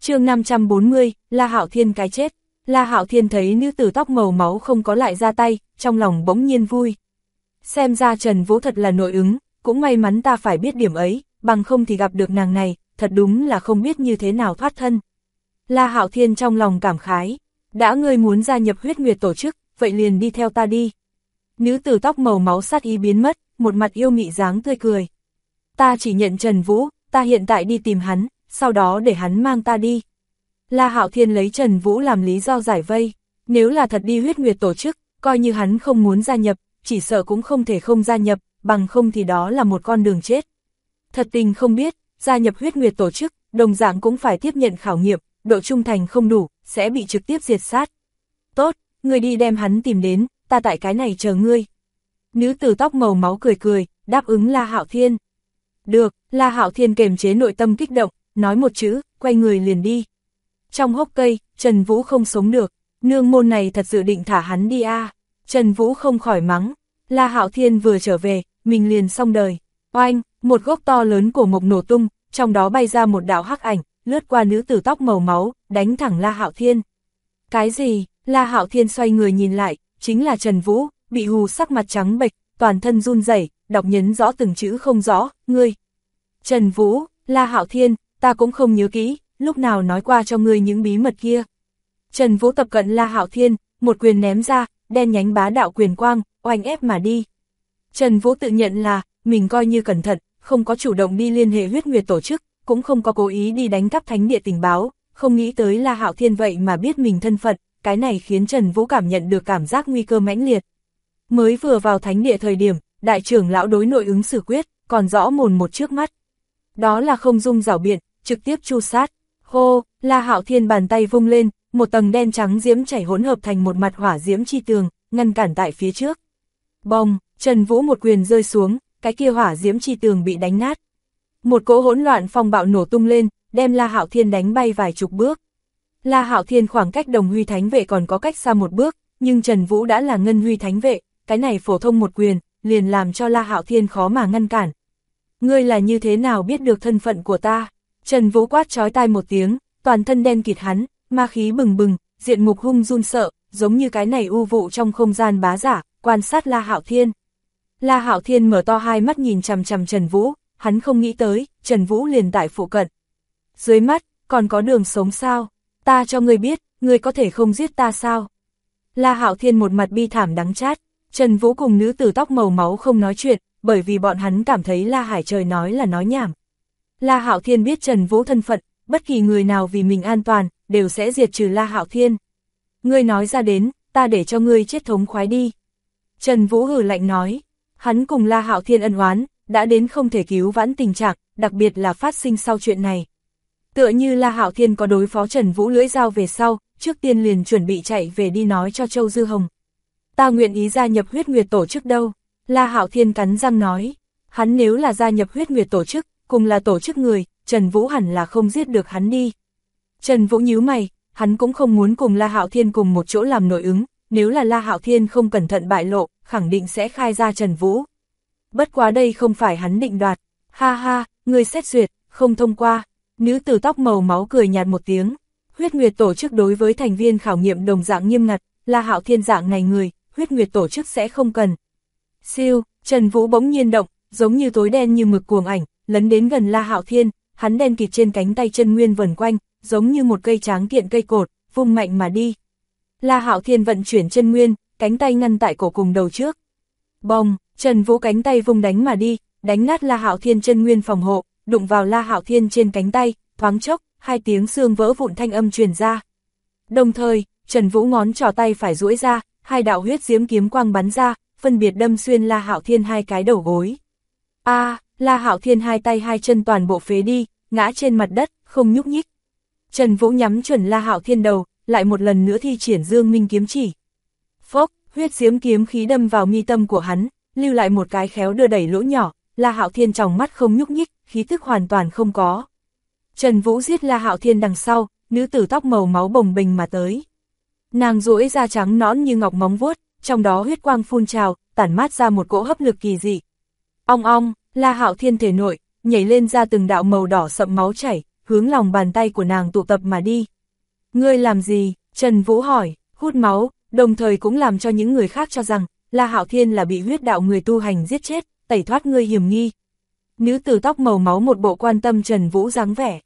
Chương 540, La Hạo Thiên cái chết. La Hạo Thiên thấy nữ tử tóc màu máu không có lại ra tay, trong lòng bỗng nhiên vui. Xem ra Trần Vũ thật là nội ứng, cũng may mắn ta phải biết điểm ấy, bằng không thì gặp được nàng này, thật đúng là không biết như thế nào thoát thân. La Hạo Thiên trong lòng cảm khái, đã ngươi muốn gia nhập huyết nguyệt tổ chức, vậy liền đi theo ta đi. Nữ tử tóc màu máu sát ý biến mất, một mặt yêu mị dáng tươi cười. Ta chỉ nhận Trần Vũ, ta hiện tại đi tìm hắn, sau đó để hắn mang ta đi. La Hạo Thiên lấy Trần Vũ làm lý do giải vây, nếu là thật đi huyết nguyệt tổ chức, coi như hắn không muốn gia nhập, chỉ sợ cũng không thể không gia nhập, bằng không thì đó là một con đường chết. Thật tình không biết, gia nhập huyết nguyệt tổ chức, đồng dạng cũng phải tiếp nhận khảo nghiệm, độ trung thành không đủ, sẽ bị trực tiếp diệt sát. Tốt, ngươi đi đem hắn tìm đến, ta tại cái này chờ ngươi. Nữ tử tóc màu máu cười cười, đáp ứng La Hạo Thiên. Được, La Hạo Thiên kềm chế nội tâm kích động, nói một chữ, quay người liền đi. Trong hốc cây, Trần Vũ không sống được, nương môn này thật sự định thả hắn đi à. Trần Vũ không khỏi mắng, La Hạo Thiên vừa trở về, mình liền xong đời. Oanh, một gốc to lớn cổ mộc nổ tung, trong đó bay ra một đạo hắc ảnh, lướt qua nữ tử tóc màu máu, đánh thẳng La Hạo Thiên. Cái gì? La Hạo Thiên xoay người nhìn lại, chính là Trần Vũ, bị hù sắc mặt trắng bệch, toàn thân run rẩy, đọc nhấn rõ từng chữ không rõ, ngươi. Trần Vũ, La Hạo Thiên, ta cũng không nhớ kỹ, lúc nào nói qua cho ngươi những bí mật kia. Trần Vũ tập cận La Hạo Thiên, một quyền ném ra, đen nhánh bá đạo quyền quang, oanh ép mà đi. Trần Vũ tự nhận là, mình coi như cẩn thận, không có chủ động đi liên hệ huyết nguyệt tổ chức, cũng không có cố ý đi đánh cắp thánh địa tình báo, không nghĩ tới La Hạo Thiên vậy mà biết mình thân phận, cái này khiến Trần Vũ cảm nhận được cảm giác nguy cơ mãnh liệt. Mới vừa vào thánh địa thời điểm, đại trưởng lão đối nội ứng xử quyết, còn rõ mồn một trước mắt. Đó là không dung giảo biện, trực tiếp tru sát. Hô, La Hạo Thiên bàn tay vung lên, một tầng đen trắng diễm chảy hỗn hợp thành một mặt hỏa diễm chi tường, ngăn cản tại phía trước. Bông, Trần Vũ một quyền rơi xuống, cái kia hỏa diễm chi tường bị đánh nát. Một cỗ hỗn loạn phong bạo nổ tung lên, đem La Hạo Thiên đánh bay vài chục bước. La Hạo Thiên khoảng cách Đồng Huy Thánh Vệ còn có cách xa một bước, nhưng Trần Vũ đã là Ngân Huy Thánh Vệ, cái này phổ thông một quyền, liền làm cho La Hạo Thiên khó mà ngăn cản. Ngươi là như thế nào biết được thân phận của ta? Trần Vũ quát chói tai một tiếng, toàn thân đen kịt hắn, ma khí bừng bừng, diện mục hung run sợ, giống như cái này u vụ trong không gian bá giả, quan sát La Hạo Thiên. La Hạo Thiên mở to hai mắt nhìn chằm chằm Trần Vũ, hắn không nghĩ tới, Trần Vũ liền tại phụ cận. Dưới mắt, còn có đường sống sao? Ta cho ngươi biết, ngươi có thể không giết ta sao? La Hạo Thiên một mặt bi thảm đắng chát, Trần Vũ cùng nữ tử tóc màu máu không nói chuyện, bởi vì bọn hắn cảm thấy La Hải Trời nói là nói nhảm. La Hạo Thiên biết Trần Vũ thân phận, bất kỳ người nào vì mình an toàn, đều sẽ diệt trừ La Hạo Thiên. Ngươi nói ra đến, ta để cho ngươi chết thống khoái đi. Trần Vũ hừ lạnh nói, hắn cùng La Hạo Thiên ân oán, đã đến không thể cứu vãn tình trạng, đặc biệt là phát sinh sau chuyện này. Tựa như La Hạo Thiên có đối phó Trần Vũ lưỡi dao về sau, trước tiên liền chuẩn bị chạy về đi nói cho Châu Dư Hồng. Ta nguyện ý gia nhập huyết nguyệt tổ chức đâu? La Hạo Thiên cắn răng nói, hắn nếu là gia nhập huyết nguyệt tổ chức, cùng là tổ chức người, Trần Vũ hẳn là không giết được hắn đi. Trần Vũ nhíu mày, hắn cũng không muốn cùng La Hạo Thiên cùng một chỗ làm nội ứng, nếu là La Hạo Thiên không cẩn thận bại lộ, khẳng định sẽ khai ra Trần Vũ. Bất quá đây không phải hắn định đoạt, ha ha, người xét duyệt, không thông qua. Nữ tử tóc màu máu cười nhạt một tiếng, huyết nguyệt tổ chức đối với thành viên khảo nghiệm đồng dạng nghiêm ngặt, La Hạo Thiên dạng này người, huyết nguyệt tổ chức sẽ không cần. Siêu, Trần Vũ bỗng nhiên động, giống như tối đen như mực cuồng ảnh, lấn đến gần La Hạo Thiên, hắn đen kịt trên cánh tay chân nguyên vần quanh, giống như một cây tráng kiện cây cột, vung mạnh mà đi. La Hạo Thiên vận chuyển chân nguyên, cánh tay ngăn tại cổ cùng đầu trước. Bông, Trần Vũ cánh tay vung đánh mà đi, đánh nát La Hạo Thiên chân nguyên phòng hộ, đụng vào La Hạo Thiên trên cánh tay, thoáng chốc, hai tiếng xương vỡ vụn thanh âm truyền ra. Đồng thời, Trần Vũ ngón trỏ tay phải duỗi ra, hai đạo huyết diễm kiếm quang bắn ra, phân biệt đâm xuyên La Hạo Thiên hai cái đầu gối. La Hạo Thiên hai tay hai chân toàn bộ phế đi, ngã trên mặt đất, không nhúc nhích. Trần Vũ nhắm chuẩn La Hạo Thiên đầu, lại một lần nữa thi triển Dương Minh kiếm chỉ. Phốc, huyết diễm kiếm khí đâm vào mi tâm của hắn, lưu lại một cái khéo đưa đẩy lỗ nhỏ, La Hạo Thiên tròng mắt không nhúc nhích, khí tức hoàn toàn không có. Trần Vũ giết La Hạo Thiên đằng sau, nữ tử tóc màu máu bồng bềnh mà tới. Nàng duỗi da trắng nõn như ngọc móng vuốt, trong đó huyết quang phun trào, tản mát ra một cỗ hấp lực kỳ dị. Ong ong, La Hạo Thiên thể nội, nhảy lên ra từng đạo màu đỏ sậm máu chảy, hướng lòng bàn tay của nàng tụ tập mà đi. Ngươi làm gì? Trần Vũ hỏi. Hút máu, đồng thời cũng làm cho những người khác cho rằng, La Hạo Thiên là bị huyết đạo người tu hành giết chết, tẩy thoát ngươi hiểm nghi. Nữ tử tóc màu máu một bộ quan tâm Trần Vũ dáng vẻ.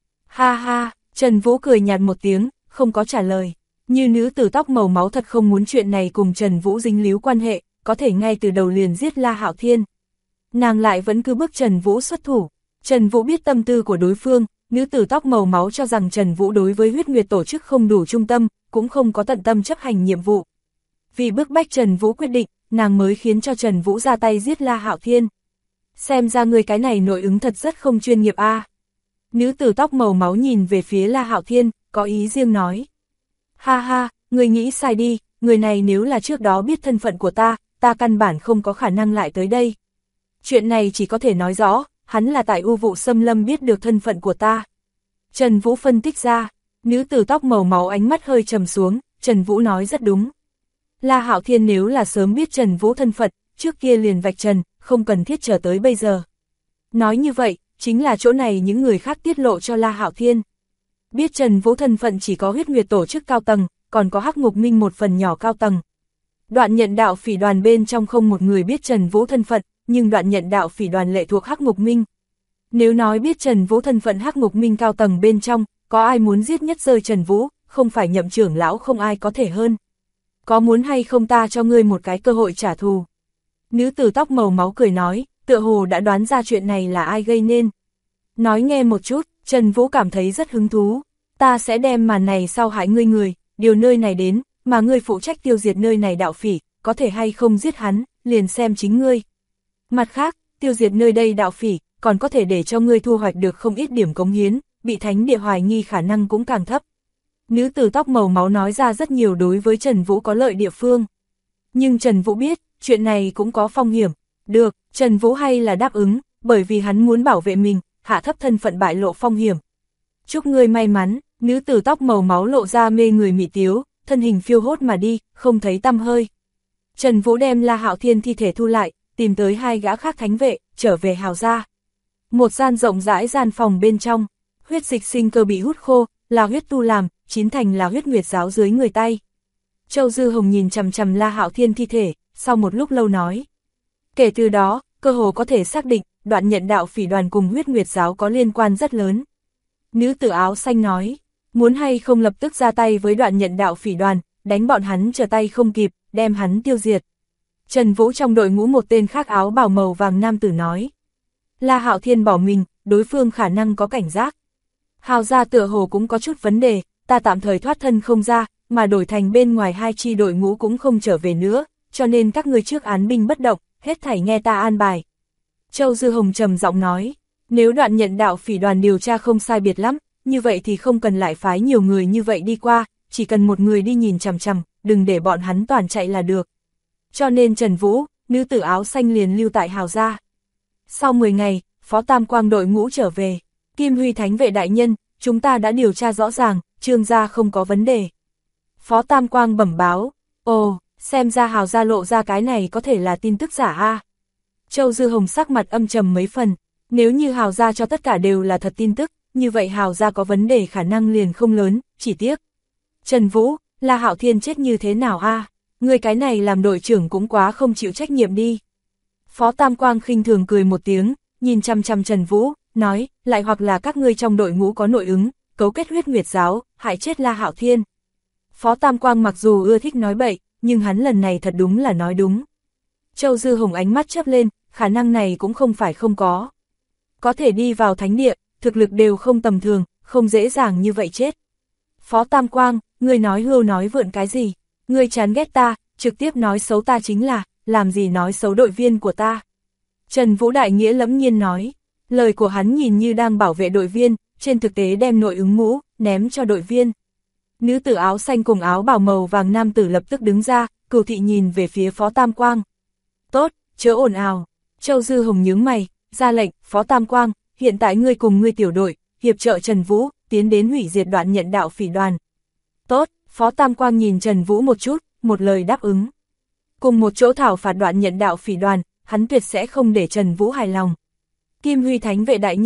Ha ha, Trần Vũ cười nhạt một tiếng, không có trả lời. Như nữ tử tóc màu máu thật không muốn chuyện này cùng Trần Vũ dính líu quan hệ, có thể ngay từ đầu liền giết La Hạo Thiên. Nàng lại vẫn cứ bức Trần Vũ xuất thủ. Trần Vũ biết tâm tư của đối phương, nữ tử tóc màu máu cho rằng Trần Vũ đối với huyết nguyệt tổ chức không đủ trung tâm, cũng không có tận tâm chấp hành nhiệm vụ. Vì bức bách Trần Vũ quyết định, nàng mới khiến cho Trần Vũ ra tay giết La Hạo Thiên. Xem ra người cái này nội ứng thật rất không chuyên nghiệp a. Nữ tử tóc màu máu nhìn về phía La Hạo Thiên, có ý riêng nói. Ha ha, người nghĩ sai đi, người này nếu là trước đó biết thân phận của ta căn bản không có khả năng lại tới đây. Chuyện này chỉ có thể nói rõ, hắn là tại U Vụ Xâm Lâm biết được thân phận của ta. Trần Vũ phân tích ra, nữ tử tóc màu máu ánh mắt hơi trầm xuống, Trần Vũ nói rất đúng. La Hạo Thiên nếu là sớm biết Trần Vũ thân phận, trước kia liền vạch trần, không cần thiết chờ tới bây giờ. Nói như vậy, chính là chỗ này những người khác tiết lộ cho La Hạo Thiên. Biết Trần Vũ thân phận chỉ có huyết nguyệt tổ chức cao tầng, còn có Hắc Ngục Minh một phần nhỏ cao tầng. Đoạn nhận đạo phỉ đoàn bên trong không một người biết Trần Vũ thân phận, nhưng đoạn nhận đạo phỉ đoàn lệ thuộc Hắc Ngục Minh. Nếu nói biết Trần Vũ thân phận Hắc Ngục Minh cao tầng bên trong, có ai muốn giết nhất rơi Trần Vũ, không phải Nhậm trưởng lão không ai có thể hơn. Có muốn hay không ta cho ngươi một cái cơ hội trả thù? Nữ tử tóc màu máu cười nói, tựa hồ đã đoán ra chuyện này là ai gây nên. Nói nghe một chút, Trần Vũ cảm thấy rất hứng thú. Ta sẽ đem màn này sau hại ngươi người, điều nơi này đến, mà ngươi phụ trách tiêu diệt nơi này đạo phỉ, có thể hay không giết hắn, liền xem chính ngươi. Mặt khác, tiêu diệt nơi đây đạo phỉ, còn có thể để cho ngươi thu hoạch được không ít điểm cống hiến, bị thánh địa hoài nghi khả năng cũng càng thấp. Nữ tử tóc màu máu nói ra rất nhiều đối với Trần Vũ có lợi địa phương. Nhưng Trần Vũ biết, chuyện này cũng có phong hiểm. Được, Trần Vũ hay là đáp ứng, bởi vì hắn muốn bảo vệ mình, hạ thấp thân phận bại lộ phong hiểm. Chúc ngươi may mắn, nữ tử tóc màu máu lộ ra mê người mị tiếu, thân hình phiêu hốt mà đi, không thấy tăm hơi. Trần Vũ đem La Hạo Thiên thi thể thu lại, tìm tới hai gã khác thánh vệ, trở về hào gia. Một gian rộng rãi gian phòng bên trong, huyết dịch sinh cơ bị hút khô, là huyết tu làm, chín thành là huyết nguyệt giáo dưới người tay. Châu Dư Hồng nhìn chằm chằm La Hạo Thiên thi thể, sau một lúc lâu nói. Kể từ đó, cơ hồ có thể xác định, đoạn nhận đạo phỉ đoàn cùng huyết nguyệt giáo có liên quan rất lớn. Nữ tử áo xanh nói, muốn hay không lập tức ra tay với đoạn nhận đạo phỉ đoàn, đánh bọn hắn trở tay không kịp, đem hắn tiêu diệt. Trần Vũ trong đội ngũ một tên khác áo bào màu vàng nam tử nói. La Hạo Thiên bỏ mình, đối phương khả năng có cảnh giác. Hào gia tựa hồ cũng có chút vấn đề, ta tạm thời thoát thân không ra, mà đổi thành bên ngoài hai chi đội ngũ cũng không trở về nữa, cho nên các ngươi trước án binh bất động, hết thảy nghe ta an bài. Châu Dư Hồng trầm giọng nói, nếu đoạn nhận đạo phỉ đoàn điều tra không sai biệt lắm, như vậy thì không cần lại phái nhiều người như vậy đi qua, chỉ cần một người đi nhìn chằm chằm, đừng để bọn hắn toàn chạy là được. Cho nên Trần Vũ, nữ tử áo xanh liền lưu tại Hào gia. Sau 10 ngày, Phó Tam Quang đội ngũ trở về. Kim Huy Thánh vệ đại nhân, chúng ta đã điều tra rõ ràng, Trương gia không có vấn đề. Phó Tam Quang bẩm báo, ồ, xem ra Hào gia lộ ra cái này có thể là tin tức giả a. Châu Dư Hồng sắc mặt âm trầm mấy phần, nếu như Hào gia cho tất cả đều là thật tin tức, như vậy Hào gia có vấn đề khả năng liền không lớn, chỉ tiếc. Trần Vũ, La Hạo Thiên chết như thế nào a? Người cái này làm đội trưởng cũng quá không chịu trách nhiệm đi. Phó Tam Quang khinh thường cười một tiếng, nhìn chăm chăm Trần Vũ, nói, lại hoặc là các ngươi trong đội ngũ có nội ứng, cấu kết huyết nguyệt giáo, hại chết La Hạo Thiên. Phó Tam Quang mặc dù ưa thích nói bậy, nhưng hắn lần này thật đúng là nói đúng. Châu Dư Hồng ánh mắt chớp lên, khả năng này cũng không phải không có. Có thể đi vào thánh địa, thực lực đều không tầm thường, không dễ dàng như vậy chết. Phó Tam Quang, ngươi nói hưu nói vượn cái gì? Ngươi chán ghét ta, trực tiếp nói xấu ta chính là, làm gì nói xấu đội viên của ta? Trần Vũ đại nghĩa lẫm nhiên nói, lời của hắn nhìn như đang bảo vệ đội viên, trên thực tế đem nội ứng mũ, ném cho đội viên. Nữ tử áo xanh cùng áo bào màu vàng nam tử lập tức đứng ra, Cửu Thị nhìn về phía Phó Tam Quang. Tốt, chớ ồn ào. Châu Dư Hồng nhướng mày, ra lệnh, Phó Tam Quang, hiện tại ngươi cùng ngươi tiểu đội, hiệp trợ Trần Vũ, tiến đến hủy diệt đoạn nhận đạo phỉ đoàn. Tốt, Phó Tam Quang nhìn Trần Vũ một chút, một lời đáp ứng. Cùng một chỗ thảo phạt đoạn nhận đạo phỉ đoàn, hắn tuyệt sẽ không để Trần Vũ hài lòng. Kim Huy Thánh vệ đại nhân,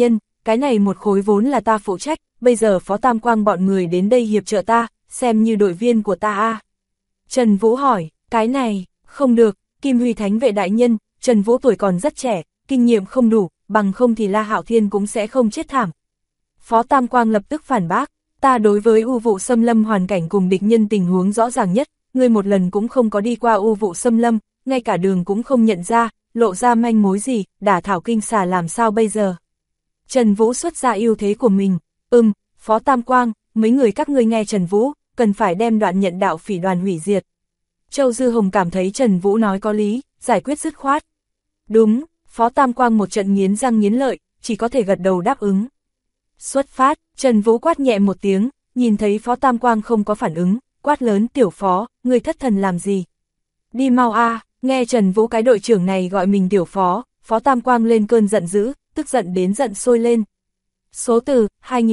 cái này một khối vốn là ta phụ trách, bây giờ Phó Tam Quang bọn người đến đây hiệp trợ ta, xem như đội viên của ta a. Trần Vũ hỏi, cái này, không được, Kim Huy Thánh vệ đại nhân, Trần Vũ tuổi còn rất trẻ, kinh nghiệm không đủ, bằng không thì La Hạo Thiên cũng sẽ không chết thảm. Phó Tam Quang lập tức phản bác, ta đối với u vụ xâm lâm hoàn cảnh cùng địch nhân tình huống rõ ràng nhất, ngươi một lần cũng không có đi qua u vụ xâm lâm, ngay cả đường cũng không nhận ra, lộ ra manh mối gì, đả thảo kinh xà làm sao bây giờ. Trần Vũ xuất ra ưu thế của mình, Phó Tam Quang, mấy người các ngươi nghe Trần Vũ, cần phải đem Đoạn Nhận đạo phỉ đoàn hủy diệt. Châu Dư Hồng cảm thấy Trần Vũ nói có lý, giải quyết dứt khoát. Đúng, Phó Tam Quang một trận nghiến răng nghiến lợi, chỉ có thể gật đầu đáp ứng. Xuất phát, Trần Vũ quát nhẹ một tiếng, nhìn thấy Phó Tam Quang không có phản ứng, quát lớn, tiểu phó, người thất thần làm gì? Đi mau a. Nghe Trần Vũ cái đội trưởng này gọi mình tiểu phó, Phó Tam Quang lên cơn giận dữ, tức giận đến giận sôi lên. Số từ,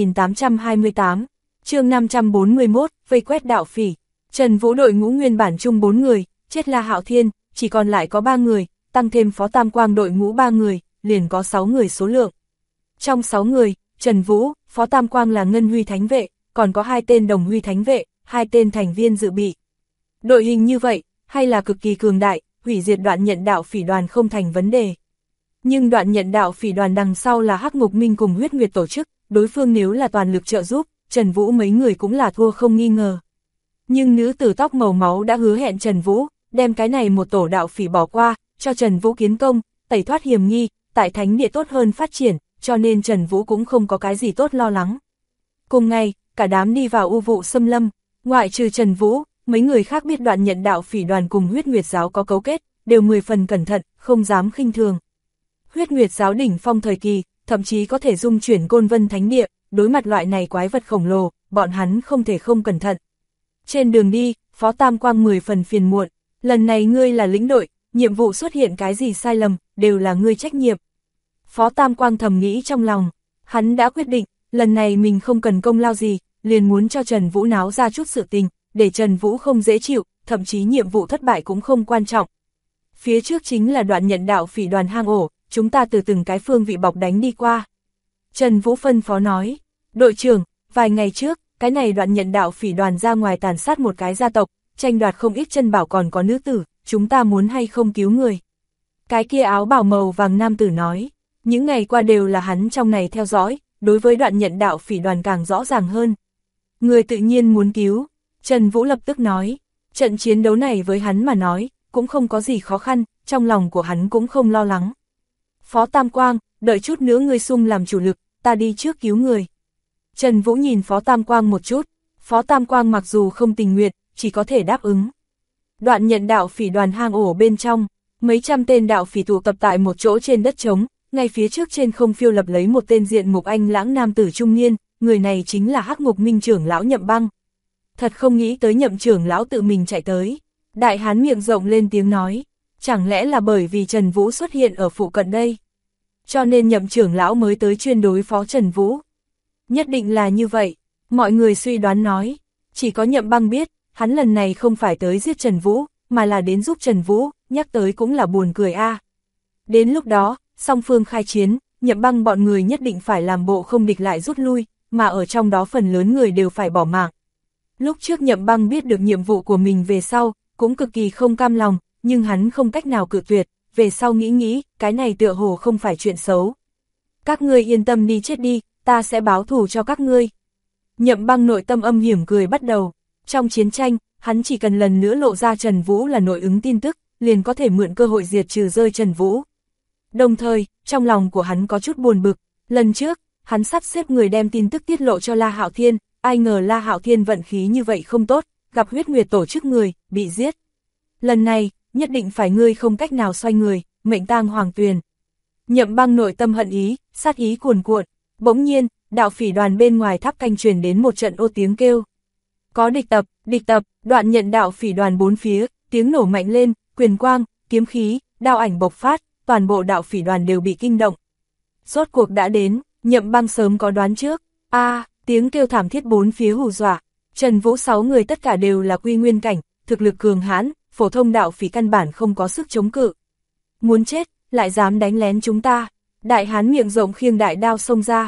2828, chương 541, vây quét đạo phỉ. Trần Vũ đội ngũ nguyên bản chung 4 người, chết La Hạo Thiên, chỉ còn lại có 3 người, tăng thêm Phó Tam Quang đội ngũ 3 người, liền có 6 người số lượng. Trong 6 người, Trần Vũ, Phó Tam Quang là Ngân Huy Thánh vệ, còn có 2 tên Đồng Huy Thánh vệ, 2 tên thành viên dự bị. Đội hình như vậy, hay là cực kỳ cường đại, hủy diệt Đoạn Nhận đạo phỉ đoàn không thành vấn đề. Nhưng Đoạn Nhận đạo phỉ đoàn đằng sau là Hắc Ngục Minh cùng Huyết Nguyệt tổ chức, đối phương nếu là toàn lực trợ giúp, Trần Vũ mấy người cũng là thua không nghi ngờ. Nhưng nữ tử tóc màu máu đã hứa hẹn Trần Vũ, đem cái này một tổ đạo phỉ bỏ qua, cho Trần Vũ kiến công, tẩy thoát hiểm nghi, tại thánh địa tốt hơn phát triển, cho nên Trần Vũ cũng không có cái gì tốt lo lắng. Cùng ngày, cả đám đi vào u vụ xâm lâm, ngoại trừ Trần Vũ, mấy người khác biết Đoạn Nhận đạo phỉ đoàn cùng Huyết Nguyệt giáo có cấu kết, đều 10 phần cẩn thận, không dám khinh thường. Huyết Nguyệt giáo đỉnh phong thời kỳ, thậm chí có thể dung chuyển Côn Vân Thánh địa, đối mặt loại này quái vật khổng lồ, bọn hắn không thể không cẩn thận. Trên đường đi, Phó Tam Quang 10 phần phiền muộn, lần này ngươi là lĩnh đội, nhiệm vụ xuất hiện cái gì sai lầm, đều là ngươi trách nhiệm. Phó Tam Quang thầm nghĩ trong lòng, hắn đã quyết định, lần này mình không cần công lao gì, liền muốn cho Trần Vũ náo ra chút sự tình, để Trần Vũ không dễ chịu, thậm chí nhiệm vụ thất bại cũng không quan trọng. Phía trước chính là Đoạn Nhận đạo phỉ đoàn hang ổ, chúng ta từ từng cái phương vị bọc đánh đi qua. Trần Vũ phân phó nói, đội trưởng, vài ngày trước, cái này Đoạn Nhận đạo phỉ đoàn ra ngoài tàn sát một cái gia tộc, tranh đoạt không ít chân bảo còn có nữ tử, chúng ta muốn hay không cứu người. Cái kia áo bào màu vàng nam tử nói, những ngày qua đều là hắn trong này theo dõi, đối với Đoạn Nhận đạo phỉ đoàn càng rõ ràng hơn. Người tự nhiên muốn cứu, Trần Vũ lập tức nói, trận chiến đấu này với hắn mà nói, cũng không có gì khó khăn, trong lòng của hắn cũng không lo lắng. Phó Tam Quang, đợi chút nữa ngươi sung làm chủ lực, ta đi trước cứu người. Trần Vũ nhìn Phó Tam Quang một chút, Phó Tam Quang mặc dù không tình nguyện, chỉ có thể đáp ứng. Đoạn Nhận đạo phỉ đoàn hang ổ bên trong, mấy trăm tên đạo phỉ tụ tập tại một chỗ trên đất trống, ngay phía trước trên không phiêu lập lấy một tên diện mục anh lãng nam tử trung niên, người này chính là Hắc Ngục Minh trưởng lão Nhậm Băng. Thật không nghĩ tới Nhậm trưởng lão tự mình chạy tới. Đại hán miệng rộng lên tiếng nói, chẳng lẽ là bởi vì Trần Vũ xuất hiện ở phụ cận đây, cho nên Nhậm trưởng lão mới tới chuyên đối phó Trần Vũ. Nhất định là như vậy, mọi người suy đoán nói, chỉ có Nhậm Băng biết, hắn lần này không phải tới giết Trần Vũ, mà là đến giúp Trần Vũ, nhắc tới cũng là buồn cười a. Đến lúc đó, song phương khai chiến, Nhậm Băng bọn người nhất định phải làm bộ không địch lại rút lui, mà ở trong đó phần lớn người đều phải bỏ mạng. Lúc trước Nhậm Băng biết được nhiệm vụ của mình về sau, cũng cực kỳ không cam lòng, nhưng hắn không cách nào cự tuyệt, về sau nghĩ, cái này tựa hồ không phải chuyện xấu. Các ngươi yên tâm đi chết đi, ta sẽ báo thù cho các ngươi. Nhậm Băng nội tâm âm hiểm cười bắt đầu, trong chiến tranh, hắn chỉ cần lần nữa lộ ra Trần Vũ là nội ứng tin tức, liền có thể mượn cơ hội diệt trừ rơi Trần Vũ. Đồng thời, trong lòng của hắn có chút buồn bực, lần trước, hắn sắp xếp người đem tin tức tiết lộ cho La Hạo Thiên, ai ngờ La Hạo Thiên vận khí như vậy không tốt, gặp Huyết Nguyệt tổ chức người, bị giết. Lần này, nhất định phải ngươi không cách nào xoay người, mệnh tang hoàng tuyền. Nhậm Băng nội tâm hận ý, sát ý cuồn cuộn, bỗng nhiên, đạo phỉ đoàn bên ngoài tháp canh truyền đến một trận ô tiếng kêu. Có địch tập, Đoạn Nhận đạo phỉ đoàn bốn phía, tiếng nổ mạnh lên, quyền quang, kiếm khí, đao ảnh bộc phát, toàn bộ đạo phỉ đoàn đều bị kinh động. Rốt cuộc đã đến, Nhậm Băng sớm có đoán trước, tiếng kêu thảm thiết bốn phía hù dọa. Trần Vũ 6 người tất cả đều là quy nguyên cảnh, thực lực cường hãn, phổ thông đạo phỉ căn bản không có sức chống cự. Muốn chết, lại dám đánh lén chúng ta. Đại hán miệng rộng khiêng đại đao xông ra,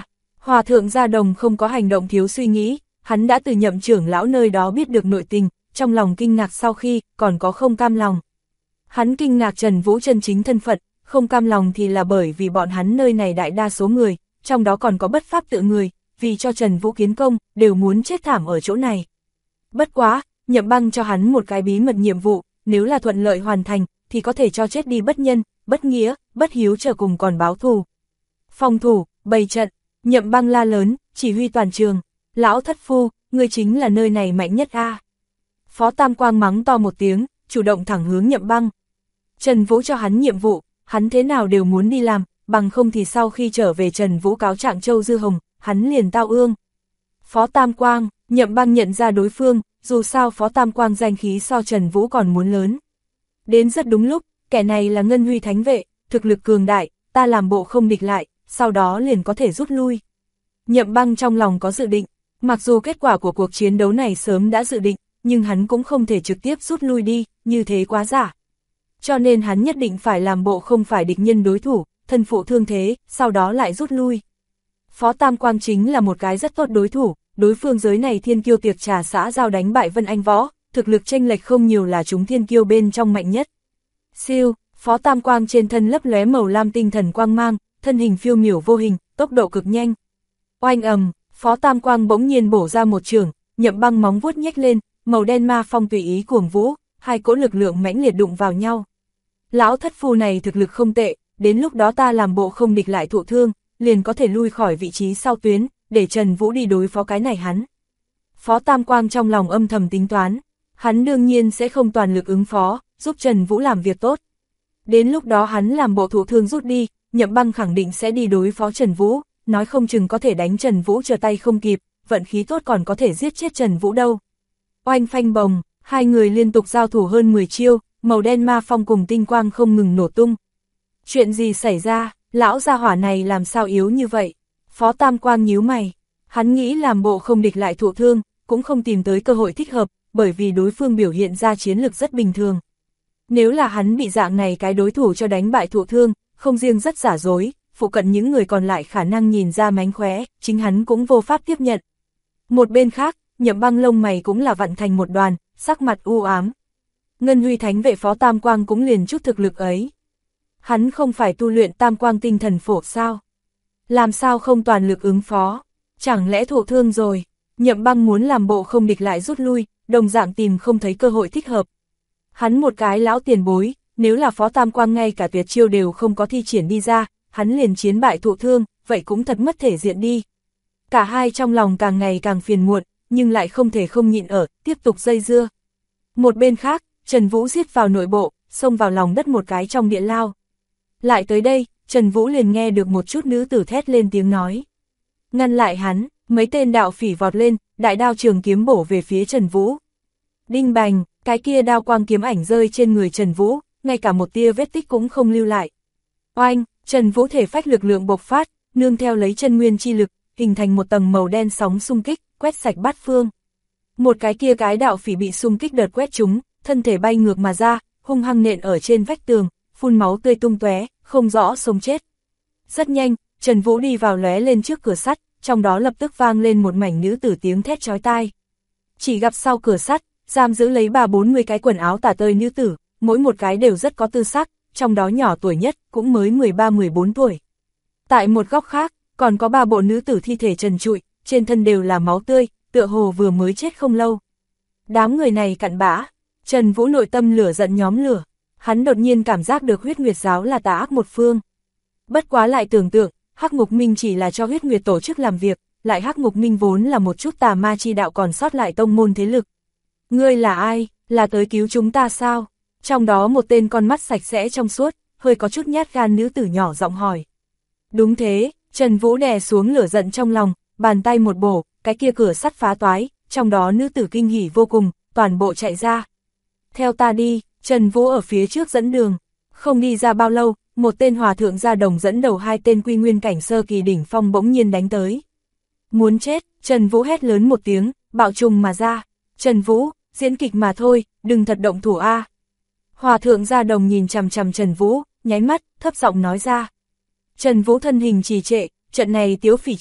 Hòa thượng Gia Đồng không có hành động thiếu suy nghĩ, hắn đã từ Nhậm trưởng lão nơi đó biết được nội tình, trong lòng kinh ngạc sau khi, còn có không cam lòng. Hắn kinh ngạc Trần Vũ chân chính thân phận, không cam lòng thì là bởi vì bọn hắn nơi này đại đa số người, trong đó còn có bất pháp tự người, vì cho Trần Vũ kiến công, đều muốn chết thảm ở chỗ này. Bất quá, Nhậm Băng cho hắn một cái bí mật nhiệm vụ, nếu là thuận lợi hoàn thành, thì có thể cho chết đi bất nhân, bất nghĩa, bất hiếu chờ cùng còn báo thù. Phòng thủ, bày trận, Nhậm Băng la lớn, chỉ huy toàn trường, lão thất phu, ngươi chính là nơi này mạnh nhất a. Phó Tam Quang mắng to một tiếng, chủ động thẳng hướng Nhậm Băng. Trần Vũ cho hắn nhiệm vụ, hắn thế nào đều muốn đi làm, bằng không thì sau khi trở về Trần Vũ cáo trạng Châu Dư Hồng, hắn liền tao ương. Phó Tam Quang, Nhậm Băng nhận ra đối phương, dù sao Phó Tam Quang danh khí so Trần Vũ còn muốn lớn. Đến rất đúng lúc, kẻ này là Ngân Huy Thánh Vệ, thực lực cường đại, ta làm bộ không địch lại, sau đó liền có thể rút lui. Nhậm Băng trong lòng có dự định, mặc dù kết quả của cuộc chiến đấu này sớm đã dự định, nhưng hắn cũng không thể trực tiếp rút lui đi, như thế quá giả. Cho nên hắn nhất định phải làm bộ không phải địch nhân đối thủ, thân phụ thương thế, sau đó lại rút lui. Phó Tam Quang chính là một cái rất tốt đối thủ, đối phương giới này thiên kiêu tiệc trà xã giao đánh bại Vân Anh Võ, thực lực chênh lệch không nhiều là chúng thiên kiêu bên trong mạnh nhất. Siêu, Phó Tam Quang trên thân lấp lóe màu lam tinh thần quang mang, thân hình phiêu miểu vô hình, tốc độ cực nhanh. Oanh ầm, Phó Tam Quang bỗng nhiên bổ ra một chưởng, Nhậm Băng móng vuốt nhếch lên, màu đen ma phong tùy ý cuồng vũ, hai cỗ lực lượng mãnh liệt đụng vào nhau. Lão thất phu này thực lực không tệ, đến lúc đó ta làm bộ không địch lại thụ thương, liền có thể lui khỏi vị trí sau tuyến, để Trần Vũ đi đối phó cái này hắn. Phó Tam Quang trong lòng âm thầm tính toán, hắn đương nhiên sẽ không toàn lực ứng phó, giúp Trần Vũ làm việc tốt. Đến lúc đó hắn làm bộ thụ thương rút đi, Nhậm Băng khẳng định sẽ đi đối phó Trần Vũ, nói không chừng có thể đánh Trần Vũ trở tay không kịp, vận khí tốt còn có thể giết chết Trần Vũ đâu. Oanh phanh bồng, hai người liên tục giao thủ hơn 10 chiêu, màu đen ma phong cùng tinh quang không ngừng nổ tung. Chuyện gì xảy ra, lão gia hỏa này làm sao yếu như vậy? Phó Tam Quang nhíu mày, hắn nghĩ làm bộ không địch lại thụ thương, cũng không tìm tới cơ hội thích hợp, bởi vì đối phương biểu hiện ra chiến lực rất bình thường. Nếu là hắn bị dạng này cái đối thủ cho đánh bại thụ thương, không riêng rất giả dối, phụ cận những người còn lại khả năng nhìn ra mánh khóe, chính hắn cũng vô pháp tiếp nhận. Một bên khác, Nhậm Băng lông mày cũng là vặn thành một đoàn, sắc mặt u ám. Ngân Huy Thánh Vệ Phó Tam Quang cũng liền chút thực lực ấy. Hắn không phải tu luyện Tam Quang tinh thần phổ sao? Làm sao không toàn lực ứng phó? Chẳng lẽ thụ thương rồi? Nhậm Băng muốn làm bộ không địch lại rút lui, đồng dạng tìm không thấy cơ hội thích hợp. Hắn một cái lão tiền bối, nếu là Phó Tam Quang ngay cả tuyệt chiêu đều không có thi triển đi ra, hắn liền chiến bại thụ thương, vậy cũng thật mất thể diện đi. Cả hai trong lòng càng ngày càng phiền muộn, nhưng lại không thể không nhịn ở, tiếp tục dây dưa. Một bên khác, Trần Vũ giết vào nội bộ, xông vào lòng đất một cái trong địa lao. Lại tới đây, Trần Vũ liền nghe được một chút nữ tử thét lên tiếng nói. Ngăn lại hắn, mấy tên đạo phỉ vọt lên, đại đao trường kiếm bổ về phía Trần Vũ. Đinh bành, cái kia đao quang kiếm ảnh rơi trên người Trần Vũ, ngay cả một tia vết tích cũng không lưu lại. Oanh, Trần Vũ thể phách lực lượng bộc phát, nương theo lấy chân nguyên chi lực, hình thành một tầng màu đen sóng xung kích, quét sạch bát phương. Một cái đạo phỉ bị xung kích đợt quét trúng, thân thể bay ngược mà ra, hung hăng nện ở trên vách tường, phun máu tươi tung tóe, không rõ sống chết. Rất nhanh, Trần Vũ đi vào lóe lên trước cửa sắt, trong đó lập tức vang lên một mảnh nữ tử tiếng thét chói tai. Chỉ gặp sau cửa sắt, giam giữ lấy 30-40 cái quần áo tả tơi nữ tử, mỗi một cái đều rất có tư sắc, trong đó nhỏ tuổi nhất cũng mới 13-14 tuổi. Tại một góc khác, còn có 3 bộ nữ tử thi thể trần trụi, trên thân đều là máu tươi, tựa hồ vừa mới chết không lâu. Đám người này cặn bã, Trần Vũ nội tâm lửa giận nhóm lửa, hắn đột nhiên cảm giác được Huyết Nguyệt giáo là tà ác một phương. Bất quá lại tưởng tượng, Hắc Ngục Minh chỉ là cho Huyết Nguyệt tổ chức làm việc, lại Hắc Ngục Minh vốn là một chút tà ma chi đạo còn sót lại tông môn thế lực. Ngươi là ai, là tới cứu chúng ta sao? Trong đó một tên con mắt sạch sẽ trong suốt, hơi có chút nhát gan nữ tử nhỏ giọng hỏi. Đúng thế, Trần Vũ đè xuống lửa giận trong lòng, bàn tay một bổ, cái kia cửa sắt phá toái, trong đó nữ tử kinh hỉ vô cùng, toàn bộ chạy ra. Theo ta đi, Trần Vũ ở phía trước dẫn đường, không đi ra bao lâu, một tên hòa thượng Gia Đồng dẫn đầu 2 tên quy nguyên cảnh sơ kỳ đỉnh phong bỗng nhiên đánh tới. Muốn chết, Trần Vũ hét lớn một tiếng, bạo trùng mà ra. Trần Vũ, diễn kịch mà thôi, đừng thật động thủ a. Hòa thượng Gia Đồng nhìn chằm chằm Trần Vũ, nháy mắt, thấp giọng nói ra. Trần Vũ thân hình trì trệ, trận này tiếu phỉ chiến,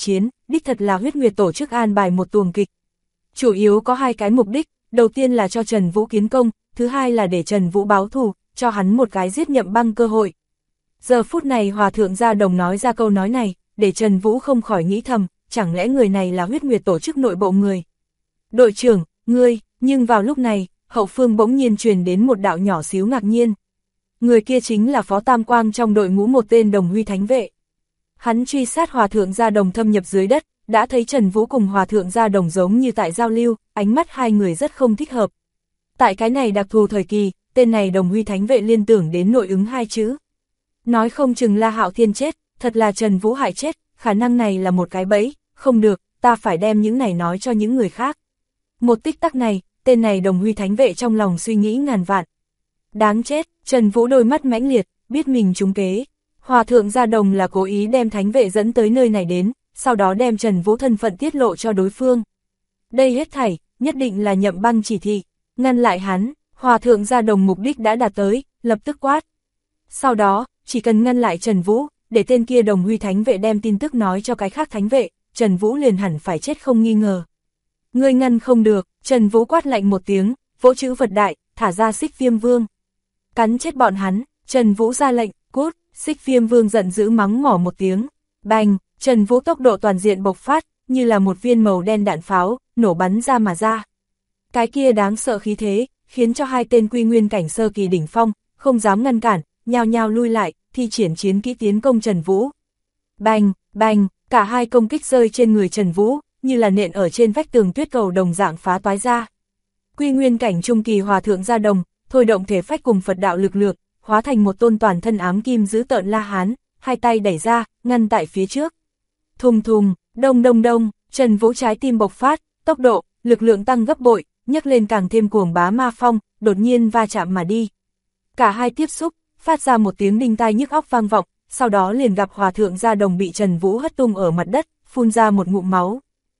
đích thật là huyết nguyệt tổ chức an bài một tuồng kịch. Chủ yếu có hai cái mục đích, đầu tiên là cho Trần Vũ kiến công, thứ hai là để Trần Vũ báo thù, cho hắn một cái giết Nhậm Băng cơ hội. Giờ phút này Hòa thượng Gia Đồng nói ra câu nói này, để Trần Vũ không khỏi nghĩ thầm, chẳng lẽ người này là huyết nguyệt tổ chức nội bộ người. Đội trưởng, ngươi, nhưng vào lúc này, hậu phương bỗng nhiên truyền đến một đạo nhỏ xíu ngạc nhiên. Người kia chính là Phó Tam Quang trong đội ngũ một tên Đồng Huy Thánh Vệ. Hắn truy sát Hòa thượng Gia Đồng thâm nhập dưới đất, đã thấy Trần Vũ cùng Hòa thượng Gia Đồng giống như tại giao lưu, ánh mắt hai người rất không thích hợp. Tại cái này đặc thù thời kỳ, tên này Đồng Huy Thánh Vệ liên tưởng đến nội ứng hai chữ. Nói không chừng La Hạo Thiên chết, thật là Trần Vũ hại chết, khả năng này là một cái bẫy, không được, ta phải đem những này nói cho những người khác. Một tích tắc này, tên này Đồng Huy Thánh Vệ trong lòng suy nghĩ ngàn vạn. Đáng chết, Trần Vũ đôi mắt mãnh liệt, biết mình trúng kế. Hòa thượng Gia Đồng là cố ý đem Thánh Vệ dẫn tới nơi này đến, sau đó đem Trần Vũ thân phận tiết lộ cho đối phương. Đây hết thảy, nhất định là Nhậm Băng chỉ thị, ngăn lại hắn, Hòa thượng Gia Đồng mục đích đã đạt tới, lập tức quát. Sau đó, chỉ cần ngăn lại Trần Vũ, để tên kia Đồng Huy Thánh Vệ đem tin tức nói cho cái khác Thánh Vệ, Trần Vũ liền hẳn phải chết không nghi ngờ. Ngươi ngăn không được, Trần Vũ quát lạnh một tiếng, vỗ chữ vật đại, thả ra Xích Viêm Vương. Cắn chết bọn hắn, Trần Vũ ra lệnh, cút, Xích Viêm Vương giận dữ mắng mỏ một tiếng. Bành, Trần Vũ tốc độ toàn diện bộc phát, như là một viên màu đen đạn pháo, nổ bắn ra mà ra. Cái kia đáng sợ khí thế, khiến cho hai tên quy nguyên cảnh sơ kỳ đỉnh phong, không dám ngăn cản, nhao nhao lui lại, thi triển chiến kỹ tiến công Trần Vũ. Bành, bành, cả hai công kích rơi trên người Trần Vũ, như là nện ở trên vách tường tuyết cầu đồng dạng phá toái ra. Quy nguyên cảnh trung kỳ Hòa thượng Gia Đồng, thôi động thể phách cùng Phật đạo lực lượng, hóa thành một tôn toàn thân ám kim dữ tợn La Hán, hai tay đẩy ra, ngăn tại phía trước. Thùng thùng, đông đông đông, Trần Vũ trái tim bộc phát, tốc độ, lực lượng tăng gấp bội, nhấc lên càng thêm cuồng bá ma phong, đột nhiên va chạm mà đi. Cả hai tiếp xúc, phát ra một tiếng đinh tai nhức óc vang vọng, sau đó liền gặp Hòa thượng Gia Đồng bị Trần Vũ hất tung ở mặt đất, phun ra một ngụm máu.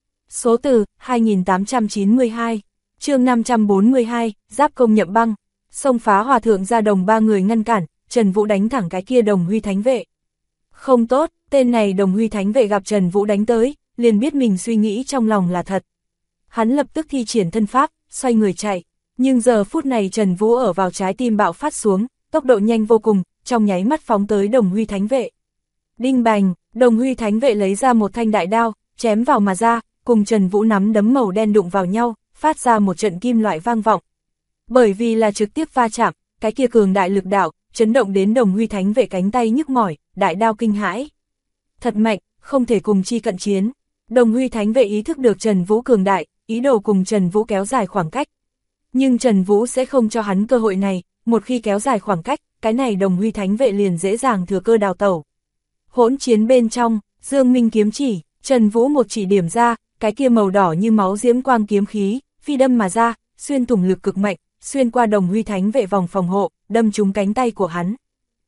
Số từ 2892, chương 542, giáp công Nhậm Băng, xông phá Hòa thượng Gia Đồng ba người ngăn cản, Trần Vũ đánh thẳng cái kia Đồng Huy Thánh Vệ. Không tốt, tên này Đồng Huy Thánh Vệ gặp Trần Vũ đánh tới, liền biết mình suy nghĩ trong lòng là thật. Hắn lập tức thi triển thân pháp, xoay người chạy, nhưng giờ phút này Trần Vũ ở vào trái tim bạo phát xuống, tốc độ nhanh vô cùng, trong nháy mắt phóng tới Đồng Huy Thánh Vệ. Đinh bành, Đồng Huy Thánh Vệ lấy ra một thanh đại đao, chém vào mà ra, cùng Trần Vũ nắm đấm màu đen đụng vào nhau, phát ra một trận kim loại vang vọng. Bởi vì là trực tiếp va chạm, cái kia cường đại lực đạo, chấn động đến Đồng Huy Thánh Vệ cánh tay nhức mỏi, đại đao kinh hãi. Thật mạnh, không thể cùng chi cận chiến. Đồng Huy Thánh Vệ ý thức được Trần Vũ cường đại, ý đồ cùng Trần Vũ kéo dài khoảng cách. Nhưng Trần Vũ sẽ không cho hắn cơ hội này, một khi kéo dài khoảng cách, cái này Đồng Huy Thánh Vệ liền dễ dàng thừa cơ đào tẩu. Hỗn chiến bên trong, Dương Minh kiếm chỉ, Trần Vũ một chỉ điểm ra, cái kia màu đỏ như máu diễm quang kiếm khí, phi đâm mà ra, xuyên thủng lực cực mạnh, xuyên qua Đồng Huy Thánh Vệ vòng phòng hộ, đâm trúng cánh tay của hắn.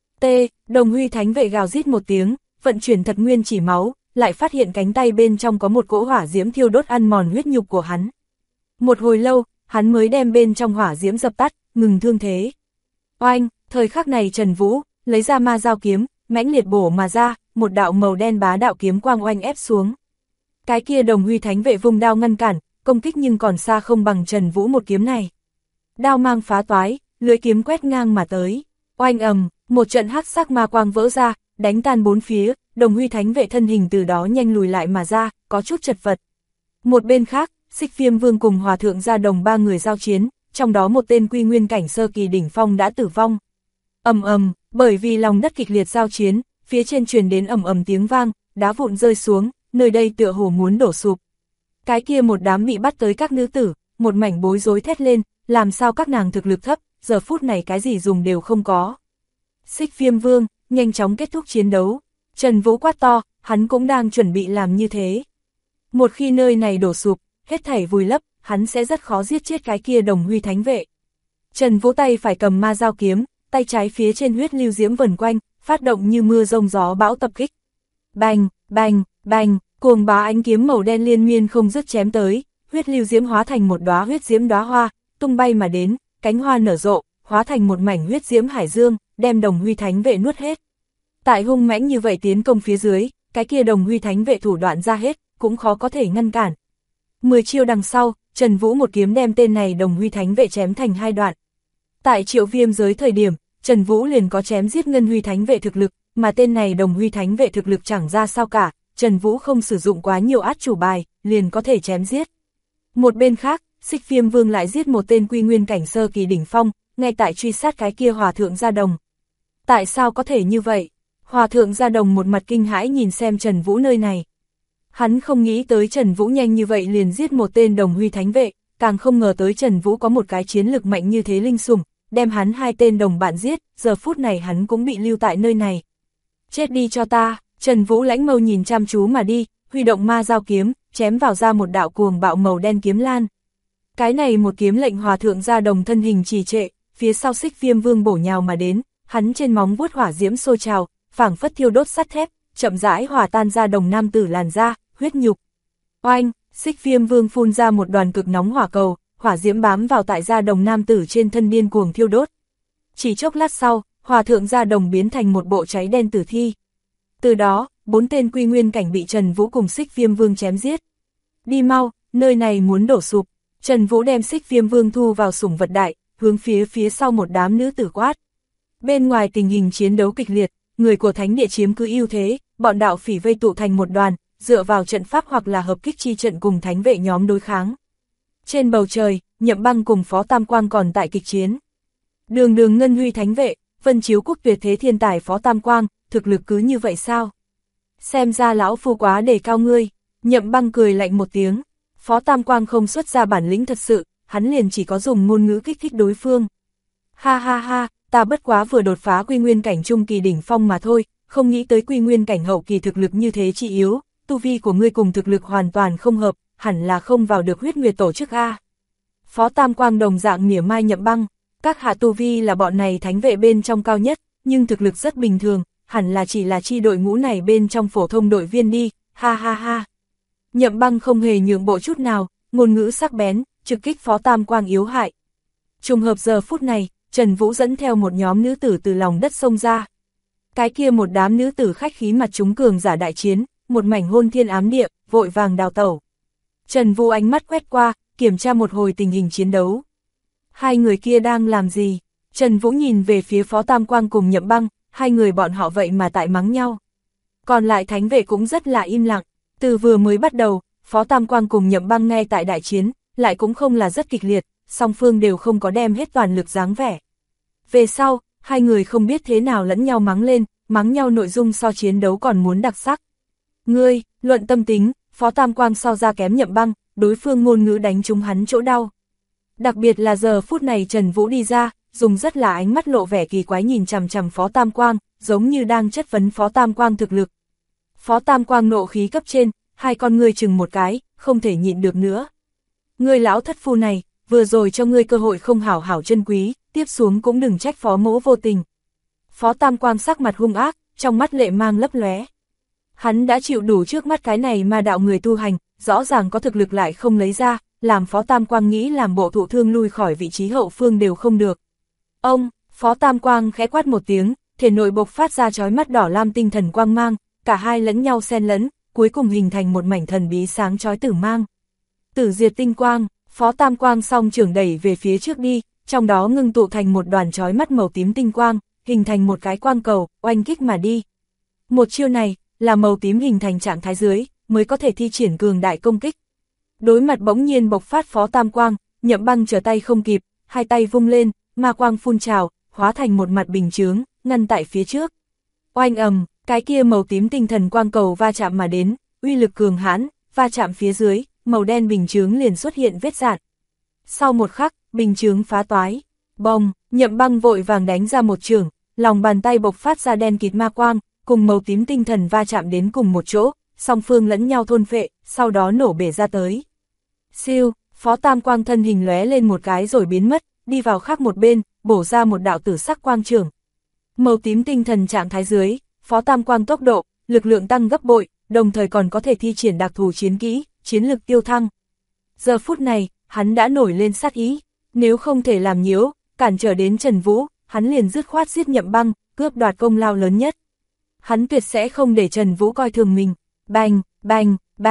Đồng Huy Thánh Vệ gào rít một tiếng, vận chuyển thật nguyên chỉ máu, lại phát hiện cánh tay bên trong có một cỗ hỏa diễm thiêu đốt ăn mòn huyết nhục của hắn. Một hồi lâu, hắn mới đem bên trong hỏa diễm dập tắt, ngừng thương thế. Oanh, thời khắc này Trần Vũ lấy ra ma dao kiếm, mãnh liệt bổ mà ra, một đạo màu đen bá đạo kiếm quang oanh ép xuống. Cái kia Đồng Huy Thánh Vệ vung đao ngăn cản, công kích nhưng còn xa không bằng Trần Vũ một kiếm này. Đao mang phá toái, lưỡi kiếm quét ngang mà tới. Oanh ầm, một trận hắc sắc ma quang vỡ ra, đánh tan bốn phía, Đồng Huy Thánh Vệ thân hình từ đó nhanh lùi lại mà ra, có chút chật vật. Một bên khác, Xích Viêm Vương cùng Hòa thượng Gia Đồng ba người giao chiến, trong đó một tên quy nguyên cảnh sơ kỳ đỉnh phong đã tử vong. Ầm ầm, bởi vì lòng đất kịch liệt giao chiến, phía trên truyền đến ầm ầm tiếng vang, đá vụn rơi xuống, nơi đây tựa hồ muốn đổ sụp. Cái kia một đám bị bắt tới các nữ tử, một mảnh bối rối thét lên, làm sao các nàng thực lực thấp, giờ phút này cái gì dùng đều không có. Xích Viêm Vương, nhanh chóng kết thúc chiến đấu. Trần Vũ quát to, hắn cũng đang chuẩn bị làm như thế. Một khi nơi này đổ sụp, hết thảy vùi lấp, hắn sẽ rất khó giết chết cái kia Đồng Huy Thánh Vệ. Trần Vũ tay phải cầm ma dao kiếm, tay trái phía trên huyết lưu diễm vần quanh, phát động như mưa rông gió bão tập kích. Bành, bành, bành, cuồng bá ánh kiếm màu đen liên miên không dứt chém tới, huyết lưu diễm hóa thành một đóa huyết diễm đóa hoa, tung bay mà đến, cánh hoa nở rộ, hóa thành một mảnh huyết diễm hải dương, đem Đồng Huy Thánh Vệ nuốt hết. Tại hung mãnh như vậy tiến công phía dưới, cái kia Đồng Huy Thánh Vệ thủ đoạn ra hết, cũng khó có thể ngăn cản. 10 chiêu đằng sau, Trần Vũ một kiếm đem tên này Đồng Huy Thánh Vệ chém thành 2 đoạn. Tại Triệu Viêm giới thời điểm, Trần Vũ liền có chém giết Ngân Huy Thánh Vệ thực lực, mà tên này Đồng Huy Thánh Vệ thực lực chẳng ra sao cả, Trần Vũ không sử dụng quá nhiều át chủ bài, liền có thể chém giết. Một bên khác, Xích Viêm Vương lại giết một tên Quy Nguyên cảnh sơ kỳ đỉnh phong, ngay tại truy sát cái kia Hòa Thượng Gia Đồng. Tại sao có thể như vậy? Hòa Thượng Gia Đồng một mặt kinh hãi nhìn xem Trần Vũ nơi này. Hắn không nghĩ tới Trần Vũ nhanh như vậy liền giết một tên Đồng Huy Thánh Vệ, càng không ngờ tới Trần Vũ có một cái chiến lực mạnh như thế linh sủng, đem hắn 2 tên đồng bạn giết, giờ phút này hắn cũng bị lưu tại nơi này. Chết đi cho ta, Trần Vũ lãnh mâu nhìn chăm chú mà đi, huy động ma dao kiếm, chém vào ra một đạo cuồng bạo màu đen kiếm lan. Cái này một kiếm lệnh Hòa Thượng Gia Đồng thân hình trì trệ, phía sau Xích Viêm Vương bổ nhào mà đến, hắn trên móng vuốt hỏa diễm sôi trào, phảng phất thiêu đốt sắt thép, chậm rãi hòa tan Gia Đồng nam tử làn da, huyết nhục. Oanh, Xích Viêm Vương phun ra một đoàn cực nóng hỏa cầu, hỏa diễm bám vào tại Gia Đồng nam tử trên thân điên cuồng thiêu đốt. Chỉ chốc lát sau, Hòa Thượng Gia Đồng biến thành một bộ cháy đen tử thi. Từ đó, 4 tên Quy Nguyên cảnh bị Trần Vũ cùng Xích Viêm Vương chém giết. Đi mau, nơi này muốn đổ sụp. Trần Vũ đem Xích Viêm Vương thu vào sủng vật đại, hướng phía sau một đám nữ tử quát. Bên ngoài tình hình chiến đấu kịch liệt, người của Thánh Địa chiếm cứ ưu thế, bọn đạo phỉ vây tụ thành một đoàn, dựa vào trận pháp hoặc là hợp kích chi trận cùng Thánh Vệ nhóm đối kháng. Trên bầu trời, Nhậm Băng cùng Phó Tam Quang còn tại kịch chiến. Đường đường Ngân Huy Thánh Vệ, Vân Chiếu Quốc tuyệt thế thiên tài Phó Tam Quang, thực lực cứ như vậy sao? Xem ra lão phu quá đề cao ngươi. Nhậm Băng cười lạnh một tiếng. Phó Tam Quang không xuất ra bản lĩnh thật sự, hắn liền chỉ có dùng ngôn ngữ kích thích đối phương. Ha ha ha, ta bất quá vừa đột phá Quy Nguyên cảnh trung kỳ đỉnh phong mà thôi, không nghĩ tới Quy Nguyên cảnh hậu kỳ thực lực như thế chị yếu, tu vi của ngươi cùng thực lực hoàn toàn không hợp, hẳn là không vào được Huyết Nguyệt tổ chức a. Phó Tam Quang đồng dạng mỉa mai Nhậm Băng, các hạ tu vi là bọn này thánh vệ bên trong cao nhất, nhưng thực lực rất bình thường, hẳn là chỉ là chi đội ngũ này bên trong phổ thông đội viên đi, ha ha ha. Nhậm Băng không hề nhượng bộ chút nào, ngôn ngữ sắc bén, trực kích Phó Tam Quang yếu hại. Trùng hợp giờ phút này, Trần Vũ dẫn theo một nhóm nữ tử từ lòng đất xông ra. Cái kia một đám nữ tử khách khí mặt chúng cường giả đại chiến, một mảnh hôn thiên ám địa, vội vàng đào tẩu. Trần Vũ ánh mắt quét qua, kiểm tra một hồi tình hình chiến đấu. 2 người kia đang làm gì? Trần Vũ nhìn về phía Phó Tam Quang cùng Nhậm Băng, 2 người bọn họ vậy mà tại mắng nhau. Còn lại thánh vệ cũng rất là im lặng, từ vừa mới bắt đầu, Phó Tam Quang cùng Nhậm Băng ngay tại đại chiến, lại cũng không là rất kịch liệt, song phương đều không có đem hết toàn lực dáng vẻ. Về sau, 2 người không biết thế nào lẫn nhau mắng lên, mắng nhau nội dung so chiến đấu còn muốn đặc sắc. Ngươi, luận tâm tính, Phó Tam Quang so ra kém Nhậm Băng, đối phương ngôn ngữ đánh trúng hắn chỗ đau. Đặc biệt là giờ phút này Trần Vũ đi ra, dùng rất là ánh mắt lộ vẻ kỳ quái nhìn chằm chằm Phó Tam Quang, giống như đang chất vấn Phó Tam Quang thực lực. Phó Tam Quang nộ khí cấp trên, 2 con ngươi chừng một cái, không thể nhịn được nữa. Ngươi lão thất phu này, vừa rồi cho ngươi cơ hội không hảo hảo chân quý, tiếp xuống cũng đừng trách Phó mỗ vô tình. Phó Tam Quang sắc mặt hung ác, trong mắt lệ mang lấp lóe. Hắn đã chịu đủ trước mắt cái này mà đạo người tu hành, rõ ràng có thực lực lại không lấy ra, làm Phó Tam Quang nghĩ làm bộ thụ thương lui khỏi vị trí hậu phương đều không được. Ông, Phó Tam Quang khẽ quát một tiếng, thể nội bộc phát ra chói mắt đỏ lam tinh thần quang mang, cả hai lẫn nhau xen lẫn, cuối cùng hình thành một mảnh thần bí sáng chói tử mang. Tử diệt tinh quang, Phó Tam Quang song trưởng đẩy về phía trước đi, trong đó ngưng tụ thành một đoàn chói mắt màu tím tinh quang, hình thành một cái quang cầu, oanh kích mà đi. Một chiêu này, là màu tím hình thành trạng thái dưới, mới có thể thi triển cường đại công kích. Đối mặt bỗng nhiên bộc phát Phó Tam Quang, Nhậm Băng trở tay không kịp, 2 tay vung lên, ma quang phun trào, hóa thành một mặt bình chướng, ngăn tại phía trước. Oanh ầm, cái kia màu tím tinh thần quang cầu va chạm mà đến, uy lực cường hãn, va chạm phía dưới, màu đen bình chướng liền xuất hiện vết rạn. Sau một khắc, bình chướng phá toái. Bông, Nhậm Băng vội vàng đánh ra một chưởng, lòng bàn tay bộc phát ra đen kịt ma quang, cùng màu tím tinh thần va chạm đến cùng một chỗ, song phương lẫn nhau thôn phệ, sau đó nổ bể ra tới. Siêu, Phó Tam Quang thân hình lóe lên một cái rồi biến mất, đi vào khác một bên, bổ ra một đạo tử sắc quang chưởng. Màu tím tinh thần trạng thái dưới, Phó Tam Quang tốc độ, lực lượng tăng gấp bội, đồng thời còn có thể thi triển đặc thù chiến kỹ, chiến lực tiêu thăng. Giờ phút này, hắn đã nổi lên sát ý, nếu không thể làm nhiễu, cản trở đến Trần Vũ, hắn liền dứt khoát giết Nhậm Băng, cướp đoạt công lao lớn nhất. Hắn tuyệt sẽ không để Trần Vũ coi thường mình. Bành, bành, bành,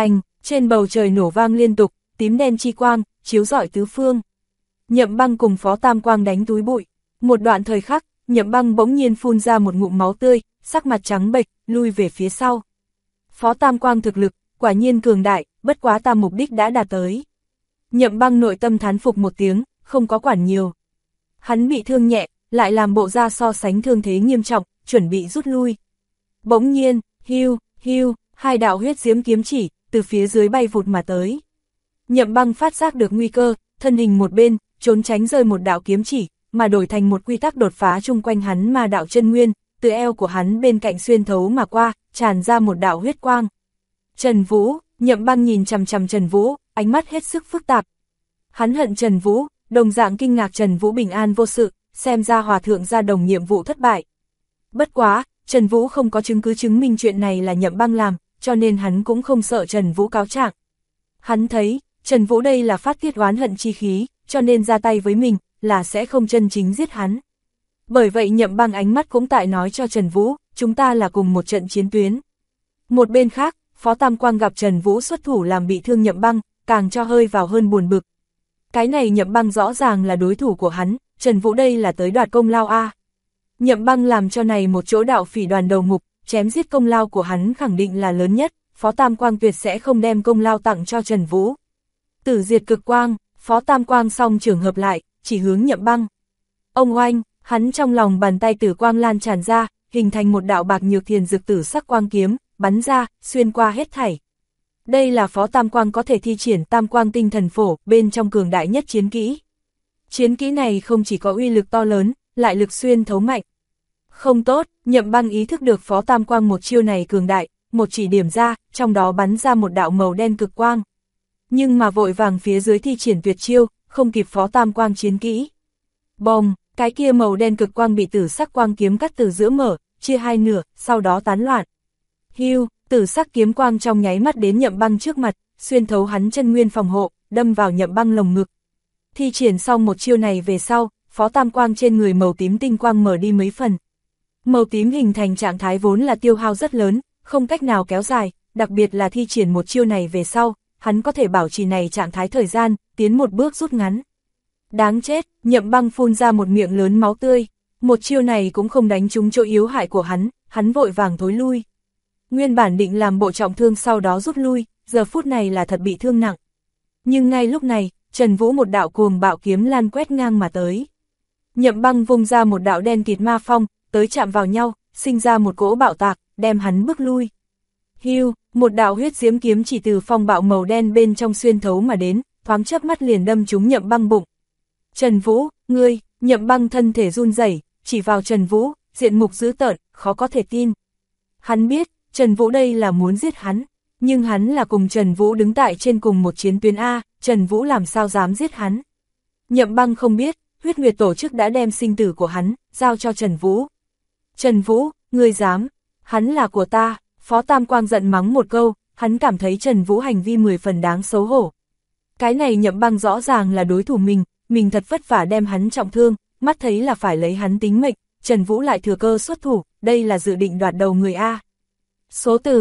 Trên bầu trời nổ vang liên tục, tím đen chi quang, chiếu rọi tứ phương. Nhậm Băng cùng Phó Tam Quang đánh túi bụi. Một đoạn thời khắc, Nhậm Băng bỗng nhiên phun ra một ngụm máu tươi, sắc mặt trắng bệch, lui về phía sau. Phó Tam Quang thực lực, quả nhiên cường đại, bất quá ta mục đích đã đạt tới. Nhậm Băng nội tâm thán phục một tiếng, không có quản nhiều. Hắn bị thương nhẹ, lại làm bộ ra so sánh thương thế nghiêm trọng, chuẩn bị rút lui. Bỗng nhiên, hiu, hai đạo huyết diễm kiếm chỉ, từ phía dưới bay vụt mà tới. Nhậm Băng phát giác được nguy cơ, thân hình một bên, trốn tránh rơi một đạo kiếm chỉ, mà đổi thành một quy tắc đột phá chung quanh hắn mà đạo chân nguyên, từ eo của hắn bên cạnh xuyên thấu mà qua, tràn ra một đạo huyết quang. Trần Vũ, Nhậm Băng nhìn chằm chằm Trần Vũ, ánh mắt hết sức phức tạp. Hắn hận Trần Vũ, đồng dạng kinh ngạc Trần Vũ bình an vô sự, xem ra hòa thượng gia đồng nhiệm vụ thất bại. Bất quá, Trần Vũ không có chứng cứ chứng minh chuyện này là Nhậm Băng làm, cho nên hắn cũng không sợ Trần Vũ cáo trạng. Hắn thấy, Trần Vũ đây là phát tiết oán hận chi khí, cho nên ra tay với mình, là sẽ không chân chính giết hắn. Bởi vậy Nhậm Băng ánh mắt cũng tại nói cho Trần Vũ, chúng ta là cùng một trận chiến tuyến. Một bên khác, Phó Tam Quang gặp Trần Vũ xuất thủ làm bị thương Nhậm Băng, càng cho hơi vào hơn buồn bực. Cái này Nhậm Băng rõ ràng là đối thủ của hắn, Trần Vũ đây là tới đoạt công lao a. Nhậm Băng làm cho này một chỗ đạo phỉ đoàn đầu ngục, chém giết công lao của hắn khẳng định là lớn nhất, Phó Tam Quang tuyệt sẽ không đem công lao tặng cho Trần Vũ. Tử diệt cực quang, Phó Tam Quang song trường hợp lại, chỉ hướng Nhậm Băng. Ông oanh, hắn trong lòng bàn tay tử quang lan tràn ra, hình thành một đạo bạc nhược thiền dực tử sắc quang kiếm, bắn ra, xuyên qua hết thảy. Đây là Phó Tam Quang có thể thi triển Tam Quang tinh thần phổ, bên trong cường đại nhất chiến kỹ. Chiến kỹ này không chỉ có uy lực to lớn, lại lực xuyên thấu mạnh. Không tốt, Nhậm Băng ý thức được Phó Tam Quang một chiêu này cường đại, một chỉ điểm ra, trong đó bắn ra một đạo màu đen cực quang. Nhưng mà vội vàng phía dưới thi triển tuyệt chiêu, không kịp Phó Tam Quang chiến kỹ. Bồng, cái kia màu đen cực quang bị tử sắc quang kiếm cắt từ giữa mở, chia hai nửa, sau đó tán loạn. Hiu, tử sắc kiếm quang trong nháy mắt đến Nhậm Băng trước mặt, xuyên thấu hắn chân nguyên phòng hộ, đâm vào Nhậm Băng lồng ngực. Thi triển xong một chiêu này về sau, Phó Tam Quang trên người màu tím tinh quang mở đi mấy phần. Màu tím hình thành trạng thái vốn là tiêu hao rất lớn, không cách nào kéo dài, đặc biệt là thi triển một chiêu này về sau, hắn có thể bảo trì này trạng thái thời gian, tiến một bước rút ngắn. Đáng chết, Nhậm Băng phun ra một miệng lớn máu tươi, một chiêu này cũng không đánh trúng chỗ yếu hại của hắn vội vàng thối lui. Nguyên bản định làm bộ trọng thương sau đó rút lui, giờ phút này là thật bị thương nặng. Nhưng ngay lúc này, Trần Vũ một đạo cuồng bạo kiếm lan quét ngang mà tới. Nhậm Băng vung ra một đạo đen kịt ma phong, tới chạm vào nhau, sinh ra một cỗ bạo tạc, đem hắn bước lui. Hiu, một đạo huyết diễm kiếm chỉ từ phong bạo màu đen bên trong xuyên thấu mà đến, thoáng chớp mắt liền đâm trúng Nhậm Băng bụng. Trần Vũ, ngươi, Nhậm Băng thân thể run rẩy, chỉ vào Trần Vũ, diện mục dữ tợn, khó có thể tin. Hắn biết, Trần Vũ đây là muốn giết hắn, nhưng hắn là cùng Trần Vũ đứng tại trên cùng một chiến tuyến A, Trần Vũ làm sao dám giết hắn. Nhậm Băng không biết, huyết nguyệt tổ chức đã đem sinh tử của hắn, giao cho Trần Vũ. Trần Vũ, ngươi dám, hắn là của ta, Phó Tam Quang giận mắng một câu, hắn cảm thấy Trần Vũ hành vi 10 phần đáng xấu hổ. Cái này Nhậm Băng rõ ràng là đối thủ mình thật vất vả đem hắn trọng thương, mắt thấy là phải lấy hắn tính mệnh, Trần Vũ lại thừa cơ xuất thủ, đây là dự định đoạt đầu người A. Số từ,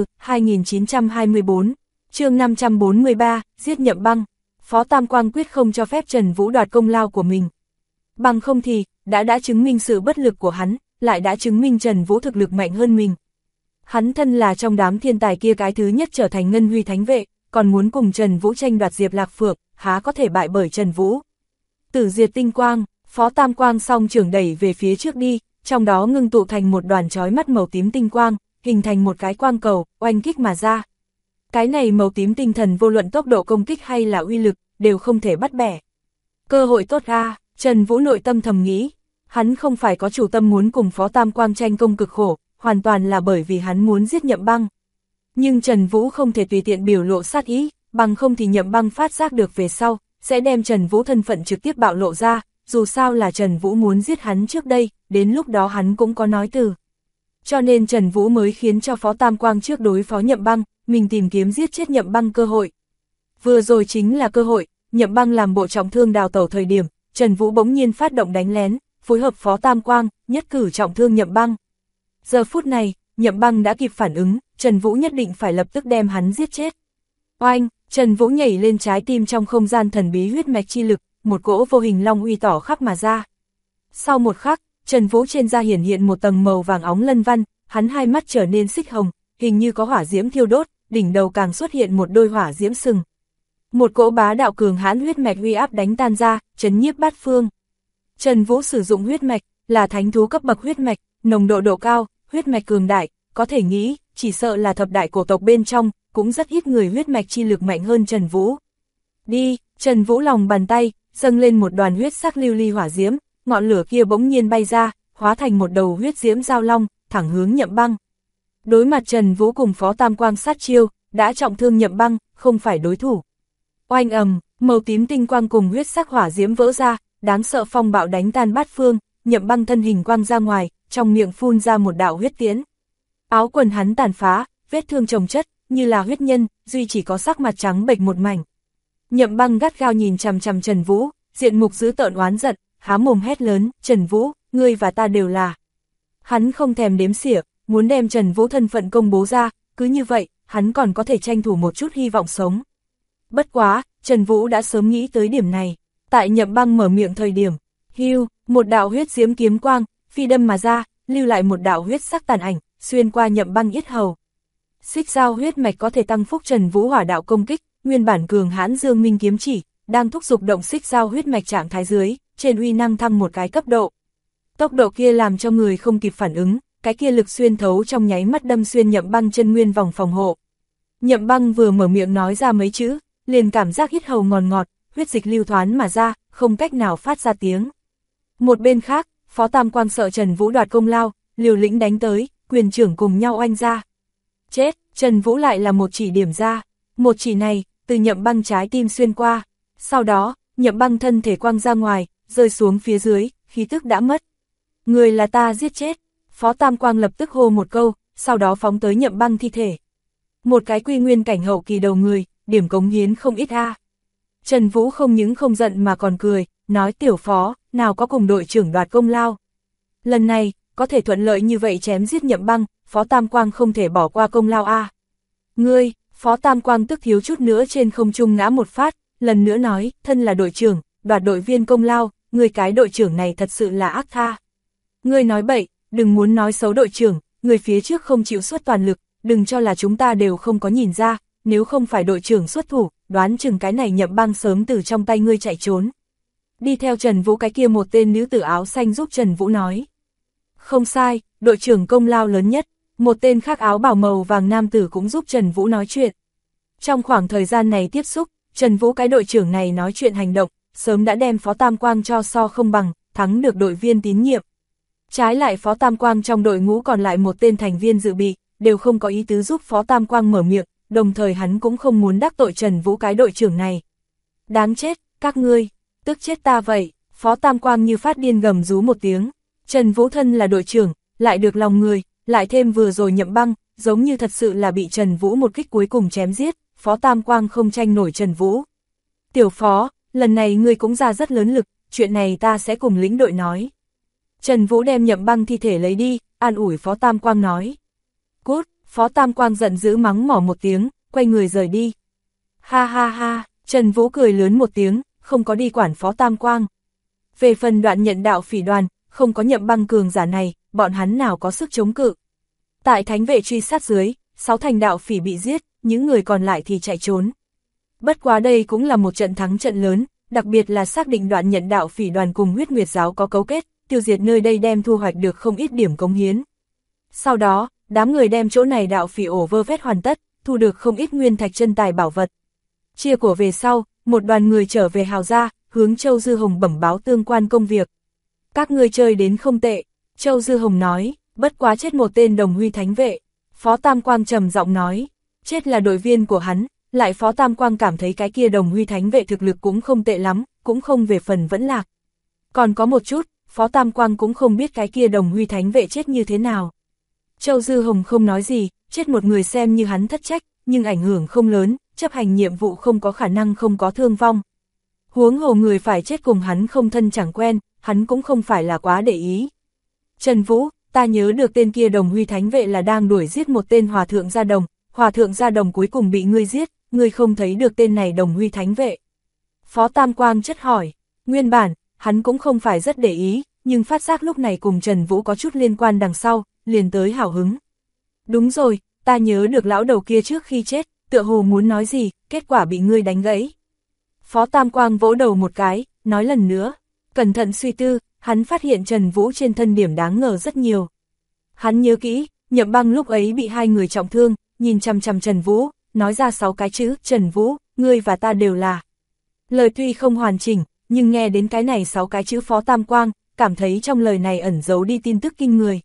2924, chương 543, giết Nhậm Băng, Phó Tam Quang quyết không cho phép Trần Vũ đoạt công lao của mình. Bằng không thì, đã chứng minh sự bất lực của hắn, lại đã chứng minh Trần Vũ thực lực mạnh hơn mình. Hắn thân là trong đám thiên tài kia cái thứ nhất trở thành Ngân Huy Thánh Vệ, còn muốn cùng Trần Vũ tranh đoạt Diệp Lạc Phượng, há có thể bại bởi Trần Vũ. Tử diệt tinh quang, Phó Tam Quang song trưởng đẩy về phía trước đi, trong đó ngưng tụ thành một đoàn chói mắt màu tím tinh quang, hình thành một cái quang cầu, oanh kích mà ra. Cái này màu tím tinh thần vô luận tốc độ công kích hay là uy lực, đều không thể bắt bẻ. Cơ hội tốt a, Trần Vũ nội tâm thầm nghĩ, hắn không phải có chủ tâm muốn cùng Phó Tam Quang tranh công cực khổ, hoàn toàn là bởi vì hắn muốn giết Nhậm Băng. Nhưng Trần Vũ không thể tùy tiện biểu lộ sát ý, bằng không thì Nhậm Băng phát giác được về sau, sẽ đem Trần Vũ thân phận trực tiếp bạo lộ ra, dù sao là Trần Vũ muốn giết hắn trước đây, đến lúc đó hắn cũng có nói từ. Cho nên Trần Vũ mới khiến cho Phó Tam Quang trước đối phó Nhậm Băng, mình tìm kiếm giết chết Nhậm Băng cơ hội. Vừa rồi chính là cơ hội, Nhậm Băng làm bộ trọng thương đào tẩu thời điểm, Trần Vũ bỗng nhiên phát động đánh lén, phối hợp Phó Tam Quang, nhất cử trọng thương Nhậm Băng. Giờ phút này, Nhậm Băng đã kịp phản ứng, Trần Vũ nhất định phải lập tức đem hắn giết chết. Oanh, Trần Vũ nhảy lên trái tim trong không gian thần bí huyết mạch chi lực, một cỗ vô hình long uy tỏ khắp mà ra. Sau một khắc, Trần Vũ trên da hiển hiện một tầng màu vàng óng lân văn, hắn hai mắt trở nên xích hồng, hình như có hỏa diễm thiêu đốt, đỉnh đầu càng xuất hiện một đôi hỏa diễm sừng. Một cỗ bá đạo cường hãn huyết mạch uy áp đánh tan ra, chấn nhiếp bát phương. Trần Vũ sử dụng huyết mạch, là thánh thú cấp bậc huyết mạch, nồng độ cao, huyết mạch cường đại, có thể nghĩ, chỉ sợ là thập đại cổ tộc bên trong, cũng rất ít người huyết mạch chi lực mạnh hơn Trần Vũ. Đi, Trần Vũ lòng bàn tay, dâng lên một đoàn huyết sắc lưu ly hỏa diễm, ngọn lửa kia bỗng nhiên bay ra, hóa thành một đầu huyết diễm giao long, thẳng hướng Nhậm Băng. Đối mặt Trần Vũ cùng Phó Tam Quang sát chiêu, đã trọng thương Nhậm Băng, không phải đối thủ. Oanh ầm, màu tím tinh quang cùng huyết sắc hỏa diễm vỡ ra, đáng sợ phong bạo đánh tan bát phương, Nhậm Băng thân hình quang ra ngoài, trong miệng phun ra một đạo huyết tiễn. Áo quần hắn tàn phá, vết thương chồng chất, như là huyết nhân, duy chỉ có sắc mặt trắng bệch một mảnh. Nhậm Băng gắt gao nhìn chằm chằm Trần Vũ, diện mục dữ tợn oán giận, há mồm hét lớn, Trần Vũ, ngươi và ta đều là. Hắn không thèm đếm xỉa, muốn đem Trần Vũ thân phận công bố ra, cứ như vậy, hắn còn có thể tranh thủ một chút hy vọng sống. Bất quá, Trần Vũ đã sớm nghĩ tới điểm này, tại Nhậm Băng mở miệng thời điểm, hưu, một đạo huyết diễm kiếm quang, phi đâm mà ra, lưu lại một đạo huyết sắc tàn ảnh, xuyên qua Nhậm Băng yết hầu. Xích giao huyết mạch có thể tăng phúc Trần Vũ hỏa đạo công kích, nguyên bản cường hãn Dương Minh kiếm chỉ, đang thúc giục động xích giao huyết mạch trạng thái dưới, trên uy năng thăng một cái cấp độ. Tốc độ kia làm cho người không kịp phản ứng, cái kia lực xuyên thấu trong nháy mắt đâm xuyên Nhậm Băng chân nguyên vòng phòng hộ. Nhậm Băng vừa mở miệng nói ra mấy chữ, liền cảm giác hít hầu ngọt ngọt, huyết dịch lưu thoán mà ra, không cách nào phát ra tiếng. Một bên khác, Phó Tam Quang sợ Trần Vũ đoạt công lao, liều lĩnh đánh tới, quyền trưởng cùng nhau oanh ra. Chết, Trần Vũ lại là một chỉ điểm ra, một chỉ này, từ Nhậm Băng trái tim xuyên qua. Sau đó, Nhậm Băng thân thể quăng ra ngoài, rơi xuống phía dưới, khí tức đã mất. Người là ta giết chết. Phó Tam Quang lập tức hô một câu, sau đó phóng tới Nhậm Băng thi thể. Một cái quy nguyên cảnh hậu kỳ đầu người, điểm cống hiến không ít a. Trần Vũ không những không giận mà còn cười, nói tiểu Phó, nào có cùng đội trưởng đoạt công lao. Lần này, có thể thuận lợi như vậy chém giết Nhậm Băng, Phó Tam Quang không thể bỏ qua công lao a. Ngươi, Phó Tam Quang tức thiếu chút nữa trên không trung ngã một phát, lần nữa nói, thân là đội trưởng, đoạt đội viên công lao, ngươi cái đội trưởng này thật sự là ác tha. Ngươi nói bậy, đừng muốn nói xấu đội trưởng, người phía trước không chịu xuất toàn lực, đừng cho là chúng ta đều không có nhìn ra, nếu không phải đội trưởng xuất thủ, đoán chừng cái này Nhậm Băng sớm từ trong tay ngươi chạy trốn. Đi theo Trần Vũ cái kia một tên nữ tử áo xanh giúp Trần Vũ nói. Không sai, đội trưởng công lao lớn nhất, một tên khác áo bào màu vàng nam tử cũng giúp Trần Vũ nói chuyện. Trong khoảng thời gian này tiếp xúc, Trần Vũ cái đội trưởng này nói chuyện hành động, sớm đã đem Phó Tam Quang cho so không bằng, thắng được đội viên tín nhiệm. Trái lại Phó Tam Quang trong đội ngũ còn lại một tên thành viên dự bị, đều không có ý tứ giúp Phó Tam Quang mở miệng, đồng thời hắn cũng không muốn đắc tội Trần Vũ cái đội trưởng này. Đáng chết, các ngươi, tức chết ta vậy, Phó Tam Quang như phát điên gầm rú một tiếng. Trần Vũ thân là đội trưởng, lại được lòng người, lại thêm vừa rồi Nhậm Băng, giống như thật sự là bị Trần Vũ một kích cuối cùng chém giết, Phó Tam Quang không tranh nổi Trần Vũ. Tiểu Phó, lần này ngươi cũng ra rất lớn lực, chuyện này ta sẽ cùng lĩnh đội nói. Trần Vũ đem Nhậm Băng thi thể lấy đi, an ủi Phó Tam Quang nói. Cút, Phó Tam Quang giận dữ mắng mỏ một tiếng, quay người rời đi. Ha ha ha, Trần Vũ cười lớn một tiếng, không có đi quản Phó Tam Quang. Về phần Đoạn Nhận đạo phỉ đoàn, không có Nhậm Băng cường giả này, bọn hắn nào có sức chống cự. Tại thánh vệ truy sát dưới, 6 thành đạo phỉ bị giết, những người còn lại thì chạy trốn. Bất quá đây cũng là một trận thắng trận lớn, đặc biệt là xác định Đoạn Nhận đạo phỉ đoàn cùng Huyết Nguyệt giáo có cấu kết, tiêu diệt nơi đây đem thu hoạch được không ít điểm cống hiến. Sau đó, đám người đem chỗ này đạo phỉ ổ vơ vét hoàn tất, thu được không ít nguyên thạch chân tài bảo vật. Chia của về sau, một đoàn người trở về Hào gia, hướng Châu Dư Hồng bẩm báo tương quan công việc. Các ngươi chơi đến không tệ, Châu Dư Hồng nói, bất quá chết một tên đồng huy thánh vệ. Phó Tam Quang trầm giọng nói, chết là đội viên của hắn, lại Phó Tam Quang cảm thấy cái kia đồng huy thánh vệ thực lực cũng không tệ lắm, cũng không về phần vẫn lạc. Còn có một chút, Phó Tam Quang cũng không biết cái kia đồng huy thánh vệ chết như thế nào. Châu Dư Hồng không nói gì, chết một người xem như hắn thất trách, nhưng ảnh hưởng không lớn, chấp hành nhiệm vụ không có khả năng không có thương vong. Huống hồ người phải chết cùng hắn không thân chẳng quen, hắn cũng không phải là quá để ý. Trần Vũ, ta nhớ được tên kia đồng huy thánh vệ là đang đuổi giết một tên hòa thượng gia đồng cuối cùng bị ngươi giết, ngươi không thấy được tên này Đồng Huy Thánh Vệ. Phó Tam Quang chất hỏi, nguyên bản, hắn cũng không phải rất để ý, nhưng phát giác lúc này cùng Trần Vũ có chút liên quan đằng sau, liền tới hào hứng. Đúng rồi, ta nhớ được lão đầu kia trước khi chết, tựa hồ muốn nói gì, kết quả bị ngươi đánh gãy. Phó Tam Quang vỗ đầu một cái, nói lần nữa, cẩn thận suy tư, hắn phát hiện Trần Vũ trên thân điểm đáng ngờ rất nhiều. Hắn nhớ kỹ, Nhậm Băng lúc ấy bị hai người trọng thương, nhìn chằm chằm Trần Vũ, nói ra 6 cái chữ, Trần Vũ, ngươi và ta đều là. Lời tuy không hoàn chỉnh, nhưng nghe đến cái này 6 cái chữ Phó Tam Quang, cảm thấy trong lời này ẩn giấu đi tin tức kinh người.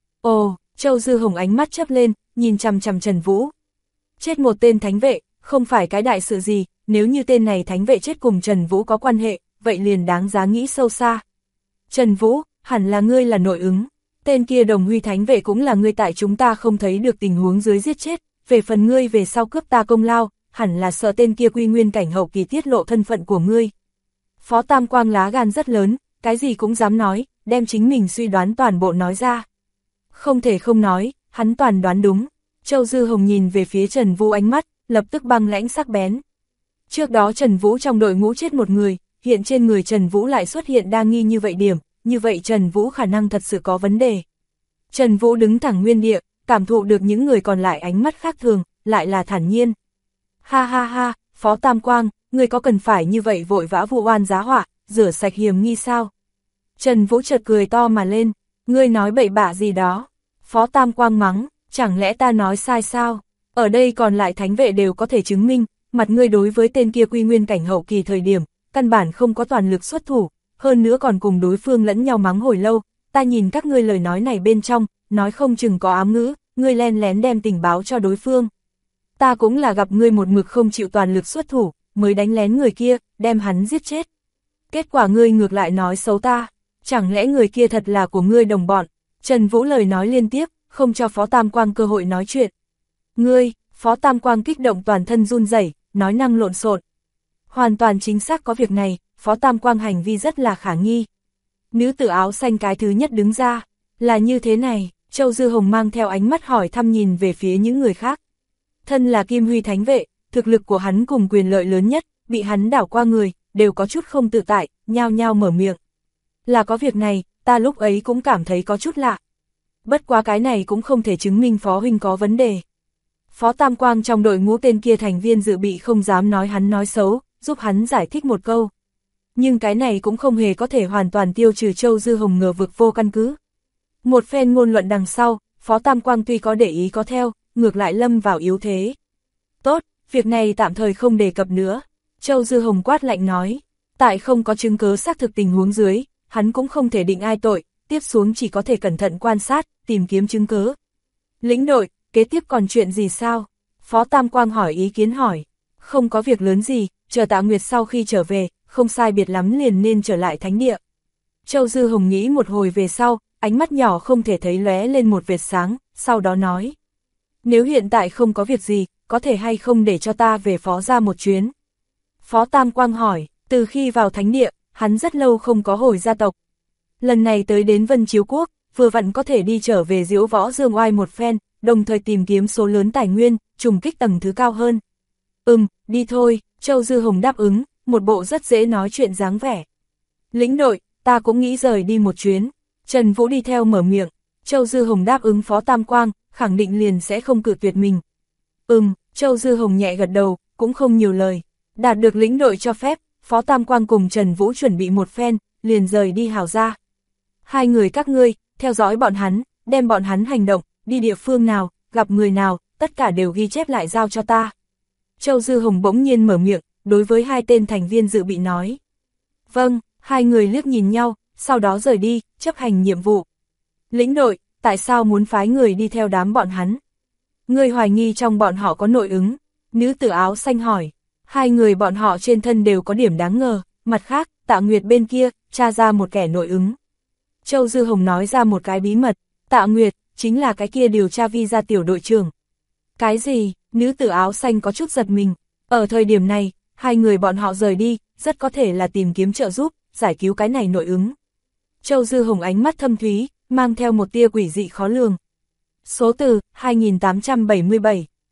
Ồ, Châu Dư Hồng ánh mắt chớp lên, nhìn chằm chằm Trần Vũ. Chết một tên thánh vệ, không phải cái đại sự gì, nếu như tên này thánh vệ chết cùng Trần Vũ có quan hệ, vậy liền đáng giá nghĩ sâu xa. Trần Vũ, hẳn là ngươi là nội ứng, tên kia Đồng Huy thánh vệ cũng là ngươi tại chúng ta không thấy được tình huống dưới giết chết, về phần ngươi về sau cướp ta công lao, hẳn là sợ tên kia quy nguyên cảnh hậu kỳ tiết lộ thân phận của ngươi. Phó Tam Quang lá gan rất lớn, cái gì cũng dám nói, đem chính mình suy đoán toàn bộ nói ra. Không thể không nói, hắn toàn đoán đúng. Châu Dư Hồng nhìn về phía Trần Vũ ánh mắt, lập tức băng lãnh sắc bén. Trước đó Trần Vũ trong đội ngũ chết một người, hiện trên người Trần Vũ lại xuất hiện đa nghi như vậy điểm, như vậy Trần Vũ khả năng thật sự có vấn đề. Trần Vũ đứng thẳng nguyên địa, cảm thụ được những người còn lại ánh mắt khác thường, lại là thản nhiên. Ha ha ha, Phó Tam Quang, ngươi có cần phải như vậy vội vã vụ oan giá họa, rửa sạch hiểm nghi sao? Trần Vũ chợt cười to mà lên, ngươi nói bậy bạ gì đó? Phó Tam Quang mắng, chẳng lẽ ta nói sai sao? Ở đây còn lại thánh vệ đều có thể chứng minh, mặt ngươi đối với tên kia quy nguyên cảnh hậu kỳ thời điểm, căn bản không có toàn lực xuất thủ, hơn nữa còn cùng đối phương lẫn nhau mắng hồi lâu, ta nhìn các ngươi lời nói này bên trong, nói không chừng có ám ngữ, ngươi len lén đem tình báo cho đối phương. Ta cũng là gặp ngươi một mực không chịu toàn lực xuất thủ, mới đánh lén người kia, đem hắn giết chết. Kết quả ngươi ngược lại nói xấu ta, chẳng lẽ người kia thật là của ngươi đồng bọn? Trần Vũ lời nói liên tiếp, không cho Phó Tam Quang cơ hội nói chuyện. Ngươi, Phó Tam Quang kích động toàn thân run rẩy, nói năng lộn xộn. Hoàn toàn chính xác có việc này, Phó Tam Quang hành vi rất là khả nghi. Nữ tử áo xanh cái thứ nhất đứng ra, là như thế này, Châu Dư Hồng mang theo ánh mắt hỏi thăm nhìn về phía những người khác. Thân là Kim Huy thánh vệ, thực lực của hắn cùng quyền lợi lớn nhất, bị hắn đảo qua người, đều có chút không tự tại, nhao nhao mở miệng. Là có việc này, ta lúc ấy cũng cảm thấy có chút lạ. Bất quá cái này cũng không thể chứng minh Phó huynh có vấn đề. Phó Tam Quang trong đội ngũ tên kia thành viên dự bị không dám nói hắn nói xấu, giúp hắn giải thích một câu. Nhưng cái này cũng không hề có thể hoàn toàn tiêu trừ Châu Dư Hồng ngờ vực vô căn cứ. Một phen ngôn luận đằng sau, Phó Tam Quang tuy có để ý có theo, ngược lại lâm vào yếu thế. Tốt, việc này tạm thời không đề cập nữa. Châu Dư Hồng quát lạnh nói, tại không có chứng cứ xác thực tình huống dưới, hắn cũng không thể định ai tội, tiếp xuống chỉ có thể cẩn thận quan sát, tìm kiếm chứng cứ. Lĩnh đội, kế tiếp còn chuyện gì sao? Phó Tam Quang hỏi ý kiến hỏi. Không có việc lớn gì, chờ Tạ Nguyệt sau khi trở về, không sai biệt lắm liền nên trở lại thánh địa. Châu Dư Hồng nghĩ một hồi về sau, ánh mắt nhỏ không thể thấy lóe lên một vệt sáng, sau đó nói. Nếu hiện tại không có việc gì, có thể hay không để cho ta về Phó ra một chuyến? Phó Tam Quang hỏi, từ khi vào thánh địa, hắn rất lâu không có hồi gia tộc. Lần này tới đến Vân Chiếu Quốc, vừa vặn có thể đi trở về diễu võ dương oai một phen, đồng thời tìm kiếm số lớn tài nguyên, trùng kích tầng thứ cao hơn. Đi thôi, Châu Dư Hồng đáp ứng, một bộ rất dễ nói chuyện dáng vẻ. Lĩnh đội, ta cũng nghĩ rời đi một chuyến. Trần Vũ đi theo mở miệng, Châu Dư Hồng đáp ứng Phó Tam Quang, khẳng định liền sẽ không cự tuyệt mình. Châu Dư Hồng nhẹ gật đầu, cũng không nhiều lời. Đạt được lĩnh đội cho phép, Phó Tam Quang cùng Trần Vũ chuẩn bị một phen, liền rời đi Hào gia. Hai người các ngươi, theo dõi bọn hắn, đem bọn hắn hành động, đi địa phương nào, gặp người nào, tất cả đều ghi chép lại giao cho ta. Châu Dư Hồng bỗng nhiên mở miệng, đối với hai tên thành viên dự bị nói. Vâng, hai người liếc nhìn nhau, sau đó rời đi, chấp hành nhiệm vụ. Lĩnh đội, tại sao muốn phái người đi theo đám bọn hắn? Ngươi hoài nghi trong bọn họ có nội ứng. Nữ tử áo xanh hỏi. Hai người bọn họ trên thân đều có điểm đáng ngờ, mặt khác, Tạ Nguyệt bên kia, tra ra một kẻ nội ứng. Châu Dư Hồng nói ra một cái bí mật, Tạ Nguyệt, chính là cái kia điều tra visa tiểu đội trưởng. Cái gì? Nữ tử áo xanh có chút giật mình. Ở thời điểm này, hai người bọn họ rời đi, rất có thể là tìm kiếm trợ giúp, giải cứu cái này nội ứng. Châu Dư Hồng ánh mắt thâm thúy, mang theo một tia quỷ dị khó lường. Số từ, 2877.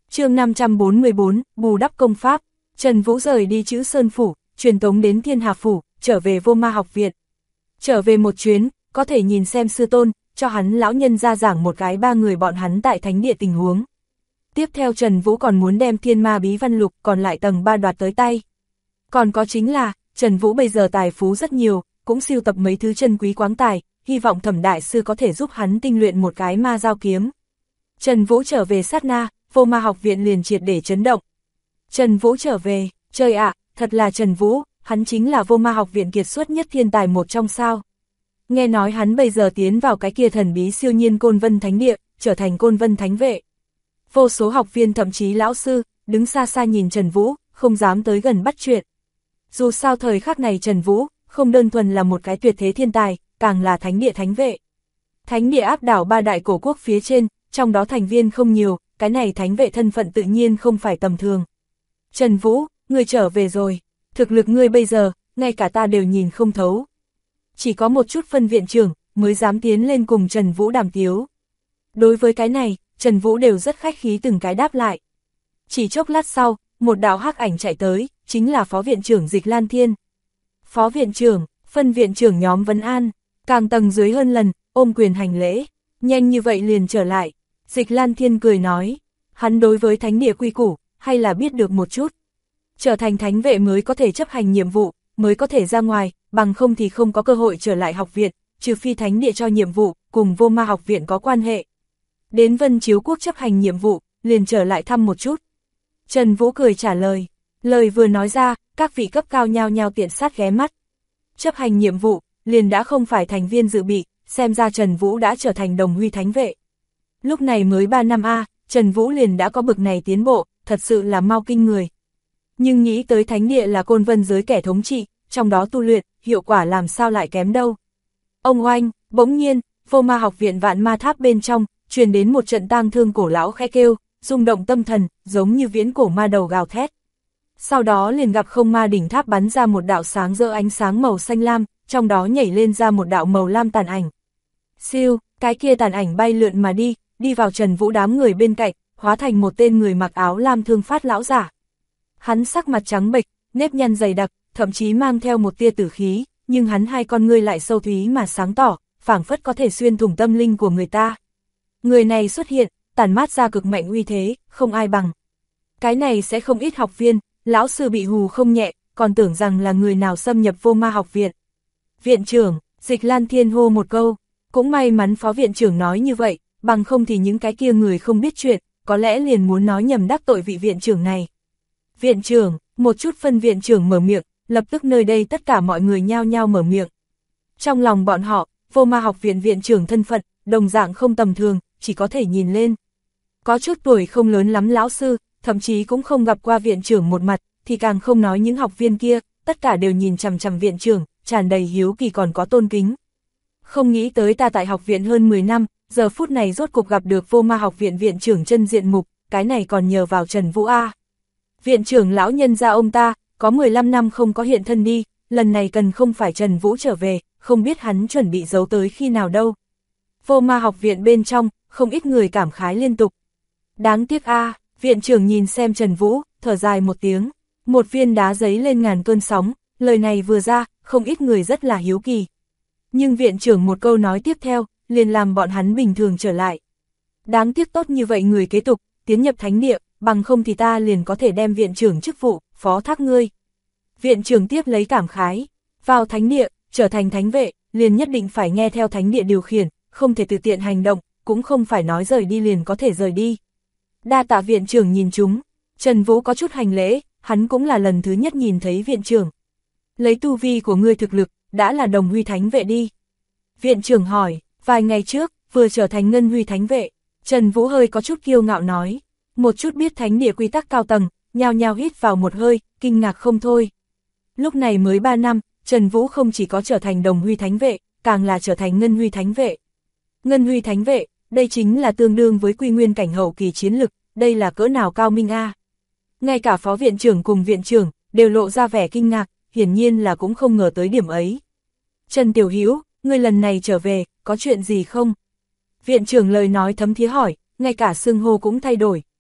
chương 544, bù đắp công pháp. Trần Vũ rời đi Chữ Sơn Phủ, truyền tống đến Thiên Hà Phủ, trở về Vô Ma học viện. Trở về một chuyến, có thể nhìn xem sư tôn, cho hắn lão nhân ra giảng một cái ba người bọn hắn tại thánh địa tình huống. Tiếp theo Trần Vũ còn muốn đem Thiên Ma Bí Văn Lục còn lại tầng 3 đoạt tới tay. Còn có chính là, Trần Vũ bây giờ tài phú rất nhiều, cũng sưu tập mấy thứ chân quý quáng tài, hy vọng Thẩm đại sư có thể giúp hắn tinh luyện một cái ma giao kiếm. Trần Vũ trở về sát na, Vô Ma học viện liền triệt để chấn động. Trần Vũ trở về, trời ạ, thật là Trần Vũ, hắn chính là Vô Ma học viện kiệt xuất nhất thiên tài một trong sao. Nghe nói hắn bây giờ tiến vào cái kia thần bí siêu nhiên Côn Vân Thánh Địa, trở thành Côn Vân Thánh Vệ. Vô số học viên thậm chí lão sư, đứng xa xa nhìn Trần Vũ, không dám tới gần bắt chuyện. Dù sao thời khắc này Trần Vũ, không đơn thuần là một cái tuyệt thế thiên tài, càng là Thánh Địa Thánh Vệ. Thánh Địa áp đảo ba đại cổ quốc phía trên, trong đó thành viên không nhiều, cái này Thánh Vệ thân phận tự nhiên không phải tầm thường. Trần Vũ, ngươi trở về rồi, thực lực ngươi bây giờ, ngay cả ta đều nhìn không thấu. Chỉ có một chút phân viện trưởng, mới dám tiến lên cùng Trần Vũ đàm tiếu. Đối với cái này, Trần Vũ đều rất khách khí từng cái đáp lại. Chỉ chốc lát sau, một đạo hắc ảnh chạy tới, chính là Phó Viện trưởng Dịch Lan Thiên. Phó Viện trưởng, phân viện trưởng nhóm vấn an, càng tầng dưới hơn lần, ôm quyền hành lễ, nhanh như vậy liền trở lại. Dịch Lan Thiên cười nói, hắn đối với thánh địa quy củ, hay là biết được một chút. Trở thành thánh vệ mới có thể chấp hành nhiệm vụ, mới có thể ra ngoài, bằng không thì không có cơ hội trở lại học viện, trừ phi thánh địa cho nhiệm vụ, cùng Vô Ma học viện có quan hệ. Đến Vân Chiếu Quốc chấp hành nhiệm vụ, liền trở lại thăm một chút. Trần Vũ cười trả lời, lời vừa nói ra, các vị cấp cao nhao nhao tiện sát ghé mắt. Chấp hành nhiệm vụ, liền đã không phải thành viên dự bị, xem ra Trần Vũ đã trở thành đồng huy thánh vệ. Lúc này mới 3 năm Trần Vũ liền đã có bực này tiến bộ, thật sự là mau kinh người. Nhưng nghĩ tới thánh địa là Côn Vân giới kẻ thống trị, trong đó tu luyện, hiệu quả làm sao lại kém đâu. Ông oanh, bỗng nhiên, Vô Ma học viện Vạn Ma Tháp bên trong, truyền đến một trận tang thương cổ lão khẽ kêu, rung động tâm thần, giống như viễn cổ ma đầu gào thét. Sau đó liền gặp không ma đỉnh tháp bắn ra một đạo sáng rỡ ánh sáng màu xanh lam, trong đó nhảy lên ra một đạo màu lam tàn ảnh. Siêu, cái kia tàn ảnh bay lượn mà đi vào Trần Vũ đám người bên cạnh, hóa thành một tên người mặc áo lam thương phát lão giả. Hắn sắc mặt trắng bệch, nếp nhăn dày đặc, thậm chí mang theo một tia tử khí, nhưng hắn hai con ngươi lại sâu thúy mà sáng tỏ, phảng phất có thể xuyên thủng tâm linh của người ta. Người này xuất hiện, tản mát ra cực mạnh uy thế, không ai bằng. Cái này sẽ không ít học viên, lão sư bị hù không nhẹ, còn tưởng rằng là người nào xâm nhập Vô Ma học viện. Viện trưởng, Dịch Lan Thiên hô một câu, cũng may mắn Phó viện trưởng nói như vậy, bằng không thì những cái kia người không biết chuyện, có lẽ liền muốn nói nhầm đắc tội vị viện trưởng này. Viện trưởng, một chút phân viện trưởng mở miệng, lập tức nơi đây tất cả mọi người nhao nhao mở miệng. Trong lòng bọn họ, Vô Ma học viện viện trưởng thân phận, đồng dạng không tầm thường, chỉ có thể nhìn lên. Có chút tuổi không lớn lắm lão sư, thậm chí cũng không gặp qua viện trưởng một mặt, thì càng không nói những học viên kia, tất cả đều nhìn chằm chằm viện trưởng, tràn đầy hiếu kỳ còn có tôn kính. Không nghĩ tới ta tại học viện hơn 10 năm, giờ phút này rốt cục gặp được Vô Ma học viện viện trưởng chân diện mục, cái này còn nhờ vào Trần Vũ A. Viện trưởng lão nhân gia ông ta, có 15 năm không có hiện thân đi, lần này cần không phải Trần Vũ trở về, không biết hắn chuẩn bị giấu tới khi nào đâu. Vô Ma học viện bên trong, không ít người cảm khái liên tục. Đáng tiếc viện trưởng nhìn xem Trần Vũ, thở dài một tiếng, một viên đá giấy lên ngàn cơn sóng, lời này vừa ra, không ít người rất là hiếu kỳ. Nhưng viện trưởng một câu nói tiếp theo, liền làm bọn hắn bình thường trở lại. Đáng tiếc tốt như vậy người kế tục, tiến nhập thánh địa, bằng không thì ta liền có thể đem viện trưởng chức vụ, phó thác ngươi. Viện trưởng tiếp lấy cảm khái, vào thánh địa, trở thành thánh vệ, liền nhất định phải nghe theo thánh địa điều khiển, không thể tự tiện hành động, cũng không phải nói rời đi liền có thể rời đi. Đa tạ viện trưởng nhìn chúng, Trần Vũ có chút hành lễ, hắn cũng là lần thứ nhất nhìn thấy viện trưởng. Lấy tu vi của ngươi thực lực, đã là đồng huy thánh vệ đi. Viện trưởng hỏi, vài ngày trước, vừa trở thành ngân huy thánh vệ, Trần Vũ hơi có chút kiêu ngạo nói, một chút biết thánh địa quy tắc cao tầng, nhao nhao hít vào một hơi, kinh ngạc không thôi. Lúc này mới 3 năm, Trần Vũ không chỉ có trở thành đồng huy thánh vệ, càng là trở thành ngân huy thánh vệ. Ngân huy thánh vệ, đây chính là tương đương với quy nguyên cảnh hậu kỳ chiến lực, đây là cỡ nào cao minh a. Ngay cả phó viện trưởng cùng viện trưởng, đều lộ ra vẻ kinh ngạc, hiển nhiên là cũng không ngờ tới điểm ấy. Trần Tiểu Hữu, ngươi lần này trở về, có chuyện gì không? Viện trưởng lời nói thấm thía hỏi, ngay cả xưng hô cũng thay đổi.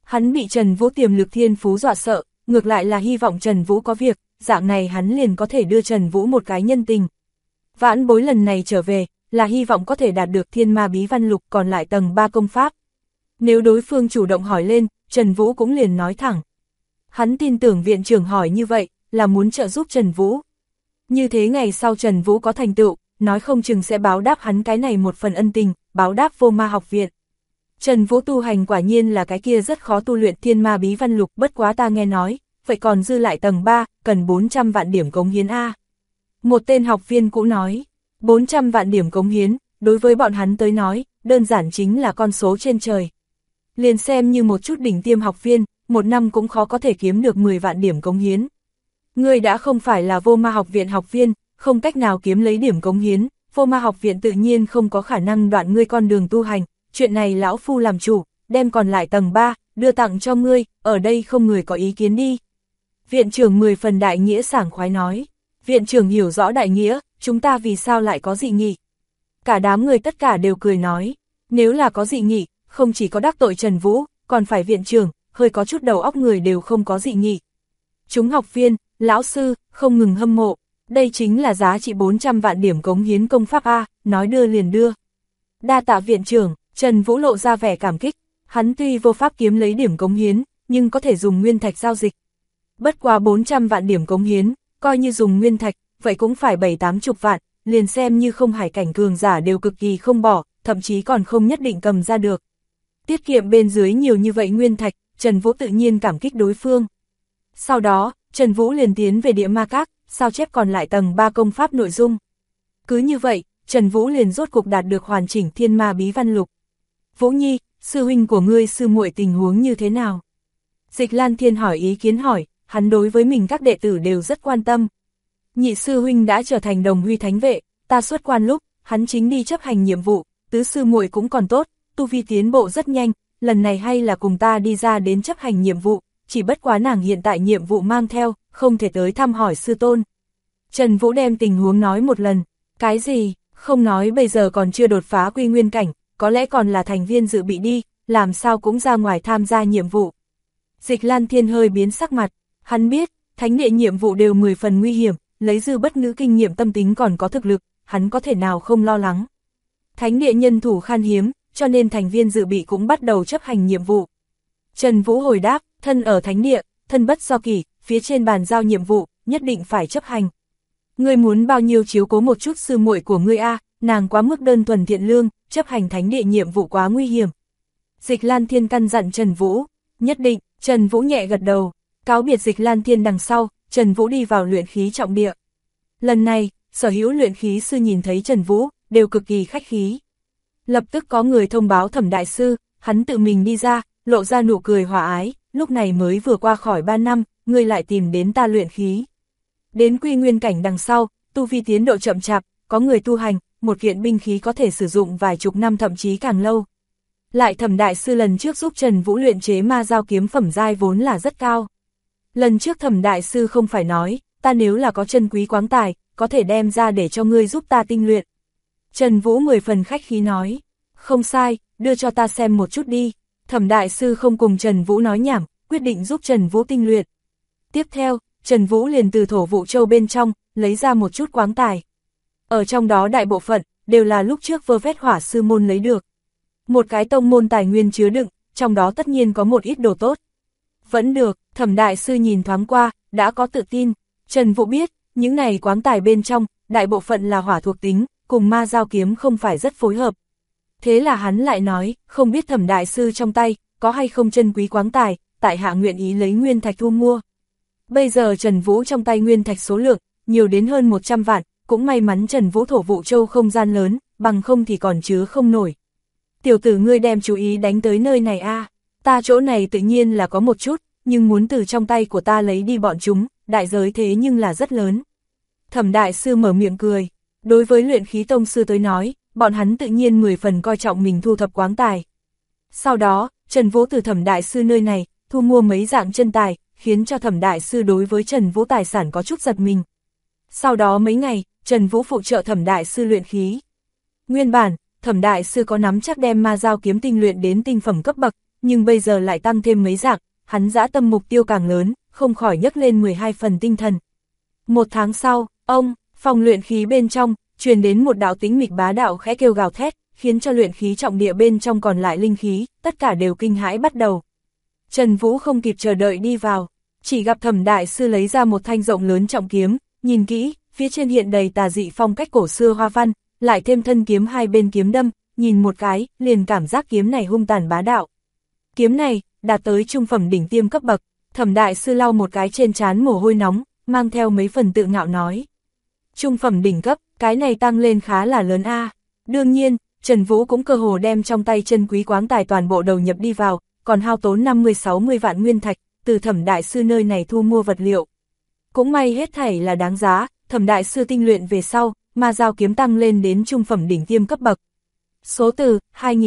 Hắn bị Trần Vũ tiềm lực thiên phú dọa sợ, ngược lại là hy vọng Trần Vũ có việc, dạng này hắn liền có thể đưa Trần Vũ một cái nhân tình. Vãn Bối lần này trở về, là hy vọng có thể đạt được Thiên Ma Bí Văn Lục còn lại tầng 3 công pháp. Nếu đối phương chủ động hỏi lên, Trần Vũ cũng liền nói thẳng. Hắn tin tưởng viện trưởng hỏi như vậy, là muốn trợ giúp Trần Vũ. Như thế ngày sau Trần Vũ có thành tựu, nói không chừng sẽ báo đáp hắn cái này một phần ân tình, báo đáp Vô Ma học viện. Trần Vũ tu hành quả nhiên là cái kia rất khó tu luyện Thiên Ma Bí Văn Lục, bất quá ta nghe nói, vậy còn dư lại tầng 3, cần 400 vạn điểm cống hiến A. Một tên học viên cũ nói, 400 vạn điểm cống hiến, đối với bọn hắn tới nói, đơn giản chính là con số trên trời. Liền xem như một chút đỉnh tiêm học viên, một năm cũng khó có thể kiếm được 10 vạn điểm cống hiến. Ngươi đã không phải là Vô Ma học viện học viên, không cách nào kiếm lấy điểm cống hiến, Vô Ma học viện tự nhiên không có khả năng đoạn ngươi con đường tu hành, chuyện này lão phu làm chủ, đem còn lại tầng 3, đưa tặng cho ngươi, ở đây không người có ý kiến đi. Viện trưởng 10 phần đại nghĩa sảng khoái nói, viện trưởng hiểu rõ đại nghĩa, chúng ta vì sao lại có dị nghị. Cả đám người tất cả đều cười nói, nếu là có dị nghị, không chỉ có đắc tội Trần Vũ, còn phải viện trưởng, hơi có chút đầu óc người đều không có dị nghị. Chúng học viên, lão sư, không ngừng hâm mộ, đây chính là giá trị 400 vạn điểm cống hiến công pháp A, nói đưa liền đưa. Đa tạ viện trưởng, Trần Vũ lộ ra vẻ cảm kích, hắn tuy vô pháp kiếm lấy điểm cống hiến, nhưng có thể dùng nguyên thạch giao dịch. Bất quá 400 vạn điểm cống hiến, coi như dùng nguyên thạch, vậy cũng phải 7-80 vạn, liền xem như không hải cảnh cường giả đều cực kỳ không bỏ, thậm chí còn không nhất định cầm ra được. Tiết kiệm bên dưới nhiều như vậy nguyên thạch, Trần Vũ tự nhiên cảm kích đối phương. Sau đó, Trần Vũ liền tiến về Địa Ma Các, sao chép còn lại tầng 3 công pháp nội dung. Cứ như vậy, Trần Vũ liền rốt cục đạt được hoàn chỉnh Thiên Ma Bí Văn Lục. Vũ Nhi, sư huynh của ngươi sư muội tình huống như thế nào? Dịch Lan Thiên hỏi ý kiến hỏi, hắn đối với mình các đệ tử đều rất quan tâm. Nhị sư huynh đã trở thành đồng huy thánh vệ, ta xuất quan lúc, hắn chính đi chấp hành nhiệm vụ, tứ sư muội cũng còn tốt, tu vi tiến bộ rất nhanh, lần này hay là cùng ta đi ra đến chấp hành nhiệm vụ, chỉ bất quá nàng hiện tại nhiệm vụ mang theo, không thể tới thăm hỏi sư tôn. Trần Vũ đem tình huống nói một lần, cái gì, không nói bây giờ còn chưa đột phá quy nguyên cảnh, có lẽ còn là thành viên dự bị đi, làm sao cũng ra ngoài tham gia nhiệm vụ. Dịch Lan Thiên hơi biến sắc mặt, hắn biết, thánh địa nhiệm vụ đều 10 phần nguy hiểm, lấy dư bất nữ kinh nghiệm tâm tính còn có thực lực, hắn có thể nào không lo lắng. Thánh địa nhân thủ khan hiếm, cho nên thành viên dự bị cũng bắt đầu chấp hành nhiệm vụ. Trần Vũ hồi đáp, thân ở thánh địa, thân bất do kỷ, phía trên bàn giao nhiệm vụ, nhất định phải chấp hành. Ngươi muốn bao nhiêu chiếu cố một chút sư muội của ngươi a, nàng quá mức đơn thuần thiện lương, chấp hành thánh địa nhiệm vụ quá nguy hiểm. Dịch Lan Thiên căn dặn Trần Vũ, nhất định, Trần Vũ nhẹ gật đầu, cáo biệt Dịch Lan Thiên đằng sau, Trần Vũ đi vào luyện khí trọng địa. Lần này, sở hữu luyện khí sư nhìn thấy Trần Vũ, đều cực kỳ khách khí. Lập tức có người thông báo Thẩm đại sư, hắn tự mình đi ra, lộ ra nụ cười hòa ái, lúc này mới vừa qua khỏi 3 năm, ngươi lại tìm đến ta luyện khí. Đến quy nguyên cảnh đằng sau, tu vi tiến độ chậm chạp, có người tu hành, một kiện binh khí có thể sử dụng vài chục năm thậm chí càng lâu. Lại Thẩm đại sư lần trước giúp Trần Vũ luyện chế ma dao kiếm phẩm giai vốn là rất cao. Lần trước Thẩm đại sư không phải nói, ta nếu là có chân quý quáng tài, có thể đem ra để cho ngươi giúp ta tinh luyện. Trần Vũ 10 phần khách khí nói, không sai, đưa cho ta xem một chút đi. Thẩm đại sư không cùng Trần Vũ nói nhảm, quyết định giúp Trần Vũ tinh luyện. Tiếp theo, Trần Vũ liền từ thổ vụ châu bên trong, lấy ra một chút quáng tài. Ở trong đó đại bộ phận, đều là lúc trước Vơ Vét Hỏa sư môn lấy được. Một cái tông môn tài nguyên chứa đựng, trong đó tất nhiên có một ít đồ tốt. Vẫn được, Thẩm đại sư nhìn thoáng qua, đã có tự tin. Trần Vũ biết, những này quáng tài bên trong, đại bộ phận là hỏa thuộc tính, cùng ma dao kiếm không phải rất phối hợp. Thế là hắn lại nói, không biết Thẩm đại sư trong tay, có hay không chân quý quáng tài, tại hạ nguyện ý lấy nguyên thạch thu mua. Bây giờ Trần Vũ trong tay nguyên thạch số lượng, nhiều đến hơn 100 vạn, cũng may mắn Trần Vũ thổ vụ châu không gian lớn, bằng không thì còn chứa không nổi. Tiểu tử ngươi đem chú ý đánh tới nơi này a, ta chỗ này tự nhiên là có một chút, nhưng muốn từ trong tay của ta lấy đi bọn chúng, đại giới thế nhưng là rất lớn. Thẩm đại sư mở miệng cười, đối với luyện khí tông sư tới nói, bọn hắn tự nhiên 10 phần coi trọng mình thu thập quáng tài. Sau đó, Trần Vũ từ Thẩm đại sư nơi này, thu mua mấy dạng chân tài, khiến cho Thẩm đại sư đối với Trần Vũ tài sản có chút giật mình. Sau đó mấy ngày, Trần Vũ phụ trợ Thẩm đại sư luyện khí. Nguyên bản, Thẩm đại sư có nắm chắc đem ma dao kiếm tinh luyện đến tinh phẩm cấp bậc, nhưng bây giờ lại tăng thêm mấy dạng, hắn dã tâm mục tiêu càng lớn, không khỏi nhấc lên 12 phần tinh thần. Một tháng sau, phòng luyện khí bên trong, truyền đến một đạo tĩnh mịch bá đạo khẽ kêu gào thét, khiến cho luyện khí trọng địa bên trong còn lại linh khí, tất cả đều kinh hãi bắt đầu. Trần Vũ không kịp chờ đợi đi vào, chỉ gặp Thẩm đại sư lấy ra một thanh rộng lớn trọng kiếm, nhìn kỹ, phía trên hiện đầy tà dị phong cách cổ xưa hoa văn, lại thêm thân kiếm hai bên kiếm đâm, nhìn một cái, liền cảm giác kiếm này hung tàn bá đạo. Kiếm này, đạt tới trung phẩm đỉnh tiêm cấp bậc, Thẩm đại sư lau một cái trên trán mồ hôi nóng, mang theo mấy phần tự ngạo nói. Trung phẩm đỉnh cấp, cái này tăng lên khá là lớn a. Đương nhiên, Trần Vũ cũng cơ hồ đem trong tay chân quý quáng tài toàn bộ đầu nhập đi vào, còn hao tốn 50-60 vạn nguyên thạch, từ Thẩm đại sư nơi này thu mua vật liệu. Cũng may hết thảy là đáng giá, Thẩm đại sư tinh luyện về sau, ma giao kiếm tăng lên đến trung phẩm đỉnh tiêm cấp bậc. Số từ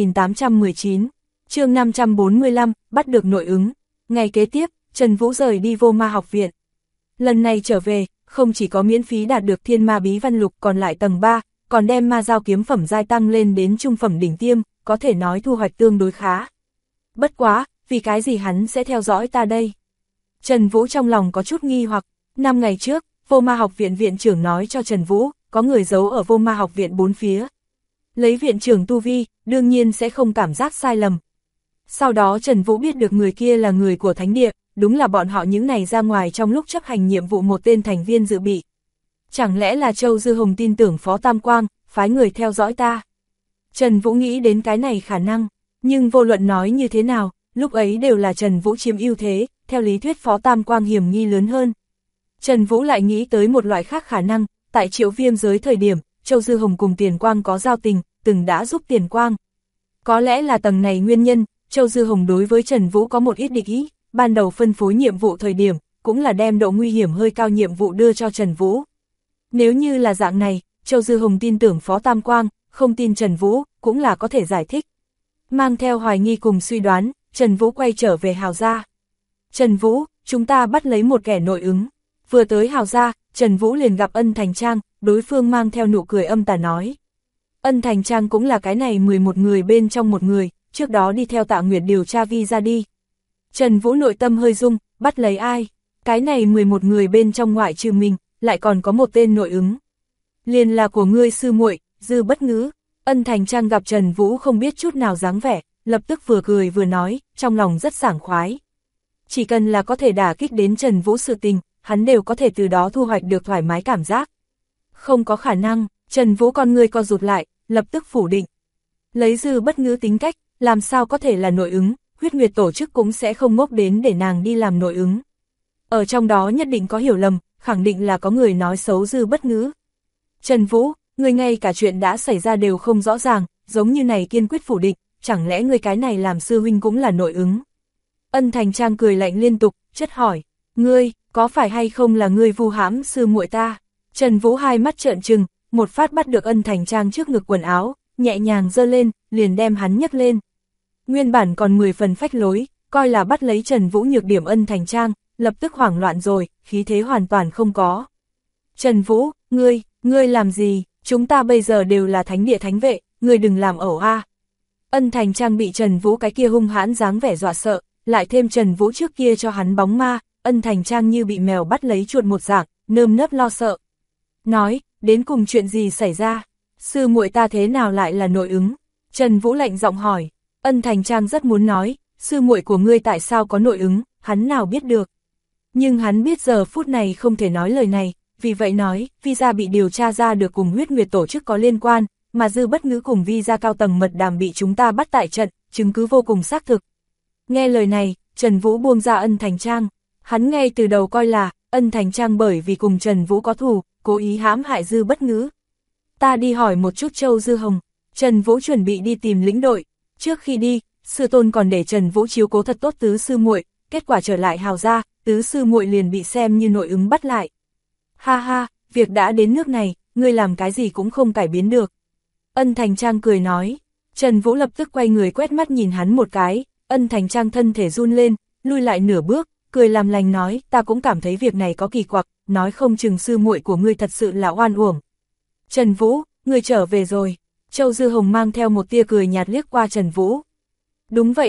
2819, chương 545, bắt được nội ứng. Ngày kế tiếp, Trần Vũ rời đi Vô Ma học viện. Lần này trở về, không chỉ có miễn phí đạt được thiên ma bí văn lục còn lại tầng 3, còn đem ma giao kiếm phẩm giai tăng lên đến trung phẩm đỉnh tiêm, có thể nói thu hoạch tương đối khá. Bất quá, vì cái gì hắn sẽ theo dõi ta đây? Trần Vũ trong lòng có chút nghi hoặc, 5 ngày trước, Vô Ma học viện viện trưởng nói cho Trần Vũ, có người giấu ở Vô Ma học viện bốn phía. Lấy viện trưởng tu vi, đương nhiên sẽ không cảm giác sai lầm. Sau đó Trần Vũ biết được người kia là người của thánh địa, đúng là bọn họ những này ra ngoài trong lúc chấp hành nhiệm vụ một tên thành viên dự bị. Chẳng lẽ là Châu Dư Hồng tin tưởng Phó Tam Quang, phái người theo dõi ta? Trần Vũ nghĩ đến cái này khả năng, nhưng vô luận nói như thế nào, lúc ấy đều là Trần Vũ chiếm ưu thế, theo lý thuyết Phó Tam Quang hiểm nghi lớn hơn. Trần Vũ lại nghĩ tới một loại khác khả năng, tại Triệu Viêm giới thời điểm, Châu Dư Hồng cùng Tiền Quang có giao tình, từng đã giúp Tiền Quang. Có lẽ là tầng này nguyên nhân, Châu Dư Hồng đối với Trần Vũ có một ít địch ý, ban đầu phân phối nhiệm vụ thời điểm, cũng là đem độ nguy hiểm hơi cao nhiệm vụ đưa cho Trần Vũ. Nếu như là dạng này, Châu Dư Hồng tin tưởng Phó Tam Quang, không tin Trần Vũ, cũng là có thể giải thích. Mang theo hoài nghi cùng suy đoán, Trần Vũ quay trở về Hào gia. Trần Vũ, chúng ta bắt lấy một kẻ nội ứng. Vừa tới Hào gia, Trần Vũ liền gặp Ân Thành Trang, đối phương mang theo nụ cười âm tà nói. Ân Thành Trang cũng là cái này 11 người bên trong một người, trước đó đi theo Tạ Nguyệt điều tra vi ra đi. Trần Vũ nội tâm hơi rung, bắt lấy ai? Cái này 11 người bên trong ngoại trừ mình, lại còn có một tên nội ứng. Liền là của ngươi sư muội, Dư Bất Ngữ. Ân Thành Trang gặp Trần Vũ không biết chút nào dáng vẻ, lập tức vừa cười vừa nói, trong lòng rất sảng khoái. Chỉ cần là có thể đả kích đến Trần Vũ sự tình, hắn đều có thể từ đó thu hoạch được thoải mái cảm giác. Không có khả năng, Trần Vũ con người co rụt lại, lập tức phủ định. Lấy Dư Bất Ngữ tính cách, làm sao có thể là nội ứng, Huyết Nguyệt tổ chức cũng sẽ không ngốc đến để nàng đi làm nội ứng. Ở trong đó nhất định có hiểu lầm, khẳng định là có người nói xấu Dư Bất Ngữ. Trần Vũ, người ngay cả chuyện đã xảy ra đều không rõ ràng, giống như này kiên quyết phủ định, chẳng lẽ người cái này làm sư huynh cũng là nội ứng? Ân Thành Trang cười lạnh liên tục, chất hỏi, ngươi, có phải hay không là ngươi vu hãm sư muội ta? Trần Vũ hai mắt trợn trừng, một phát bắt được Ân Thành Trang trước ngực quần áo, nhẹ nhàng giơ lên, liền đem hắn nhấc lên. Nguyên bản còn 10 phần phách lối, coi là bắt lấy Trần Vũ nhược điểm Ân Thành Trang, lập tức hoảng loạn rồi, khí thế hoàn toàn không có. Trần Vũ, ngươi làm gì, chúng ta bây giờ đều là thánh địa thánh vệ, ngươi đừng làm ẩu a. Ân Thành Trang bị Trần Vũ cái kia hung hãn dáng vẻ dọa sợ, lại thêm Trần Vũ trước kia cho hắn bóng ma, Ân Thành Trang như bị mèo bắt lấy chuột một dạng, nơm nớp lo sợ. Nói, đến cùng chuyện gì xảy ra? Sư muội ta thế nào lại là nội ứng? Trần Vũ lạnh giọng hỏi. Ân Thành Trang rất muốn nói, sư muội của ngươi tại sao có nội ứng, hắn nào biết được. Nhưng hắn biết giờ phút này không thể nói lời này, vì vậy nói, visa bị điều tra ra được cùng Huyết Nguyệt tổ chức có liên quan, mà Dư Bất Ngữ cùng visa cao tầng mật đàm bị chúng ta bắt tại trận, chứng cứ vô cùng xác thực. Nghe lời này, Trần Vũ buông ra Ân Thành Trang, hắn ngay từ đầu coi là, Ân Thành Trang bởi vì cùng Trần Vũ có thù, cố ý hãm hại Dư Bất Ngữ. Ta đi hỏi một chút Châu Dư Hồng, Trần Vũ chuẩn bị đi tìm lĩnh đội, trước khi đi, sư tôn còn để Trần Vũ chiếu cố thật tốt tứ sư muội, kết quả trở lại Hào gia, tứ sư muội liền bị xem như nội ứng bắt lại. Ha ha, việc đã đến nước này, ngươi làm cái gì cũng không cải biến được. Ân Thành Trang cười nói, Trần Vũ lập tức quay người quét mắt nhìn hắn một cái, Ân Thành Trang thân thể run lên, lui lại nửa bước, cười làm lành nói, ta cũng cảm thấy việc này có kỳ quặc, nói không chừng sư muội của ngươi thật sự là oan uổng. Trần Vũ, ngươi trở về rồi. Châu Dư Hồng mang theo một tia cười nhạt liếc qua Trần Vũ. Đúng vậy a,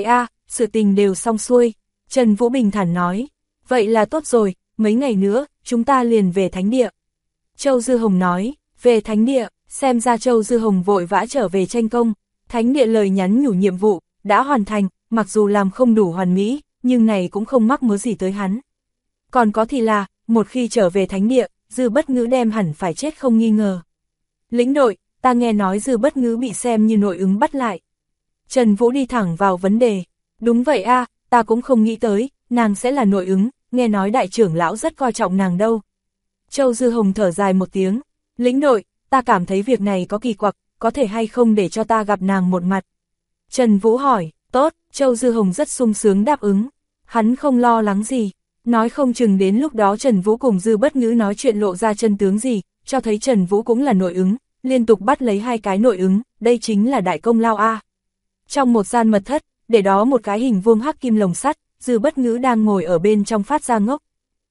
sự tình đều xong xuôi. Trần Vũ bình thản nói, vậy là tốt rồi, mấy ngày nữa, chúng ta liền về thánh địa. Châu Dư Hồng nói, về thánh địa, xem ra Châu Dư Hồng vội vã trở về tranh công. Thánh địa lời nhắn nhủ nhiệm vụ, đã hoàn thành, mặc dù làm không đủ hoàn mỹ, nhưng này cũng không mắc mớ gì tới hắn. Còn có thì là, một khi trở về thánh địa, Dư Bất Ngữ đem hẳn phải chết không nghi ngờ. Lĩnh đội, ta nghe nói Dư Bất Ngữ bị xem như nội ứng bắt lại. Trần Vũ đi thẳng vào vấn đề. Đúng vậy a, ta cũng không nghĩ tới, nàng sẽ là nội ứng, nghe nói đại trưởng lão rất coi trọng nàng đâu. Châu Dư Hồng thở dài một tiếng. Lĩnh đội, ta cảm thấy việc này có kỳ quặc, có thể hay không để cho ta gặp nàng một mặt. Trần Vũ hỏi, tốt, Châu Dư Hồng rất sung sướng đáp ứng. Hắn không lo lắng gì, nói không chừng đến lúc đó Trần Vũ cùng Dư Bất Ngữ nói chuyện lộ ra chân tướng gì, cho thấy Trần Vũ cũng là nội ứng, liên tục bắt lấy 2 cái nội ứng, đây chính là đại công lao a. Trong một gian mật thất, để đó một cái hình vuông hắc kim lồng sắt, Dư Bất Ngữ đang ngồi ở bên trong phát ra ngốc.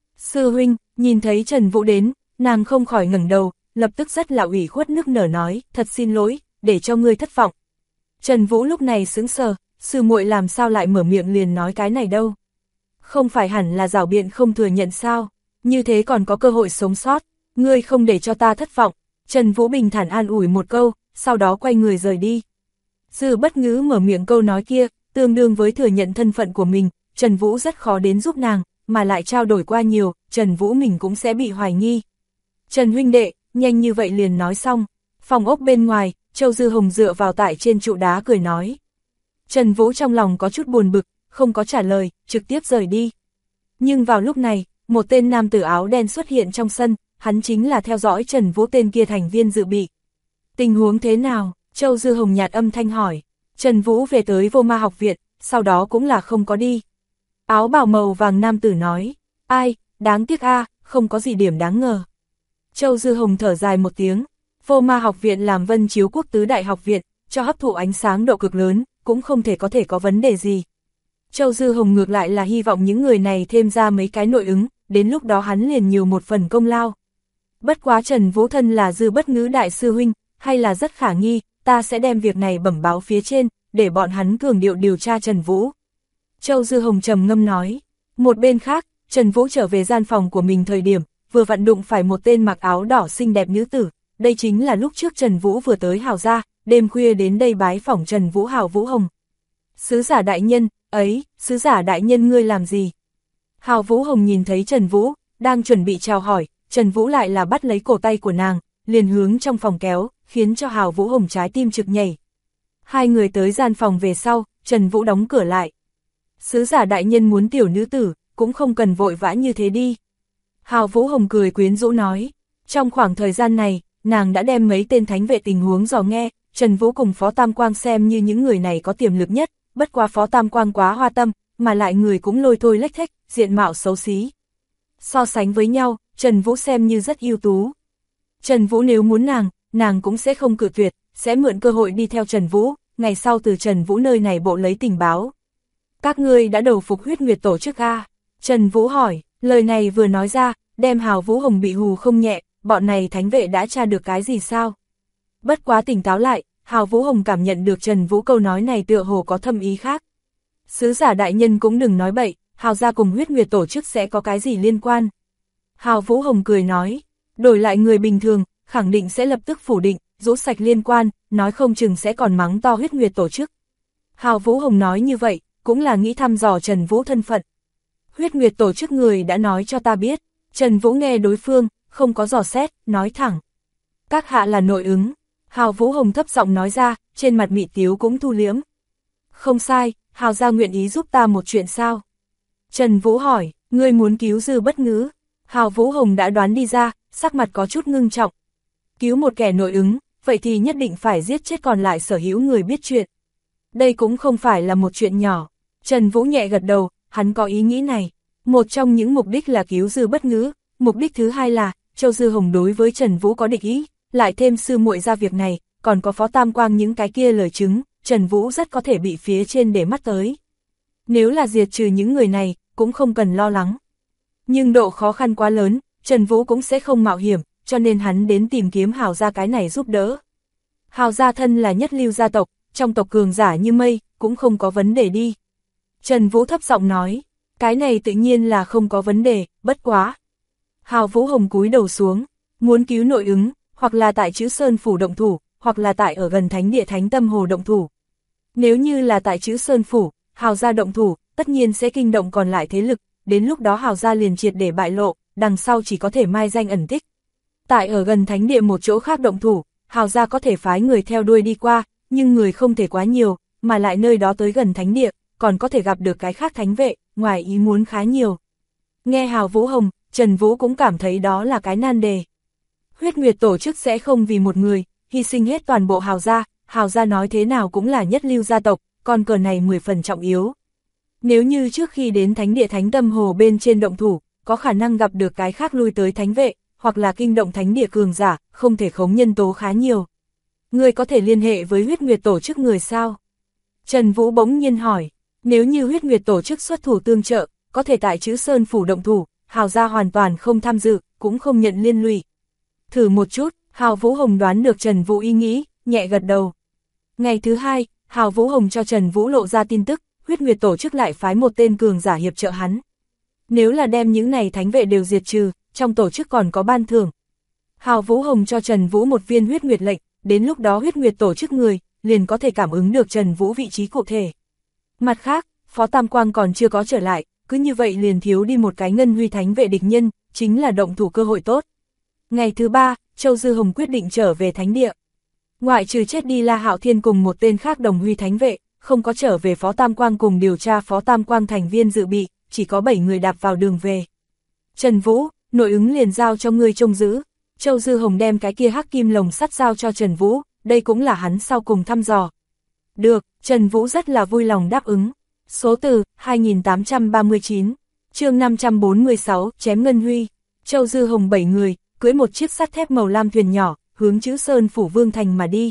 Sư huynh, nhìn thấy Trần Vũ đến, nàng không khỏi ngẩng đầu, lập tức rất là ủy khuất nức nở nói, thật xin lỗi, để cho ngươi thất vọng. Trần Vũ lúc này sững sờ, sư muội làm sao lại mở miệng liền nói cái này đâu. Không phải hẳn là giảo biện không thừa nhận sao, như thế còn có cơ hội sống sót, ngươi không để cho ta thất vọng. Trần Vũ bình thản an ủi một câu, sau đó quay người rời đi. Dư Bất Ngữ mở miệng câu nói kia, tương đương với thừa nhận thân phận của mình, Trần Vũ rất khó đến giúp nàng, mà lại trao đổi qua nhiều, Trần Vũ mình cũng sẽ bị hoài nghi. Trần huynh đệ, nhanh như vậy liền nói xong. Phòng ốc bên ngoài, Châu Dư Hồng dựa vào tại trên trụ đá cười nói. Trần Vũ trong lòng có chút buồn bực, không có trả lời, trực tiếp rời đi. Nhưng vào lúc này, một tên nam tử áo đen xuất hiện trong sân, hắn chính là theo dõi Trần Vũ tên kia thành viên dự bị. Tình huống thế nào? Châu Dư Hồng nhạt âm thanh hỏi. Trần Vũ về tới Vô Ma học viện, sau đó cũng là không có đi. Áo bào màu vàng nam tử nói, ai, đáng tiếc a, không có gì điểm đáng ngờ. Châu Dư Hồng thở dài một tiếng, Vô Ma học viện làm Vân Chiếu Quốc tứ đại học viện, cho hấp thụ ánh sáng độ cực lớn, cũng không thể có vấn đề gì. Châu Dư Hồng ngược lại là hy vọng những người này thêm ra mấy cái nội ứng, đến lúc đó hắn liền nhiều một phần công lao. Bất quá Trần Vũ thân là Dư Bất Ngữ đại sư huynh, hay là rất khả nghi, ta sẽ đem việc này bẩm báo phía trên, để bọn hắn cường điệu điều tra Trần Vũ. Châu Dư Hồng trầm ngâm nói. Một bên khác, Trần Vũ trở về gian phòng của mình thời điểm, vừa vặn đụng phải một tên mặc áo đỏ xinh đẹp nữ tử, đây chính là lúc trước Trần Vũ vừa tới Hào gia, đêm khuya đến đây bái phỏng Trần Vũ Hào Vũ Hồng. Sứ giả đại nhân, ấy, sứ giả đại nhân ngươi làm gì? Hào Vũ Hồng nhìn thấy Trần Vũ, đang chuẩn bị chào hỏi, Trần Vũ lại là bắt lấy cổ tay của nàng, liền hướng trong phòng kéo, khiến cho Hào Vũ Hồng trái tim trực nhảy. Hai người tới gian phòng về sau, Trần Vũ đóng cửa lại. Sứ giả đại nhân muốn tiểu nữ tử, cũng không cần vội vã như thế đi. Hào Vũ Hồng cười quyến rũ nói, trong khoảng thời gian này, nàng đã đem mấy tên thánh vệ tình huống dò nghe, Trần Vũ cùng Phó Tam Quang xem như những người này có tiềm lực nhất, bất quá Phó Tam Quang quá hoa tâm, mà lại người cũng lôi thôi lếch thếch, diện mạo xấu xí. So sánh với nhau, Trần Vũ xem như rất ưu tú. Trần Vũ nếu muốn nàng cũng sẽ không cự tuyệt, sẽ mượn cơ hội đi theo Trần Vũ, ngày sau từ Trần Vũ nơi này bộ lấy tình báo. Các ngươi đã đầu phục Huyết Nguyệt tổ chức a? Trần Vũ hỏi, lời này vừa nói ra, đem Hào Vũ Hồng bị hù không nhẹ, bọn này thánh vệ đã tra được cái gì sao? Bất quá tỉnh táo lại, Hào Vũ Hồng cảm nhận được Trần Vũ câu nói này tựa hồ có thâm ý khác. Sứ giả đại nhân cũng đừng nói bậy, Hào gia cùng Huyết Nguyệt tổ chức sẽ có cái gì liên quan? Hào Vũ Hồng cười nói, đổi lại người bình thường, khẳng định sẽ lập tức phủ định, rũ sạch liên quan, nói không chừng sẽ còn mắng to Huyết Nguyệt tổ chức. Hào Vũ Hồng nói như vậy, cũng là nghĩ thăm dò Trần Vũ thân phận. Huyết Nguyệt tổ chức người đã nói cho ta biết. Trần Vũ nghe đối phương, không có dò xét, nói thẳng. Các hạ là nội ứng. Hào Vũ Hồng thấp giọng nói ra, trên mặt mị tiếu cũng thu liễm. Không sai, Hào gia nguyện ý giúp ta một chuyện sao? Trần Vũ hỏi, ngươi muốn cứu Dư Bất Ngữ? Hào Vũ Hồng đã đoán đi ra, sắc mặt có chút ngưng trọng. Cứu một kẻ nội ứng, vậy thì nhất định phải giết chết còn lại sở hữu người biết chuyện. Đây cũng không phải là một chuyện nhỏ. Trần Vũ nhẹ gật đầu, hắn có ý nghĩ này. Một trong những mục đích là cứu Dư Bất Ngữ, mục đích thứ hai là, Châu Dư Hồng đối với Trần Vũ có địch ý, lại thêm sư muội ra việc này, còn có Phó Tam Quang những cái kia lời chứng, Trần Vũ rất có thể bị phía trên để mắt tới. Nếu là diệt trừ những người này, cũng không cần lo lắng. Nhưng độ khó khăn quá lớn, Trần Vũ cũng sẽ không mạo hiểm, cho nên hắn đến tìm kiếm Hào gia cái này giúp đỡ. Hào gia thân là nhất lưu gia tộc, trong tộc cường giả như mây, cũng không có vấn đề đi. Trần Vũ thấp giọng nói, cái này tự nhiên là không có vấn đề, bất quá. Hào Vũ Hồng cúi đầu xuống, muốn cứu nội ứng, hoặc là tại Chữ Sơn Phủ động thủ, hoặc là tại ở gần Thánh Địa Thánh Tâm Hồ động thủ. Nếu như là tại Chữ Sơn Phủ, Hào gia động thủ, tất nhiên sẽ kinh động còn lại thế lực, đến lúc đó Hào gia liền triệt để bại lộ, đằng sau chỉ có thể mai danh ẩn tích. Tại ở gần Thánh Địa một chỗ khác động thủ, Hào gia có thể phái người theo đuôi đi qua, nhưng người không thể quá nhiều, mà lại nơi đó tới gần Thánh Địa, còn có thể gặp được cái khác thánh vệ, ngoài ý muốn khá nhiều. Nghe Hào Vũ Hồng, Trần Vũ cũng cảm thấy đó là cái nan đề. Huyết Nguyệt tổ chức sẽ không vì một người, hy sinh hết toàn bộ Hào gia nói thế nào cũng là nhất lưu gia tộc, con cờ này 10 phần trọng yếu. Nếu như trước khi đến Thánh Địa Thánh Tâm Hồ bên trên động thủ, có khả năng gặp được cái khác lui tới thánh vệ, hoặc là kinh động Thánh Địa cường giả, không thể khống nhân tố khá nhiều. Người có thể liên hệ với Huyết Nguyệt tổ chức người sao? Trần Vũ bỗng nhiên hỏi, nếu như Huyết Nguyệt tổ chức xuất thủ tương trợ, có thể tại Chữ Sơn Phủ động thủ, Hào gia hoàn toàn không tham dự, cũng không nhận liên lụy. Thử một chút, Hào Vũ Hồng đoán được Trần Vũ ý nghĩ, nhẹ gật đầu. Ngày thứ hai, Hào Vũ Hồng cho Trần Vũ lộ ra tin tức, Huyết Nguyệt tổ chức lại phái một tên cường giả hiệp trợ hắn. Nếu là đem những này thánh vệ đều diệt trừ, trong tổ chức còn có ban thưởng. Hào Vũ Hồng cho Trần Vũ một viên Huyết Nguyệt lệnh, đến lúc đó Huyết Nguyệt tổ chức người, liền có thể cảm ứng được Trần Vũ vị trí cụ thể. Mặt khác, Phó Tam Quang còn chưa có trở lại, cứ như vậy liền thiếu đi một cái ngân huy thánh vệ địch nhân, chính là động thủ cơ hội tốt. Ngày thứ ba, Châu Dư Hồng quyết định trở về Thánh Địa. Ngoại trừ chết đi La Hạo Thiên cùng một tên khác đồng huy thánh vệ, không có trở về Phó Tam Quang cùng điều tra Phó Tam Quang thành viên dự bị, chỉ có 7 người đạp vào đường về. Trần Vũ, nội ứng liền giao cho ngươi trông giữ. Châu Dư Hồng đem cái kia hắc kim lồng sắt giao cho Trần Vũ, đây cũng là hắn sau cùng thăm dò. Được, Trần Vũ rất là vui lòng đáp ứng. Số từ 2839, chương 546, chém ngân huy. Châu Dư Hồng 7 người, cưỡi một chiếc sắt thép màu lam thuyền nhỏ, hướng Chữ Sơn Phủ Vương Thành mà đi.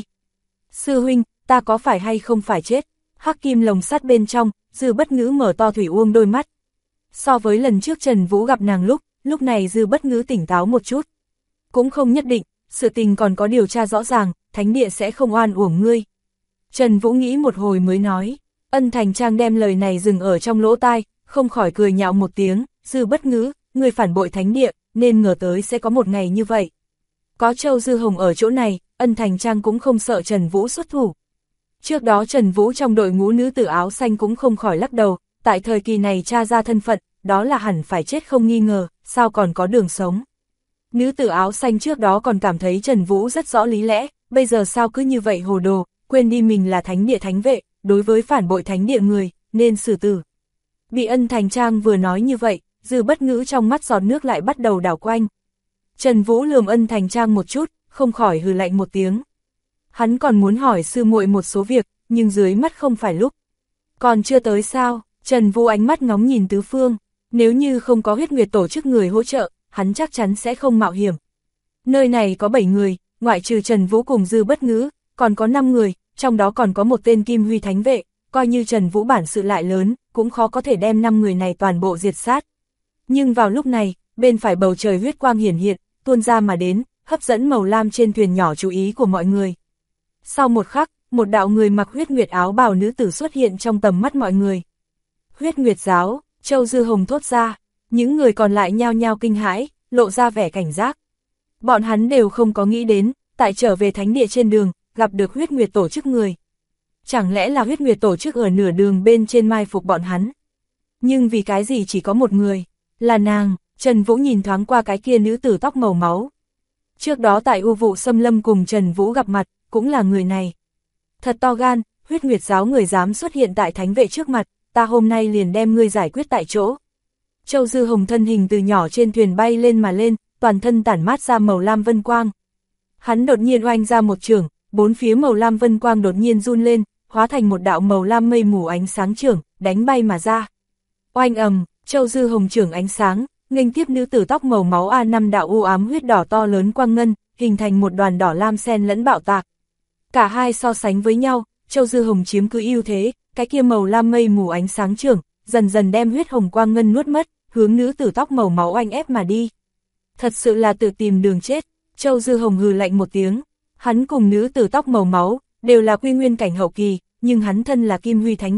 Sư huynh, ta có phải hay không phải chết? Hắc kim lồng sắt bên trong, Dư Bất Ngữ mở to thủy uông đôi mắt. So với lần trước Trần Vũ gặp nàng lúc này Dư Bất Ngữ tỉnh táo một chút. Cũng không nhất định, sự tình còn có điều tra rõ ràng, Thánh Địa sẽ không oan uổng ngươi. Trần Vũ nghĩ một hồi mới nói, Ân Thành Trang đem lời này dừng ở trong lỗ tai, không khỏi cười nhạo một tiếng, Dư Bất Ngữ, ngươi phản bội Thánh Địa, nên ngờ tới sẽ có một ngày như vậy. Có Châu Dư Hồng ở chỗ này, Ân Thành Trang cũng không sợ Trần Vũ xuất thủ. Trước đó Trần Vũ trong đội ngũ nữ tử áo xanh cũng không khỏi lắc đầu, tại thời kỳ này tra ra thân phận, đó là hẳn phải chết không nghi ngờ, sao còn có đường sống. Nữ tử áo xanh trước đó còn cảm thấy Trần Vũ rất rõ lý lẽ, bây giờ sao cứ như vậy hồ đồ, quên đi mình là Thánh Địa thánh vệ, đối với phản bội Thánh Địa người, nên xử tử. Bị Ân Thành Trang vừa nói như vậy, Dư Bất Ngữ trong mắt giọt nước lại bắt đầu đảo quanh. Trần Vũ lườm Ân Thành Trang một chút, không khỏi hừ lạnh một tiếng. Hắn còn muốn hỏi sư muội một số việc, nhưng dưới mắt không phải lúc. Còn chưa tới sao? Trần Vũ ánh mắt ngóng nhìn tứ phương, nếu như không có Huyết Nguyệt tổ chức người hỗ trợ, hắn chắc chắn sẽ không mạo hiểm. Nơi này có 7 người, ngoại trừ Trần Vũ cùng Dư Bất Ngữ, còn có 5 người, trong đó còn có một tên Kim Huy thánh vệ, coi như Trần Vũ bản sự lại lớn, cũng khó có thể đem 5 người này toàn bộ diệt sát. Nhưng vào lúc này, bên phải bầu trời huyết quang hiển hiện, tuôn ra mà đến, hấp dẫn màu lam trên thuyền nhỏ chú ý của mọi người. Sau một khắc, một đạo người mặc huyết nguyệt áo bào nữ tử xuất hiện trong tầm mắt mọi người. Huyết Nguyệt giáo, Châu Dư Hồng thốt ra, những người còn lại nhao nhao kinh hãi, lộ ra vẻ cảnh giác. Bọn hắn đều không có nghĩ đến, tại trở về Thánh Địa trên đường, gặp được Huyết Nguyệt tổ chức người. Chẳng lẽ là Huyết Nguyệt tổ chức ở nửa đường bên trên mai phục bọn hắn? Nhưng vì cái gì chỉ có một người, là nàng? Trần Vũ nhìn thoáng qua cái kia nữ tử tóc màu máu. Trước đó tại U Vụ Xâm Lâm cùng Trần Vũ gặp mặt, cũng là người này. Thật to gan, Huyết Nguyệt giáo người dám xuất hiện tại thánh vệ trước mặt, ta hôm nay liền đem ngươi giải quyết tại chỗ. Châu Dư Hồng thân hình từ nhỏ trên thuyền bay lên mà lên, toàn thân tản mát ra màu lam vân quang. Hắn đột nhiên oanh ra một chưởng, bốn phía màu lam vân quang đột nhiên run lên, hóa thành một đạo màu lam mây mù ánh sáng chưởng, đánh bay mà ra. Oanh ầm, Châu Dư Hồng chưởng ánh sáng, nghênh tiếp nữ tử tóc màu máu A5 đạo u ám huyết đỏ to lớn quang ngân, hình thành một đoàn đỏ lam xen lẫn bạo tạc. Cả hai so sánh với nhau, Châu Dư Hồng chiếm cứ ưu thế, cái kia màu lam mây mù ánh sáng chưởng, dần dần đem huyết hồng quang ngân nuốt mất, hướng nữ tử tóc màu máu oanh ép mà đi. Thật sự là tự tìm đường chết, Châu Dư Hồng hừ lạnh một tiếng. Hắn cùng nữ tử tóc màu máu, đều là quy nguyên cảnh hậu kỳ, nhưng hắn thân là Kim Huy thánh vệ,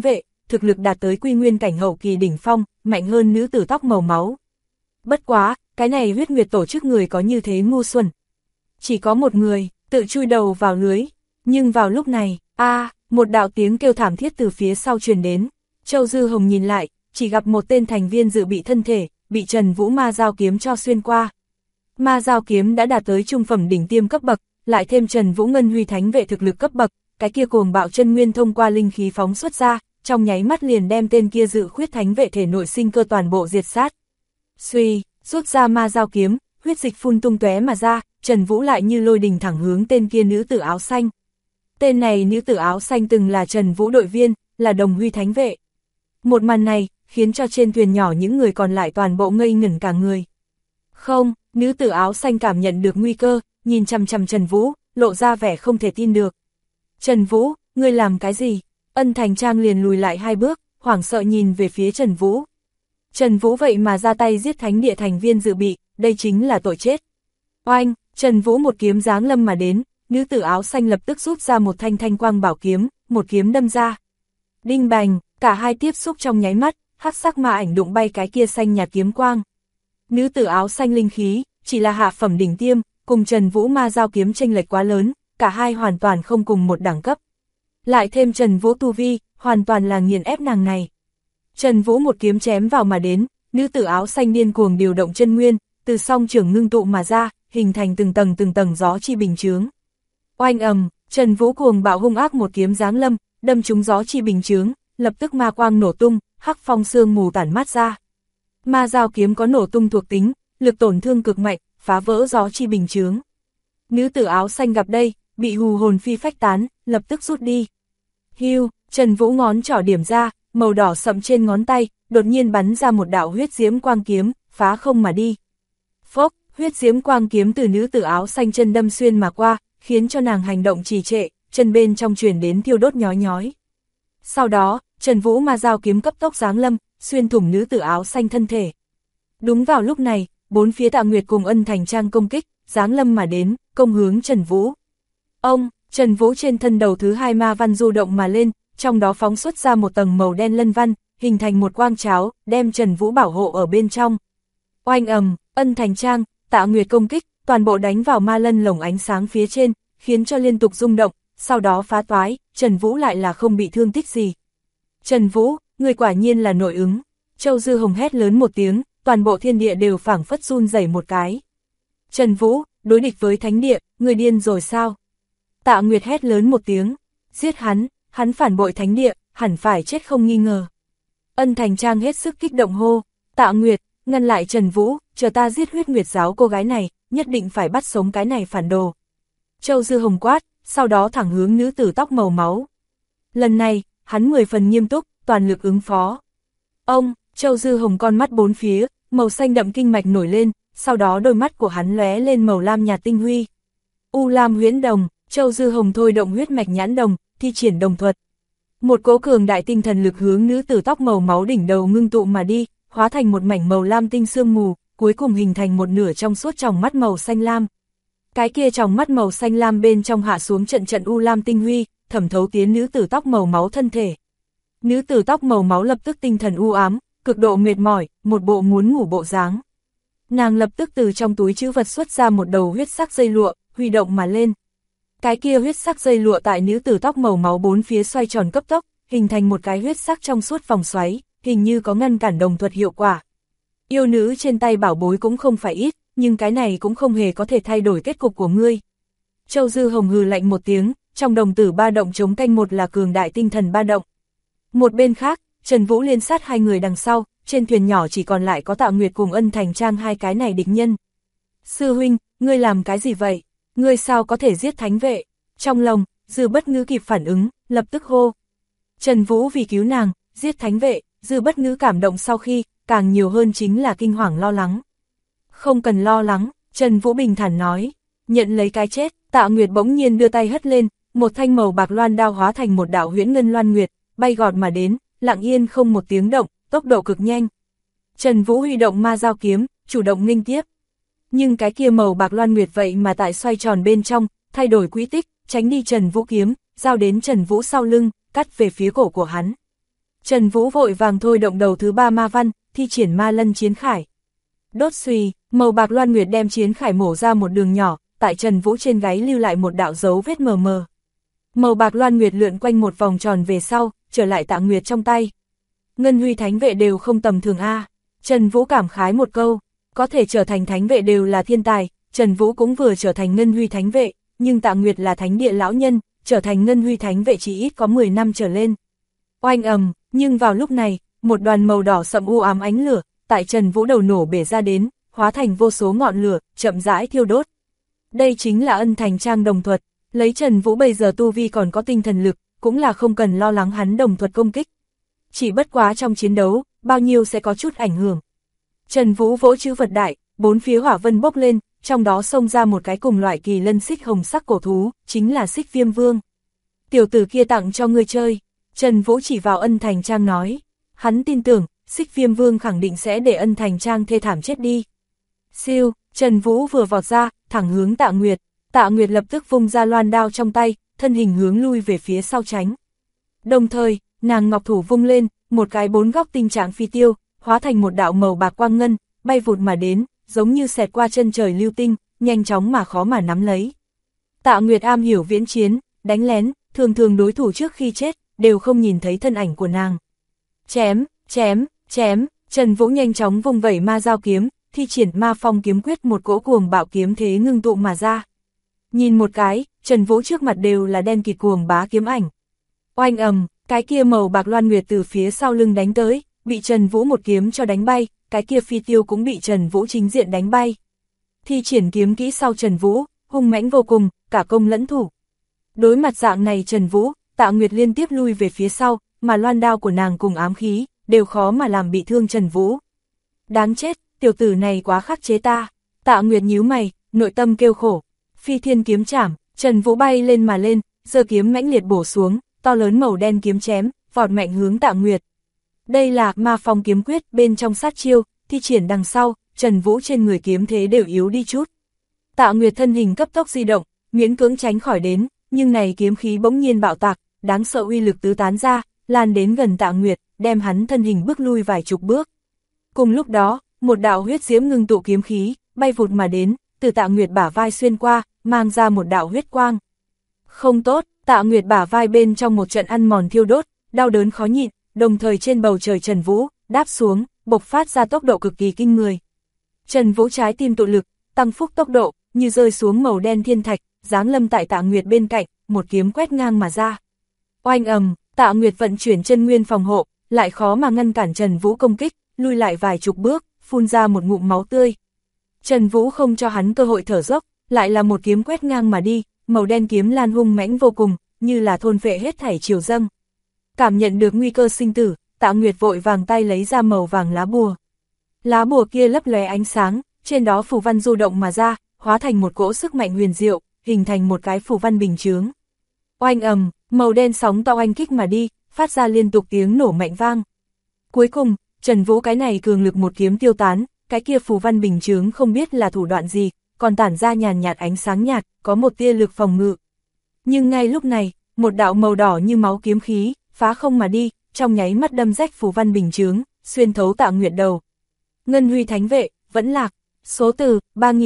thực lực đạt tới quy nguyên cảnh hậu kỳ đỉnh phong, mạnh hơn nữ tử tóc màu máu. Bất quá, cái này huyết nguyệt tổ chức người có như thế ngu xuẩn. Chỉ có một người, tự chui đầu vào lưới. Nhưng vào lúc này, một đạo tiếng kêu thảm thiết từ phía sau truyền đến. Châu Dư Hồng nhìn lại, chỉ gặp một tên thành viên dự bị thân thể, bị Trần Vũ ma giao kiếm cho xuyên qua. Ma giao kiếm đã đạt tới trung phẩm đỉnh tiêm cấp bậc, lại thêm Trần Vũ Ngân Huy thánh vệ thực lực cấp bậc, cái kia cuồng bạo chân nguyên thông qua linh khí phóng xuất ra, trong nháy mắt liền đem tên kia dự khuyết thánh vệ thể nội sinh cơ toàn bộ diệt sát. Suy, rút ra ma giao kiếm, huyết dịch phun tung tóe mà ra, Trần Vũ lại như lôi đình thẳng hướng tên kia nữ tử áo xanh. Tên này nữ tử áo xanh từng là Trần Vũ đội viên, là đồng Huy thánh vệ. Một màn này, khiến cho trên thuyền nhỏ những người còn lại toàn bộ ngây ngẩn cả người. Không, nữ tử áo xanh cảm nhận được nguy cơ, nhìn chằm chằm Trần Vũ, lộ ra vẻ không thể tin được. Trần Vũ, ngươi làm cái gì? Ân Thành Trang liền lùi lại 2 bước, hoảng sợ nhìn về phía Trần Vũ. Trần Vũ vậy mà ra tay giết thánh địa thành viên dự bị, đây chính là tội chết. Oanh, Trần Vũ một kiếm giáng lâm mà đến, nữ tử áo xanh lập tức rút ra một thanh thanh quang bảo kiếm, một kiếm đâm ra. Đinh bành, cả hai tiếp xúc trong nháy mắt, hắc sắc ma ảnh đụng bay cái kia xanh nhạt kiếm quang. Nữ tử áo xanh linh khí, chỉ là hạ phẩm đỉnh tiêm, cùng Trần Vũ ma giao kiếm chênh lệch quá lớn, cả hai hoàn toàn không cùng một đẳng cấp. Lại thêm Trần Vũ tu vi, hoàn toàn là nghiền ép nàng này. Trần Vũ một kiếm chém vào mà đến, nữ tử áo xanh điên cuồng điều động chân nguyên, từ song trưởng ngưng tụ mà ra, hình thành từng tầng gió chi bình chướng. Oanh ầm, Trần Vũ cuồng bạo hung ác một kiếm giáng lâm, đâm trúng gió chi bình chướng, lập tức ma quang nổ tung, hắc phong sương mù tản mát ra. Ma giao kiếm có nổ tung thuộc tính, lực tổn thương cực mạnh, phá vỡ gió chi bình chướng. Nữ tử áo xanh gặp đây, bị hù hồn phi phách tán, lập tức rút đi. Hưu, Trần Vũ ngón trỏ điểm ra, màu đỏ sậm trên ngón tay, đột nhiên bắn ra một đạo huyết diễm quang kiếm, phá không mà đi. Phốc, huyết diễm quang kiếm từ nữ tử áo xanh chân đâm xuyên mà qua, khiến cho nàng hành động trì trệ, chân bên trong truyền đến thiêu đốt nhói nhói. Sau đó, Trần Vũ ma giao kiếm cấp tốc giáng lâm, xuyên thủng nữ tử áo xanh thân thể. Đúng vào lúc này, bốn phía Tạ Nguyệt cùng Ân Thành Trang công kích, giáng lâm mà đến, công hướng Trần Vũ. Trần Vũ trên thân đầu thứ 2 ma văn du động mà lên, trong đó phóng xuất ra một tầng màu đen lân văn, hình thành một quang cháo, đem Trần Vũ bảo hộ ở bên trong. Oanh ầm, Ân Thành Trang, Tạ Nguyệt công kích, toàn bộ đánh vào ma lân lồng ánh sáng phía trên, khiến cho liên tục rung động, sau đó phá toái, Trần Vũ lại là không bị thương tích gì. Trần Vũ, người quả nhiên là nội ứng. Châu Dư Hồng hét lớn một tiếng, toàn bộ thiên địa đều phảng phất run rẩy một cái. Trần Vũ, đối địch với thánh địa, người điên rồi sao? Tạ Nguyệt hét lớn một tiếng, giết hắn phản bội thánh địa, hẳn phải chết không nghi ngờ. Ân Thành Trang hết sức kích động hô, Tạ Nguyệt, ngăn lại Trần Vũ, chờ ta giết huyết nguyệt giáo cô gái này, nhất định phải bắt sống cái này phản đồ. Châu Dư Hồng quát, sau đó thẳng hướng nữ tử tóc màu máu. Lần này, hắn 10 phần nghiêm túc, toàn lực ứng phó. Châu Dư Hồng con mắt bốn phía, màu xanh đậm kinh mạch nổi lên, sau đó đôi mắt của hắn lóe lên màu lam nhạt tinh huy. U Lam huyễn đồng, Châu Dư Hồng thôi động huyết mạch nhãn đồng, thi triển đồng thuật. Một cỗ cường đại tinh thần lực hướng nữ tử tóc màu máu đỉnh đầu ngưng tụ mà đi, hóa thành một mảnh màu lam tinh sương mù, cuối cùng hình thành một nửa trong suốt tròng mắt màu xanh lam. Cái kia tròng mắt màu xanh lam bên trong hạ xuống trận u lam tinh huy, thẩm thấu tiến nữ tử tóc màu máu thân thể. Nữ tử tóc màu máu lập tức tinh thần u ám, cực độ mệt mỏi, một bộ muốn ngủ bộ dáng. Nàng lập tức từ trong túi trữ vật xuất ra một đầu huyết sắc dây lụa, huy động mà lên. Cái kia huyết sắc dây lụa tại nữ tử tóc màu máu bốn phía xoay tròn cấp tốc, hình thành một cái huyết sắc trong suốt vòng xoáy, hình như có ngăn cản đồng thuật hiệu quả. Yêu nữ trên tay bảo bối cũng không phải ít, nhưng cái này cũng không hề có thể thay đổi kết cục của ngươi. Châu Dư Hồng hừ lạnh một tiếng, trong đồng tử ba động chống canh một là cường đại tinh thần ba động. Một bên khác, Trần Vũ liên sát hai người đằng sau, trên thuyền nhỏ chỉ còn lại có Tạ Nguyệt cùng Ân Thành Trang hai cái này địch nhân. Sư huynh, ngươi làm cái gì vậy? Ngươi sao có thể giết thánh vệ? Trong lòng, Dư Bất Ngữ kịp phản ứng, lập tức hô. Trần Vũ vì cứu nàng, giết thánh vệ, Dư Bất Ngữ cảm động sau khi, càng nhiều hơn chính là kinh hoàng lo lắng. Không cần lo lắng, Trần Vũ bình thản nói, nhận lấy cái chết. Tạ Nguyệt bỗng nhiên đưa tay hất lên, một thanh màu bạc loan đao hóa thành một đạo huyễn ngân loan nguyệt, bay gọt mà đến, lặng yên không một tiếng động, tốc độ cực nhanh. Trần Vũ huy động ma giao kiếm, chủ động nghênh tiếp. Nhưng cái kia màu bạc loan nguyệt vậy mà tại xoay tròn bên trong, thay đổi quỹ tích, tránh đi Trần Vũ kiếm, giao đến Trần Vũ sau lưng, cắt về phía cổ của hắn. Trần Vũ vội vàng thôi động đầu thứ 3 ma văn, thi triển ma lân chiến khải. Đốt xùy, màu bạc loan nguyệt đem chiến khải mổ ra một đường nhỏ, tại Trần Vũ trên gáy lưu lại một đạo dấu vết mờ mờ. Màu bạc loan nguyệt lượn quanh một vòng tròn về sau, trở lại Tạ Nguyệt trong tay. Ngân Huy thánh vệ đều không tầm thường a. Trần Vũ cảm khái một câu, có thể trở thành thánh vệ đều là thiên tài, Trần Vũ cũng vừa trở thành Ngân Huy thánh vệ, nhưng Tạ Nguyệt là thánh địa lão nhân, trở thành Ngân Huy thánh vệ chỉ ít có 10 năm trở lên. Oanh ầm, nhưng vào lúc này, một đoàn màu đỏ sậm u ám ánh lửa, tại Trần Vũ đầu nổ bể ra đến, hóa thành vô số ngọn lửa, chậm rãi thiêu đốt. Đây chính là Ân Thành Trang đồng thuật, lấy Trần Vũ bây giờ tu vi còn có tinh thần lực, cũng là không cần lo lắng hắn đồng thuật công kích. Chỉ bất quá trong chiến đấu, bao nhiêu sẽ có chút ảnh hưởng. Trần Vũ vỗ chữ vật đại, bốn phía hỏa vân bốc lên, trong đó xông ra một cái cùng loại kỳ lân xích hồng sắc cổ thú, chính là Xích Viêm Vương. Tiểu tử kia tặng cho ngươi chơi, Trần Vũ chỉ vào Ân Thành Trang nói. Hắn tin tưởng, Xích Viêm Vương khẳng định sẽ để Ân Thành Trang thê thảm chết đi. Siêu, Trần Vũ vừa vọt ra, thẳng hướng Tạ Nguyệt. Tạ Nguyệt lập tức vung ra loan đao trong tay, thân hình hướng lui về phía sau tránh. Đồng thời, nàng ngọc thủ vung lên, một cái 4 góc tinh trạng phi tiêu, hóa thành một đạo màu bạc quang ngân, bay vụt mà đến, giống như xẹt qua chân trời lưu tinh, nhanh chóng mà khó mà nắm lấy. Tạ Nguyệt am hiểu viễn chiến, đánh lén, thường thường đối thủ trước khi chết, đều không nhìn thấy thân ảnh của nàng. Chém, chém, chém, Trần Vũ nhanh chóng vung vẩy ma dao kiếm, thi triển ma phong kiếm quyết, một cỗ cuồng bạo kiếm thế ngưng tụ mà ra. Nhìn một cái, Trần Vũ trước mặt đều là đen kịt cuồng bá kiếm ảnh. Oanh ầm, cái kia màu bạc loan nguyệt từ phía sau lưng đánh tới, bị Trần Vũ một kiếm cho đánh bay, cái kia phi tiêu cũng bị Trần Vũ chính diện đánh bay. Thi triển kiếm kỹ sau Trần Vũ, hung mãnh vô cùng, cả công lẫn thủ. Đối mặt dạng này Trần Vũ, Tạ Nguyệt liên tiếp lui về phía sau, mà loan đao của nàng cùng ám khí, đều khó mà làm bị thương Trần Vũ. Đáng chết, tiểu tử này quá khắc chế ta. Tạ Nguyệt nhíu mày, nội tâm kêu khổ. Phi thiên kiếm chảm, Trần Vũ bay lên mà lên, giơ kiếm mãnh liệt bổ xuống, to lớn màu đen kiếm chém, vọt mạnh hướng Tạ Nguyệt. Đây là ma phong kiếm quyết, bên trong sát chiêu, thi triển đằng sau, Trần Vũ trên người kiếm thế đều yếu đi chút. Tạ Nguyệt thân hình cấp tốc di động, miễn cưỡng tránh khỏi đến, nhưng này kiếm khí bỗng nhiên bạo tạc, đáng sợ uy lực tứ tán ra, lan đến gần Tạ Nguyệt, đem hắn thân hình bước lui vài chục bước. Cùng lúc đó, một đạo huyết diễm ngưng tụ kiếm khí, bay vụt mà đến, từ Tạ Nguyệt bả vai xuyên qua, mang ra một đạo huyết quang. Không tốt, Tạ Nguyệt bả vai bên trong một trận ăn mòn thiêu đốt, đau đớn khó nhịn, đồng thời trên bầu trời Trần Vũ, đáp xuống, bộc phát ra tốc độ cực kỳ kinh người. Trần Vũ trái tim tụ lực, tăng phúc tốc độ, như rơi xuống màu đen thiên thạch, giáng lâm tại Tạ Nguyệt bên cạnh, một kiếm quét ngang mà ra. Oanh ầm, Tạ Nguyệt vận chuyển chân nguyên phòng hộ, lại khó mà ngăn cản Trần Vũ công kích, lui lại vài chục bước, phun ra một ngụm máu tươi. Trần Vũ không cho hắn cơ hội thở dốc, lại là một kiếm quét ngang mà đi, màu đen kiếm lan hung mãnh vô cùng, như là thôn phệ hết thảy triều dâng. Cảm nhận được nguy cơ sinh tử, Tạ Nguyệt vội vàng tay lấy ra màu vàng lá bùa. Lá bùa kia lấp lóe ánh sáng, trên đó phù văn du động mà ra, hóa thành một cỗ sức mạnh huyền diệu, hình thành một cái phù văn bình chướng. Oanh ầm, màu đen sóng to oanh kích mà đi, phát ra liên tục tiếng nổ mạnh vang. Cuối cùng, Trần Vũ cái này cường lực một kiếm tiêu tán, cái kia phù văn bình chướng không biết là thủ đoạn gì, còn tản ra nhàn nhạt ánh sáng nhạt, có một tia lực phòng ngự. Nhưng ngay lúc này, một đạo màu đỏ như máu kiếm khí, phá không mà đi, trong nháy mắt đâm rách phù văn bình chướng, xuyên thấu Tạ Nguyệt đầu. Ngân Huy thánh vệ, vẫn lạc, số từ,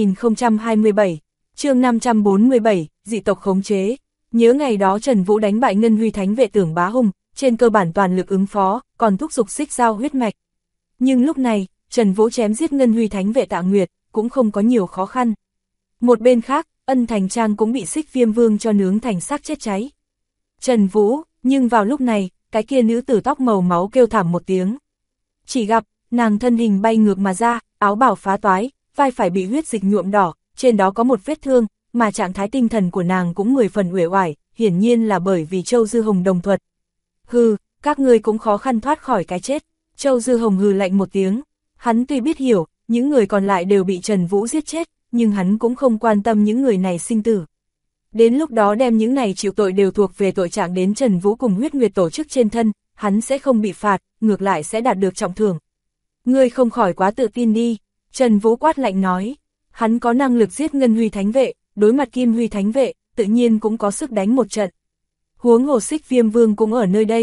3027, chương 547, dị tộc khống chế. Nhớ ngày đó Trần Vũ đánh bại Ngân Huy thánh vệ Tưởng Bá Hùng, trên cơ bản toàn lực ứng phó, còn thúc giục xích giao huyết mạch. Nhưng lúc này, Trần Vũ chém giết Ngân Huy thánh vệ Tạ Nguyệt, cũng không có nhiều khó khăn. Một bên khác, Ân Thành Trang cũng bị Xích Viêm Vương cho nướng thành xác chết cháy. Trần Vũ, nhưng vào lúc này, cái kia nữ tử tóc màu máu kêu thảm một tiếng. Chỉ gặp, nàng thân hình bay ngược mà ra, áo bào phá toái, vai phải bị huyết dịch nhuộm đỏ, trên đó có một vết thương, mà trạng thái tinh thần của nàng cũng 10 phần uể oải, hiển nhiên là bởi vì Châu Dư Hồng đồng thuật. Hừ, các ngươi cũng khó khăn thoát khỏi cái chết. Châu Dư Hồng hừ lạnh một tiếng, hắn tuy biết hiểu, những người còn lại đều bị Trần Vũ giết chết, nhưng hắn cũng không quan tâm những người này sinh tử. Đến lúc đó đem những này chịu tội đều thuộc về tội trạng đến Trần Vũ cùng huyết nguyệt tổ chức trên thân, hắn sẽ không bị phạt, ngược lại sẽ đạt được trọng thưởng. Ngươi không khỏi quá tự tin đi, Trần Vũ quát lạnh nói, hắn có năng lực giết Ngân Huy thánh vệ, đối mặt Kim Huy thánh vệ, tự nhiên cũng có sức đánh một trận. Huống hồ Xích Viêm Vương cũng ở nơi đây,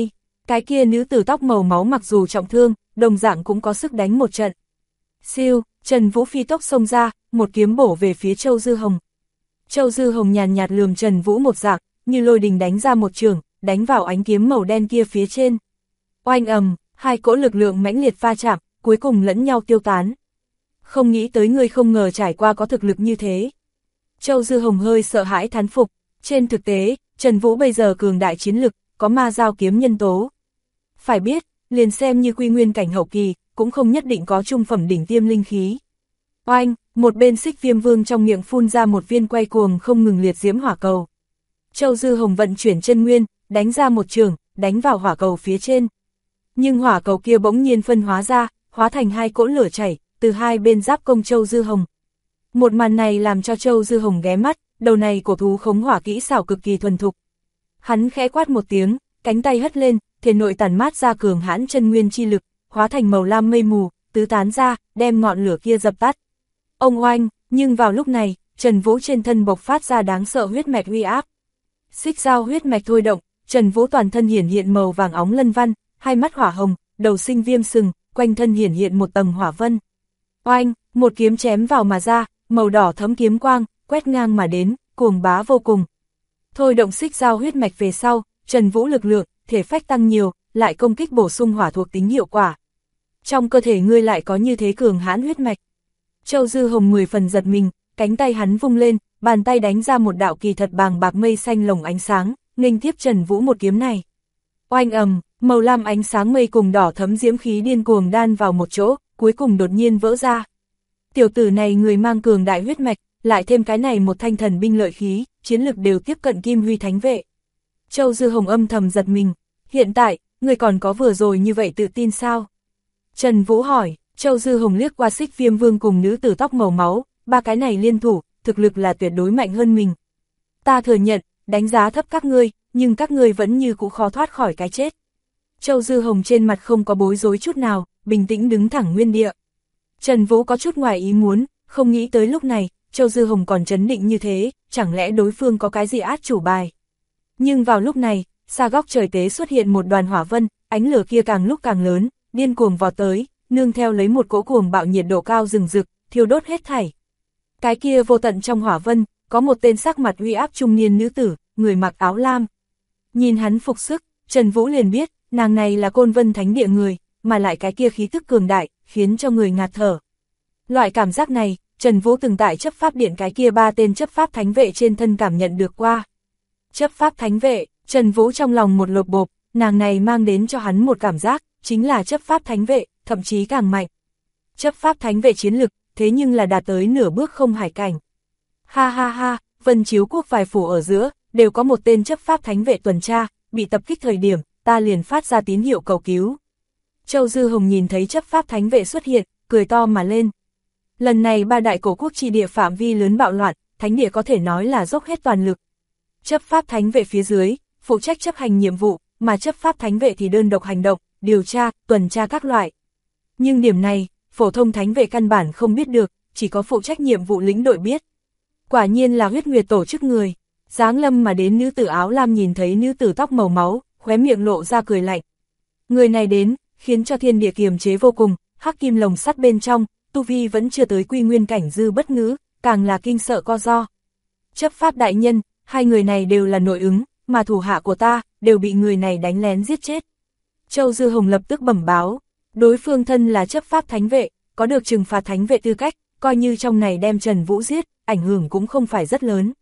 Cái kia nữ tử tóc màu máu mặc dù trọng thương, đồng dạng cũng có sức đánh một trận. Siêu, Trần Vũ phi tốc xông ra, một kiếm bổ về phía Châu Dư Hồng. Châu Dư Hồng nhàn nhạt lườm Trần Vũ một dạng, như lôi đình đánh ra một trường, đánh vào ánh kiếm màu đen kia phía trên. Oanh ầm, hai cỗ lực lượng mãnh liệt va chạm, cuối cùng lẫn nhau tiêu tán. Không nghĩ tới ngươi không ngờ trải qua có thực lực như thế. Châu Dư Hồng hơi sợ hãi thán phục, trên thực tế, Trần Vũ bây giờ cường đại chiến lực, có ma giao kiếm nhân tố. Phải biết, liền xem như quy nguyên cảnh hậu kỳ, cũng không nhất định có trung phẩm đỉnh tiêm linh khí. Oanh, một bên Xích Viêm Vương trong miệng phun ra một viên quay cuồng không ngừng liệt diễm hỏa cầu. Châu Dư Hồng vận chuyển chân nguyên, đánh ra một trường, đánh vào hỏa cầu phía trên. Nhưng hỏa cầu kia bỗng nhiên phân hóa ra, hóa thành hai cỗ lửa chảy, từ hai bên giáp công Châu Dư Hồng. Một màn này làm cho Châu Dư Hồng ghé mắt, đầu này cổ thú khống hỏa kỹ xảo cực kỳ thuần thục. Hắn khẽ quát một tiếng, cánh tay hất lên, thể nội tản mát ra cường hãn chân nguyên chi lực, hóa thành màu lam mây mù, tứ tán ra, đem ngọn lửa kia dập tắt. Ông oanh, nhưng vào lúc này, Trần Vũ trên thân bộc phát ra đáng sợ huyết mạch uy áp. Xích giao huyết mạch thôi động, Trần Vũ toàn thân hiển hiện màu vàng óng lân văn, hai mắt hỏa hồng, đầu sinh viêm sừng, quanh thân hiển hiện một tầng hỏa vân. Oanh, một kiếm chém vào mà ra, màu đỏ thấm kiếm quang, quét ngang mà đến, cuồng bá vô cùng. Thôi động xích giao huyết mạch về sau, Trần Vũ lực lượng, thể phách tăng nhiều, lại công kích bổ sung hỏa thuộc tính hiệu quả. Trong cơ thể ngươi lại có như thế cường hãn huyết mạch. Châu Dư Hồng 10 phần giật mình, cánh tay hắn vung lên, bàn tay đánh ra một đạo kỳ thật bàng bạc mây xanh lồng ánh sáng, nghênh tiếp Trần Vũ một kiếm này. Oanh ầm, màu lam ánh sáng mây cùng đỏ thấm diễm khí điên cuồng đan vào một chỗ, cuối cùng đột nhiên vỡ ra. Tiểu tử này người mang cường đại huyết mạch, lại thêm cái này một thanh thần binh lợi khí, chiến lực đều tiếp cận Kim Huy Thánh Vệ. Châu Dư Hồng âm thầm giật mình, hiện tại, người còn có vừa rồi như vậy tự tin sao? Trần Vũ hỏi, Châu Dư Hồng liếc qua Xích Viêm Vương cùng nữ tử tóc màu máu, ba cái này liên thủ, thực lực là tuyệt đối mạnh hơn mình. Ta thừa nhận, đánh giá thấp các ngươi, nhưng các ngươi vẫn như cũ khó thoát khỏi cái chết. Châu Dư Hồng trên mặt không có bối rối chút nào, bình tĩnh đứng thẳng nguyên địa. Trần Vũ có chút ngoài ý muốn, không nghĩ tới lúc này, Châu Dư Hồng còn trấn định như thế, chẳng lẽ đối phương có cái gì át chủ bài. Nhưng vào lúc này, xa góc trời tế xuất hiện một đoàn hỏa vân, ánh lửa kia càng lúc càng lớn, điên cuồng vọt tới, nương theo lấy một cỗ cuồng bạo nhiệt độ cao rừng rực, thiêu đốt hết thảy. Cái kia vô tận trong hỏa vân, có một tên sắc mặt uy áp trung niên nữ tử, người mặc áo lam. Nhìn hắn phục sức, Trần Vũ liền biết, nàng này là Côn Vân Thánh Địa người, mà lại cái kia khí tức cường đại, khiến cho người ngạt thở. Loại cảm giác này, Trần Vũ từng tại chấp pháp điện cái kia ba tên chấp pháp thánh vệ trên thân cảm nhận được qua. Chấp pháp thánh vệ, Trần Vũ trong lòng một lột bộp, nàng này mang đến cho hắn một cảm giác, chính là chấp pháp thánh vệ, thậm chí càng mạnh. Chấp pháp thánh vệ chiến lực, thế nhưng là đạt tới nửa bước không hải cảnh. Ha ha ha, Vân Chiếu Quốc vài phủ ở giữa, đều có một tên chấp pháp thánh vệ tuần tra, bị tập kích thời điểm, ta liền phát ra tín hiệu cầu cứu. Châu Dư Hồng nhìn thấy chấp pháp thánh vệ xuất hiện, cười to mà lên. Lần này ba đại cổ quốc chi địa phạm vi lớn bạo loạn, thánh địa có thể nói là dốc hết toàn lực. Chấp pháp thánh vệ phía dưới, phụ trách chấp hành nhiệm vụ, mà chấp pháp thánh vệ thì đơn độc hành động, điều tra, tuần tra các loại. Nhưng điểm này, phổ thông thánh vệ căn bản không biết được, chỉ có phụ trách nhiệm vụ lĩnh đội biết. Quả nhiên là huyết nguyệt tổ chức người. Giáng lâm mà đến nữ tử áo lam nhìn thấy nữ tử tóc màu máu, khóe miệng lộ ra cười lạnh. Người này đến, khiến cho thiên địa kiềm chế vô cùng, hắc kim lồng sắt bên trong, tu vi vẫn chưa tới quy nguyên cảnh dư bất ngữ, càng là kinh sợ co do. Chấp pháp đại nhân, hai người này đều là nội ứng, mà thủ hạ của ta, đều bị người này đánh lén giết chết. Châu Dư Hồng lập tức bẩm báo, đối phương thân là chấp pháp thánh vệ, có được trừng phạt thánh vệ tư cách, coi như trong này đem Trần Vũ giết, ảnh hưởng cũng không phải rất lớn.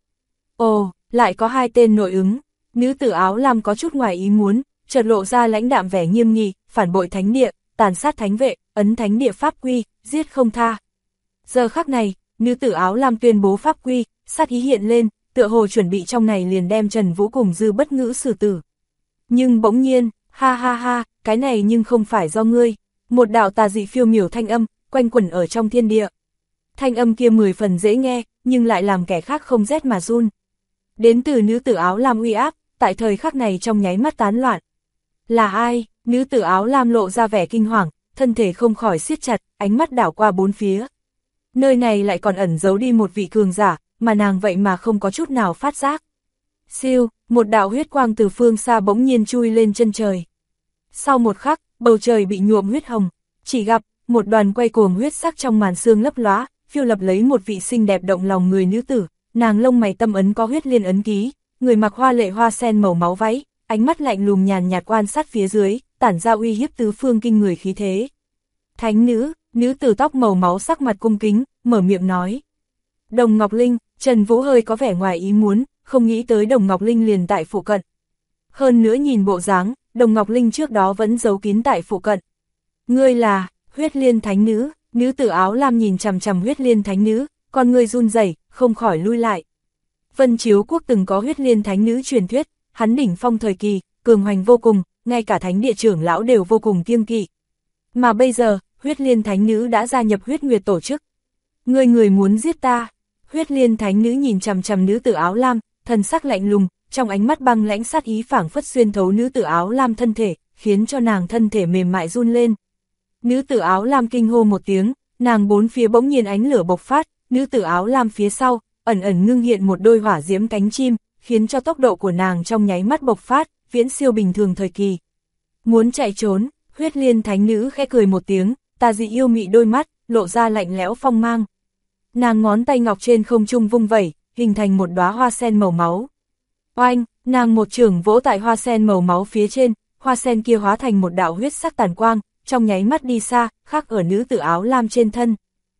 Ồ, lại có hai tên nội ứng, nữ tử áo lam có chút ngoài ý muốn, chợt lộ ra lãnh đạm vẻ nghiêm nghị, phản bội thánh địa, tàn sát thánh vệ, ấn thánh địa pháp quy, giết không tha. Giờ khắc này, nữ tử áo lam tuyên bố pháp quy, sát ý hiện lên, tựa hồ chuẩn bị trong này liền đem Trần Vũ cùng dư bất ngữ xử tử. Nhưng bỗng nhiên, ha ha ha, cái này nhưng không phải do ngươi. Một đạo tà dị phiêu miểu thanh âm, quanh quẩn ở trong thiên địa. Thanh âm kia 10 phần dễ nghe, nhưng lại làm kẻ khác không rét mà run. Đến từ nữ tử áo lam uy áp, tại thời khắc này trong nháy mắt tán loạn. Là ai? Nữ tử áo lam lộ ra vẻ kinh hoàng, thân thể không khỏi siết chặt, ánh mắt đảo qua bốn phía. Nơi này lại còn ẩn giấu đi một vị cường giả, mà nàng vậy mà không có chút nào phát giác. Siêu, một đạo huyết quang từ phương xa bỗng nhiên chui lên chân trời. Sau một khắc, bầu trời bị nhuộm huyết hồng, chỉ gặp một đoàn quay cuồng huyết sắc trong màn sương lấp lóa, phiêu lập lấy một vị xinh đẹp động lòng người nữ tử, nàng lông mày tâm ấn có huyết liên ấn ký, người mặc hoa lệ hoa sen màu máu váy, ánh mắt lạnh lùng nhàn nhạt quan sát phía dưới, tản ra uy hiếp tứ phương kinh người khí thế. Thánh nữ, nữ tử tóc màu máu sắc mặt cung kính, mở miệng nói. Đồng Ngọc Linh, Trần Vũ hơi có vẻ ngoài ý muốn, không nghĩ tới Đồng Ngọc Linh liền tại phụ cận. Hơn nữa nhìn bộ dáng, Đồng Ngọc Linh trước đó vẫn giấu kín tại phụ cận. Ngươi là Huyết Liên Thánh Nữ, nữ tử áo lam nhìn chằm chằm Huyết Liên Thánh Nữ, con người run rẩy, không khỏi lui lại. Vân Chiếu Quốc từng có Huyết Liên Thánh Nữ truyền thuyết, hắn đỉnh phong thời kỳ, cường hoành vô cùng, ngay cả thánh địa trưởng lão đều vô cùng kiêng kỵ. Mà bây giờ, Huyết Liên Thánh Nữ đã gia nhập Huyết Nguyệt tổ chức. Người muốn giết ta. Huyết Liên Thánh Nữ nhìn chằm chằm nữ tử áo lam, thần sắc lạnh lùng, trong ánh mắt băng lãnh sát ý phảng phất xuyên thấu nữ tử áo lam thân thể, khiến cho nàng thân thể mềm mại run lên. Nữ tử áo lam kinh hô một tiếng, nàng bốn phía bỗng nhiên ánh lửa bộc phát, nữ tử áo lam phía sau, ẩn ẩn ngưng hiện một đôi hỏa diễm cánh chim, khiến cho tốc độ của nàng trong nháy mắt bộc phát, viễn siêu bình thường thời kỳ. Muốn chạy trốn, Huyết Liên Thánh Nữ khẽ cười một tiếng, tà dị yêu mị đôi mắt, lộ ra lạnh lẽo phong mang. Nàng ngón tay ngọc trên không trung vung vẩy, hình thành một đóa hoa sen màu máu. Oanh, nàng một chưởng vỗ tại hoa sen màu máu phía trên, hoa sen kia hóa thành một đạo huyết sắc tàn quang, trong nháy mắt đi xa, khắc ở nữ tử áo lam trên thân.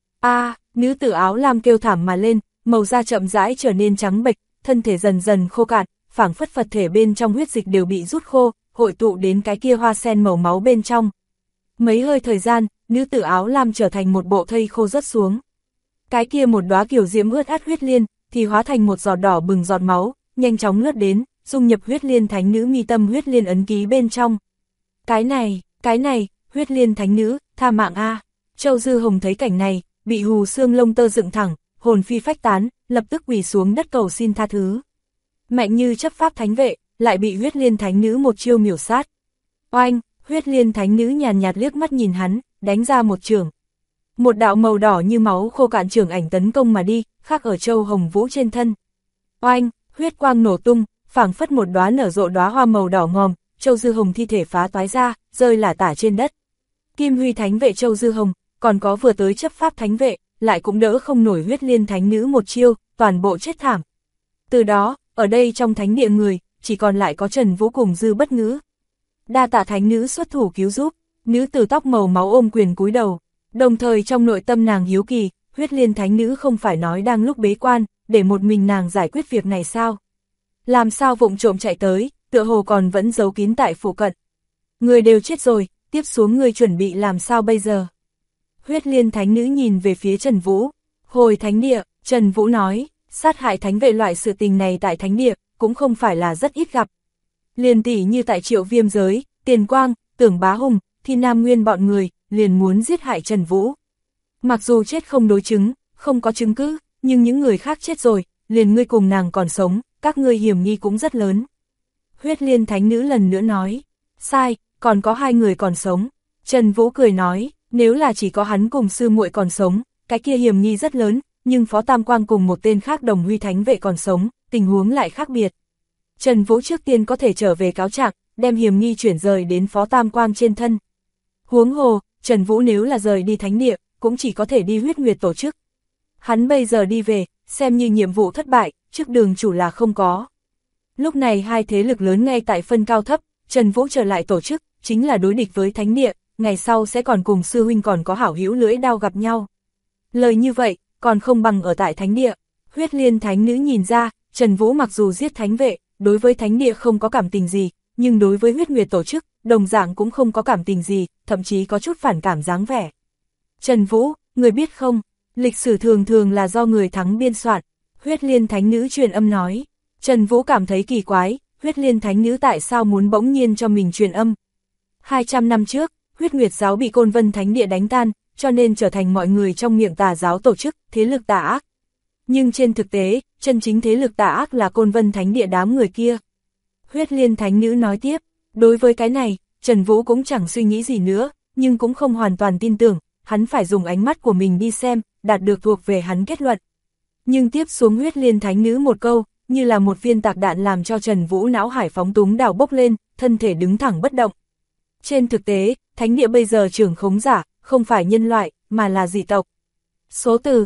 Nữ tử áo lam kêu thảm mà lên, màu da chậm rãi trở nên trắng bệch, thân thể dần dần khô cạn, phảng phất Phật thể bên trong huyết dịch đều bị rút khô, hội tụ đến cái kia hoa sen màu máu bên trong. Mấy hơi thời gian, nữ tử áo lam trở thành một bộ thây khô rớt xuống. Cái kia một đóa kiểu diễm ướt át huyết liên, thì hóa thành một giọt đỏ bừng giọt máu, nhanh chóng lướt đến, dung nhập Huyết Liên Thánh Nữ mi tâm Huyết Liên ấn ký bên trong. Cái này, Huyết Liên Thánh Nữ, tha mạng a. Châu Dư Hồng thấy cảnh này, bị hù xương lông tơ dựng thẳng, hồn phi phách tán, lập tức quỳ xuống đất cầu xin tha thứ. Mạnh như chấp pháp thánh vệ, lại bị Huyết Liên Thánh Nữ một chiêu miểu sát. Oanh, Huyết Liên Thánh Nữ nhàn nhạt liếc mắt nhìn hắn, đánh ra một chưởng. Một đạo màu đỏ như máu khô cạn chưởng ảnh tấn công mà đi, khắc ở Châu Hồng Vũ trên thân. Oanh, huyết quang nổ tung, phảng phất một đóa nở rộ đóa hoa màu đỏ ngòm, Châu Dư Hồng thi thể phá toái ra, rơi lả tả trên đất. Kim Huy Thánh vệ Châu Dư Hồng, còn có vừa tới chấp pháp thánh vệ, lại cũng đỡ không nổi Huyết Liên Thánh Nữ một chiêu, toàn bộ chết thảm. Từ đó, ở đây trong thánh địa người, chỉ còn lại có Trần Vũ cùng Dư Bất Ngữ. Đa tạ thánh nữ xuất thủ cứu giúp, nữ tử tóc màu máu ôm quyền cúi đầu, đồng thời trong nội tâm nàng hiếu kỳ, Huyết Liên Thánh Nữ không phải nói đang lúc bế quan, để một mình nàng giải quyết việc này sao? Làm sao vụng trộm chạy tới, tựa hồ còn vẫn giấu kín tại phụ cận. Người đều chết rồi, tiếp xuống người chuẩn bị làm sao bây giờ? Huyết Liên Thánh Nữ nhìn về phía Trần Vũ. Hồi thánh địa, Trần Vũ nói, sát hại thánh vệ loại sự tình này tại thánh địa, cũng không phải là rất ít gặp. Liền tỷ như tại Triệu Viêm giới, Tiền Quang, Tưởng Bá Hùng, Thi Nam Nguyên bọn người, liền muốn giết hại Trần Vũ. Mặc dù chết không đối chứng, không có chứng cứ, nhưng những người khác chết rồi, liền ngươi cùng nàng còn sống, các ngươi hiểm nghi cũng rất lớn. Huyết Liên Thánh Nữ lần nữa nói, sai, còn có 2 người còn sống. Trần Vũ cười nói, nếu là chỉ có hắn cùng sư muội còn sống, cái kia hiểm nghi rất lớn, nhưng Phó Tam Quang cùng một tên khác Đồng Huy Thánh vệ còn sống, tình huống lại khác biệt. Trần Vũ trước tiên có thể trở về cáo trạng, đem hiểm nghi chuyển rời đến Phó Tam Quang trên thân. Huống hồ, Trần Vũ nếu là rời đi thánh địa, cũng chỉ có thể đi Huyết Nguyệt tổ chức. Hắn bây giờ đi về, xem như nhiệm vụ thất bại, trước đường chủ là không có. Lúc này 2 thế lực lớn ngay tại phân cao thấp, Trần Vũ trở lại tổ chức, chính là đối địch với thánh địa, ngày sau sẽ còn cùng sư huynh còn có hảo hữu lưỡi đao gặp nhau. Lời như vậy, còn không bằng ở tại thánh địa. Huyết Liên Thánh Nữ nhìn ra, Trần Vũ mặc dù giết thánh vệ, đối với thánh địa không có cảm tình gì, nhưng đối với Huyết Nguyệt tổ chức, đồng dạng cũng không có cảm tình gì, thậm chí có chút phản cảm dáng vẻ. Trần Vũ, người biết không, lịch sử thường thường là do người thắng biên soạn. Huyết Liên Thánh Nữ truyền âm nói. Trần Vũ cảm thấy kỳ quái, Huyết Liên Thánh Nữ tại sao muốn bỗng nhiên cho mình truyền âm. 200 năm trước, Huyết Nguyệt giáo bị Côn Vân Thánh Địa đánh tan, cho nên trở thành mọi người trong miệng tà giáo tổ chức, thế lực tà ác. Nhưng trên thực tế, chân chính thế lực tà ác là Côn Vân Thánh Địa đám người kia. Huyết Liên Thánh Nữ nói tiếp, đối với cái này, Trần Vũ cũng chẳng suy nghĩ gì nữa, nhưng cũng không hoàn toàn tin tưởng, hắn phải dùng ánh mắt của mình đi xem, đạt được thuộc về hắn kết luận. Nhưng tiếp xuống Huyết Liên Thánh Nữ một câu, như là một viên tạc đạn làm cho Trần Vũ não hải phóng túng đảo bốc lên, thân thể đứng thẳng bất động. Trên thực tế, thánh địa bây giờ trưởng khống giả, không phải nhân loại, mà là dị tộc. Số từ,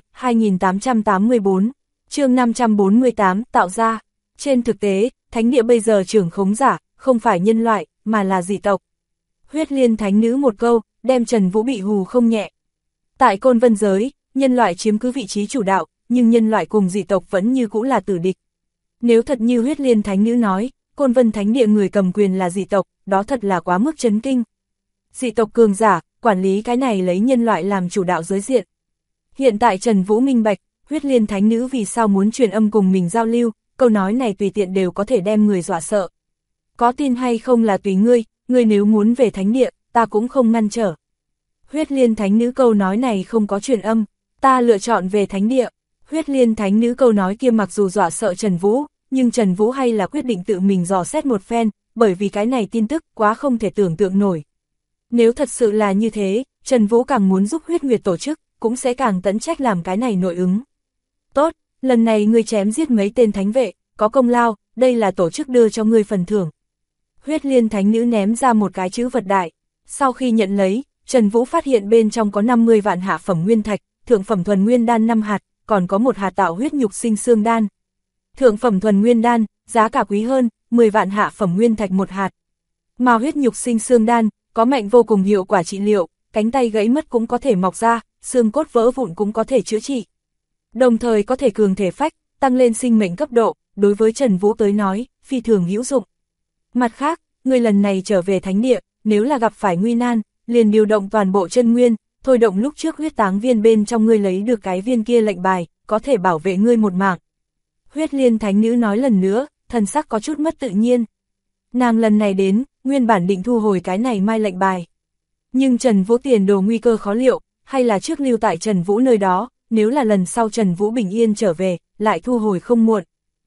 2884, chương 548, tạo ra. Trên thực tế, thánh địa bây giờ trưởng khống giả, không phải nhân loại, mà là dị tộc. Huyết Liên Thánh Nữ một câu, đem Trần Vũ bị hù không nhẹ. Tại Côn Vân giới, nhân loại chiếm cứ vị trí chủ đạo, nhưng nhân loại cùng dị tộc vẫn như cũ là tử địch. Nếu thật như Huyết Liên Thánh Nữ nói, Côn Vân Thánh Địa người cầm quyền là dị tộc, đó thật là quá mức chấn kinh. Dị tộc cường giả, quản lý cái này lấy nhân loại làm chủ đạo giới diện. Hiện tại Trần Vũ minh bạch, Huyết Liên Thánh Nữ vì sao muốn truyền âm cùng mình giao lưu, câu nói này tùy tiện đều có thể đem người dọa sợ. Có tin hay không là tùy ngươi nếu muốn về thánh địa, ta cũng không ngăn trở. Huyết Liên Thánh Nữ câu nói này không có truyền âm, ta lựa chọn về thánh địa. Huyết Liên Thánh Nữ câu nói kia mặc dù dọa sợ Trần Vũ, nhưng Trần Vũ hay là quyết định tự mình dò xét một phen, bởi vì cái này tin tức quá không thể tưởng tượng nổi. Nếu thật sự là như thế, Trần Vũ càng muốn giúp Huyết Nguyệt tổ chức, cũng sẽ càng tận trách làm cái này nội ứng. Tốt, lần này ngươi chém giết mấy tên thánh vệ, có công lao, đây là tổ chức đưa cho ngươi phần thưởng. Huyết Liên Thánh Nữ ném ra một cái chữ vật đại. Sau khi nhận lấy, Trần Vũ phát hiện bên trong có 50 vạn hạ phẩm nguyên thạch, thượng phẩm thuần nguyên đan 5 hạt, còn có một hạt tạo huyết nhục sinh xương đan. Thượng phẩm thuần nguyên đan, giá cả quý hơn, 10 vạn hạ phẩm nguyên thạch một hạt. Mà huyết nhục sinh xương đan, có mạnh vô cùng hiệu quả trị liệu, cánh tay gãy mất cũng có thể mọc ra, xương cốt vỡ vụn cũng có thể chữa trị. Đồng thời có thể cường thể phách, tăng lên sinh mệnh cấp độ, đối với Trần Vũ tới nói, phi thường hữu dụng. Mặt khác, người lần này trở về thánh địa, nếu là gặp phải nguy nan, liền điều động toàn bộ chân nguyên, thôi động lúc trước huyết táng viên bên trong ngươi lấy được cái viên kia lệnh bài, có thể bảo vệ ngươi một mạng. Huyết Liên Thánh Nữ nói lần nữa, thần sắc có chút mất tự nhiên. Nàng lần này đến, nguyên bản định thu hồi cái này mai lệnh bài. Nhưng Trần Vũ tiền đồ nguy cơ khó liệu, hay là trước lưu tại Trần Vũ nơi đó, nếu là lần sau Trần Vũ bình yên trở về, lại thu hồi không muộn.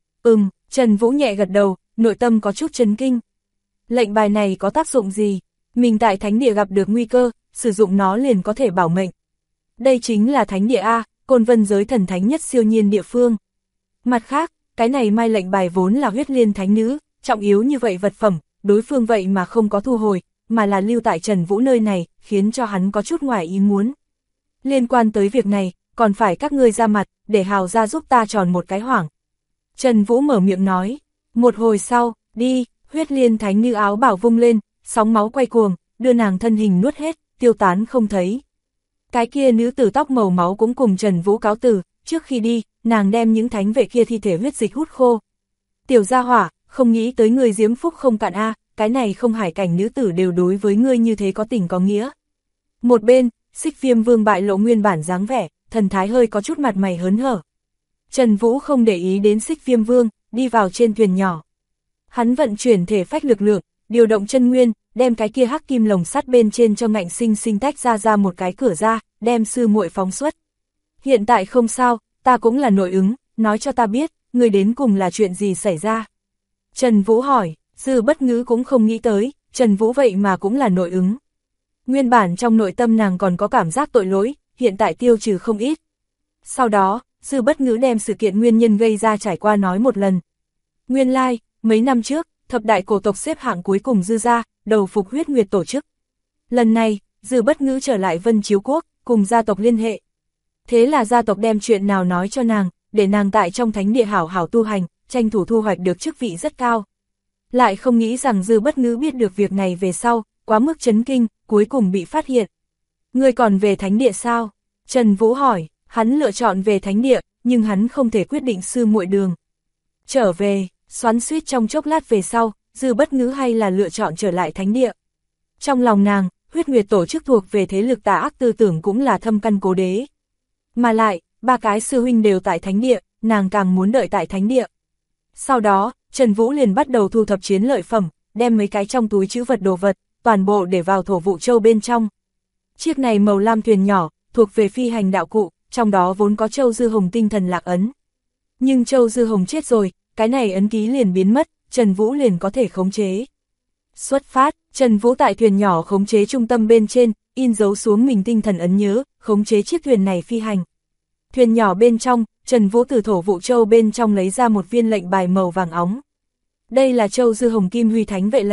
Trần Vũ nhẹ gật đầu, nội tâm có chút chấn kinh. Lệnh bài này có tác dụng gì? Mình tại thánh địa gặp được nguy cơ, sử dụng nó liền có thể bảo mệnh. Đây chính là thánh địa A, Côn Vân giới thần thánh nhất siêu nhiên địa phương. Mặt khác, cái này mai lệnh bài vốn là Huyết Liên Thánh Nữ, trọng yếu như vậy vật phẩm, đối phương vậy mà không có thu hồi, mà là lưu tại Trần Vũ nơi này, khiến cho hắn có chút ngoài ý muốn. Liên quan tới việc này, còn phải các ngươi ra mặt, để Hào ra giúp ta tròn một cái hoảng. Trần Vũ mở miệng nói, một hồi sau, đi, Huyết Liên Thánh Nữ áo bảo vung lên, sóng máu quay cuồng, đưa nàng thân hình nuốt hết, tiêu tán không thấy. Cái kia nữ tử tóc màu máu cũng cùng Trần Vũ cáo từ, trước khi đi, nàng đem những thánh vệ kia thi thể huyết dịch hút khô. Tiểu gia hỏa, không nghĩ tới người diễm phúc không cạn a, cái này không hải cảnh nữ tử đều đối với ngươi như thế có tình có nghĩa. Một bên, Xích Viêm Vương bại lộ nguyên bản dáng vẻ, thần thái hơi có chút mặt mày hớn hở. Trần Vũ không để ý đến Xích Viêm Vương, đi vào trên thuyền nhỏ. Hắn vận chuyển thể phách lực lượng, điều động chân nguyên, đem cái kia hắc kim lồng sắt bên trên cho ngạnh sinh sinh tách ra một cái cửa ra, đem sư muội phóng xuất. Hiện tại không sao, ta cũng là nội ứng, nói cho ta biết, người đến cùng là chuyện gì xảy ra. Trần Vũ hỏi, Dư Bất Ngữ cũng không nghĩ tới, Trần Vũ vậy mà cũng là nội ứng. Nguyên bản trong nội tâm nàng còn có cảm giác tội lỗi, hiện tại tiêu trừ không ít. Sau đó, Dư Bất Ngữ đem sự kiện nguyên nhân gây ra trải qua nói một lần. Nguyên lai, mấy năm trước, thập đại cổ tộc xếp hạng cuối cùng Dư gia, đầu phục Huyết Nguyệt tổ chức. Lần này, Dư Bất Ngữ trở lại Vân Chiếu Quốc, cùng gia tộc liên hệ. Thế là gia tộc đem chuyện nào nói cho nàng, để nàng tại trong thánh địa hảo hảo tu hành, tranh thủ thu hoạch được chức vị rất cao. Lại không nghĩ rằng Dư Bất Ngữ biết được việc này về sau, quá mức chấn kinh, cuối cùng bị phát hiện. Ngươi còn về thánh địa sao? Trần Vũ hỏi, hắn lựa chọn về thánh địa, nhưng hắn không thể quyết định sư muội đường. Trở về, xoắn xuýt trong chốc lát về sau, Dư Bất Ngữ hay là lựa chọn trở lại thánh địa. Trong lòng nàng, Huyết Nguyệt tổ chức thuộc về thế lực tà ác tư tưởng cũng là thâm căn cố đế. Mà lại, ba cái sư huynh đều tại thánh địa, nàng càng muốn đợi tại thánh địa. Sau đó, Trần Vũ liền bắt đầu thu thập chiến lợi phẩm, đem mấy cái trong túi trữ vật đồ vật, toàn bộ để vào Thổ Vụ Châu bên trong. Chiếc này màu lam thuyền nhỏ, thuộc về phi hành đạo cụ, trong đó vốn có Châu Dư Hồng tinh thần lạc ấn. Nhưng Châu Dư Hồng chết rồi, cái này ấn ký liền biến mất, Trần Vũ liền có thể khống chế. Xuất phát, Trần Vũ tại thuyền nhỏ khống chế trung tâm bên trên, in dấu xuống mình tinh thần ấn nhớ, khống chế chiếc thuyền này phi hành. Thuyền nhỏ bên trong, Trần Vũ từ Thổ Vụ Châu bên trong lấy ra một viên lệnh bài màu vàng óng. Đây là Châu Dư Hồng Kim Huy Thánh vệ lệnh.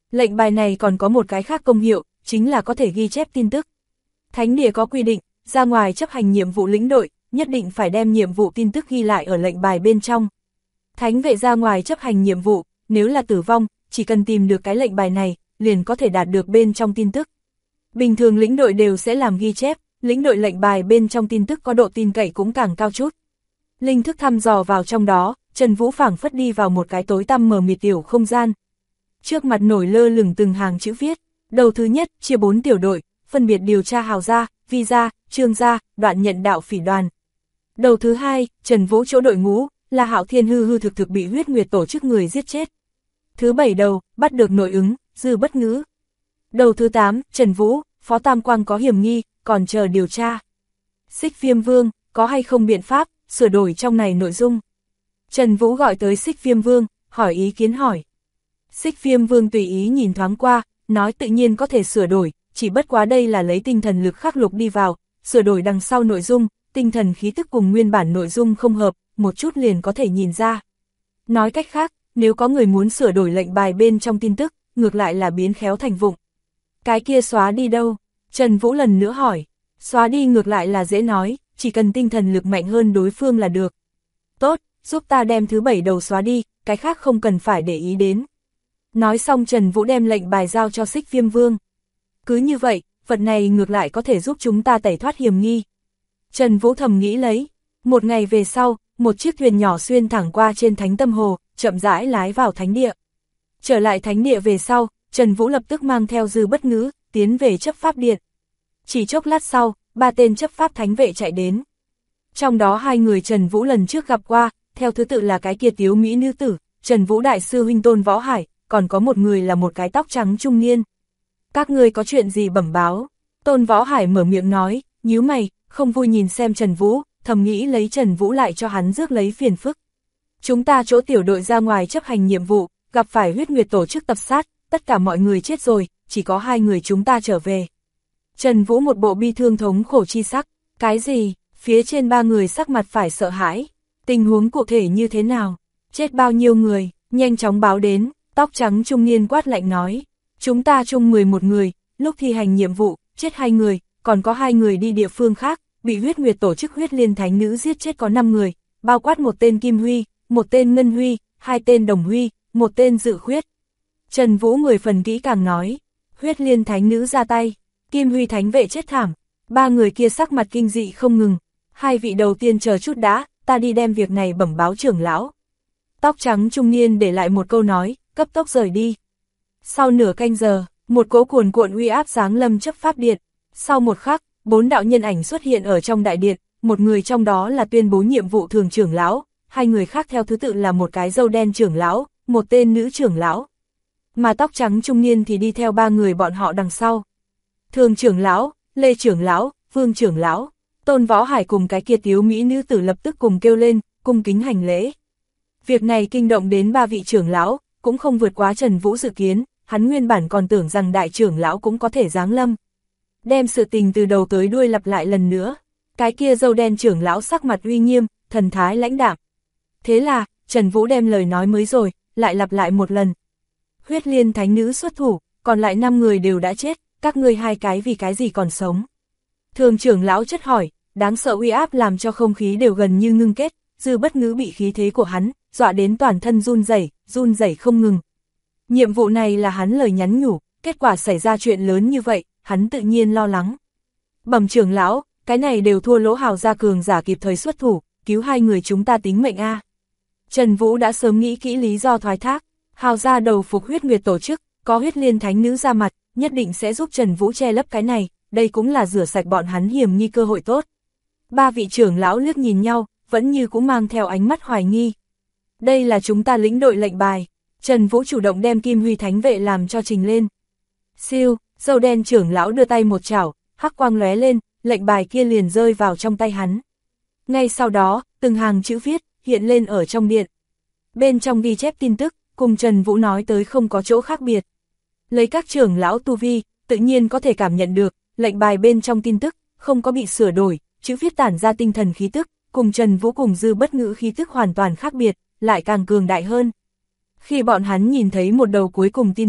Lệnh bài này còn có một cái khác công hiệu, chính là có thể ghi chép tin tức. Thánh địa có quy định, ra ngoài chấp hành nhiệm vụ lĩnh đội, nhất định phải đem nhiệm vụ tin tức ghi lại ở lệnh bài bên trong. Thánh vệ ra ngoài chấp hành nhiệm vụ, nếu là tử vong, chỉ cần tìm được cái lệnh bài này, liền có thể đạt được bên trong tin tức. Bình thường lĩnh đội đều sẽ làm ghi chép, lĩnh đội lệnh bài bên trong tin tức có độ tin cậy cũng càng cao chút. Linh thức thăm dò vào trong đó, Trần Vũ phảng phất đi vào một cái tối tăm mờ mịt tiểu không gian. Trước mặt nổi lơ lửng từng hàng chữ viết, đầu thứ nhất chia 4 tiểu đội, phân biệt điều tra Hào gia, Vi gia, Trương gia, Đoạn Nhận đạo phỉ đoàn. Đầu thứ hai, Trần Vũ chỗ đội ngũ, là Hạo Thiên hư hư thực thực bị huyết nguyệt tổ chức người giết chết. Thứ 7 đầu, bắt được nội ứng, Dư Bất Ngữ. Đầu thứ 8, Trần Vũ, Phó Tam Quang có hiểm nghi, còn chờ điều tra. Xích Viêm Vương, có hay không biện pháp, sửa đổi trong này nội dung. Trần Vũ gọi tới Xích Viêm Vương, hỏi ý kiến hỏi. Xích Viêm Vương tùy ý nhìn thoáng qua, nói tự nhiên có thể sửa đổi, chỉ bất quá đây là lấy tinh thần lực khắc lục đi vào, sửa đổi đằng sau nội dung, tinh thần khí tức cùng nguyên bản nội dung không hợp, một chút liền có thể nhìn ra. Nói cách khác, nếu có người muốn sửa đổi lệnh bài bên trong tin tức, ngược lại là biến khéo thành vụng. Cái kia xóa đi đâu? Trần Vũ lần nữa hỏi. Xóa đi ngược lại là dễ nói, chỉ cần tinh thần lực mạnh hơn đối phương là được. Tốt, giúp ta đem thứ 7 đầu xóa đi, cái khác không cần phải để ý đến. Nói xong Trần Vũ đem lệnh bài giao cho Xích Viêm Vương. Cứ như vậy, vật này ngược lại có thể giúp chúng ta tẩy thoát hiểm nghi. Trần Vũ thầm nghĩ lấy. Một ngày về sau, một chiếc thuyền nhỏ xuyên thẳng qua trên Thánh Tâm Hồ, chậm rãi lái vào thánh địa. Trở lại thánh địa về sau, Trần Vũ lập tức mang theo Dư Bất Ngữ, tiến về chấp pháp điện. Chỉ chốc lát sau, 3 tên chấp pháp thánh vệ chạy đến. Trong đó 2 người Trần Vũ lần trước gặp qua, theo thứ tự là cái kia tiếu mỹ nữ tử, Trần Vũ đại sư huynh Tôn Võ Hải, còn có một người là một cái tóc trắng trung niên. Các ngươi có chuyện gì bẩm báo? Tôn Võ Hải mở miệng nói, nhíu mày, không vui nhìn xem Trần Vũ, thầm nghĩ lấy Trần Vũ lại cho hắn rước lấy phiền phức. Chúng ta chỗ tiểu đội ra ngoài chấp hành nhiệm vụ, gặp phải huyết nguyệt tổ chức tập sát, tất cả mọi người chết rồi, chỉ có 2 người chúng ta trở về. Trần Vũ một bộ bi thương thống khổ chi sắc, cái gì? Phía trên 3 người sắc mặt phải sợ hãi. Tình huống cụ thể như thế nào? Chết bao nhiêu người? Nhanh chóng báo đến, tóc trắng trung niên quát lạnh nói. Chúng ta chung 11 người, lúc thi hành nhiệm vụ, chết 2 người, còn có 2 người đi địa phương khác, bị huyết nguyệt tổ chức huyết liên thánh nữ giết chết có 5 người, bao quát một tên Kim Huy, một tên Ngân Huy, 2 tên Đồng Huy, một tên Dự Khuyết. Trần Vũ 10 phần kỹ càng nói, huyết liên thánh nữ ra tay, Kim Huy thánh vệ chết thảm, 3 người kia sắc mặt kinh dị không ngừng. 2 vị đầu tiên chờ chút đã, ta đi đem việc này bẩm báo trưởng lão. Tóc trắng trung niên để lại một câu nói, cấp tốc rời đi. Sau nửa canh giờ, một cỗ cuồn cuộn uy áp giáng lâm chấp pháp điện. Sau một khắc, 4 đạo nhân ảnh xuất hiện ở trong đại điện, một người trong đó là tuyên bố nhiệm vụ thường trưởng lão, 2 người khác theo thứ tự là một cái râu đen trưởng lão, một tên nữ trưởng lão. Mà tóc trắng trung niên thì đi theo 3 người bọn họ đằng sau. Thường trưởng lão, Lê trưởng lão, Vương trưởng lão, Tôn Võ Hải cùng cái kia tiếu mỹ nữ tử lập tức cùng kêu lên, cung kính hành lễ. Việc này kinh động đến 3 vị trưởng lão, cũng không vượt quá Trần Vũ dự kiến, hắn nguyên bản còn tưởng rằng đại trưởng lão cũng có thể giáng lâm. Đem sự tình từ đầu tới đuôi lặp lại lần nữa, cái kia râu đen trưởng lão sắc mặt uy nghiêm, thần thái lãnh đạm. Thế là, Trần Vũ đem lời nói mới rồi, lại lặp lại một lần. Huyết liên thánh nữ xuất thủ, còn lại 5 người đều đã chết, các ngươi 2 cái vì cái gì còn sống? Thường trưởng lão chất hỏi, đáng sợ uy áp làm cho không khí đều gần như ngưng kết, Dư Bất Ngữ bị khí thế của hắn, dọa đến toàn thân run rẩy không ngừng. Nhiệm vụ này là hắn lời nhắn nhủ, kết quả xảy ra chuyện lớn như vậy, hắn tự nhiên lo lắng. Bẩm trưởng lão, cái này đều thua lỗ Hào gia cường giả kịp thời xuất thủ, cứu 2 người chúng ta tính mệnh a. Trần Vũ đã sớm nghĩ kỹ lý do thoái thác, Hào gia đầu phục huyết nguyệt tổ chức, có huyết liên thánh nữ ra mặt, nhất định sẽ giúp Trần Vũ che lấp cái này, đây cũng là rửa sạch bọn hắn hiểm nghi cơ hội tốt. 3 vị trưởng lão liếc nhìn nhau, vẫn như cũng mang theo ánh mắt hoài nghi. Đây là chúng ta lĩnh đội lệnh bài. Trần Vũ chủ động đem Kim Huy thánh vệ làm cho trình lên. Siêu, râu đen trưởng lão đưa tay một chảo, hắc quang lóe lên, lệnh bài kia liền rơi vào trong tay hắn. Ngay sau đó, từng hàng chữ viết hiện lên ở trong điện. Bên trong ghi chép tin tức, cùng Trần Vũ nói tới không có chỗ khác biệt. Lấy các trưởng lão tu vi, tự nhiên có thể cảm nhận được, lệnh bài bên trong tin tức không có bị sửa đổi, chữ viết tản ra tinh thần khí tức, cùng Trần Vũ cùng Dư Bất Ngữ khí tức hoàn toàn khác biệt, lại càng cường đại hơn. Khi bọn hắn nhìn thấy một đầu cuối cùng tin tức,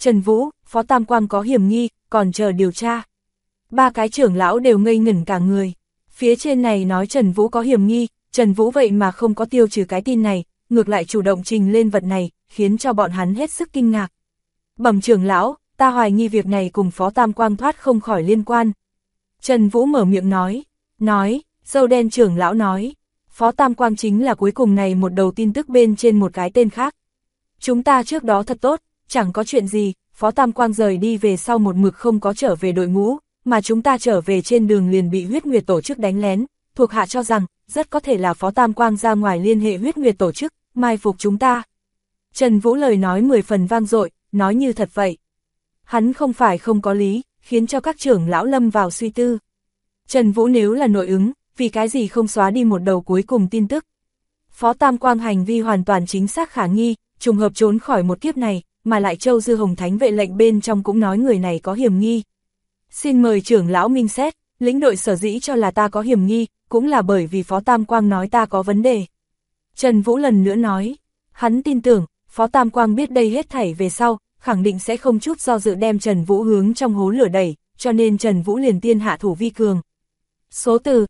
Trần Vũ, Phó Tam Quang có hiểm nghi, còn chờ điều tra. Ba cái trưởng lão đều ngây ngẩn cả người. Phía trên này nói Trần Vũ có hiểm nghi, Trần Vũ vậy mà không có tiêu trừ cái tin này, ngược lại chủ động trình lên vật này, khiến cho bọn hắn hết sức kinh ngạc. Bẩm trưởng lão, ta hoài nghi việc này cùng Phó Tam Quang thoát không khỏi liên quan. Trần Vũ mở miệng nói, dâu đen trưởng lão nói, Phó Tam Quang chính là cuối cùng này một đầu tin tức bên trên một cái tên khác. Chúng ta trước đó thật tốt, chẳng có chuyện gì, Phó Tam Quang rời đi về sau một mực không có trở về đội ngũ, mà chúng ta trở về trên đường liền bị huyết nguyệt tổ chức đánh lén, thuộc hạ cho rằng, rất có thể là Phó Tam Quang ra ngoài liên hệ huyết nguyệt tổ chức, mai phục chúng ta. Trần Vũ lời nói 10 phần vang dội, nói như thật vậy. Hắn không phải không có lý, khiến cho các trưởng lão lâm vào suy tư. Trần Vũ nếu là nội ứng, vì cái gì không xóa đi một đầu cuối cùng tin tức. Phó Tam Quang hành vi hoàn toàn chính xác khả nghi, trùng hợp trốn khỏi một kiếp này, mà lại Châu Dư Hồng Thánh vệ lệnh bên trong cũng nói người này có hiểm nghi. Xin mời trưởng lão minh xét, lĩnh đội sở dĩ cho là ta có hiểm nghi, cũng là bởi vì Phó Tam Quang nói ta có vấn đề. Trần Vũ lần nữa nói, hắn tin tưởng, Phó Tam Quang biết đây hết thảy về sau, khẳng định sẽ không chút do dự đem Trần Vũ hướng trong hố lửa đẩy, cho nên Trần Vũ liền tiên hạ thủ vi cường. Số từ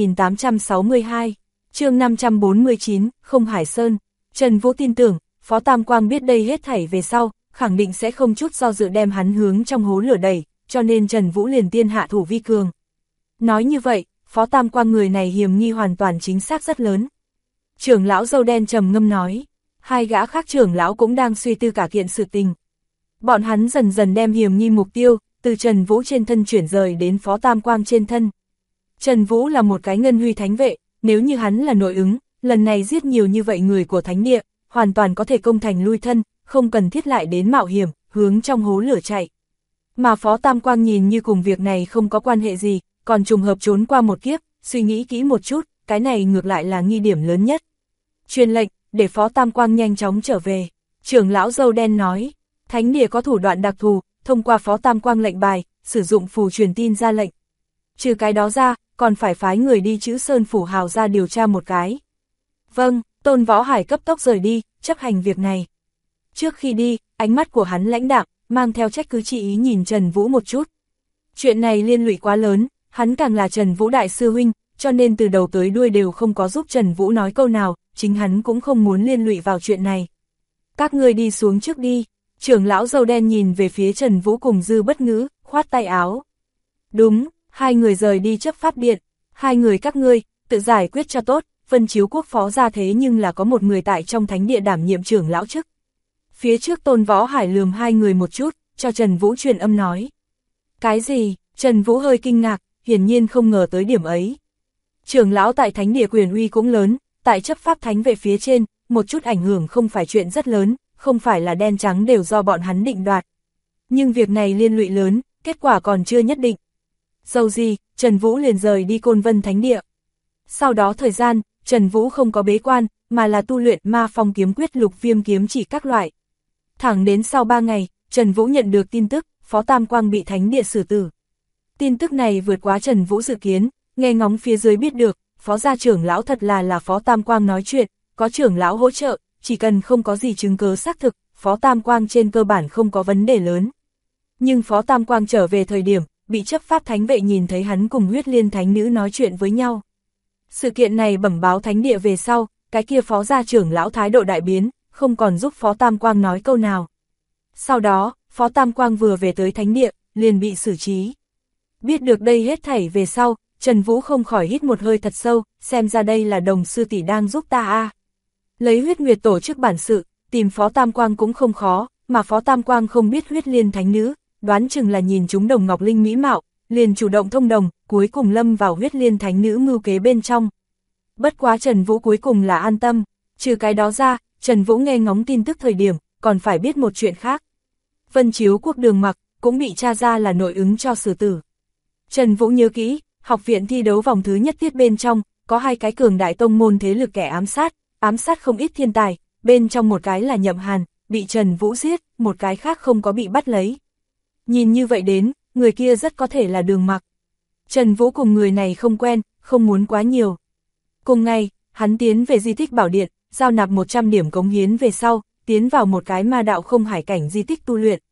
2862, chương 549, Không Hải Sơn. Trần Vũ tin tưởng, Phó Tam Quang biết đây hết thảy về sau, khẳng định sẽ không chút do dự đem hắn hướng trong hố lửa đẩy, cho nên Trần Vũ liền tiên hạ thủ vi cường. Nói như vậy, Phó Tam Quang người này hiểm nghi hoàn toàn chính xác rất lớn. Trưởng lão dâu đen trầm ngâm nói, hai gã khác trưởng lão cũng đang suy tư cả kiện sự tình. Bọn hắn dần dần đem hiểm nghi mục tiêu, từ Trần Vũ trên thân chuyển rời đến Phó Tam Quang trên thân. Trần Vũ là một cái ngân huy thánh vệ, nếu như hắn là nội ứng, lần này giết nhiều như vậy người của thánh địa, hoàn toàn có thể công thành lui thân, không cần thiết lại đến mạo hiểm, hướng trong hố lửa chạy. Mà Phó Tam Quang nhìn như cùng việc này không có quan hệ gì, còn trùng hợp trốn qua một kiếp, suy nghĩ kỹ một chút, cái này ngược lại là nghi điểm lớn nhất. Truyền lệnh, để Phó Tam Quang nhanh chóng trở về. Trưởng lão dâu đen nói, thánh địa có thủ đoạn đặc thù, thông qua Phó Tam Quang lệnh bài, sử dụng phù truyền tin ra lệnh. Trừ cái đó ra, còn phải phái người đi Chữ Sơn Phủ Hào ra điều tra một cái. Vâng, Tôn Võ Hải cấp tốc rời đi, chấp hành việc này. Trước khi đi, ánh mắt của hắn lãnh đạm, mang theo trách cứ chi ý nhìn Trần Vũ một chút. Chuyện này liên lụy quá lớn, hắn càng là Trần Vũ đại sư huynh, cho nên từ đầu tới đuôi đều không có giúp Trần Vũ nói câu nào, chính hắn cũng không muốn liên lụy vào chuyện này. Các ngươi đi xuống trước đi, trưởng lão dâu đen nhìn về phía Trần Vũ cùng Dư Bất Ngữ, khoát tay áo. Đúng, hai người rời đi chấp pháp điện, hai người các ngươi, tự giải quyết cho tốt, Vân Chiếu Quốc phó ra thế nhưng là có một người tại trong thánh địa đảm nhiệm trưởng lão chức. Phía trước Tôn Võ Hải lườm hai người một chút, cho Trần Vũ truyền âm nói. Cái gì? Trần Vũ hơi kinh ngạc, hiển nhiên không ngờ tới điểm ấy. Trưởng lão tại thánh địa quyền uy cũng lớn, tại chấp pháp thánh vệ phía trên, một chút ảnh hưởng không phải chuyện rất lớn, không phải là đen trắng đều do bọn hắn định đoạt. Nhưng việc này liên lụy lớn, kết quả còn chưa nhất định. Dầu gì, Trần Vũ liền rời đi Côn Vân thánh địa. Sau đó thời gian, Trần Vũ không có bế quan, mà là tu luyện Ma Phong kiếm quyết, Lục Viêm kiếm chỉ các loại. Thẳng đến sau 3 ngày, Trần Vũ nhận được tin tức, Phó Tam Quang bị thánh địa xử tử. Tin tức này vượt quá Trần Vũ dự kiến, nghe ngóng phía dưới biết được, Phó gia trưởng lão thật là Phó Tam Quang nói chuyện, có trưởng lão hỗ trợ, chỉ cần không có gì chứng cứ xác thực, Phó Tam Quang trên cơ bản không có vấn đề lớn. Nhưng Phó Tam Quang trở về thời điểm, bị chấp pháp thánh vệ nhìn thấy hắn cùng huyết liên thánh nữ nói chuyện với nhau. Sự kiện này bẩm báo thánh địa về sau, cái kia Phó gia trưởng lão thái độ đại biến, không còn giúp Phó Tam Quang nói câu nào. Sau đó, Phó Tam Quang vừa về tới thánh địa, liền bị xử trí. Biết được đây hết thảy về sau, Trần Vũ không khỏi hít một hơi thật sâu, xem ra đây là đồng sư tỷ đang giúp ta a. Lấy huyết nguyệt tổ chức bản sự, tìm Phó Tam Quang cũng không khó, mà Phó Tam Quang không biết huyết liên thánh nữ, đoán chừng là nhìn chúng Đồng Ngọc Linh mỹ mạo, liền chủ động thông đồng, cuối cùng lâm vào huyết liên thánh nữ mưu kế bên trong. Bất quá Trần Vũ cuối cùng là an tâm, trừ cái đó ra, Trần Vũ nghe ngóng tin tức thời điểm, còn phải biết một chuyện khác. Vân Chiếu Quốc Đường Mặc, cũng bị tra ra là nội ứng cho xử tử. Trần Vũ nhớ kỹ, học viện thi đấu vòng thứ nhất tiết bên trong, có 2 cái cường đại tông môn thế lực kẻ ám sát không ít thiên tài, bên trong một cái là Nhậm Hàn, bị Trần Vũ giết, một cái khác không có bị bắt lấy. Nhìn như vậy đến, người kia rất có thể là Đường Mặc. Trần Vũ cùng người này không quen, không muốn quá nhiều. Cùng ngày, hắn tiến về di tích Bảo Điện, giao nạp 100 điểm cống hiến về sau, tiến vào một cái ma đạo không hải cảnh di tích tu luyện.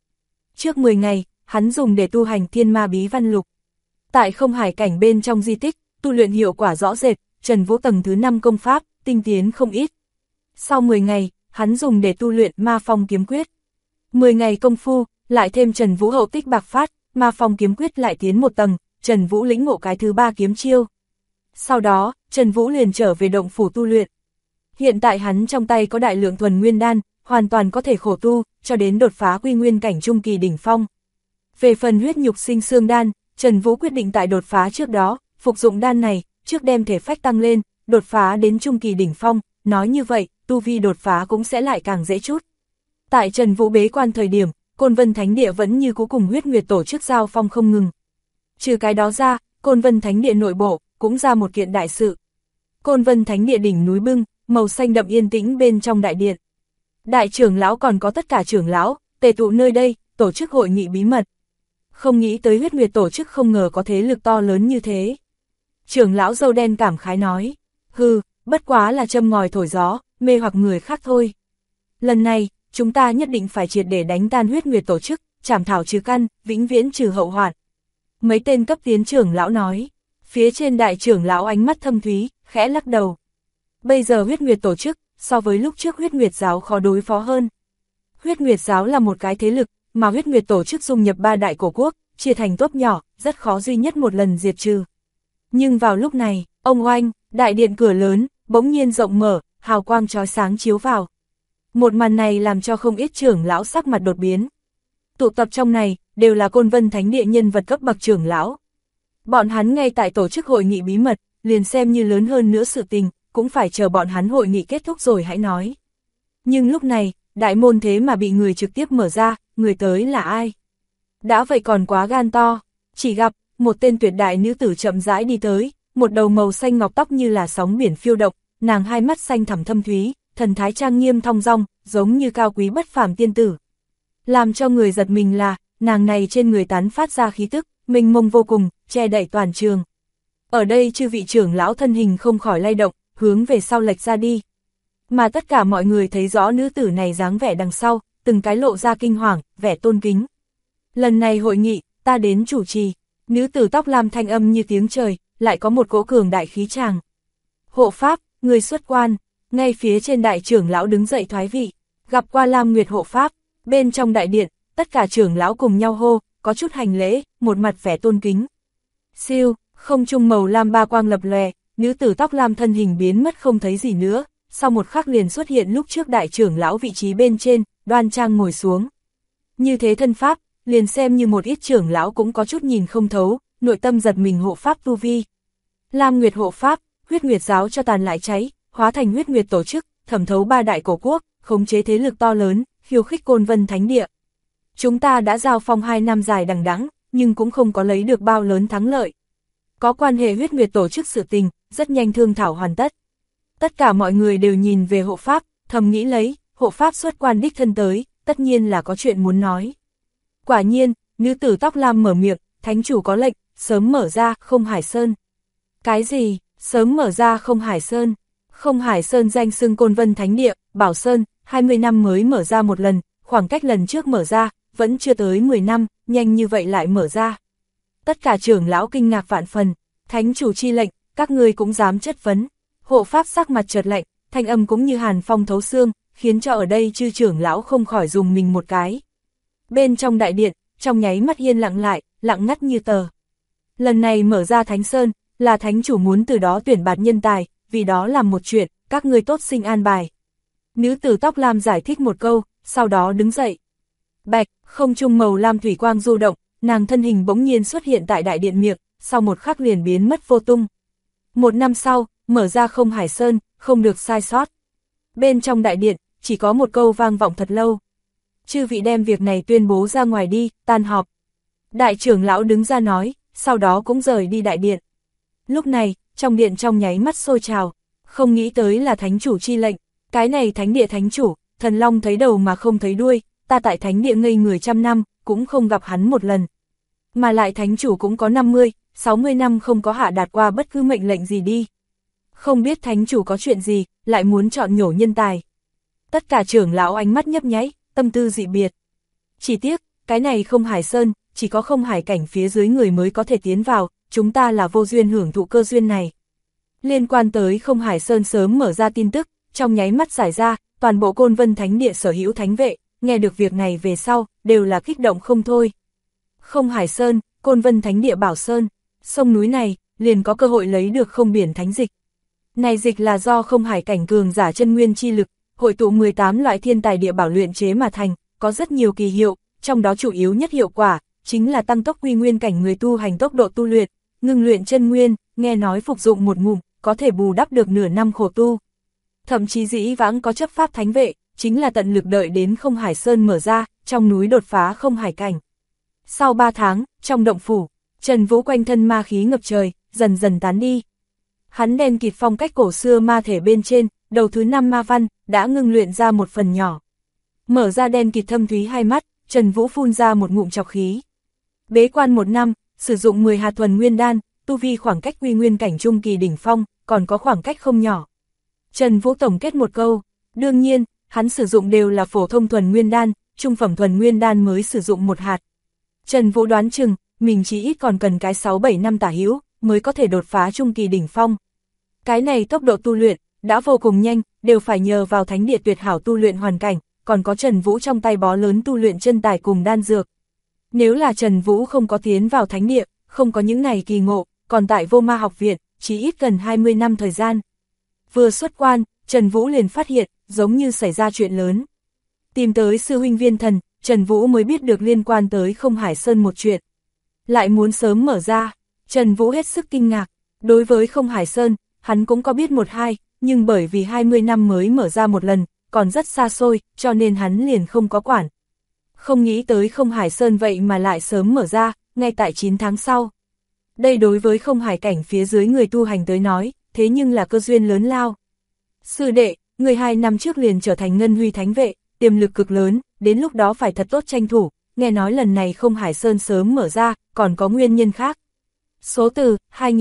Trước 10 ngày, hắn dùng để tu hành Thiên Ma Bí Văn Lục. Tại không hải cảnh bên trong di tích, tu luyện hiệu quả rõ rệt, Trần Vũ tầng thứ 5 công pháp, tinh tiến không ít. Sau 10 ngày, hắn dùng để tu luyện Ma Phong Kiếm Quyết. 10 ngày công phu, lại thêm Trần Vũ hậu tích bạc phát, Ma Phong Kiếm Quyết lại tiến một tầng, Trần Vũ lĩnh ngộ cái thứ 3 kiếm chiêu. Sau đó, Trần Vũ liền trở về động phủ tu luyện. Hiện tại hắn trong tay có đại lượng thuần nguyên đan, hoàn toàn có thể khổ tu, cho đến đột phá quy nguyên cảnh trung kỳ đỉnh phong. Về phần huyết nhục sinh xương đan, Trần Vũ quyết định tại đột phá trước đó, phục dụng đan này, trước đem thể phách tăng lên, đột phá đến trung kỳ đỉnh phong, nói như vậy, tu vi đột phá cũng sẽ lại càng dễ chút. Tại Trần Vũ bế quan thời điểm, Côn Vân Thánh Địa vẫn như cũ cùng Huyết Nguyệt tổ chức giao phong không ngừng. Trừ cái đó ra, Côn Vân Thánh Địa nội bộ cũng ra một kiện đại sự. Côn Vân Thánh Địa đỉnh núi bưng, màu xanh đậm yên tĩnh bên trong đại điện. Đại trưởng lão còn có tất cả trưởng lão, tề tụ nơi đây, tổ chức hội nghị bí mật. Không nghĩ tới Huyết Nguyệt tổ chức không ngờ có thế lực to lớn như thế. Trưởng lão râu đen cảm khái nói, hừ, bất quá là châm ngòi thổi gió, mê hoặc người khác thôi. Lần này, chúng ta nhất định phải triệt để đánh tan Huyết Nguyệt tổ chức, trảm thảo trừ căn, vĩnh viễn trừ hậu hoạn. Mấy tên cấp tiến trưởng lão nói, phía trên đại trưởng lão ánh mắt thâm thúy, khẽ lắc đầu. Bây giờ Huyết Nguyệt tổ chức, so với lúc trước Huyết Nguyệt giáo khó đối phó hơn. Huyết Nguyệt giáo là một cái thế lực, mà Huyết Nguyệt tổ chức dung nhập 3 đại cổ quốc, chia thành tốp nhỏ, rất khó duy nhất một lần diệt trừ. Nhưng vào lúc này, ông oanh, đại điện cửa lớn, bỗng nhiên rộng mở, hào quang chói sáng chiếu vào. Một màn này làm cho không ít trưởng lão sắc mặt đột biến. Tụ tập trong này, đều là Côn Vân Thánh Địa nhân vật cấp bậc trưởng lão. Bọn hắn ngay tại tổ chức hội nghị bí mật, liền xem như lớn hơn nữa sự tình, cũng phải chờ bọn hắn hội nghị kết thúc rồi hãy nói. Nhưng lúc này, đại môn thế mà bị người trực tiếp mở ra, người tới là ai? Đã vậy còn quá gan to, chỉ gặp, một tên tuyệt đại nữ tử chậm rãi đi tới, một đầu màu xanh ngọc tóc như là sóng biển phiêu động, nàng hai mắt xanh thẳm thâm thúy, thần thái trang nghiêm thong dong, giống như cao quý bất phàm tiên tử. Làm cho người giật mình là, nàng này trên người tán phát ra khí tức, mênh mông vô cùng, che đậy toàn trường. Ở đây chư vị trưởng lão thân hình không khỏi lay động, hướng về sau lệch ra đi. Mà tất cả mọi người thấy rõ nữ tử này dáng vẻ đằng sau, từng cái lộ ra kinh hoàng, vẻ tôn kính. Lần này hội nghị, ta đến chủ trì, nữ tử tóc lam thanh âm như tiếng trời, lại có một cỗ cường đại khí tràng. Hộ pháp, người xuất quan, ngay phía trên đại trưởng lão đứng dậy thoái vị, gặp qua Lam Nguyệt hộ pháp, bên trong đại điện, tất cả trưởng lão cùng nhau hô, có chút hành lễ, một mặt vẻ tôn kính. Siêu, không trung màu lam ba quang lập lòe, nữ tử tóc lam thân hình biến mất không thấy gì nữa, sau một khắc liền xuất hiện lúc trước đại trưởng lão vị trí bên trên, đoan trang ngồi xuống. Như thế thân pháp, liền xem như một ít trưởng lão cũng có chút nhìn không thấu, nội tâm giật mình hộ pháp tu vi. Lam Nguyệt hộ pháp, Huyết Nguyệt giáo cho tàn lại cháy, hóa thành Huyết Nguyệt tổ chức, thẩm thấu 3 đại cổ quốc, khống chế thế lực to lớn, khiêu khích Côn Vân Thánh Địa. Chúng ta đã giao phong 2 năm dài đằng đẵng, nhưng cũng không có lấy được bao lớn thắng lợi. Có quan hệ Huyết Nguyệt tổ chức sự tình, rất nhanh thương thảo hoàn tất. Tất cả mọi người đều nhìn về hộ pháp, thầm nghĩ lấy, hộ pháp xuất quan đích thân tới, tất nhiên là có chuyện muốn nói. Quả nhiên, nữ tử tóc lam mở miệng, thánh chủ có lệnh, sớm mở ra Không Hải Sơn. Cái gì, sớm mở ra Không Hải Sơn? Không Hải Sơn danh xưng Côn Vân Thánh Địa, Bảo Sơn, 20 năm mới mở ra một lần, khoảng cách lần trước mở ra, vẫn chưa tới 10 năm, nhanh như vậy lại mở ra. Tất cả trưởng lão kinh ngạc vạn phần, thánh chủ chi lệnh, các ngươi cũng dám chất vấn. Hộ pháp sắc mặt chợt lạnh, thanh âm cũng như hàn phong thấu xương, khiến cho ở đây chư trưởng lão không khỏi dùng mình một cái. Bên trong đại điện, trong nháy mắt yên lặng lại, lặng ngắt như tờ. Lần này mở ra Thánh Sơn, là thánh chủ muốn từ đó tuyển bạt nhân tài, vì đó làm một chuyện, các ngươi tốt sinh an bài. Nữ tử tóc lam giải thích một câu, sau đó đứng dậy. Bạch, không trung màu lam thủy quang du động, nàng thân hình bỗng nhiên xuất hiện tại đại điện miệng, sau một khắc liền biến mất vô tung. 1 năm sau, mở ra Không Hải Sơn, không được sai sót. Bên trong đại điện, chỉ có một câu vang vọng thật lâu. Chư vị đem việc này tuyên bố ra ngoài đi, tan họp. Đại trưởng lão đứng ra nói, sau đó cũng rời đi đại điện. Lúc này, trong điện trong nháy mắt sôi trào, không nghĩ tới là thánh chủ chi lệnh. Cái này thánh địa thánh chủ, thần long thấy đầu mà không thấy đuôi, ta tại thánh địa ngây người trăm năm, cũng không gặp hắn một lần. Mà lại thánh chủ cũng có 50, 60 năm không có hạ đạt qua bất cứ mệnh lệnh gì đi. Không biết thánh chủ có chuyện gì, lại muốn chọn nhổ nhân tài. Tất cả trưởng lão ánh mắt nhấp nháy, tâm tư dị biệt. Chỉ tiếc, cái này không hải sơn, chỉ có không hải cảnh phía dưới người mới có thể tiến vào, chúng ta là vô duyên hưởng thụ cơ duyên này. Liên quan tới không hải sơn sớm mở ra tin tức, trong nháy mắt giải ra, toàn bộ Côn Vân Thánh Địa sở hữu thánh vệ, nghe được việc này về sau, đều là kích động không thôi. Không hải sơn, Côn Vân Thánh Địa bảo sơn, sông núi này, liền có cơ hội lấy được không biển thánh dịch. Này dịch là do không hải cảnh cường giả chân nguyên chi lực, hội tụ 18 loại thiên tài địa bảo luyện chế mà thành, có rất nhiều kỳ hiệu, trong đó chủ yếu nhất hiệu quả, chính là tăng tốc quy nguyên cảnh người tu hành tốc độ tu luyện, ngưng luyện chân nguyên, nghe nói phục dụng một ngụm, có thể bù đắp được nửa năm khổ tu. Thậm chí dĩ vãng có chấp pháp thánh vệ, chính là tận lực đợi đến không hải sơn mở ra, trong núi đột phá không hải cảnh. Sau 3 tháng, trong động phủ, Trần Vũ quanh thân ma khí ngập trời, dần dần tán đi. Hắn đen kịt phong cách cổ xưa ma thể bên trên, đầu thứ 5 ma văn, đã ngưng luyện ra một phần nhỏ. Mở ra đen kịt thâm thúy hai mắt, Trần Vũ phun ra một ngụm trọc khí. Bế quan 1 năm, sử dụng 10 hạt thuần nguyên đan, tu vi khoảng cách quy nguyên cảnh trung kỳ đỉnh phong, còn có khoảng cách không nhỏ. Trần Vũ tổng kết một câu, đương nhiên, hắn sử dụng đều là phổ thông thuần nguyên đan, trung phẩm thuần nguyên đan mới sử dụng 1 hạt. Trần Vũ đoán chừng, mình chỉ ít còn cần cái 6-7 năm tả hữu, mới có thể đột phá trung kỳ đỉnh phong. Cái này tốc độ tu luyện, đã vô cùng nhanh, đều phải nhờ vào thánh địa tuyệt hảo tu luyện hoàn cảnh, còn có Trần Vũ trong tay bó lớn tu luyện chân tài cùng đan dược. Nếu là Trần Vũ không có tiến vào thánh địa, không có những này kỳ ngộ, còn tại Vô Ma học viện, chỉ ít gần 20 năm thời gian. Vừa xuất quan, Trần Vũ liền phát hiện, giống như xảy ra chuyện lớn. Tìm tới sư huynh Viên Thần, Trần Vũ mới biết được liên quan tới không hải sơn một chuyện. Lại muốn sớm mở ra, Trần Vũ hết sức kinh ngạc. Đối với không hải sơn, hắn cũng có biết 1-2, nhưng bởi vì 20 năm mới mở ra một lần, còn rất xa xôi, cho nên hắn liền không có quản. Không nghĩ tới không hải sơn vậy mà lại sớm mở ra, ngay tại 9 tháng sau. Đây đối với không hải cảnh phía dưới người tu hành tới nói, thế nhưng là cơ duyên lớn lao. Sư đệ, người 2 năm trước liền trở thành ngân huy thánh vệ, tiềm lực cực lớn, đến lúc đó phải thật tốt tranh thủ, nghe nói lần này không hải sơn sớm mở ra, còn có nguyên nhân khác. Số từ,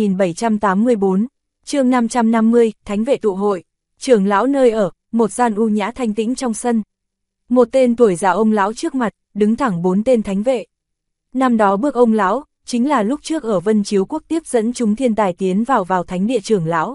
2784, chương 550, thánh vệ tụ hội, trưởng lão nơi ở, một gian u nhã thanh tĩnh trong sân. Một tên tuổi già ông lão trước mặt, đứng thẳng 4 tên thánh vệ. Năm đó bước ông lão, chính là lúc trước ở Vân Chiếu Quốc tiếp dẫn chúng thiên tài tiến vào thánh địa trưởng lão.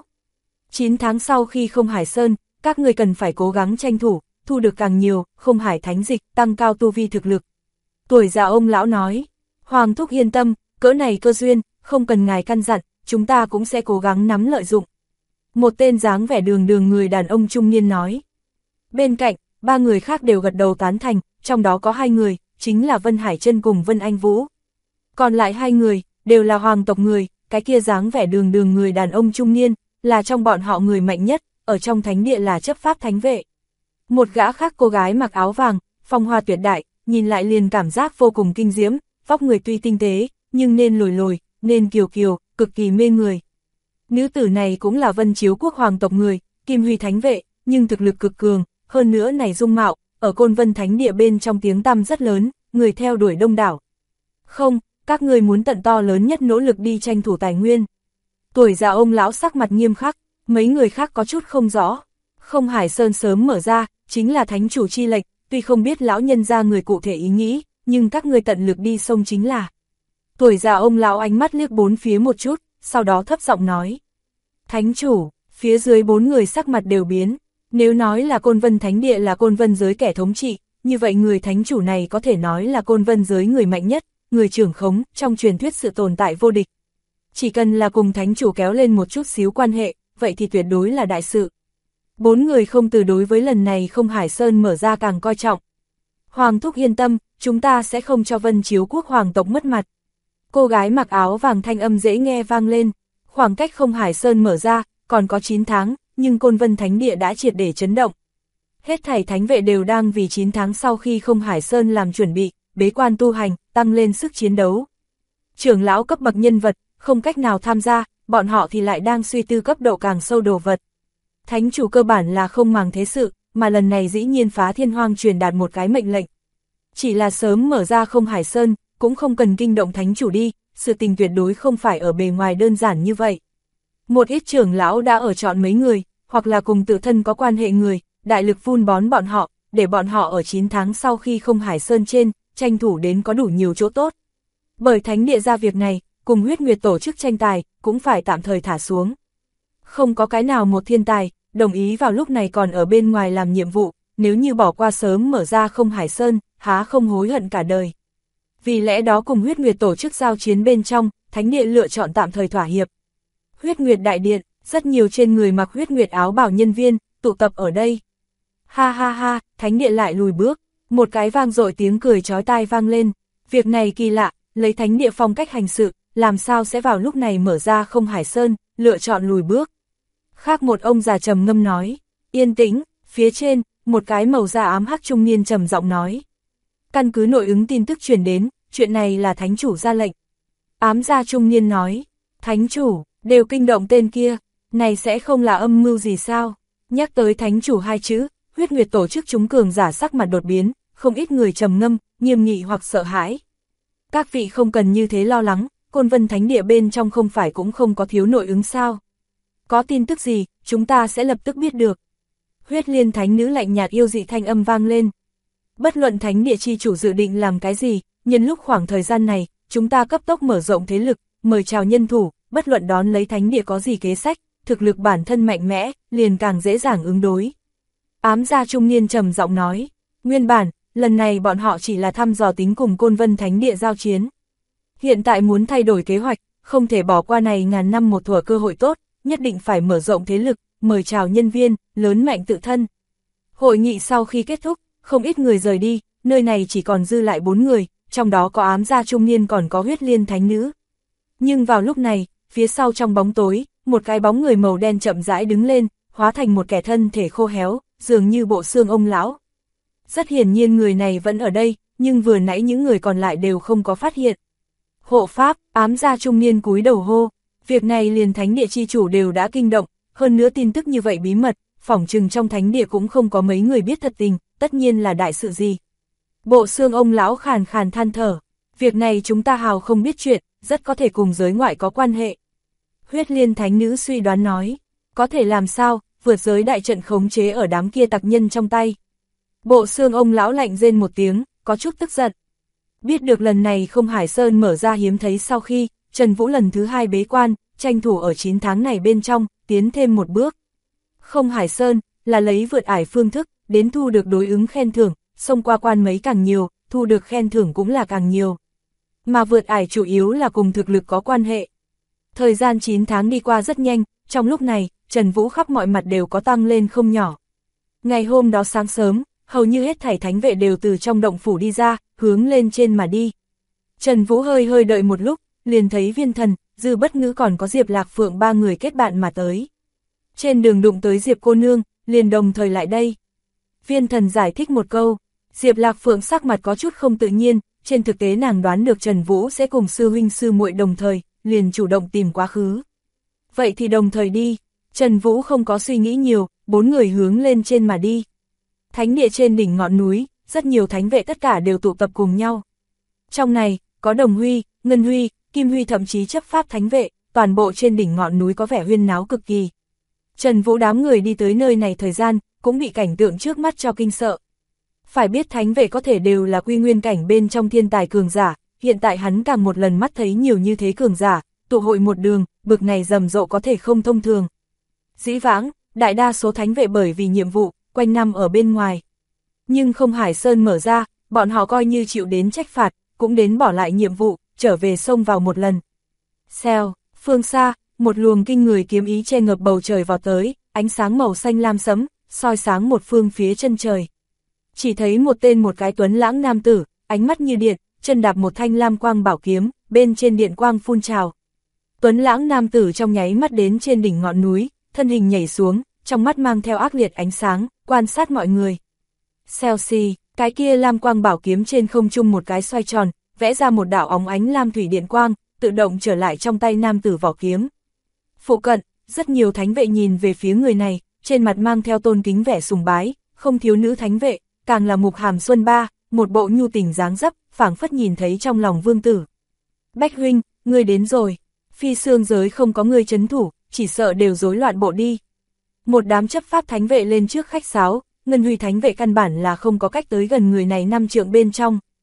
9 tháng sau khi không hải sơn, các người cần phải cố gắng tranh thủ, thu được càng nhiều, không hải thánh dịch, tăng cao tu vi thực lực. Tuổi già ông lão nói, Hoàng thúc yên tâm, cỡ này cơ duyên, không cần ngài căn dặn, chúng ta cũng sẽ cố gắng nắm lợi dụng. Một tên dáng vẻ đường người đàn ông trung niên nói. Bên cạnh, 3 người khác đều gật đầu tán thành, trong đó có 2 người, chính là Vân Hải Trân cùng Vân Anh Vũ. Còn lại 2 người, đều là hoàng tộc người, cái kia dáng vẻ đường người đàn ông trung niên, là trong bọn họ người mạnh nhất, ở trong thánh địa là chấp pháp thánh vệ. Một gã khác cô gái mặc áo vàng, phong hoa tuyệt đại, nhìn lại liền cảm giác vô cùng kinh diễm, vóc người tuy tinh tế, nhưng nên lồi, nên kiều, cực kỳ mê người. Nữ tử này cũng là Vân Chiếu Quốc hoàng tộc người, Kim Huy thánh vệ, nhưng thực lực cực cường, hơn nữa này dung mạo, ở Côn Vân Thánh Địa bên trong tiếng tăm rất lớn, người theo đuổi đông đảo. Không, các người muốn tận to lớn nhất nỗ lực đi tranh thủ tài nguyên. Tuổi già ông lão sắc mặt nghiêm khắc, mấy người khác có chút không rõ. Không hải sơn sớm mở ra, chính là thánh chủ chi lệnh, tuy không biết lão nhân ra người cụ thể ý nghĩ, nhưng các người tận lực đi sông chính là. Tuổi già ông lão ánh mắt liếc 4 phía một chút, sau đó thấp giọng nói. Thánh chủ, phía dưới 4 người sắc mặt đều biến. Nếu nói là Côn Vân Thánh Địa là Côn Vân giới kẻ thống trị, như vậy người thánh chủ này có thể nói là Côn Vân giới người mạnh nhất, người trưởng khống, trong truyền thuyết sự tồn tại vô địch. Chỉ cần là cùng thánh chủ kéo lên một chút xíu quan hệ, vậy thì tuyệt đối là đại sự. 4 người không từ đối với lần này không hải sơn mở ra càng coi trọng. Hoàng thúc yên tâm, chúng ta sẽ không cho Vân Chiếu Quốc hoàng tộc mất mặt. Cô gái mặc áo vàng thanh âm dễ nghe vang lên, khoảng cách không hải sơn mở ra, còn có 9 tháng, nhưng Côn Vân Thánh Địa đã triệt để chấn động. Hết thảy thánh vệ đều đang vì 9 tháng sau khi không hải sơn làm chuẩn bị, bế quan tu hành, tăng lên sức chiến đấu. Trưởng lão cấp bậc nhân vật, không cách nào tham gia, bọn họ thì lại đang suy tư cấp độ càng sâu đồ vật. Thánh chủ cơ bản là không màng thế sự, mà lần này dĩ nhiên phá thiên hoang truyền đạt một cái mệnh lệnh. Chỉ là sớm mở ra không hải sơn, cũng không cần kinh động thánh chủ đi, sự tình tuyệt đối không phải ở bề ngoài đơn giản như vậy. Một ít trưởng lão đã ở chọn mấy người, hoặc là cùng tự thân có quan hệ người, đại lực vun bón bọn họ, để bọn họ ở 9 tháng sau khi không hải sơn trên, tranh thủ đến có đủ nhiều chỗ tốt. Bởi thánh địa ra việc này, cùng huyết nguyệt tổ chức tranh tài, cũng phải tạm thời thả xuống. Không có cái nào một thiên tài, đồng ý vào lúc này còn ở bên ngoài làm nhiệm vụ, nếu như bỏ qua sớm mở ra không Hải Sơn, há không hối hận cả đời. Vì lẽ đó cùng huyết nguyệt tổ chức giao chiến bên trong, thánh địa lựa chọn tạm thời thỏa hiệp. Huyết nguyệt đại điện, rất nhiều trên người mặc huyết nguyệt áo bào nhân viên, tụ tập ở đây. Ha ha ha, thánh địa lại lùi bước, một cái vang dội tiếng cười chói tai vang lên, việc này kỳ lạ, lấy thánh địa phong cách hành sự, làm sao sẽ vào lúc này mở ra không Hải Sơn, lựa chọn lùi bước. Khác một ông già trầm ngâm nói, yên tĩnh, phía trên, một cái màu da ám hắc trung niên trầm giọng nói. Căn cứ nội ứng tin tức truyền đến, chuyện này là thánh chủ ra lệnh. Ám gia trung niên nói, thánh chủ, đều kinh động tên kia, này sẽ không là âm mưu gì sao? Nhắc tới thánh chủ hai chữ, huyết nguyệt tổ chức chúng cường giả sắc mặt đột biến, không ít người trầm ngâm, nghiêm nghị hoặc sợ hãi. Các vị không cần như thế lo lắng, Côn Vân thánh địa bên trong không phải cũng không có thiếu nội ứng sao? Có tin tức gì, chúng ta sẽ lập tức biết được. Huyết liên thánh nữ lạnh nhạt yêu dị thanh âm vang lên. Bất luận thánh địa chi chủ dự định làm cái gì, nhân lúc khoảng thời gian này, chúng ta cấp tốc mở rộng thế lực, mời chào nhân thủ, bất luận đón lấy thánh địa có gì kế sách, thực lực bản thân mạnh mẽ, liền càng dễ dàng ứng đối. Ám gia trung niên trầm giọng nói, nguyên bản, lần này bọn họ chỉ là thăm dò tính cùng Côn Vân thánh địa giao chiến. Hiện tại muốn thay đổi kế hoạch, không thể bỏ qua này ngàn năm một thuở cơ hội tốt, nhất định phải mở rộng thế lực, mời chào nhân viên, lớn mạnh tự thân. Hội nghị sau khi kết thúc, không ít người rời đi, nơi này chỉ còn dư lại 4 người, trong đó có ám gia trung niên còn có huyết liên thánh nữ. Nhưng vào lúc này, phía sau trong bóng tối, một cái bóng người màu đen chậm rãi đứng lên, hóa thành một kẻ thân thể khô héo, dường như bộ xương ông lão. Rất hiển nhiên người này vẫn ở đây, nhưng vừa nãy những người còn lại đều không có phát hiện. Hộ pháp, ám gia trung niên cúi đầu hô, việc này liền thánh địa chi chủ đều đã kinh động, hơn nữa tin tức như vậy bí mật, phỏng chừng trong thánh địa cũng không có mấy người biết thật tình, tất nhiên là đại sự gì. Bộ xương ông lão khàn khàn than thở, việc này chúng ta hào không biết chuyện, rất có thể cùng giới ngoại có quan hệ. Huyết liên thánh nữ suy đoán nói, có thể làm sao, vượt giới đại trận khống chế ở đám kia tặc nhân trong tay. Bộ xương ông lão lạnh rên một tiếng, có chút tức giận. Biết được lần này không Hải Sơn mở ra hiếm thấy sau khi, Trần Vũ lần thứ 2 bế quan, tranh thủ ở 9 tháng này bên trong, tiến thêm một bước. Không Hải Sơn, là lấy vượt ải phương thức, đến thu được đối ứng khen thưởng, xông qua quan mấy càng nhiều, thu được khen thưởng cũng là càng nhiều. Mà vượt ải chủ yếu là cùng thực lực có quan hệ. Thời gian 9 tháng đi qua rất nhanh, trong lúc này, Trần Vũ khắp mọi mặt đều có tăng lên không nhỏ. Ngày hôm đó sáng sớm, hầu như hết thảy thánh vệ đều từ trong động phủ đi ra, hướng lên trên mà đi. Trần Vũ hơi đợi một lúc, liền thấy Viên Thần, Dư Bất Ngữ còn có Diệp Lạc Phượng 3 người kết bạn mà tới. Trên đường đụng tới Diệp cô nương, liền đồng thời lại đây. Viên Thần giải thích một câu, Diệp Lạc Phượng sắc mặt có chút không tự nhiên, trên thực tế nàng đoán được Trần Vũ sẽ cùng sư huynh sư muội đồng thời, liền chủ động tìm quá khứ. Vậy thì đồng thời đi, Trần Vũ không có suy nghĩ nhiều, 4 người hướng lên trên mà đi. Thánh địa trên đỉnh ngọn núi, rất nhiều thánh vệ tất cả đều tụ tập cùng nhau. Trong này, có Đồng Huy, Ngân Huy, Kim Huy thậm chí chấp pháp thánh vệ, toàn bộ trên đỉnh ngọn núi có vẻ huyên náo cực kỳ. Trần Vũ đám người đi tới nơi này thời gian, cũng bị cảnh tượng trước mắt cho kinh sợ. Phải biết thánh vệ có thể đều là quy nguyên cảnh bên trong thiên tài cường giả, hiện tại hắn càng một lần mắt thấy nhiều như thế cường giả, tụ hội một đường, bực này rầm rộ có thể không thông thường. Dĩ vãng, đại đa số thánh vệ bởi vì nhiệm vụ, quanh năm ở bên ngoài. Nhưng không Hải Sơn mở ra, bọn họ coi như chịu đến trách phạt, cũng đến bỏ lại nhiệm vụ, trở về xông vào một lần. Xèo, phương xa, một luồng kinh người kiếm ý che ngập bầu trời vào tới, ánh sáng màu xanh lam sẫm, soi sáng một phương phía chân trời. Chỉ thấy một cái tuấn lãng nam tử, ánh mắt như điện, chân đạp một thanh lam quang bảo kiếm, bên trên điện quang phun trào. Tuấn lãng nam tử trong nháy mắt đến trên đỉnh ngọn núi, thân hình nhảy xuống, trong mắt mang theo ác liệt ánh sáng, quan sát mọi người. Xèo xì, cái kia lam quang bảo kiếm trên không trung một cái xoay tròn, vẽ ra một đạo óng ánh lam thủy điện quang, tự động trở lại trong tay nam tử vỏ kiếm. Phụ cận, rất nhiều thánh vệ nhìn về phía người này, trên mặt mang theo tôn kính vẻ sùng bái, không thiếu nữ thánh vệ, càng là Mục Hàm Xuân Ba, một bộ nhu tình dáng dấp, phảng phất nhìn thấy trong lòng vương tử. Bách huynh, ngươi đến rồi, phi xương giới không có ngươi trấn thủ, chỉ sợ đều rối loạn bộ đi. Một đám chấp pháp thánh vệ lên trước khách sáo, Ngân Huy thánh vệ căn bản là không có cách tới gần người này 5 trượng bên trong.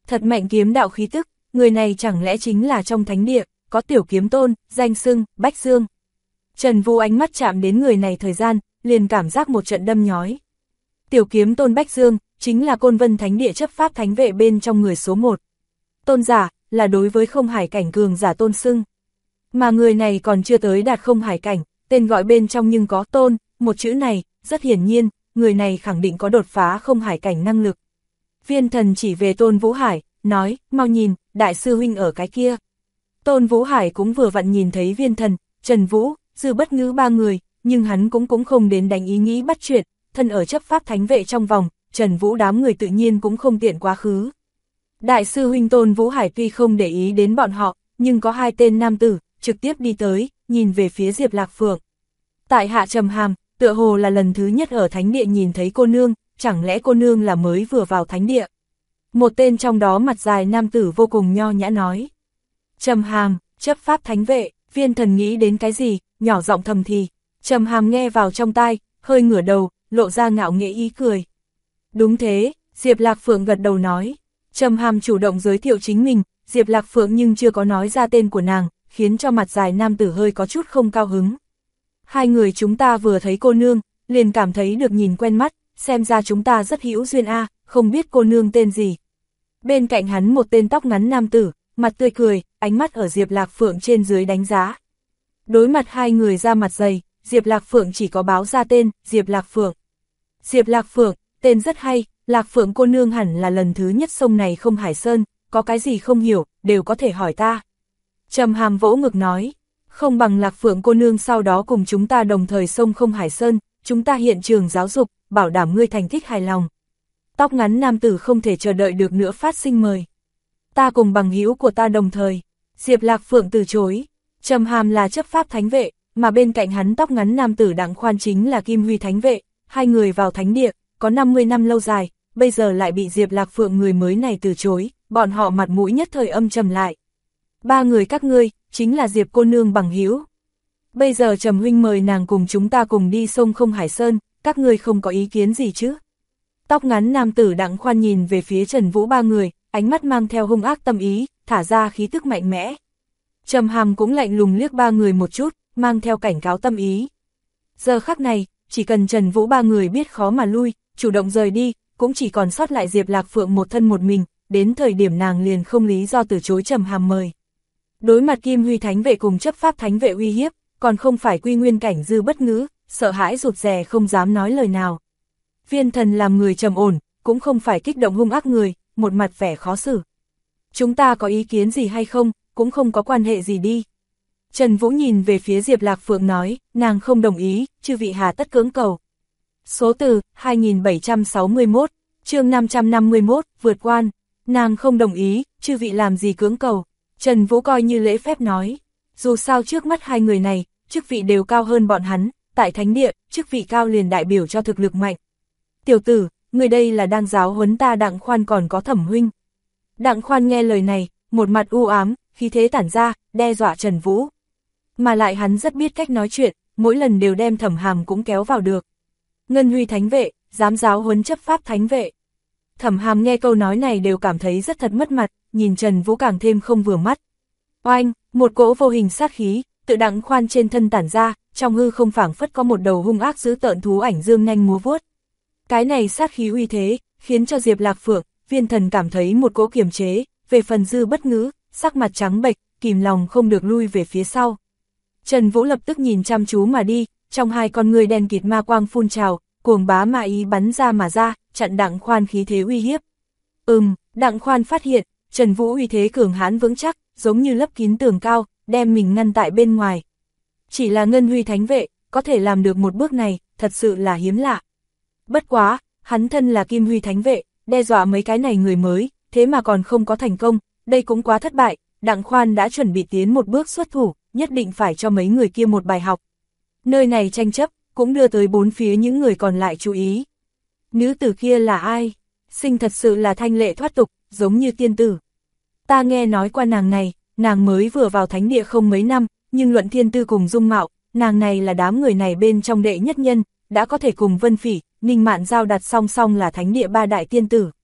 Thật mạnh kiếm đạo khí tức, người này chẳng lẽ chính là trong thánh địa, có tiểu kiếm tôn, danh xưng, Bách Dương. Trần Vũ ánh mắt chạm đến người này thời gian, liền cảm giác một trận đâm nhói. Tiểu kiếm tôn Bách Dương, chính là Côn Vân Thánh Địa chấp pháp thánh vệ bên trong người số 1. Tôn giả, là đối với không hải cảnh cường giả tôn xưng. Mà người này còn chưa tới đạt không hải cảnh, tên gọi bên trong nhưng có tôn, một chữ này, rất hiển nhiên, người này khẳng định có đột phá không hải cảnh năng lực. Viên Thần chỉ về Tôn Vũ Hải, nói, mau nhìn, đại sư huynh ở cái kia. Tôn Vũ Hải cũng vừa vặn nhìn thấy Viên Thần, Trần Vũ, Dư Bất Ngữ ba người, nhưng hắn cũng không đến đánh ý nghĩ bắt chuyện, thân ở chấp pháp thánh vệ trong vòng, Trần Vũ đám người tự nhiên cũng không tiện quá khứ. Đại sư huynh Tôn Vũ Hải tuy không để ý đến bọn họ, nhưng có hai tên nam tử, trực tiếp đi tới, nhìn về phía Diệp Lạc Phượng. Tại hạ trầm hàm, tựa hồ là lần thứ nhất ở thánh địa nhìn thấy cô nương, chẳng lẽ cô nương là mới vừa vào thánh địa? Một tên trong đó mặt dài nam tử vô cùng nho nhã nói. Trầm hàm, chấp pháp thánh vệ, Viên Thần nghĩ đến cái gì, nhỏ giọng thầm thì. Trầm hàm nghe vào trong tai, hơi ngửa đầu, lộ ra ngạo nghễ ý cười. Đúng thế, Diệp Lạc Phượng gật đầu nói. Trầm hàm chủ động giới thiệu chính mình, Diệp Lạc Phượng nhưng chưa có nói ra tên của nàng, khiến cho mặt dài nam tử hơi có chút không cao hứng. Hai người chúng ta vừa thấy cô nương, liền cảm thấy được nhìn quen mắt, xem ra chúng ta rất hữu duyên a, không biết cô nương tên gì. Bên cạnh hắn một tên tóc ngắn nam tử, mặt tươi cười, ánh mắt ở Diệp Lạc Phượng trên dưới đánh giá. Đối mặt hai người ra mặt dày, Diệp Lạc Phượng chỉ có báo ra tên, Diệp Lạc Phượng. Diệp Lạc Phượng, tên rất hay, Lạc Phượng cô nương hẳn là lần thứ nhất sông này không Hải Sơn, có cái gì không hiểu, đều có thể hỏi ta. Trầm hàm vỗ ngực nói, không bằng Lạc Phượng cô nương sau đó cùng chúng ta đồng thời sông không Hải Sơn, chúng ta hiện trường giáo dục, bảo đảm ngươi thành tích hài lòng. Tóc ngắn nam tử không thể chờ đợi được nữa phát sinh mời. Ta cùng bằng hữu của ta đồng thời. Diệp Lạc Phượng từ chối. Trầm hàm là chấp pháp thánh vệ, mà bên cạnh hắn tóc ngắn nam tử Đặng Khoan chính là Kim Huy thánh vệ, hai người vào thánh địa, có 50 năm lâu dài, bây giờ lại bị Diệp Lạc Phượng người mới này từ chối, bọn họ mặt mũi nhất thời âm trầm lại. Ba người các ngươi, chính là Diệp cô nương bằng hữu. Bây giờ Trầm huynh mời nàng cùng chúng ta cùng đi sông không Hải Sơn, các ngươi không có ý kiến gì chứ? Tóc ngắn nam tử Đặng Khoan nhìn về phía Trần Vũ ba người, ánh mắt mang theo hung ác tâm ý, thả ra khí tức mạnh mẽ. Trầm hàm cũng lạnh lùng liếc ba người một chút, mang theo cảnh cáo tâm ý. Giờ khắc này, chỉ cần Trần Vũ ba người biết khó mà lui, chủ động rời đi, cũng chỉ còn sót lại Diệp Lạc Phượng một thân một mình, đến thời điểm nàng liền không lý do từ chối Trầm hàm mời. Đối mặt Kim Huy thánh vệ cùng chấp pháp thánh vệ uy hiếp, còn không phải quy nguyên cảnh Dư Bất Ngữ, sợ hãi rụt rè không dám nói lời nào. Viên Thần làm người trầm ổn, cũng không phải kích động hung ác người, một mặt vẻ khó xử. Chúng ta có ý kiến gì hay không, cũng không có quan hệ gì đi. Trần Vũ nhìn về phía Diệp Lạc Phượng nói, nàng không đồng ý, chư vị hà tất cưỡng cầu. Số từ, 2761, chương 551, vượt quan, nàng không đồng ý, chư vị làm gì cưỡng cầu. Trần Vũ coi như lễ phép nói, dù sao trước mắt hai người này, chức vị đều cao hơn bọn hắn, tại thánh địa, chức vị cao liền đại biểu cho thực lực mạnh. Tiểu tử, người đây là đang giáo huấn ta Đặng Khoan còn có Thẩm huynh. Đặng Khoan nghe lời này, một mặt u ám, khí thế tản ra, đe dọa Trần Vũ. Mà lại hắn rất biết cách nói chuyện, mỗi lần đều đem Thẩm hàm cũng kéo vào được. Ngân Huy thánh vệ, dám giáo huấn chấp pháp thánh vệ. Thẩm hàm nghe câu nói này đều cảm thấy rất thật mất mặt, nhìn Trần Vũ càng thêm không vừa mắt. Oanh, một cỗ vô hình sát khí, tự Đặng Khoan trên thân tản ra, trong hư không phảng phất có một đầu hung ác dữ tợn thú ảnh dương nhanh múa vuốt. Cái này sát khí uy thế, khiến cho Diệp Lạc Phượng, Viên Thần cảm thấy một cỗ kiềm chế, về phần Dư Bất Ngữ, sắc mặt trắng bệch, kìm lòng không được lui về phía sau. Trần Vũ lập tức nhìn chăm chú mà đi, trong hai con người đen kịt ma quang phun trào, cuồng bá ma ý bắn ra mà ra, chặn Đặng Khoan khí thế uy hiếp. Đặng Khoan phát hiện, Trần Vũ uy thế cường hãn vững chắc, giống như lấp kín tường cao, đem mình ngăn tại bên ngoài. Chỉ là Ngân Huy thánh vệ, có thể làm được một bước này, thật sự là hiếm lạ. Bất quá, hắn thân là Kim Huy thánh vệ, đe dọa mấy cái này người mới, thế mà còn không có thành công, đây cũng quá thất bại, Đặng Khoan đã chuẩn bị tiến một bước xuất thủ, nhất định phải cho mấy người kia một bài học. Nơi này tranh chấp, cũng đưa tới bốn phía những người còn lại chú ý. Nữ tử kia là ai? Sinh thật sự là thanh lệ thoát tục, giống như tiên tử. Ta nghe nói qua nàng này, nàng mới vừa vào thánh địa không mấy năm, nhưng luận thiên tư cùng dung mạo, nàng này là đám người này bên trong đệ nhất nhân, đã có thể cùng Vân Phỉ, Ninh Mạn giao đặt song song là thánh địa ba đại tiên tử.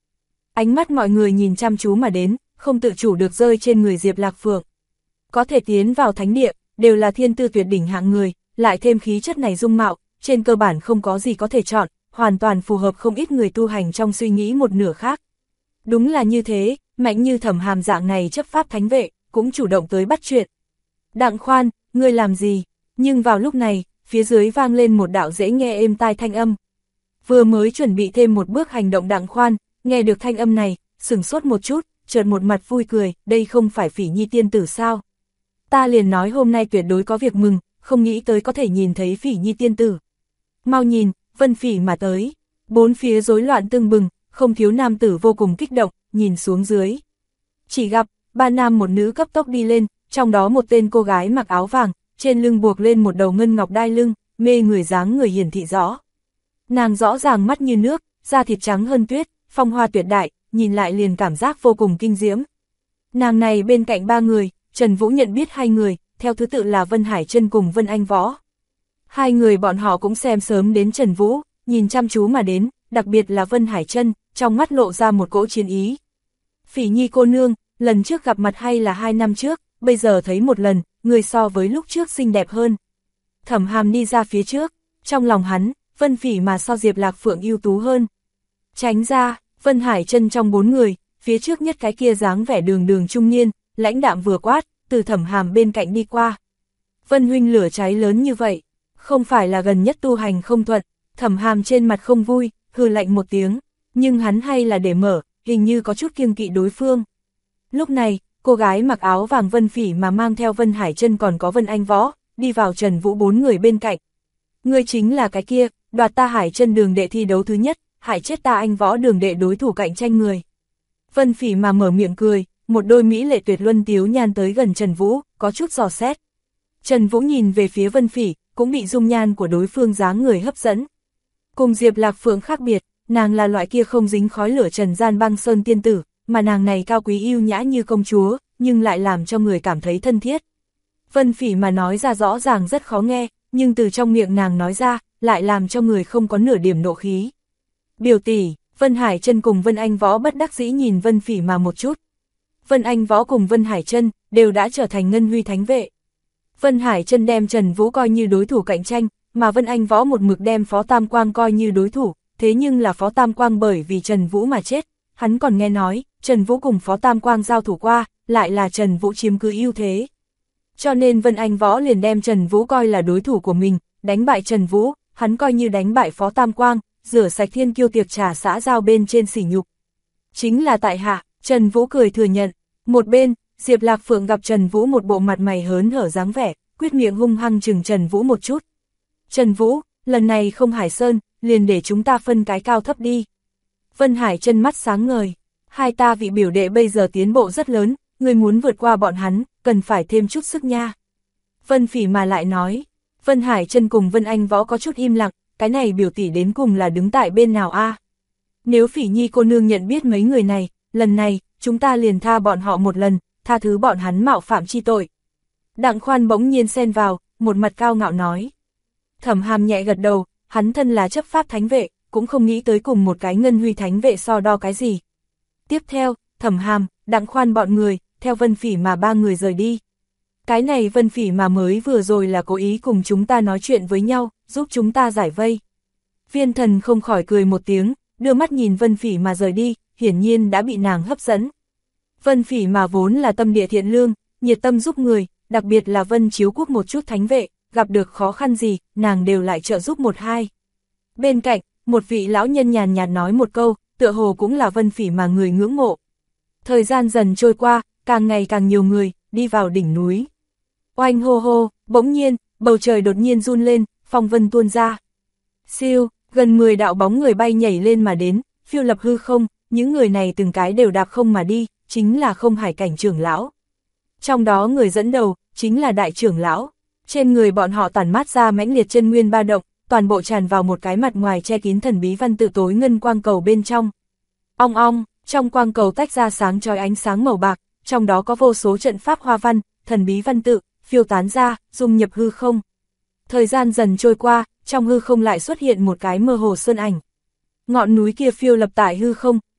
Ánh mắt mọi người nhìn chăm chú mà đến, không tự chủ được rơi trên người Diệp Lạc Phượng. Có thể tiến vào thánh địa, đều là thiên tư tuyệt đỉnh hạng người, lại thêm khí chất này dung mạo, trên cơ bản không có gì có thể chọn, hoàn toàn phù hợp không ít người tu hành trong suy nghĩ một nửa khác. Đúng là như thế, mạnh như Thẩm Hàm dạng này chấp pháp thánh vệ, cũng chủ động tới bắt chuyện. Đặng Khoan, ngươi làm gì? Nhưng vào lúc này, phía dưới vang lên một đạo dễ nghe êm tai thanh âm. Vừa mới chuẩn bị thêm một bước hành động Đặng Khoan, nghe được thanh âm này, sửng sốt một chút, chợt một mặt vui cười, đây không phải Phỉ Nhi tiên tử sao? Ta liền nói hôm nay tuyệt đối có việc mừng, không nghĩ tới có thể nhìn thấy Phỉ Nhi tiên tử. Mau nhìn, Vân Phỉ mà tới. Bốn phía rối loạn tưng bừng, không thiếu nam tử vô cùng kích động, nhìn xuống dưới. Chỉ gặp, ba nam một nữ cấp tốc đi lên, trong đó một tên cô gái mặc áo vàng, trên lưng buộc lên một đầu ngân ngọc đai lưng, mê người dáng người hiển thị rõ. Nàng rõ ràng mắt như nước, da thịt trắng hơn tuyết, phong hoa tuyệt đại, nhìn lại liền cảm giác vô cùng kinh diễm. Nàng này bên cạnh ba người, Trần Vũ nhận biết hai người, theo thứ tự là Vân Hải Trân cùng Vân Anh Võ. Hai người bọn họ cũng xem sớm đến Trần Vũ, nhìn chăm chú mà đến, đặc biệt là Vân Hải Trân, trong mắt lộ ra một cỗ chiến ý. Phỉ Nhi cô nương, lần trước gặp mặt hay là 2 năm trước, bây giờ thấy một lần, người so với lúc trước xinh đẹp hơn. Thẩm Hàm đi ra phía trước, trong lòng hắn, Vân Phỉ mà so Diệp Lạc Phượng ưu tú hơn. Tránh ra, Vân Hải Trân trong 4 người, phía trước nhất cái kia dáng vẻ đường đường trung niên, lãnh đạm vừa quát, từ Thẩm Hàm bên cạnh đi qua. Vân huynh lửa cháy lớn như vậy, không phải là gần nhất tu hành không thuận. Thẩm Hàm trên mặt không vui, hừ lạnh một tiếng, nhưng hắn hay là để mở, hình như có chút kiêng kỵ đối phương. Lúc này, cô gái mặc áo vàng Vân Phỉ mà mang theo Vân Hải Trân còn có Vân Anh Võ, đi vào Trần Vũ 4 người bên cạnh. Ngươi chính là cái kia, đoạt ta Hải Trân đường đệ thi đấu thứ nhất, hại chết ta Anh Võ đường đệ đối thủ cạnh tranh người. Vân Phỉ mà mở miệng cười, một đôi mỹ lệ tuyệt luân tiếu nhan tới gần Trần Vũ, có chút dò xét. Trần Vũ nhìn về phía Vân Phỉ, cũng bị dung nhan của đối phương dáng người hấp dẫn. Cùng Diệp Lạc Phượng khác biệt, nàng là loại kia không dính khói lửa trần gian băng sơn tiên tử, mà nàng này cao quý yêu nhã như công chúa, nhưng lại làm cho người cảm thấy thân thiết. Vân Phỉ mà nói ra rõ ràng rất khó nghe, nhưng từ trong miệng nàng nói ra, lại làm cho người không có nửa điểm nộ khí. Biểu tỷ, Vân Hải Trân cùng Vân Anh Võ bất đắc dĩ nhìn Vân Phỉ mà một chút. Vân Anh Võ cùng Vân Hải Trân đều đã trở thành ngân huy thánh vệ. Vân Hải Trân đem Trần Vũ coi như đối thủ cạnh tranh, mà Vân Anh Võ một mực đem Phó Tam Quang coi như đối thủ, thế nhưng là Phó Tam Quang bởi vì Trần Vũ mà chết. Hắn còn nghe nói, Trần Vũ cùng Phó Tam Quang giao thủ qua, lại là Trần Vũ chiếm cứ ưu thế. Cho nên Vân Anh Võ liền đem Trần Vũ coi là đối thủ của mình, đánh bại Trần Vũ, hắn coi như đánh bại Phó Tam Quang, rửa sạch thiên kiêu tiệc trà xã giao bên trên sỉ nhục. Chính là tại hạ, Trần Vũ cười thừa nhận. Một bên, Diệp Lạc Phượng gặp Trần Vũ một bộ mặt mày hớn hở dáng vẻ, quyết miệng hung hăng chừng Trần Vũ một chút. Trần Vũ, lần này không Hải Sơn, liền để chúng ta phân cái cao thấp đi. Vân Hải Trân mắt sáng ngời, hai ta vị biểu đệ bây giờ tiến bộ rất lớn, người muốn vượt qua bọn hắn, cần phải thêm chút sức nha. Vân Phỉ mà lại nói, Vân Hải Trân cùng Vân Anh Võ có chút im lặng, cái này biểu tỷ đến cùng là đứng tại bên nào a? Nếu Phỉ Nhi cô nương nhận biết mấy người này, lần này, chúng ta liền tha bọn họ một lần, tha thứ bọn hắn mạo phạm chi tội. Đặng Khoan bỗng nhiên xen vào, một mặt cao ngạo nói. Thẩm Hàm nhẹ gật đầu, hắn thân là chấp pháp thánh vệ, cũng không nghĩ tới cùng một cái ngân huy thánh vệ so đo cái gì. Tiếp theo, Thẩm Hàm, Đặng Khoan bọn người, theo Vân Phỉ mà 3 người rời đi. Cái này Vân Phỉ mà mới vừa rồi là cố ý cùng chúng ta nói chuyện với nhau, giúp chúng ta giải vây. Viên Thần không khỏi cười một tiếng, đưa mắt nhìn Vân Phỉ mà rời đi, hiển nhiên đã bị nàng hấp dẫn. Vân Phỉ mà vốn là tâm địa thiện lương, nhiệt tâm giúp người, đặc biệt là Vân Chiếu Quốc một chút thánh vệ, gặp được khó khăn gì, nàng đều lại trợ giúp một hai. Bên cạnh, một vị lão nhân nhàn nhạt nói một câu, tựa hồ cũng là Vân Phỉ mà người ngưỡng mộ. Thời gian dần trôi qua, càng ngày càng nhiều người, đi vào đỉnh núi. Oanh hô hô, bỗng nhiên, bầu trời đột nhiên run lên, phong vân tuôn ra. Siêu, gần 10 đạo bóng người bay nhảy lên mà đến, phiêu lập hư không, những người này từng cái đều đạp không mà đi, chính là Không Hải cảnh trưởng lão. Trong đó người dẫn đầu, chính là đại trưởng lão. Trên người bọn họ tản mát ra mãnh liệt chân nguyên ba động, toàn bộ tràn vào một cái mặt ngoài che kín thần bí văn tự tối ngân quang cầu bên trong. Ong ong, trong quang cầu tách ra sáng chói ánh sáng màu bạc, trong đó có vô số trận pháp hoa văn, thần bí văn tự, phiêu tán ra, dung nhập hư không. Thời gian dần trôi qua, trong hư không lại xuất hiện một cái mơ hồ sơn ảnh. Ngọn núi kia phiêu lập tại hư không,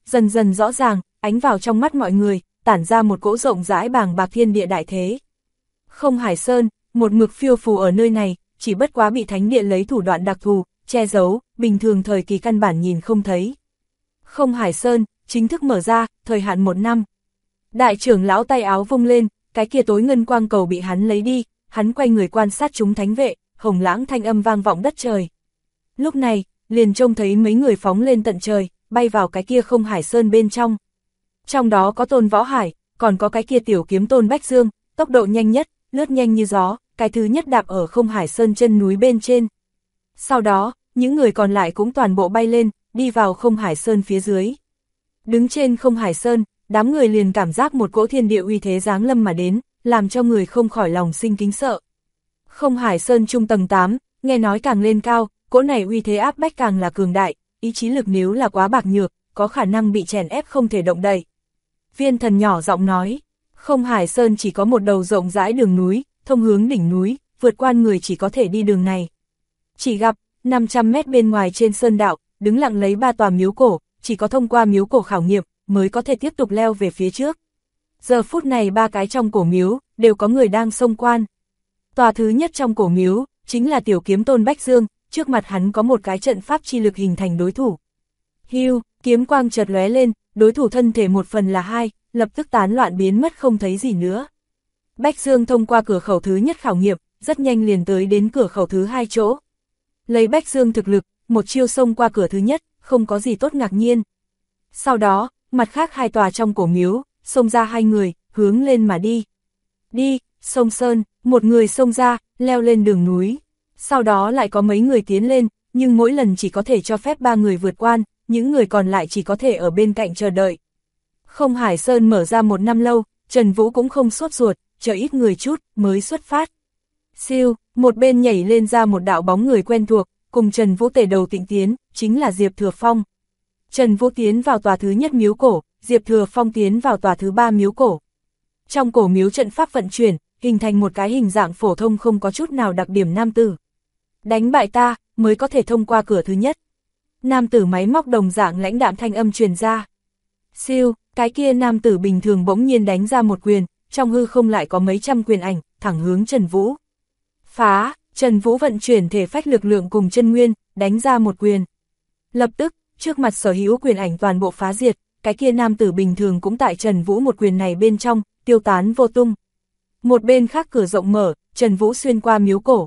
dần dần rõ ràng, ánh vào trong mắt mọi người, tản ra một cỗ rộng rãi bàng bạc thiên địa đại thế. Không Hải Sơn, một mực phiêu phù ở nơi này, chỉ bất quá bị thánh địa lấy thủ đoạn đặc thù, che giấu, bình thường thời kỳ căn bản nhìn không thấy. Không Hải Sơn, chính thức mở ra, thời hạn 1 năm. Đại trưởng lão tay áo vung lên, cái kia tối ngân quang cầu bị hắn lấy đi, hắn quay người quan sát chúng thánh vệ, hồng lãng thanh âm vang vọng đất trời. Lúc này, liền trông thấy mấy người phóng lên tận trời, bay vào cái kia Không Hải Sơn bên trong. Trong đó có Tôn Võ Hải, còn có cái kia tiểu kiếm Tôn Bách Dương, tốc độ nhanh nhất, lướt nhanh như gió, cái thứ nhất đạp ở Không Hải Sơn chân núi bên trên. Sau đó, những người còn lại cũng toàn bộ bay lên, đi vào Không Hải Sơn phía dưới. Đứng trên Không Hải Sơn, đám người liền cảm giác một cỗ thiên địa uy thế giáng lâm mà đến, làm cho người không khỏi lòng sinh kính sợ. Không Hải Sơn trung tầng 8, nghe nói càng lên cao, cỗ này uy thế áp bách càng là cường đại, ý chí lực nếu là quá bạc nhược, có khả năng bị chèn ép không thể động đậy. Viên Thần nhỏ giọng nói, Không Hải Sơn chỉ có một đầu rộng rãi đường núi, thông hướng đỉnh núi, vượt qua người chỉ có thể đi đường này. Chỉ gặp, 500 mét bên ngoài trên sơn đạo, đứng lặng lấy 3 tòa miếu cổ, chỉ có thông qua miếu cổ khảo nghiệm, mới có thể tiếp tục leo về phía trước. Giờ phút này 3 cái trong cổ miếu, đều có người đang xông quan. Tòa thứ nhất trong cổ miếu, chính là tiểu kiếm Tôn Bách Dương, trước mặt hắn có một cái trận pháp chi lực hình thành đối thủ. Hưu, kiếm quang chợt lóe lên, đối thủ thân thể 1/2, lập tức tán loạn biến mất không thấy gì nữa. Bách Dương thông qua cửa khẩu thứ nhất khảo nghiệm, rất nhanh liền tới đến cửa khẩu thứ 2 chỗ. Lấy Bách Dương thực lực, một chiêu xông qua cửa thứ nhất, không có gì tốt ngạc nhiên. Sau đó, mặt khác 2 tòa trong cổ miếu, xông ra 2 người, hướng lên mà đi. Đi, sông Sơn, một người xông ra, leo lên đường núi. Sau đó lại có mấy người tiến lên, nhưng mỗi lần chỉ có thể cho phép 3 người vượt qua, những người còn lại chỉ có thể ở bên cạnh chờ đợi. Không Hải Sơn mở ra 1 năm lâu, Trần Vũ cũng không sốt ruột, chờ ít người chút, mới xuất phát. Siêu, một bên nhảy lên ra một đạo bóng người quen thuộc, cùng Trần Vũ tề đầu tịnh tiến, chính là Diệp Thừa Phong. Trần Vũ tiến vào tòa thứ nhất miếu cổ, Diệp Thừa Phong tiến vào tòa thứ 3 miếu cổ. Trong cổ miếu trận pháp vận chuyển, hình thành một cái hình dạng phổ thông không có chút nào đặc điểm nam tử. Đánh bại ta, mới có thể thông qua cửa thứ nhất. Nam tử máy móc đồng dạng lãnh đạm thanh âm truyền ra. Siêu, cái kia nam tử bình thường bỗng nhiên đánh ra một quyền, trong hư không lại có mấy trăm quyền ảnh, thẳng hướng Trần Vũ. Phá, Trần Vũ vận chuyển thể phách lực lượng cùng chân nguyên, đánh ra một quyền. Lập tức, trước mặt sở hữu quyền ảnh toàn bộ phá diệt, cái kia nam tử bình thường cũng tại Trần Vũ một quyền này bên trong, tiêu tán vô tung. Một bên khác cửa rộng mở, Trần Vũ xuyên qua miếu cổ.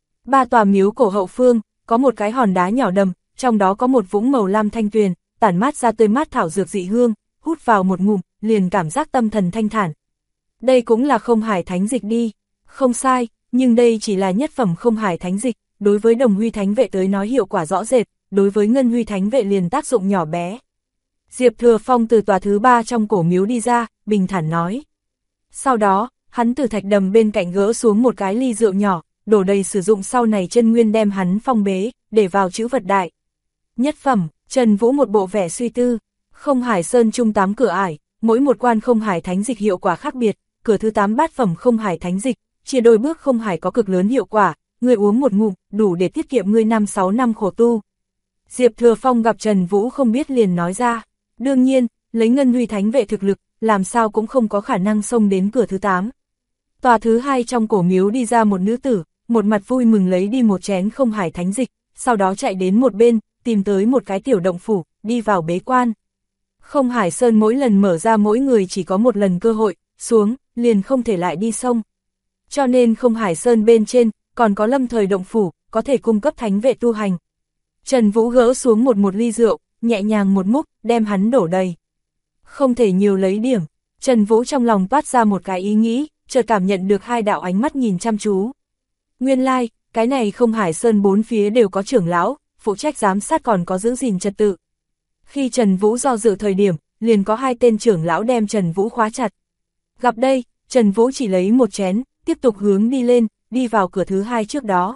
3 tòa miếu cổ hậu phương, có một cái hòn đá nhỏ đầm, trong đó có một vũng màu lam thanh tuyền, tản mát ra tươi mát thảo dược dị hương, hút vào một ngụm, liền cảm giác tâm thần thanh thản. Đây cũng là Không Hải Thánh Dịch đi, không sai, nhưng đây chỉ là nhất phẩm Không Hải Thánh Dịch, đối với Đồng Huy Thánh Vệ tới nói hiệu quả rõ rệt, đối với Ngân Huy Thánh Vệ liền tác dụng nhỏ bé. Diệp Thừa Phong từ tòa thứ 3 trong cổ miếu đi ra, bình thản nói. Sau đó, hắn từ thạch đầm bên cạnh gỡ xuống một cái ly rượu nhỏ, đổ đầy sử dụng sau này chân nguyên đem hắn phong bế, để vào chữ vật đại. Nhất phẩm, Trần Vũ một bộ vẻ suy tư, Không Hải Sơn chung 8 cửa ải, mỗi một quan Không Hải Thánh Dịch hiệu quả khác biệt, cửa thứ 8 bát phẩm Không Hải Thánh Dịch, chia đôi bước Không Hải có cực lớn hiệu quả, người uống một ngụm, đủ để tiết kiệm ngươi 5-6 năm khổ tu. Diệp Thừa Phong gặp Trần Vũ không biết liền nói ra, đương nhiên, lấy Ngân Huy Thánh Vệ thực lực, làm sao cũng không có khả năng xông đến cửa thứ 8. Tòa thứ 2 trong cổ miếu đi ra một nữ tử, một mặt vui mừng lấy đi một chén Không Hải Thánh Dịch, sau đó chạy đến một bên, tìm tới một cái tiểu động phủ, đi vào bế quan. Không Hải Sơn mỗi lần mở ra mỗi người chỉ có một lần cơ hội, xuống, liền không thể lại đi sông. Cho nên Không Hải Sơn bên trên, còn có lâm thời động phủ, có thể cung cấp thánh vệ tu hành. Trần Vũ gỡ xuống một ly rượu, nhẹ nhàng một múc, đem hắn đổ đầy. Không thể nhiều lấy điểm, Trần Vũ trong lòng toát ra một cái ý nghĩ, chợt cảm nhận được 2 đạo ánh mắt nhìn chăm chú. Nguyên lai, cái này Không Hải Sơn 4 phía đều có trưởng lão, phụ trách giám sát còn có giữ gìn trật tự. Khi Trần Vũ do dự thời điểm, liền có 2 tên trưởng lão đem Trần Vũ khóa chặt. Gặp đây, Trần Vũ chỉ lấy một chén, tiếp tục hướng đi lên, đi vào cửa thứ 2 trước đó.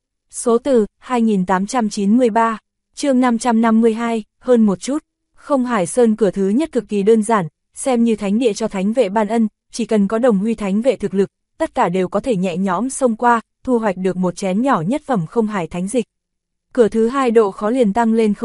Số từ 2893, chương 552, hơn một chút. Không Hải Sơn cửa thứ nhất cực kỳ đơn giản, xem như thánh địa cho thánh vệ ban ân, chỉ cần có Đồng Huy Thánh Vệ thực lực, tất cả đều có thể nhẹ nhõm xông qua, thu hoạch được một chén nhỏ nhất phẩm Không Hải Thánh Dịch. Cửa thứ 2 độ khó liền tăng lên không ít,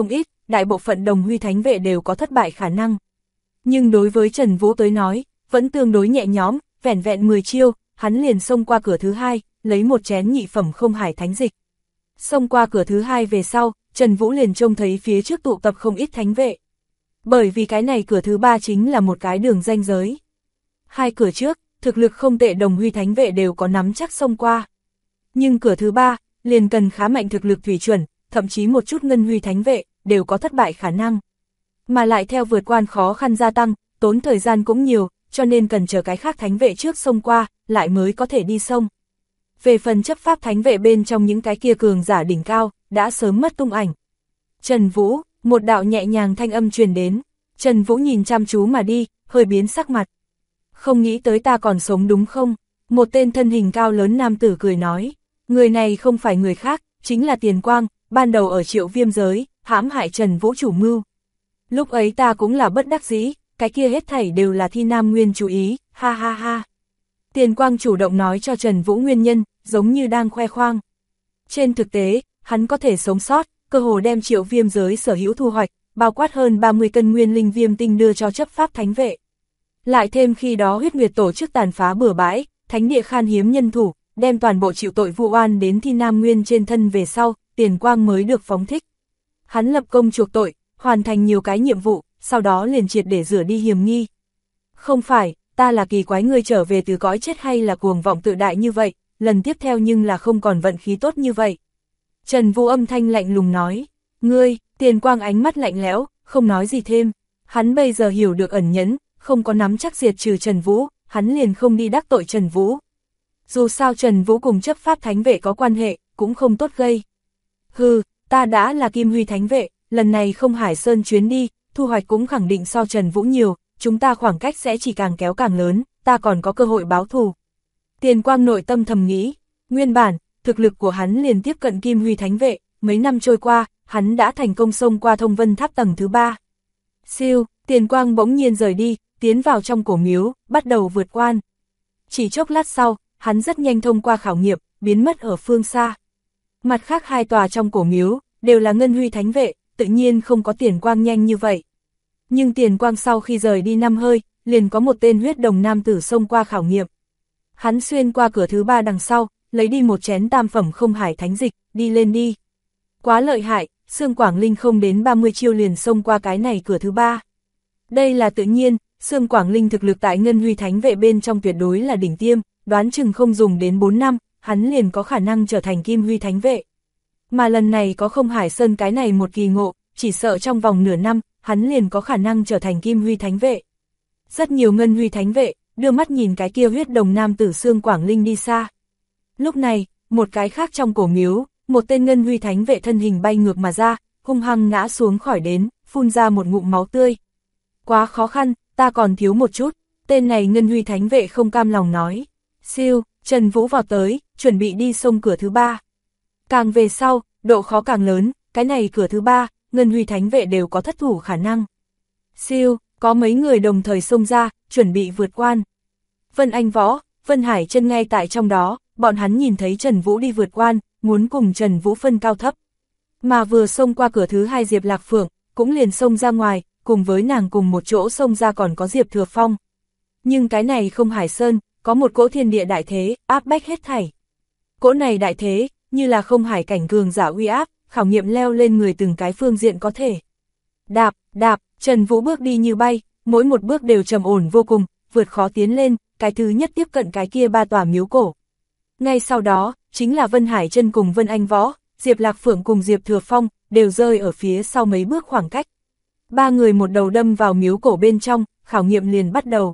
đại bộ phận đồng huy thánh vệ đều có thất bại khả năng. Nhưng đối với Trần Vũ tới nói, vẫn tương đối nhẹ nhõm, vẻn vẹn 10 chiêu, hắn liền xông qua cửa thứ hai, lấy một chén nhị phẩm không hải thánh dịch. Xông qua cửa thứ hai về sau, Trần Vũ liền trông thấy phía trước tụ tập không ít thánh vệ. Bởi vì cái này cửa thứ ba chính là một cái đường ranh giới. Hai cửa trước, thực lực không tệ đồng huy thánh vệ đều có nắm chắc xông qua. Nhưng cửa thứ ba, liền cần khá mạnh thực lực thủy chuẩn, thậm chí một chút ngân huy thánh vệ, đều có thất bại khả năng. Mà lại theo vượt quan khó khăn gia tăng, tốn thời gian cũng nhiều, cho nên cần chờ cái khác thánh vệ trước xông qua, lại mới có thể đi xông. Về phần chấp pháp thánh vệ bên trong những cái kia cường giả đỉnh cao, đã sớm mất tung ảnh. Trần Vũ, một đạo nhẹ nhàng thanh âm truyền đến, Trần Vũ nhìn chăm chú mà đi, hơi biến sắc mặt. Không nghĩ tới ta còn sống đúng không? Một tên thân hình cao lớn nam tử cười nói, người này không phải người khác, chính là Tiền Quang, ban đầu ở Triệu Viêm giới, hãm hại Trần Vũ chủ mưu. Lúc ấy ta cũng là bất đắc dĩ, cái kia hết thảy đều là Thi Nam Nguyên chú ý, ha ha ha. Tiền Quang chủ động nói cho Trần Vũ nguyên nhân, giống như đang khoe khoang. Trên thực tế, hắn có thể sống sót, cơ hồ đem Triệu Viêm giới sở hữu thu hoạch, bao quát hơn 30 cân nguyên linh viêm tinh đưa cho chấp pháp thánh vệ. Lại thêm khi đó huyết nguyệt tổ chức tàn phá bừa bãi, thánh địa khan hiếm nhân thủ, đem toàn bộ chịu tội vu oan đến Thi Nam Nguyên trên thân về sau, Tiền Quang mới được phóng thích. Hắn lập công chuộc tội, hoàn thành nhiều cái nhiệm vụ, sau đó liền triệt để rửa đi hiểm nghi. Không phải, ta là kỳ quái ngươi trở về từ cõi chết hay là cuồng vọng tự đại như vậy, lần tiếp theo nhưng là không còn vận khí tốt như vậy. Trần Vũ âm thanh lạnh lùng nói, ngươi, Tiền Quang ánh mắt lạnh lẽo, không nói gì thêm. Hắn bây giờ hiểu được ẩn nhẫn, không có nắm chắc diệt trừ Trần Vũ, hắn liền không đi đắc tội Trần Vũ. Dù sao Trần Vũ cùng chấp pháp thánh vệ có quan hệ, cũng không tốt gây. Hừ, ta đã là Kim Huy thánh vệ, lần này không Hải Sơn chuyến đi, thu hoạch cũng khẳng định so Trần Vũ nhiều, chúng ta khoảng cách sẽ chỉ càng kéo càng lớn, ta còn có cơ hội báo thù. Tiền Quang nội tâm thầm nghĩ, nguyên bản, thực lực của hắn liền tiếp cận Kim Huy thánh vệ, mấy năm trôi qua, hắn đã thành công xông qua thông vân tháp tầng thứ 3. Siêu, Tiền Quang bỗng nhiên rời đi, tiến vào trong cổ miếu, bắt đầu vượt quan. Chỉ chốc lát sau, hắn rất nhanh thông qua khảo nghiệm, biến mất ở phương xa. Mặt khác hai tòa trong cổ miếu, đều là ngân huy thánh vệ, tự nhiên không có Tiền Quang nhanh như vậy. Nhưng Tiền Quang sau khi rời đi 5 hơi, liền có một tên huyết đồng nam tử xông qua khảo nghiệm. Hắn xuyên qua cửa thứ 3 đằng sau, lấy đi một chén tam phẩm không hải thánh dịch, đi lên đi. Quá lợi hại, Sương Quảng Linh không đến 30 chiêu liền xông qua cái này cửa thứ 3. Đây là tự nhiên, Sương Quảng Linh thực lực tại ngân huy thánh vệ bên trong tuyệt đối là đỉnh tiêm, đoán chừng không dùng đến 4 năm, hắn liền có khả năng trở thành Kim Huy thánh vệ. Mà lần này có không Hải Sơn cái này một kỳ ngộ, chỉ sợ trong vòng nửa năm, hắn liền có khả năng trở thành Kim Huy thánh vệ. Rất nhiều ngân huy thánh vệ, đưa mắt nhìn cái kia huyết đồng nam tử Sương Quảng Linh đi xa. Lúc này, một cái khác trong cổ miếu, một tên ngân huy thánh vệ thân hình bay ngược mà ra, hung hăng ngã xuống khỏi đến, phun ra một ngụm máu tươi. Quá khó khăn, ta còn thiếu một chút, tên này ngân huy thánh vệ không cam lòng nói. Siêu, Trần Vũ vào tới, chuẩn bị đi xông cửa thứ 3. Càng về sau, độ khó càng lớn, cái này cửa thứ 3, ngân huy thánh vệ đều có thất thủ khả năng. Siêu, có mấy người đồng thời xông ra, chuẩn bị vượt quan. Vân Anh Võ, Vân Hải Chân ngay tại trong đó, bọn hắn nhìn thấy Trần Vũ đi vượt quan, muốn cùng Trần Vũ phân cao thấp. Mà vừa xông qua cửa thứ 2 Diệp Lạc Phượng, cũng liền xông ra ngoài, cùng với nàng cùng một chỗ xông ra còn có Diệp Thừa Phong. Nhưng cái này không Hải Sơn, có một cỗ thiên địa đại thế, áp bách hết thảy. Cỗ này đại thế, như là không hải cảnh cường giả uy áp, khảo nghiệm leo lên người từng cái phương diện có thể. Đạp, đạp, Trần Vũ bước đi như bay, mỗi một bước đều trầm ổn vô cùng, vượt khó tiến lên, cái thứ nhất tiếp cận cái kia 3 tòa miếu cổ. Ngay sau đó, chính là Vân Hải Chân cùng Vân Anh Võ, Diệp Lạc Phượng cùng Diệp Thừa Phong, đều rơi ở phía sau mấy bước khoảng cách. 3 người một đầu đâm vào miếu cổ bên trong, khảo nghiệm liền bắt đầu.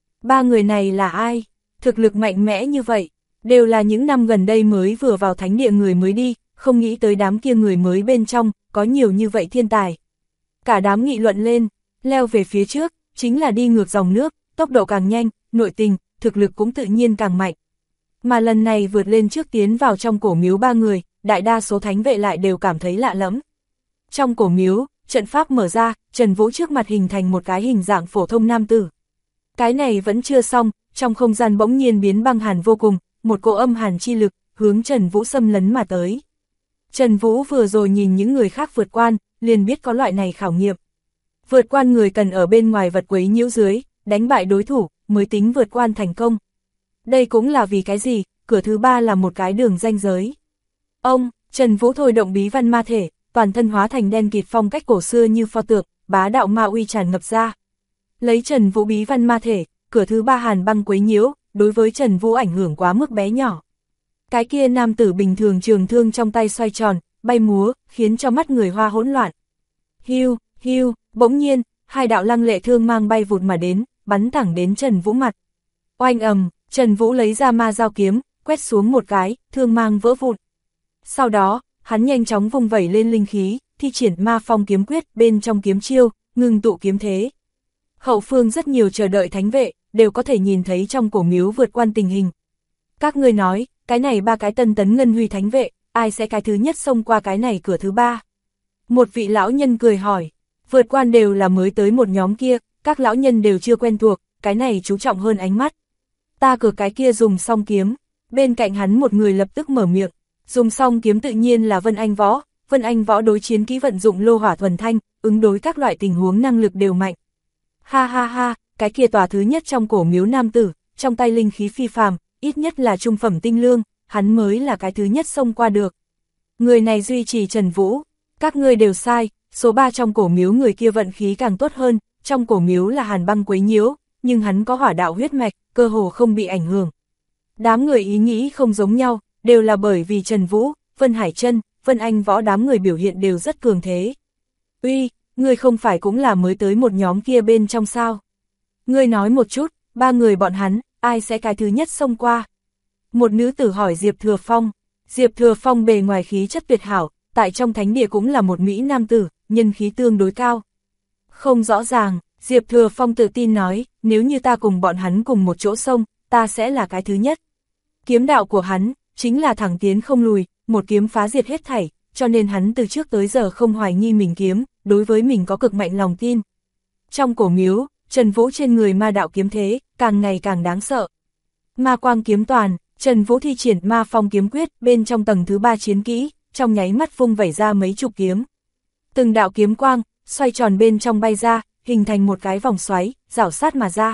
3 người này là ai? Thực lực mạnh mẽ như vậy, đều là những năm gần đây mới vừa vào thánh địa người mới đi, không nghĩ tới đám kia người mới bên trong, có nhiều như vậy thiên tài. Cả đám nghị luận lên, leo về phía trước, chính là đi ngược dòng nước, tốc độ càng nhanh, nội tình, thực lực cũng tự nhiên càng mạnh. Mà lần này vượt lên trước tiến vào trong cổ miếu 3 người, đại đa số thánh vệ lại đều cảm thấy lạ lẫm. Trong cổ miếu, trận pháp mở ra, Trần Vũ trước mặt hình thành một cái hình dạng phổ thông nam tử. Cái này vẫn chưa xong, trong không gian bỗng nhiên biến băng hàn vô cùng, một cỗ âm hàn chi lực, hướng Trần Vũ xâm lấn mà tới. Trần Vũ vừa rồi nhìn những người khác vượt quan, liền biết có loại này khảo nghiệm. Vượt quan người cần ở bên ngoài vật quấy nhiễu dưới, đánh bại đối thủ, mới tính vượt quan thành công. Đây cũng là vì cái gì, cửa thứ 3 là một cái đường ranh giới. Trần Vũ thôi động bí văn ma thể, toàn thân hóa thành đen kịt phong cách cổ xưa như pho tượng, bá đạo ma uy tràn ngập ra. Lấy Trần Vũ bí văn ma thể, cửa thứ 3 hàn băng quấy nhiễu, đối với Trần Vũ ảnh hưởng quá mức bé nhỏ. Cái kia nam tử bình thường trường thương trong tay xoay tròn, bay múa, khiến cho mắt người Hoa hỗn loạn. Hiu, bỗng nhiên, hai đạo lăng lệ thương mang bay vụt mà đến, bắn thẳng đến Trần Vũ mặt. Oanh ầm, Trần Vũ lấy ra ma dao kiếm, quét xuống một cái, thương mang vỡ vụn. Sau đó, hắn nhanh chóng vung vẩy lên linh khí, thi triển ma phong kiếm quyết bên trong kiếm chiêu, ngưng tụ kiếm thế. Hậu phương rất nhiều chờ đợi thánh vệ, đều có thể nhìn thấy trong cổ miếu vượt quan tình hình. Các ngươi nói, cái này 3 cái tân tấn ngân huy thánh vệ, ai sẽ cái thứ nhất xông qua cái này cửa thứ 3? Một vị lão nhân cười hỏi, vượt quan đều là mới tới một nhóm kia, các lão nhân đều chưa quen thuộc, cái này chú trọng hơn ánh mắt. Ta cửa cái kia dùng song kiếm, bên cạnh hắn một người lập tức mở miệng, dùng song kiếm tự nhiên là Vân Anh Võ đối chiến kỹ vận dụng lô hỏa thuần thanh, ứng đối các loại tình huống năng lực đều mạnh. Ha, cái kia tòa thứ nhất trong cổ miếu nam tử, trong tay linh khí phi phàm, ít nhất là trung phẩm tinh lương, hắn mới là cái thứ nhất xông qua được. Người này duy trì Trần Vũ, các ngươi đều sai, số 3 trong cổ miếu người kia vận khí càng tốt hơn, trong cổ miếu là hàn băng quấy nhiễu, nhưng hắn có hỏa đạo huyết mạch, cơ hồ không bị ảnh hưởng. Đám người ý nghĩ không giống nhau, đều là bởi vì Trần Vũ, Vân Hải Trân, Vân Anh Võ đám người biểu hiện đều rất cường thế. Uy, ngươi không phải cũng là mới tới một nhóm kia bên trong sao? Ngươi nói một chút, 3 người bọn hắn, ai sẽ cái thứ nhất xông qua? Một nữ tử hỏi Diệp Thừa Phong. Diệp Thừa Phong bề ngoài khí chất tuyệt hảo, tại trong thánh địa cũng là một mỹ nam tử, nhân khí tương đối cao. Không rõ ràng, Diệp Thừa Phong tự tin nói, nếu như ta cùng bọn hắn cùng một chỗ xông, ta sẽ là cái thứ nhất. Kiếm đạo của hắn, chính là thẳng tiến không lùi, một kiếm phá diệt hết thảy, cho nên hắn từ trước tới giờ không hoài nghi mình kiếm, đối với mình có cực mạnh lòng tin. Trong cổ miếu, Trần Vũ trên người ma đạo kiếm thế, càng ngày càng đáng sợ. Ma quang kiếm toàn, Trần Vũ thi triển ma phong kiếm quyết bên trong tầng thứ 3 chiến kỹ, trong nháy mắt vung vẩy ra mấy chục kiếm. Từng đạo kiếm quang, xoay tròn bên trong bay ra, hình thành một cái vòng xoáy, rảo sát mà ra.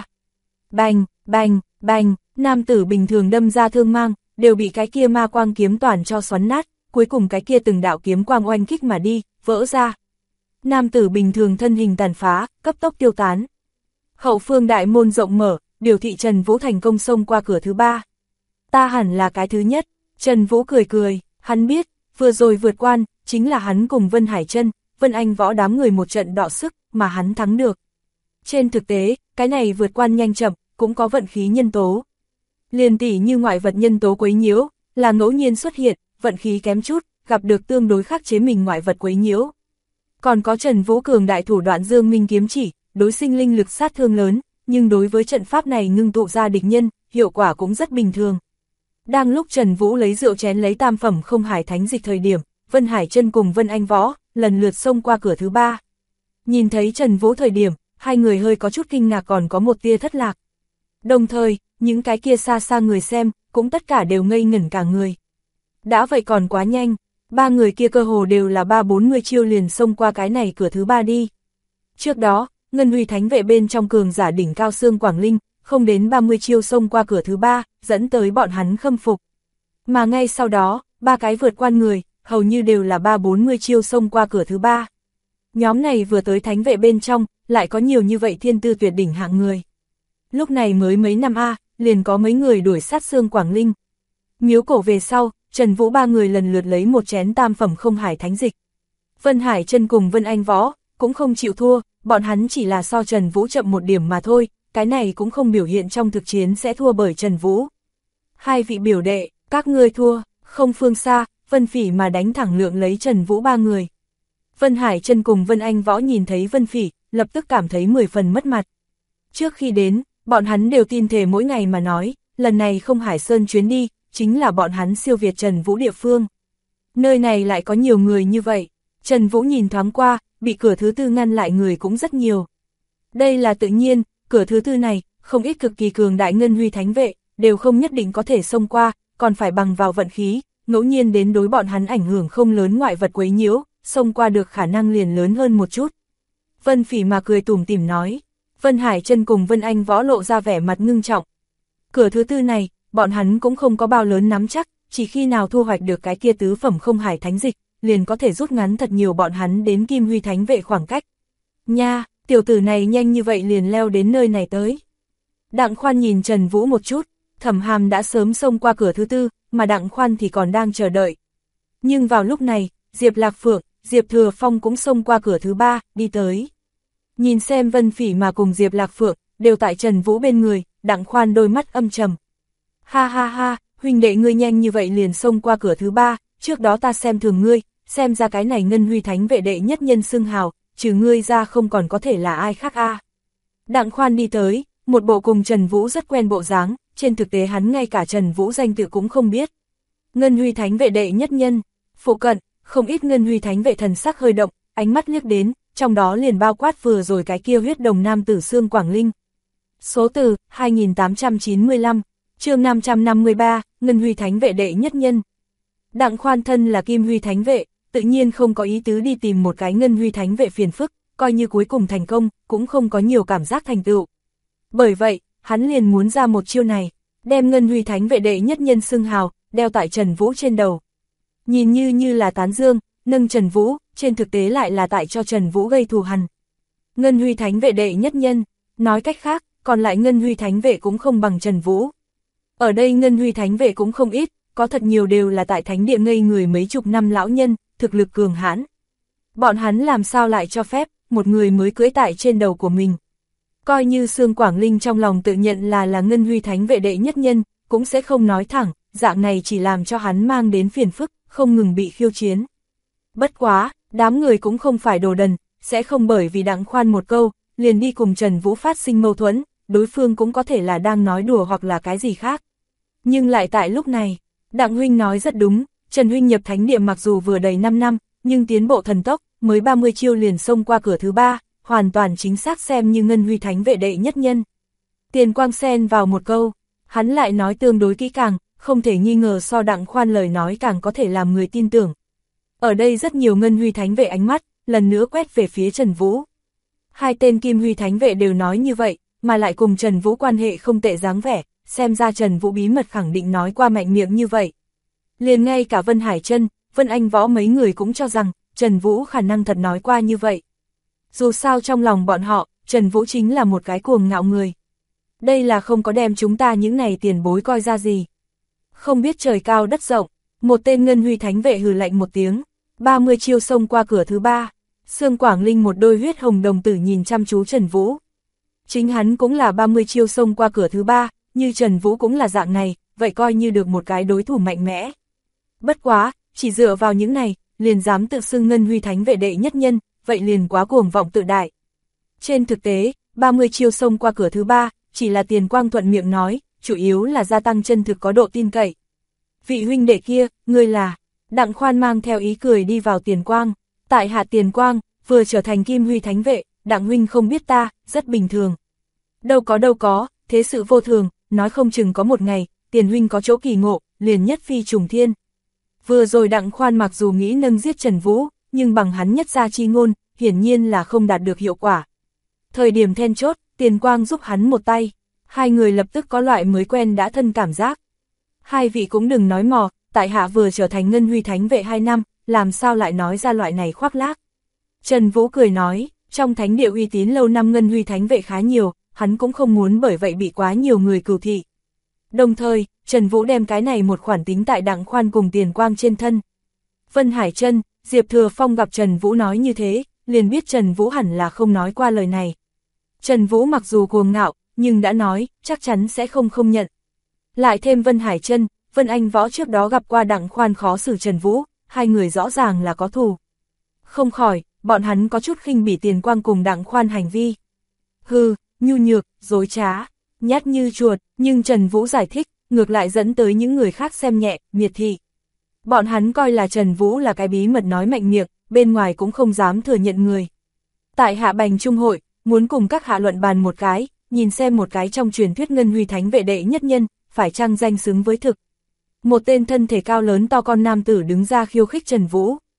Bành, nam tử bình thường đâm ra thương mang, đều bị cái kia ma quang kiếm toàn cho xoắn nát, cuối cùng cái kia từng đạo kiếm quang oanh kích mà đi, vỡ ra. Nam tử bình thường thân hình tàn phá, cấp tốc tiêu tán. Hậu phương đại môn rộng mở, biểu thị Trần Vũ thành công xông qua cửa thứ 3. Ta hẳn là cái thứ nhất, Trần Vũ cười, hắn biết, vừa rồi vượt quan, chính là hắn cùng Vân Hải Trân, Vân Anh Võ đám người một trận đọ sức, mà hắn thắng được. Trên thực tế, cái này vượt quan nhanh chậm, cũng có vận khí nhân tố. Liền tỉ như ngoại vật nhân tố quấy nhiễu, là ngẫu nhiên xuất hiện, vận khí kém chút, gặp được tương đối khắc chế mình ngoại vật quấy nhiễu. Còn có Trần Vũ cường đại thủ đoạn Dương Minh kiếm chỉ, đối sinh linh lực sát thương lớn, nhưng đối với trận pháp này ngưng tụ ra địch nhân, hiệu quả cũng rất bình thường. Đang lúc Trần Vũ lấy rượu chén lấy tam phẩm không hải thánh dịch thời điểm, Vân Hải Trân cùng Vân Anh Võ, lần lượt xông qua cửa thứ 3. Nhìn thấy Trần Vũ thời điểm, hai người hơi có chút kinh ngạc còn có một tia thất lạc. Đồng thời, những cái kia xa người xem, cũng tất cả đều ngây ngẩn cả người. Đã vậy còn quá nhanh, 3 người kia cơ hồ đều là 30-40 chiêu liền xông qua cái này cửa thứ 3 đi. Trước đó, Ngân Huy Thánh vệ bên trong cường giả đỉnh cao Sương Quảng Linh, không đến 30 chiêu xông qua cửa thứ 3, dẫn tới bọn hắn khâm phục. Mà ngay sau đó, 3 cái vượt quan người, hầu như đều là 30-40 chiêu xông qua cửa thứ 3. Nhóm này vừa tới thánh vệ bên trong, lại có nhiều như vậy thiên tư tuyệt đỉnh hạng người. Lúc này mới mấy năm liền có mấy người đuổi sát Sương Quảng Linh. Miếu cổ về sau, Trần Vũ 3 người lần lượt lấy một chén tam phẩm không hải thánh dịch. Vân Hải Trân cùng Vân Anh Võ, cũng không chịu thua, bọn hắn chỉ là so Trần Vũ chậm một điểm mà thôi, cái này cũng không biểu hiện trong thực chiến sẽ thua bởi Trần Vũ. Hai vị biểu đệ, các ngươi thua, không phương xa, Vân Phỉ mà đánh thẳng lượng lấy Trần Vũ 3 người. Vân Hải Trân cùng Vân Anh Võ nhìn thấy Vân Phỉ, lập tức cảm thấy 10 phần mất mặt. Trước khi đến, bọn hắn đều tin thề mỗi ngày mà nói, lần này không Hải Sơn chuyến đi, chính là bọn hắn siêu việt Trần Vũ địa phương. Nơi này lại có nhiều người như vậy, Trần Vũ nhìn thoáng qua, bị cửa thứ 4 ngăn lại người cũng rất nhiều. Đây là tự nhiên, cửa thứ 4 này, không ít cực kỳ cường đại Ngân Huy Thánh vệ, đều không nhất định có thể xông qua, còn phải bằng vào vận khí, ngẫu nhiên đến đối bọn hắn ảnh hưởng không lớn ngoại vật quấy nhiễu, xông qua được khả năng liền lớn hơn một chút. Vân Phỉ mà cười tủm tỉm nói. Vân Hải Chân cùng Vân Anh Võ lộ ra vẻ mặt ngưng trọng. Cửa thứ tư này, bọn hắn cũng không có bao lớn nắm chắc, chỉ khi nào thu hoạch được cái kia tứ phẩm không hải thánh dịch, liền có thể rút ngắn thật nhiều bọn hắn đến Kim Huy Thánh Vệ khoảng cách. Nha, tiểu tử này nhanh như vậy liền leo đến nơi này tới. Đặng Khoan nhìn Trần Vũ một chút, Thẩm Hàm đã sớm xông qua cửa thứ tư, mà Đặng Khoan thì còn đang chờ đợi. Nhưng vào lúc này, Diệp Lạc Phượng, Diệp Thừa Phong cũng xông qua cửa thứ ba, đi tới. Nhìn xem Vân Phỉ mà cùng Diệp Lạc Phượng, đều tại Trần Vũ bên người, Đặng Khoan đôi mắt âm trầm. Ha ha ha, huynh đệ ngươi nhanh như vậy liền xông qua cửa thứ ba, trước đó ta xem thường ngươi, xem ra cái này Ngân Huy Thánh Vệ đệ nhất nhân xưng hào, trừ ngươi ra không còn có thể là ai khác a. Đặng Khoan đi tới, một bộ cùng Trần Vũ rất quen bộ dáng, trên thực tế hắn ngay cả Trần Vũ danh tự cũng không biết. Ngân Huy Thánh Vệ đệ nhất nhân, phụ cận, không ít Ngân Huy Thánh Vệ thần sắc hơi động, ánh mắt liếc đến, trong đó liền bao quát vừa rồi cái kia huyết đồng nam tử Sương Quảng Linh. Số từ 2895, chương 553, Ngân Huy Thánh Vệ đệ nhất nhân. Đặng Khoan thân là Kim Huy Thánh Vệ, tự nhiên không có ý tứ đi tìm một cái Ngân Huy Thánh Vệ phiền phức, coi như cuối cùng thành công, cũng không có nhiều cảm giác thành tựu. Bởi vậy, hắn liền muốn ra một chiêu này, đem Ngân Huy Thánh Vệ đệ nhất nhân xưng hào, đeo tại Trần Vũ trên đầu. Nhìn như là tán dương, nâng Trần Vũ, trên thực tế lại là tại cho Trần Vũ gây thù hằn. Ngân Huy Thánh Vệ đệ nhất nhân, nói cách khác, còn lại Ngân Huy Thánh Vệ cũng không bằng Trần Vũ. Ở đây Ngân Huy Thánh Vệ cũng không ít, có thật nhiều đều là tại thánh địa ngây người mấy chục năm lão nhân, thực lực cường hãn. Bọn hắn làm sao lại cho phép, một người mới cưỡi tại trên đầu của mình. Coi như Sương Quảng Linh trong lòng tự nhận là Ngân Huy Thánh Vệ đệ nhất nhân, cũng sẽ không nói thẳng, dạng này chỉ làm cho hắn mang đến phiền phức, không ngừng bị khiêu chiến. Bất quá, đám người cũng không phải đồ đần, sẽ không bởi vì Đặng Khoan một câu, liền đi cùng Trần Vũ phát sinh mâu thuẫn, đối phương cũng có thể là đang nói đùa hoặc là cái gì khác. Nhưng lại tại lúc này, Đặng huynh nói rất đúng, Trần huynh nhập thánh địa mặc dù vừa đầy 5 năm, nhưng tiến bộ thần tốc, mới 30 chiêu liền xông qua cửa thứ ba, hoàn toàn chính xác xem như Ngân Huy Thánh Vệ đệ nhất nhân. Tiền Quang xen vào một câu, hắn lại nói tương đối kỹ càng, không thể nghi ngờ so Đặng Khoan lời nói càng có thể làm người tin tưởng. Ở đây rất nhiều Ngân Huy Thánh Vệ ánh mắt, lần nữa quét về phía Trần Vũ. Hai tên Kim Huy Thánh Vệ đều nói như vậy, mà lại cùng Trần Vũ quan hệ không tệ dáng vẻ, xem ra Trần Vũ bí mật khẳng định nói qua mạnh miệng như vậy. Liền ngay cả Vân Hải Chân, Vân Anh Võ mấy người cũng cho rằng, Trần Vũ khả năng thật nói qua như vậy. Dù sao trong lòng bọn họ, Trần Vũ chính là một cái cuồng ngạo người. Đây là không có đem chúng ta những này tiền bối coi ra gì. Không biết trời cao đất rộng, một tên Ngân Huy Thánh Vệ hừ lạnh một tiếng, 30 chiêu xông qua cửa thứ ba. Sương Quảng Linh một đôi huyết hồng đồng tử nhìn chăm chú Trần Vũ. Chính hắn cũng là 30 chiêu xông qua cửa thứ ba, như Trần Vũ cũng là dạng này, vậy coi như được một cái đối thủ mạnh mẽ. Bất quá, chỉ dựa vào những này, liền dám tự xưng Ngân Huy Thánh Vệ đệ nhất nhân, vậy liền quá cuồng vọng tự đại. Trên thực tế, 30 chiêu xông qua cửa thứ ba, chỉ là Tiền Quang thuận miệng nói, chủ yếu là gia tăng chân thực có độ tin cậy. Vị huynh đệ kia, ngươi là... Đặng Khoan mang theo ý cười đi vào Tiền Quang. Tại hạ Tiền Quang, vừa trở thành Kim Huy Thánh Vệ, Đặng huynh không biết ta, rất bình thường. Đâu có, thế sự vô thường, nói không chừng có một ngày, Tiền huynh có chỗ kỳ ngộ, liền nhất phi trùng thiên. Vừa rồi Đặng Khoan mặc dù nghĩ nâng giết Trần Vũ, nhưng bằng hắn nhất gia chi ngôn, hiển nhiên là không đạt được hiệu quả. Thời điểm then chốt, Tiền Quang giúp hắn một tay, hai người lập tức có loại mới quen đã thân cảm giác. Hai vị cũng đừng nói mò, tại hạ vừa trở thành Ngân Huy Thánh Vệ 2 năm, làm sao lại nói ra loại này khoác lác. Trần Vũ cười nói, trong thánh địa uy tín lâu năm Ngân Huy Thánh Vệ khá nhiều, hắn cũng không muốn bởi vậy bị quá nhiều người cừu thị. Đồng thời, Trần Vũ đem cái này một khoản tính tại Đặng Khoan cùng Tiền Quang trên thân. Vân Hải Chân, Diệp Thừa Phong gặp Trần Vũ nói như thế, liền biết Trần Vũ hẳn là không nói qua lời này. Trần Vũ mặc dù cuồng ngạo, nhưng đã nói, chắc chắn sẽ không nhận. Lại thêm Vân Hải Chân, Vân Anh Võ trước đó gặp qua Đặng Khoan khó xử Trần Vũ, hai người rõ ràng là có thù. Không khỏi, bọn hắn có chút khinh bỉ Tiền Quang cùng Đặng Khoan hành vi. Hừ, nhu nhược, dối trá, nhát như chuột, nhưng Trần Vũ giải thích, ngược lại dẫn tới những người khác xem nhẹ, miệt thị. Bọn hắn coi là Trần Vũ là cái bí mật nói mạnh miệng, bên ngoài cũng không dám thừa nhận người. Tại Hạ Bành Trung hội, muốn cùng các hạ luận bàn một cái, nhìn xem một cái trong truyền thuyết Ngân Huy Thánh Vệ đệ nhất nhân, phải chăng danh xứng với thực. Một tên thân thể cao lớn to con nam tử đứng ra khiêu khích Trần Vũ.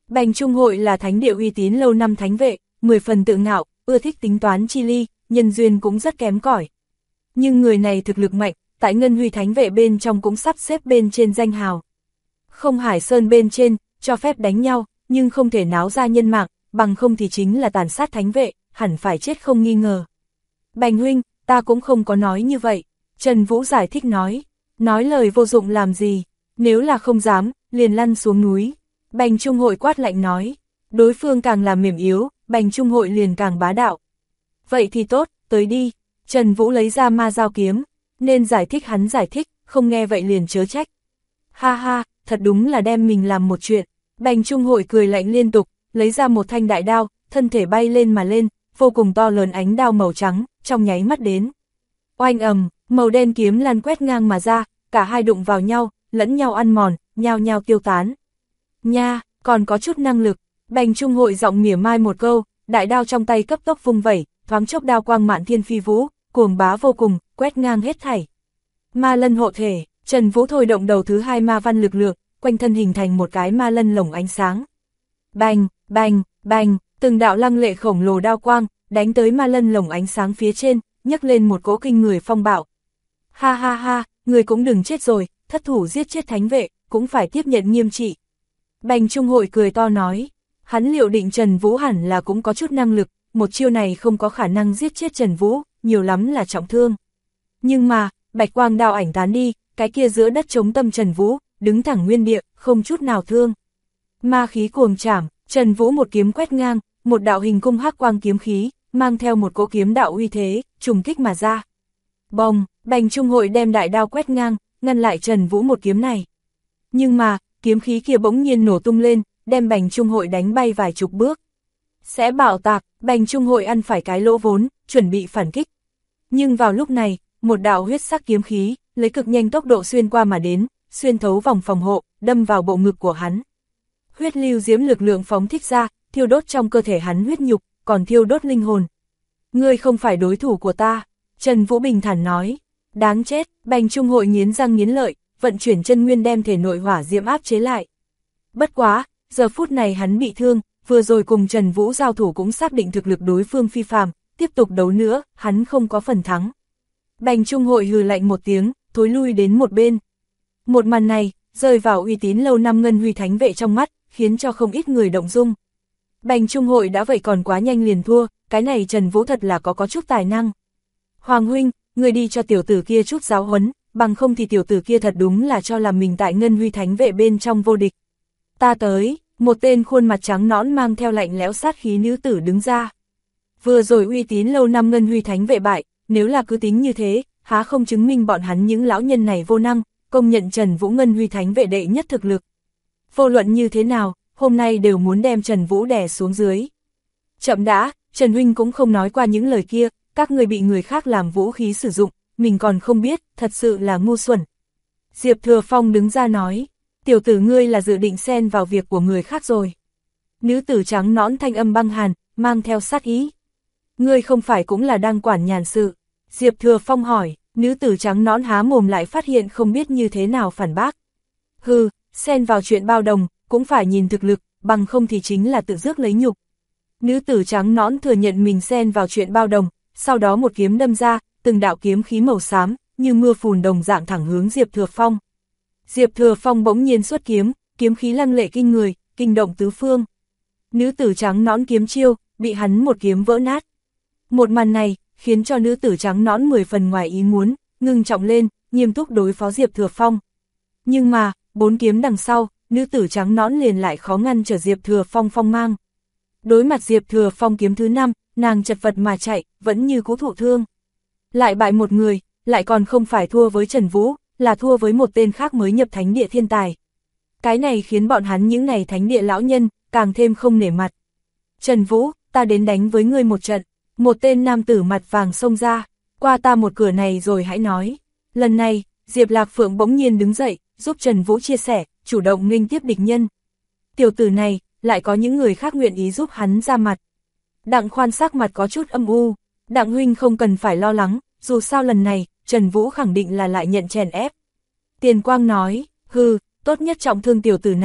Bành Trung Hội là thánh địa uy tín lâu năm thánh vệ, 10 phần tự ngạo, ưa thích tính toán chi ly, nhân duyên cũng rất kém cỏi. Nhưng người này thực lực mạnh, tại Ngân Huy thánh vệ bên trong cũng sắp xếp bên trên danh hào. Không Hải Sơn bên trên, cho phép đánh nhau, nhưng không thể náo ra nhân mạng, bằng không thì chính là tàn sát thánh vệ, hẳn phải chết không nghi ngờ. Bành huynh, ta cũng không có nói như vậy, Trần Vũ giải thích nói lời vô dụng làm gì, nếu là không dám, liền lăn xuống núi. Bành Trung Hội quát lạnh nói, đối phương càng làm mềm yếu, Bành Trung Hội liền càng bá đạo. Vậy thì tốt, tới đi, Trần Vũ lấy ra ma dao kiếm, nên giải thích hắn giải thích, không nghe vậy liền chớ trách. Ha ha, thật đúng là đem mình làm một chuyện, Bành Trung Hội cười lạnh liên tục, lấy ra một thanh đại đao, thân thể bay lên mà lên, vô cùng to lớn ánh đao màu trắng, trong nháy mắt đến. Oanh ầm, màu đen kiếm lan quét ngang mà ra, cả hai đụng vào nhau, lẫn nhau ăn mòn, nhao nhao tiêu tán. Nha, còn có chút năng lực, Bành Trung Hội giọng mỉa mai một câu, đại đao trong tay cấp tốc vung vẩy, thoáng chốc đao quang mạn thiên phi vũ, cuồng bá vô cùng, quét ngang hết thảy. Ma lân hộ thể, Trần Vũ thôi động đầu thứ hai ma văn lực lượng, quanh thân hình thành một cái ma lân lồng ánh sáng. Bành, bành, bành, từng đạo lăng lệ khổng lồ đao quang, đánh tới ma lân lồng ánh sáng phía trên, nhấc lên một cỗ kinh người phong bạo. Ha ha ha, người cũng đừng chết rồi, thất thủ giết chết thánh vệ, cũng phải tiếp nhận nghiêm trị. Bành Trung Hội cười to nói, hắn liệu định Trần Vũ hẳn là cũng có chút năng lực, một chiêu này không có khả năng giết chết Trần Vũ, nhiều lắm là trọng thương. Nhưng mà, bạch quang đao ảnh tán đi, cái kia giữa đất chống tâm Trần Vũ, đứng thẳng nguyên địa, không chút nào thương. Ma khí cuồng trảm, Trần Vũ một kiếm quét ngang, một đạo hình cung hắc quang kiếm khí, mang theo một cỗ kiếm đạo uy thế, trùng kích mà ra. Bồng, Bành Trung Hội đem đại đao quét ngang, ngăn lại Trần Vũ một kiếm này. Nhưng mà, kiếm khí kia bỗng nhiên nổ tung lên, đem Bành Trung Hội đánh bay vài chục bước. Sẽ bạo tạc, Bành Trung Hội ăn phải cái lỗ vốn, chuẩn bị phản kích. Nhưng vào lúc này, một đạo huyết sắc kiếm khí, lấy cực nhanh tốc độ xuyên qua mà đến, xuyên thấu vòng phòng hộ, đâm vào bộ ngực của hắn. Huyết lưu diễm lực lượng phóng thích ra, thiêu đốt trong cơ thể hắn huyết nhục, còn thiêu đốt linh hồn. Ngươi không phải đối thủ của ta, Trần Vũ bình thản nói. Đáng chết, Bành Trung Hội nghiến răng nghiến lợi, vận chuyển chân nguyên đem thể nội hỏa diễm áp chế lại. Bất quá, giờ phút này hắn bị thương, vừa rồi cùng Trần Vũ giao thủ cũng xác định thực lực đối phương phi phàm, tiếp tục đấu nữa, hắn không có phần thắng. Bành Trung Hội hừ lạnh một tiếng, thối lui đến một bên. Một màn này, rơi vào uy tín lâu năm Ngân Huy thánh vệ trong mắt, khiến cho không ít người động dung. Bành Trung Hội đã vậy còn quá nhanh liền thua, cái này Trần Vũ thật là có chút tài năng. Hoàng huynh, người đi cho tiểu tử kia chút giáo huấn, bằng không thì tiểu tử kia thật đúng là cho là mình tại Ngân Huy thánh vệ bên trong vô địch. Ta tới, một tên khuôn mặt trắng nõn mang theo lạnh lẽo sát khí nữ tử đứng ra. Vừa rồi uy tín lâu năm Ngân Huy thánh vệ bại, nếu là cứ tính như thế, há không chứng minh bọn hắn những lão nhân này vô năng, công nhận Trần Vũ Ngân Huy thánh vệ đệ nhất thực lực. Vô luận như thế nào, hôm nay đều muốn đem Trần Vũ đè xuống dưới. Chậm đã, Trần huynh cũng không nói qua những lời kia, các người bị người khác làm vũ khí sử dụng, mình còn không biết, thật sự là ngu xuẩn. Diệp Thừa Phong đứng ra nói, tiểu tử ngươi là dự định xen vào việc của người khác rồi. Nữ tử trắng nõn thanh âm băng hàn, mang theo sát ý. Ngươi không phải cũng là đang quản nhàn sự. Diệp Thừa Phong hỏi, nữ tử trắng nõn há mồm lại phát hiện không biết như thế nào phản bác. Hừ, xen vào chuyện bao đồng, cũng phải nhìn thực lực, bằng không thì chính là tự rước lấy nhục. Nữ tử trắng nõn thừa nhận mình xen vào chuyện bao đồng, sau đó một kiếm đâm ra, từng đạo kiếm khí màu xám, như mưa phùn đồng dạng thẳng hướng Diệp Thừa Phong. Diệp Thừa Phong bỗng nhiên xuất kiếm, kiếm khí lăng lệ kinh người, kinh động tứ phương. Nữ tử trắng nõn kiếm chiêu, bị hắn một kiếm vỡ nát. Một màn này, khiến cho nữ tử trắng nõn 10 phần ngoài ý muốn, ngưng trọng lên, nghiêm túc đối phó Diệp Thừa Phong. Nhưng mà, 4 kiếm đằng sau, nữ tử trắng nõn liền lại khó ngăn trở Diệp Thừa Phong phong mang. Đối mặt Diệp Thừa Phong kiếm thứ 5, nàng chật vật mà chạy, vẫn như cú thụ thương. Lại bại một người, lại còn không phải thua với Trần Vũ, là thua với một tên khác mới nhập thánh địa thiên tài. Cái này khiến bọn hắn những này thánh địa lão nhân, càng thêm không nể mặt. Trần Vũ, ta đến đánh với ngươi một trận. Một tên nam tử mặt vàng xông ra, qua ta một cửa này rồi hãy nói. Lần này, Diệp Lạc Phượng bỗng nhiên đứng dậy, giúp Trần Vũ chia sẻ, chủ động nghênh tiếp địch nhân. Tiểu tử này, lại có những người khác nguyện ý giúp hắn ra mặt. Đặng Khoan sắc mặt có chút âm u, Đặng huynh không cần phải lo lắng, dù sao lần này, Trần Vũ khẳng định là lại nhận chèn ép. Tiền Quang nói, hừ, tốt nhất trọng thương tiểu tử này,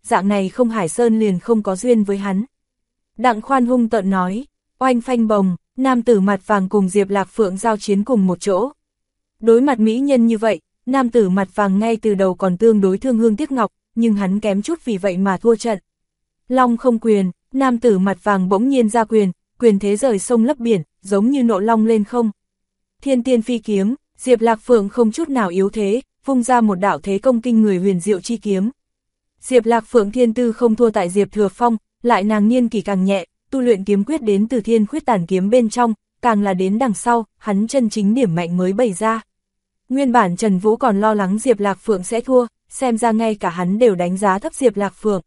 dạng này không Hải Sơn liền không có duyên với hắn. Đặng Khoan hung tợn nói, oanh phanh bồng, nam tử mặt vàng cùng Diệp Lạc Phượng giao chiến cùng một chỗ. Đối mặt mỹ nhân như vậy, nam tử mặt vàng ngay từ đầu còn tương đối thương hương tiếc ngọc, nhưng hắn kém chút vì vậy mà thua trận. Long không quyền, nam tử mặt vàng bỗng nhiên ra quyền, quyền thế rời sông lấp biển, giống như nộ long lên không. Thiên tiên phi kiếm, Diệp Lạc Phượng không chút nào yếu thế, vung ra một đạo thế công kinh người huyền diệu chi kiếm. Diệp Lạc Phượng thiên tư không thua tại Diệp Thừa Phong, lại nàng niên kỷ càng nhẹ, tu luyện kiếm quyết đến từ Thiên Khuyết Tản kiếm bên trong, càng là đến đằng sau, hắn chân chính điểm mạnh mới bày ra. Nguyên bản Trần Vũ còn lo lắng Diệp Lạc Phượng sẽ thua, xem ra ngay cả hắn đều đánh giá thấp Diệp Lạc Phượng.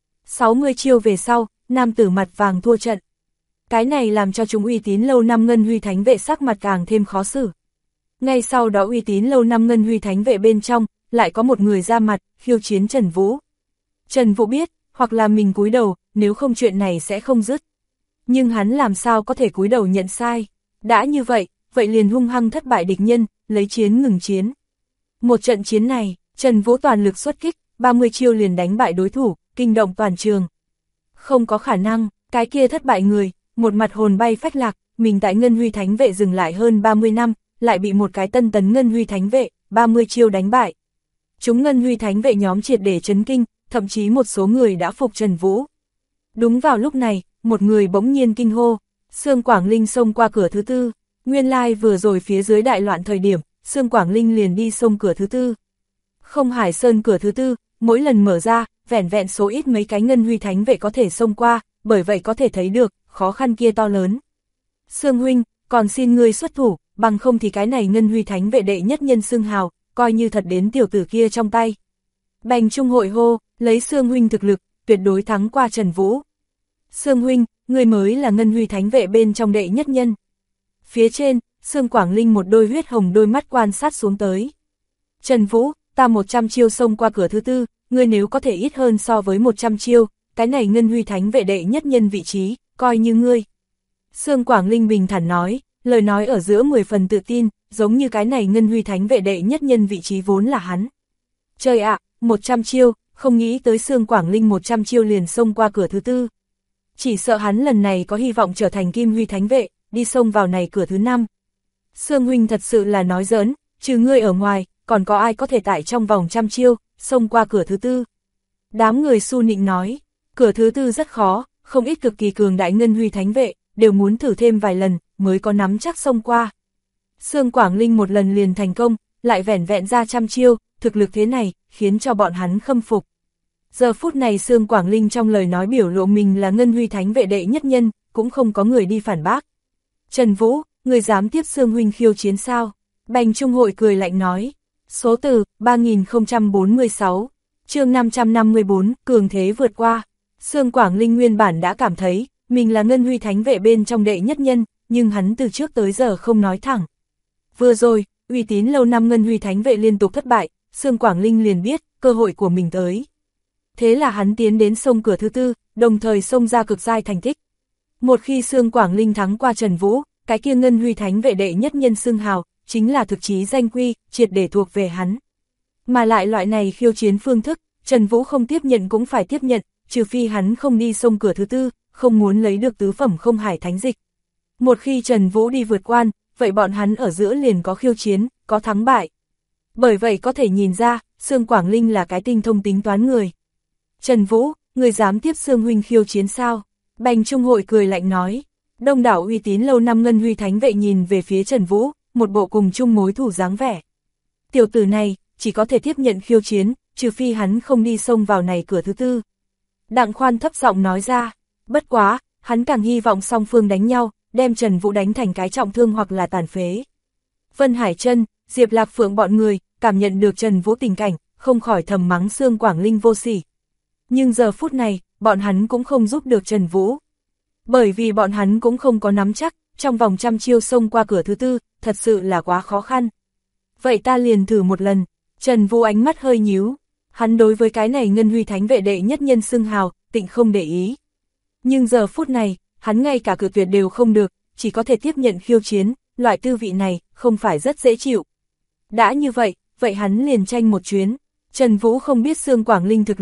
60 chiêu về sau, nam tử mặt vàng thua trận. Cái này làm cho chúng uy tín lâu năm Ngân Huy Thánh Vệ sắc mặt càng thêm khó xử. Ngay sau đó uy tín lâu năm Ngân Huy Thánh Vệ bên trong, lại có một người ra mặt, khiêu chiến Trần Vũ. Trần Vũ biết, hoặc là mình cúi đầu, nếu không chuyện này sẽ không dứt. Nhưng hắn làm sao có thể cúi đầu nhận sai. Đã như vậy, vậy liền hung hăng thất bại địch nhân, lấy chiến ngừng chiến. Một trận chiến này, Trần Vũ toàn lực xuất kích, 30 chiêu liền đánh bại đối thủ, kinh động toàn trường. Không có khả năng, cái kia thất bại người, một mặt hồn bay phách lạc, mình tại Ngân Huy Thánh Vệ dừng lại hơn 30 năm, lại bị một cái tân tấn Ngân Huy Thánh Vệ, 30 chiêu đánh bại. Chúng Ngân Huy Thánh Vệ nhóm triệt để chấn kinh, thậm chí một số người đã phục Trần Vũ. Đúng vào lúc này, một người bỗng nhiên kinh hô, Sương Quảng Linh xông qua cửa thứ tư. Nguyên lai vừa rồi phía dưới đại loạn thời điểm, Sương Quảng Linh liền đi xông cửa thứ tư. Không Hải Sơn cửa thứ tư, mỗi lần mở ra, vẻn vẹn số ít mấy cái Ngân Huy Thánh Vệ có thể xông qua, bởi vậy có thể thấy được, khó khăn kia to lớn. Sương huynh, còn xin ngươi xuất thủ, bằng không thì cái này Ngân Huy Thánh Vệ đệ nhất nhân xưng hào, coi như thật đến tiểu tử kia trong tay. Bành Trung hội hô, lấy Sương huynh thực lực, tuyệt đối thắng qua Trần Vũ. Sương huynh, ngươi mới là Ngân Huy Thánh Vệ bên trong đệ nhất nhân. Phía trên, Sương Quảng Linh một đôi huyết hồng đôi mắt quan sát xuống tới. Trần Vũ, ta 100 chiêu xông qua cửa thứ tư, ngươi nếu có thể ít hơn so với 100 chiêu, cái này Ngân Huy Thánh Vệ đệ nhất nhân vị trí, coi như ngươi. Sương Quảng Linh bình thản nói, lời nói ở giữa 10 phần tự tin, giống như cái này Ngân Huy Thánh Vệ đệ nhất nhân vị trí vốn là hắn. Trời ạ, 100 chiêu, không nghĩ tới Sương Quảng Linh 100 chiêu liền xông qua cửa thứ tư. Chỉ sợ hắn lần này có hy vọng trở thành Kim Huy Thánh Vệ, đi xông vào này cửa thứ 5. Sương huynh thật sự là nói giỡn, trừ ngươi ở ngoài, còn có ai có thể tại trong vòng 100 chiêu, xông qua cửa thứ tư. Đám người su nịnh nói, cửa thứ tư rất khó, không ít cực kỳ cường đại Ngân Huy Thánh Vệ, đều muốn thử thêm vài lần, mới có nắm chắc xông qua. Sương Quảng Linh một lần liền thành công, lại vẻn vẹn ra 100 chiêu, thực lực thế này, khiến cho bọn hắn khâm phục. Giờ phút này Sương Quảng Linh trong lời nói biểu lộ mình là Ngân Huy Thánh Vệ đệ nhất nhân, cũng không có người đi phản bác. Trần Vũ, người dám tiếp Sương huynh khiêu chiến sao? Bành Trung hội cười lạnh nói. Số từ, 3046, chương 554, cường thế vượt qua. Sương Quảng Linh nguyên bản đã cảm thấy, mình là Ngân Huy Thánh Vệ bên trong đệ nhất nhân, nhưng hắn từ trước tới giờ không nói thẳng. Vừa rồi, uy tín lâu năm Ngân Huy Thánh Vệ liên tục thất bại, Sương Quảng Linh liền biết, cơ hội của mình tới. Thế là hắn tiến đến xông cửa thứ tư, đồng thời xông ra cực giai thành tích. Một khi Sương Quảng Linh thắng qua Trần Vũ, cái kia Ngân Huy Thánh Vệ đệ nhất nhân xưng hào, chính là thực chí danh quy, triệt để thuộc về hắn. Mà lại loại này khiêu chiến phương thức, Trần Vũ không tiếp nhận cũng phải tiếp nhận, trừ phi hắn không đi xông cửa thứ tư, không muốn lấy được tứ phẩm không hải thánh dịch. Một khi Trần Vũ đi vượt quan, vậy bọn hắn ở giữa liền có khiêu chiến, có thắng bại. Bởi vậy có thể nhìn ra, Sương Quảng Linh là cái tinh thông tính toán người. Trần Vũ, người dám tiếp Sương huynh khiêu chiến sao? Bành Trung hội cười lạnh nói. Đông đảo uy tín lâu năm Ngân Huy Thánh Vệ nhìn về phía Trần Vũ, một bộ cùng chung mối thù dáng vẻ. Tiểu tử này, chỉ có thể tiếp nhận khiêu chiến, trừ phi hắn không đi xông vào này cửa thứ tư. Đặng Khoan thấp giọng nói ra, bất quá, hắn càng hy vọng song phương đánh nhau, đem Trần Vũ đánh thành cái trọng thương hoặc là tàn phế. Vân Hải Trân, Diệp Lạc Phượng bọn người, cảm nhận được Trần Vũ tình cảnh, không khỏi thầm mắng Sương Quảng Linh vô sỉ. Nhưng giờ phút này, bọn hắn cũng không giúp được Trần Vũ. Bởi vì bọn hắn cũng không có nắm chắc, trong vòng 100 chiêu xông qua cửa thứ tư, thật sự là quá khó khăn. Vậy ta liền thử một lần. Trần Vũ ánh mắt hơi nhíu. Hắn đối với cái này Ngân Huy Thánh Vệ đệ nhất nhân xưng hào, tịnh không để ý. Nhưng giờ phút này, hắn ngay cả cự tuyệt đều không được, chỉ có thể tiếp nhận khiêu chiến, loại tư vị này, không phải rất dễ chịu. Đã như vậy, vậy hắn liền tranh một chuyến. Trần Vũ không biết Sương Quảng Linh thực lực,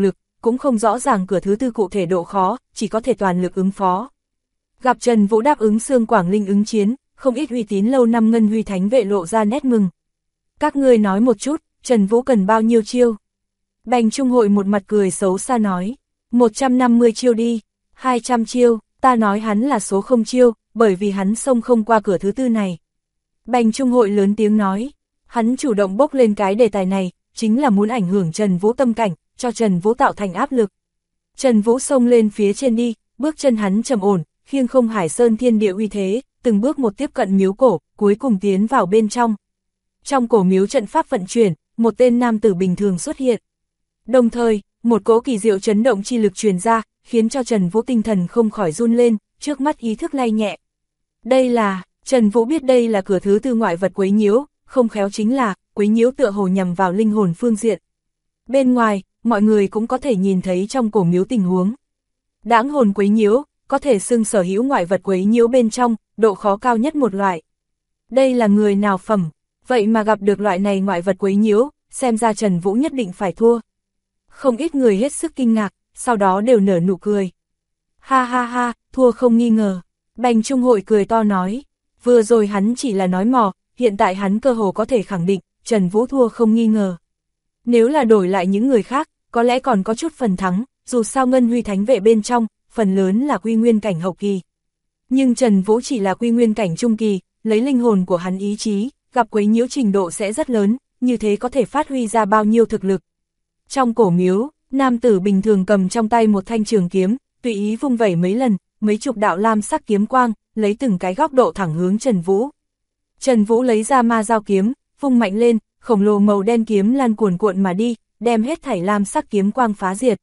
cũng không rõ ràng cửa thứ tư cụ thể độ khó, chỉ có thể toàn lực ứng phó. Gặp Trần Vũ đáp ứng Sương Quảng Linh ứng chiến, không ít uy tín lâu năm Ngân Huy Thánh Vệ lộ ra nét mừng. Các ngươi nói một chút, Trần Vũ cần bao nhiêu chiêu? Bành Trung Hội một mặt cười xấu xa nói, 150 chiêu đi, 200 chiêu, ta nói hắn là số không chiêu, bởi vì hắn xông không qua cửa thứ tư này. Bành Trung Hội lớn tiếng nói, hắn chủ động bốc lên cái đề tài này, chính là muốn ảnh hưởng Trần Vũ tâm cảnh, cho Trần Vũ tạo thành áp lực. Trần Vũ xông lên phía trên đi, bước chân hắn trầm ổn, khiêng không Hải Sơn thiên địa uy thế, từng bước một tiếp cận miếu cổ, cuối cùng tiến vào bên trong. Trong cổ miếu trận pháp vận chuyển, một tên nam tử bình thường xuất hiện. Đồng thời, một cỗ kỳ diệu chấn động chi lực truyền ra, khiến cho Trần Vũ tinh thần không khỏi run lên, trước mắt ý thức lay nhẹ. Đây là, Trần Vũ biết đây là cửa thứ tư ngoại vật quấy nhiễu, không khéo chính là, quấy nhiễu tựa hồ nhằm vào linh hồn phương diện. Bên ngoài, mọi người cũng có thể nhìn thấy trong cổ miếu tình huống. Đãng hồn quấy nhiễu, có thể xưng sở hữu ngoại vật quấy nhiễu bên trong, độ khó cao nhất một loại. Đây là người nào phẩm, vậy mà gặp được loại này ngoại vật quấy nhiễu, xem ra Trần Vũ nhất định phải thua. Không ít người hết sức kinh ngạc, sau đó đều nở nụ cười. Ha ha ha, thua không nghi ngờ. Bành Trung Hội cười to nói, vừa rồi hắn chỉ là nói mò, hiện tại hắn cơ hồ có thể khẳng định, Trần Vũ thua không nghi ngờ. Nếu là đổi lại những người khác, có lẽ còn có chút phần thắng, dù sao Ngân Huy Thánh Vệ bên trong, phần lớn là quy nguyên cảnh hậu kỳ. Nhưng Trần Vũ chỉ là quy nguyên cảnh trung kỳ, lấy linh hồn của hắn ý chí, gặp quấy nhiễu trình độ sẽ rất lớn, như thế có thể phát huy ra bao nhiêu thực lực. Trong cổ miếu, nam tử bình thường cầm trong tay một thanh trường kiếm, tùy ý vung vẩy mấy lần, mấy chục đạo lam sắc kiếm quang, lấy từng cái góc độ thẳng hướng Trần Vũ. Trần Vũ lấy ra ma dao kiếm, vung mạnh lên, khổng lồ màu đen kiếm lan cuồn cuộn mà đi, đem hết thảy lam sắc kiếm quang phá diệt.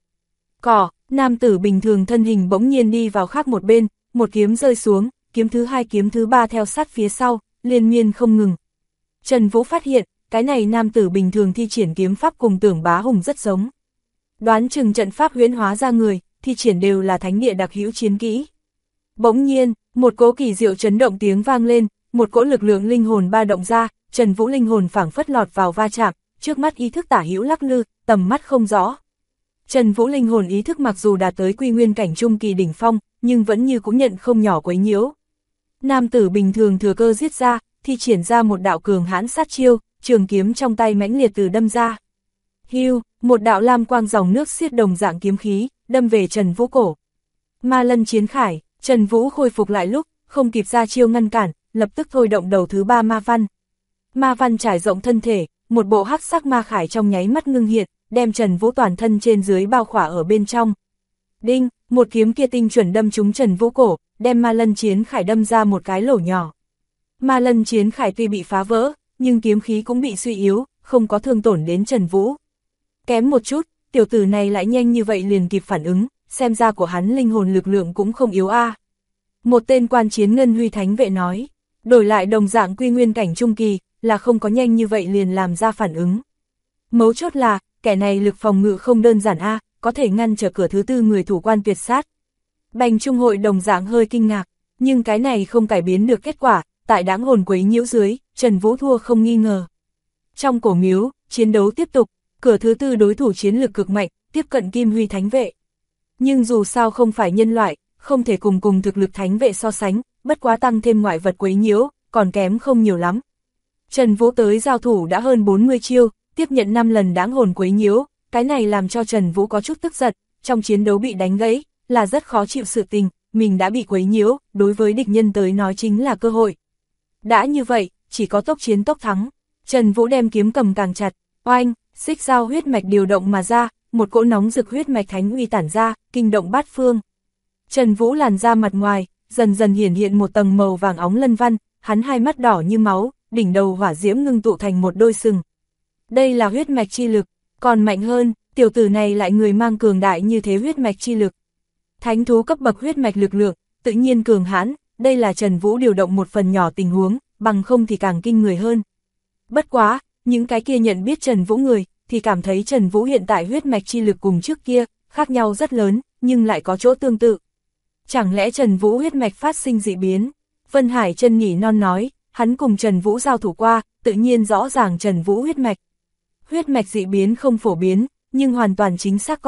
Nam tử bình thường thân hình bỗng nhiên đi vào khác một bên, một kiếm rơi xuống, kiếm thứ hai kiếm thứ ba theo sát phía sau, liên miên không ngừng. Trần Vũ phát hiện, cái này nam tử bình thường thi triển kiếm pháp cùng Tưởng Bá Hùng rất giống. Đoán chừng trận pháp huyễn hóa ra người, thi triển đều là thánh địa đặc hữu chiến kỹ. Bỗng nhiên, một cỗ kỳ diệu chấn động tiếng vang lên, một cỗ lực lượng linh hồn ba động ra, Trần Vũ linh hồn phảng phất lọt vào va chạm, trước mắt ý thức tả hữu lắc lư, tầm mắt không rõ. Trần Vũ linh hồn ý thức mặc dù đạt tới quy nguyên cảnh trung kỳ đỉnh phong, nhưng vẫn như cũng nhận không nhỏ quấy nhiễu. Nam tử bình thường thừa cơ giết ra, thi triển ra một đạo cường hãn sát chiêu, trường kiếm trong tay mãnh liệt từ đâm ra. Hưu, một đạo lam quang dòng nước xiết đồng dạng kiếm khí, đâm về Trần Vũ cổ. Ma lân chiến khải, Trần Vũ khôi phục lại lúc, không kịp ra chiêu ngăn cản, lập tức thôi động đầu thứ ba ma văn. Ma văn trải rộng thân thể, một bộ hắc sắc ma khải trong nháy mắt ngưng hiện, đem Trần Vũ toàn thân trên dưới bao khỏa ở bên trong. Đinh, một kiếm kia tinh chuẩn đâm trúng Trần Vũ cổ, đem ma lân chiến khải đâm ra một cái lỗ nhỏ. Ma lân chiến khải tuy bị phá vỡ, nhưng kiếm khí cũng bị suy yếu, không có thương tổn đến Trần Vũ. Kém một chút, tiểu tử này lại nhanh như vậy liền kịp phản ứng, xem ra của hắn linh hồn lực lượng cũng không yếu a. Một tên quan chiến Ngân Huy Thánh Vệ nói, đổi lại đồng dạng quy nguyên cảnh trung kỳ, là không có nhanh như vậy liền làm ra phản ứng. Mấu chốt là, kẻ này lực phòng ngự không đơn giản a, có thể ngăn trở cửa thứ tư người thủ quan tuyệt sát. Bành Trung Hội đồng dạng hơi kinh ngạc, nhưng cái này không cải biến được kết quả, tại đãng hồn quấy nhiễu dưới, Trần Vũ thua không nghi ngờ. Trong cổ miếu, chiến đấu tiếp tục, cửa thứ tư đối thủ chiến lực cực mạnh, tiếp cận Kim Huy Thánh Vệ. Nhưng dù sao không phải nhân loại, không thể cùng thực lực Thánh Vệ so sánh, bất quá tăng thêm ngoại vật quấy nhiễu, còn kém không nhiều lắm. Trần Vũ tới giao thủ đã hơn 40 chiêu, tiếp nhận 5 lần đãng hồn quấy nhiễu, cái này làm cho Trần Vũ có chút tức giận, trong chiến đấu bị đánh gãy, là rất khó chịu sự tình, mình đã bị quấy nhiễu, đối với địch nhân tới nói chính là cơ hội. Đã như vậy, chỉ có tốc chiến tốc thắng. Trần Vũ đem kiếm cầm càng chặt, oanh, xích dao huyết mạch điều động mà ra, một cỗ nóng rực huyết mạch thánh uy tản ra, kinh động bát phương. Trần Vũ làn ra mặt ngoài, dần dần hiển hiện một tầng màu vàng óng lân văn, hắn hai mắt đỏ như máu, đỉnh đầu hỏa diễm ngưng tụ thành một đôi sừng. Đây là huyết mạch chi lực, còn mạnh hơn, tiểu tử này lại người mang cường đại như thế huyết mạch chi lực. Thánh thú cấp bậc huyết mạch lực lượng, tự nhiên cường hãn, đây là Trần Vũ điều động một phần nhỏ tình huống, bằng không thì càng kinh người hơn. Bất quá, những cái kia nhận biết Trần Vũ người, thì cảm thấy Trần Vũ hiện tại huyết mạch chi lực cùng trước kia, khác nhau rất lớn, nhưng lại có chỗ tương tự. Chẳng lẽ Trần Vũ huyết mạch phát sinh dị biến? Vân Hải Chân nhỉ non nói, hắn cùng Trần Vũ giao thủ qua, tự nhiên rõ ràng Trần Vũ huyết mạch. Huyết mạch dị biến không phổ biến, nhưng hoàn toàn chính xác có,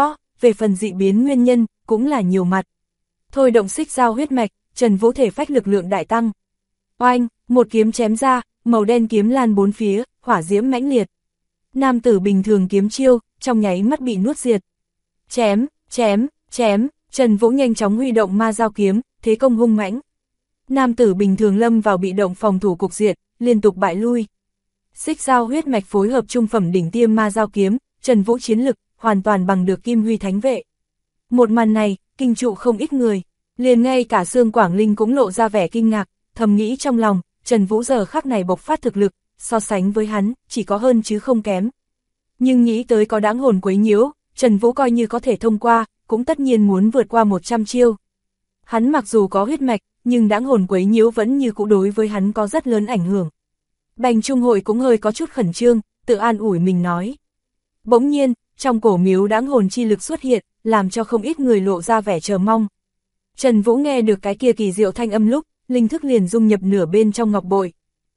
về phần dị biến nguyên nhân, cũng là nhiều mặt. Thôi động xích giao huyết mạch, Trần Vũ thể phách lực lượng đại tăng. Oanh, một kiếm chém ra, màu đen kiếm lan bốn phía, hỏa diễm mãnh liệt. Nam tử bình thường kiếm chiêu, trong nháy mắt bị nuốt diệt. Chém, chém, chém, Trần Vũ nhanh chóng huy động ma giao kiếm, thế công hung mãnh. Nam tử bình thường lâm vào bị động phòng thủ cục diện, liên tục bại lui. Xích giao huyết mạch phối hợp trung phẩm đỉnh tiêm ma giao kiếm, Trần Vũ chiến lực, hoàn toàn bằng được Kim Huy Thánh Vệ. Một màn này, kinh trụ không ít người, liền ngay cả Sương Quảng Linh cũng lộ ra vẻ kinh ngạc, thầm nghĩ trong lòng, Trần Vũ giờ khắc này bộc phát thực lực, so sánh với hắn, chỉ có hơn chứ không kém. Nhưng nghĩ tới có đáng hồn quấy nhiễu, Trần Vũ coi như có thể thông qua, cũng tất nhiên muốn vượt qua 100 chiêu. Hắn mặc dù có huyết mạch, nhưng đáng hồn quấy nhiễu vẫn như cũ đối với hắn có rất lớn ảnh hưởng. Bành Trung Hội cũng hơi có chút khẩn trương, tự an ủi mình nói. Bỗng nhiên, trong cổ miếu đáng hồn chi lực xuất hiện, làm cho không ít người lộ ra vẻ chờ mong. Trần Vũ nghe được cái kia kỳ diệu thanh âm lúc, linh thức liền dung nhập nửa bên trong ngọc bội.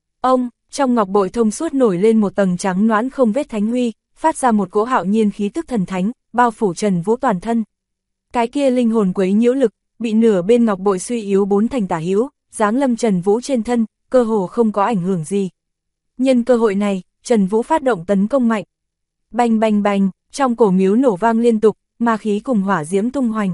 Trong ngọc bội thông suốt nổi lên một tầng trắng nõn không vết thánh huy, phát ra một cỗ hạo nhiên khí tức thần thánh, bao phủ Trần Vũ toàn thân. Cái kia linh hồn quấy nhiễu lực, bị nửa bên ngọc bội suy yếu 4 thành tả hữu, giáng lâm Trần Vũ trên thân, cơ hồ không có ảnh hưởng gì. Nhân cơ hội này, Trần Vũ phát động tấn công mạnh. Bành bành bành, trong cổ miếu nổ vang liên tục, ma khí cùng hỏa diễm tung hoành.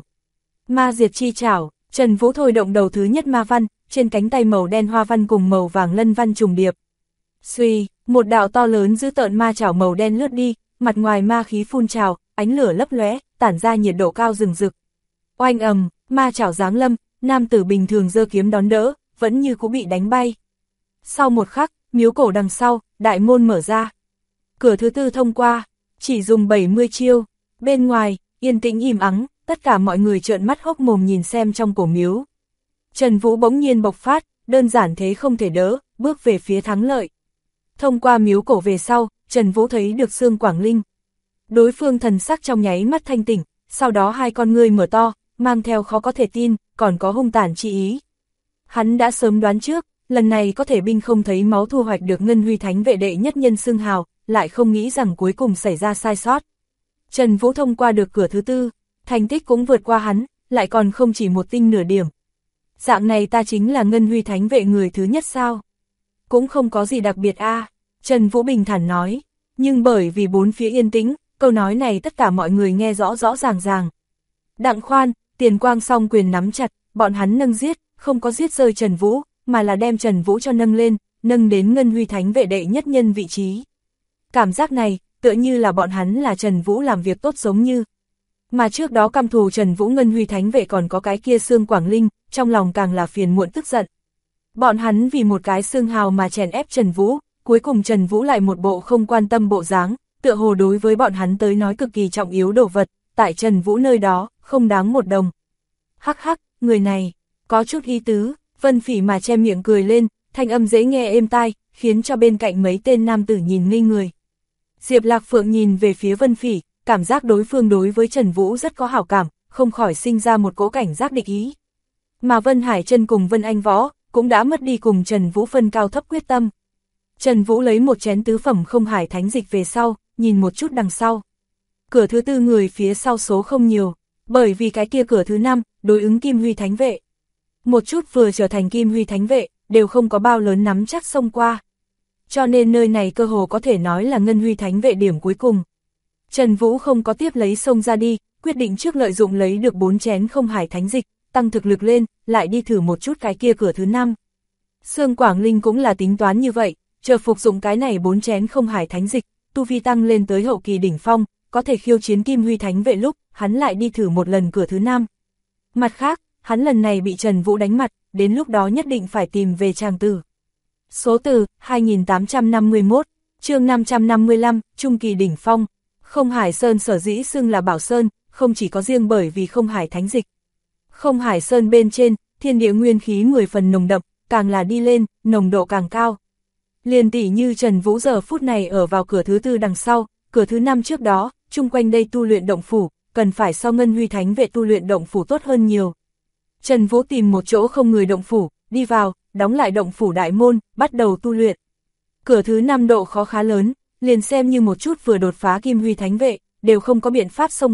Ma diệt chi trảo, Trần Vũ thôi động đầu thứ nhất ma văn, trên cánh tay màu đen hoa văn cùng màu vàng lân văn trùng điệp. Xuy, một đạo to lớn dữ tợn ma chảo màu đen lướt đi, mặt ngoài ma khí phun trào, ánh lửa lấp lóe, tản ra nhiệt độ cao rừng rực. Oanh ầm, ma chảo giáng lâm, nam tử bình thường giơ kiếm đón đỡ, vẫn như cũ bị đánh bay. Sau một khắc, miếu cổ đằng sau, đại môn mở ra. Cửa thứ tư thông qua, chỉ dùng 70 chiêu. Bên ngoài, yên tĩnh im ắng, tất cả mọi người trợn mắt hốc mồm nhìn xem trong cổ miếu. Trần Vũ bỗng nhiên bộc phát, đơn giản thế không thể đỡ, bước về phía thắng lợi. Thông qua miếu cổ về sau, Trần Vũ thấy được Sương Quảng Linh. Đối phương thần sắc trong nháy mắt thanh tỉnh, sau đó hai con ngươi mở to, mang theo khó có thể tin, còn có hung tàn chi ý. Hắn đã sớm đoán trước, lần này có thể binh không thấy máu thu hoạch được Ngân Huy Thánh Vệ đệ nhất nhân xưng hào, lại không nghĩ rằng cuối cùng xảy ra sai sót. Trần Vũ thông qua được cửa thứ tư, thành tích cũng vượt qua hắn, lại còn không chỉ một tinh nửa điểm. Dạng này ta chính là Ngân Huy Thánh Vệ người thứ nhất sao? Cũng không có gì đặc biệt a, Trần Vũ bình thản nói, nhưng bởi vì bốn phía yên tĩnh, câu nói này tất cả mọi người nghe rõ rõ ràng ràng. Đặng Khoan, Tiền Quang song quyền nắm chặt, bọn hắn nâng giết, không có giết rơi Trần Vũ, mà là đem Trần Vũ cho nâng lên, nâng đến Ngân Huy Thánh Vệ đệ nhất nhân vị trí. Cảm giác này, tựa như là bọn hắn là Trần Vũ làm việc tốt giống như. Mà trước đó căm thù Trần Vũ Ngân Huy Thánh Vệ còn có cái kia Sương Quảng Linh, trong lòng càng là phiền muộn tức giận. Bọn hắn vì một cái xương hào mà chèn ép Trần Vũ, cuối cùng Trần Vũ lại một bộ không quan tâm bộ dáng, tựa hồ đối với bọn hắn tới nói cực kỳ trọng yếu đồ vật, tại Trần Vũ nơi đó, không đáng một đồng. Hắc hắc, người này, có chút ý tứ, Vân Phỉ mà che miệng cười lên, thanh âm dễ nghe êm tai, khiến cho bên cạnh mấy tên nam tử nhìn ngây người. Diệp Lạc Phượng nhìn về phía Vân Phỉ, cảm giác đối phương đối với Trần Vũ rất có hảo cảm, không khỏi sinh ra một cỗ cảnh giác địch ý. Mà Vân Hải Trân cùng Vân Anh Võ, cũng đã mất đi cùng Trần Vũ phân cao thấp quyết tâm. Trần Vũ lấy một chén tứ phẩm không hải thánh dịch về sau, nhìn một chút đằng sau. Cửa thứ tư người phía sau số không nhiều, bởi vì cái kia cửa thứ 5, đối ứng Kim Huy Thánh Vệ. Một chút vừa trở thành Kim Huy Thánh Vệ, đều không có bao lớn nắm chắc xông qua. Cho nên nơi này cơ hồ có thể nói là Ngân Huy Thánh Vệ điểm cuối cùng. Trần Vũ không có tiếp lấy xông ra đi, quyết định trước lợi dụng lấy được 4 chén không hải thánh dịch, tăng thực lực lên, lại đi thử một chút cái kia cửa thứ 5. Sương Quảng Linh cũng là tính toán như vậy, chờ phục dụng cái này 4 chén không hải thánh dịch, tu vi tăng lên tới hậu kỳ đỉnh phong, có thể khiêu chiến Kim Huy Thánh Vệ lúc, hắn lại đi thử một lần cửa thứ 5. Mặt khác, hắn lần này bị Trần Vũ đánh mặt, đến lúc đó nhất định phải tìm về tràng tử. Số từ 2851, chương 555, Trung kỳ đỉnh phong. Không Hải Sơn sở dĩ xưng là Bảo Sơn, không chỉ có riêng bởi vì không hải thánh dịch. Không Hải Sơn bên trên, thiên địa nguyên khí 10 phần nồng đậm, càng là đi lên, nồng độ càng cao. Liền tỷ như Trần Vũ giờ phút này ở vào cửa thứ tư đằng sau, cửa thứ 5 trước đó, chung quanh đây tu luyện động phủ, cần phải so Ngân Huy Thánh Vệ tu luyện động phủ tốt hơn nhiều. Trần Vũ tìm một chỗ không người động phủ, đi vào, đóng lại động phủ đại môn, bắt đầu tu luyện. Cửa thứ 5 độ khó khá lớn, liền xem như một chút vừa đột phá Kim Huy Thánh Vệ, đều không có biện pháp xông qua,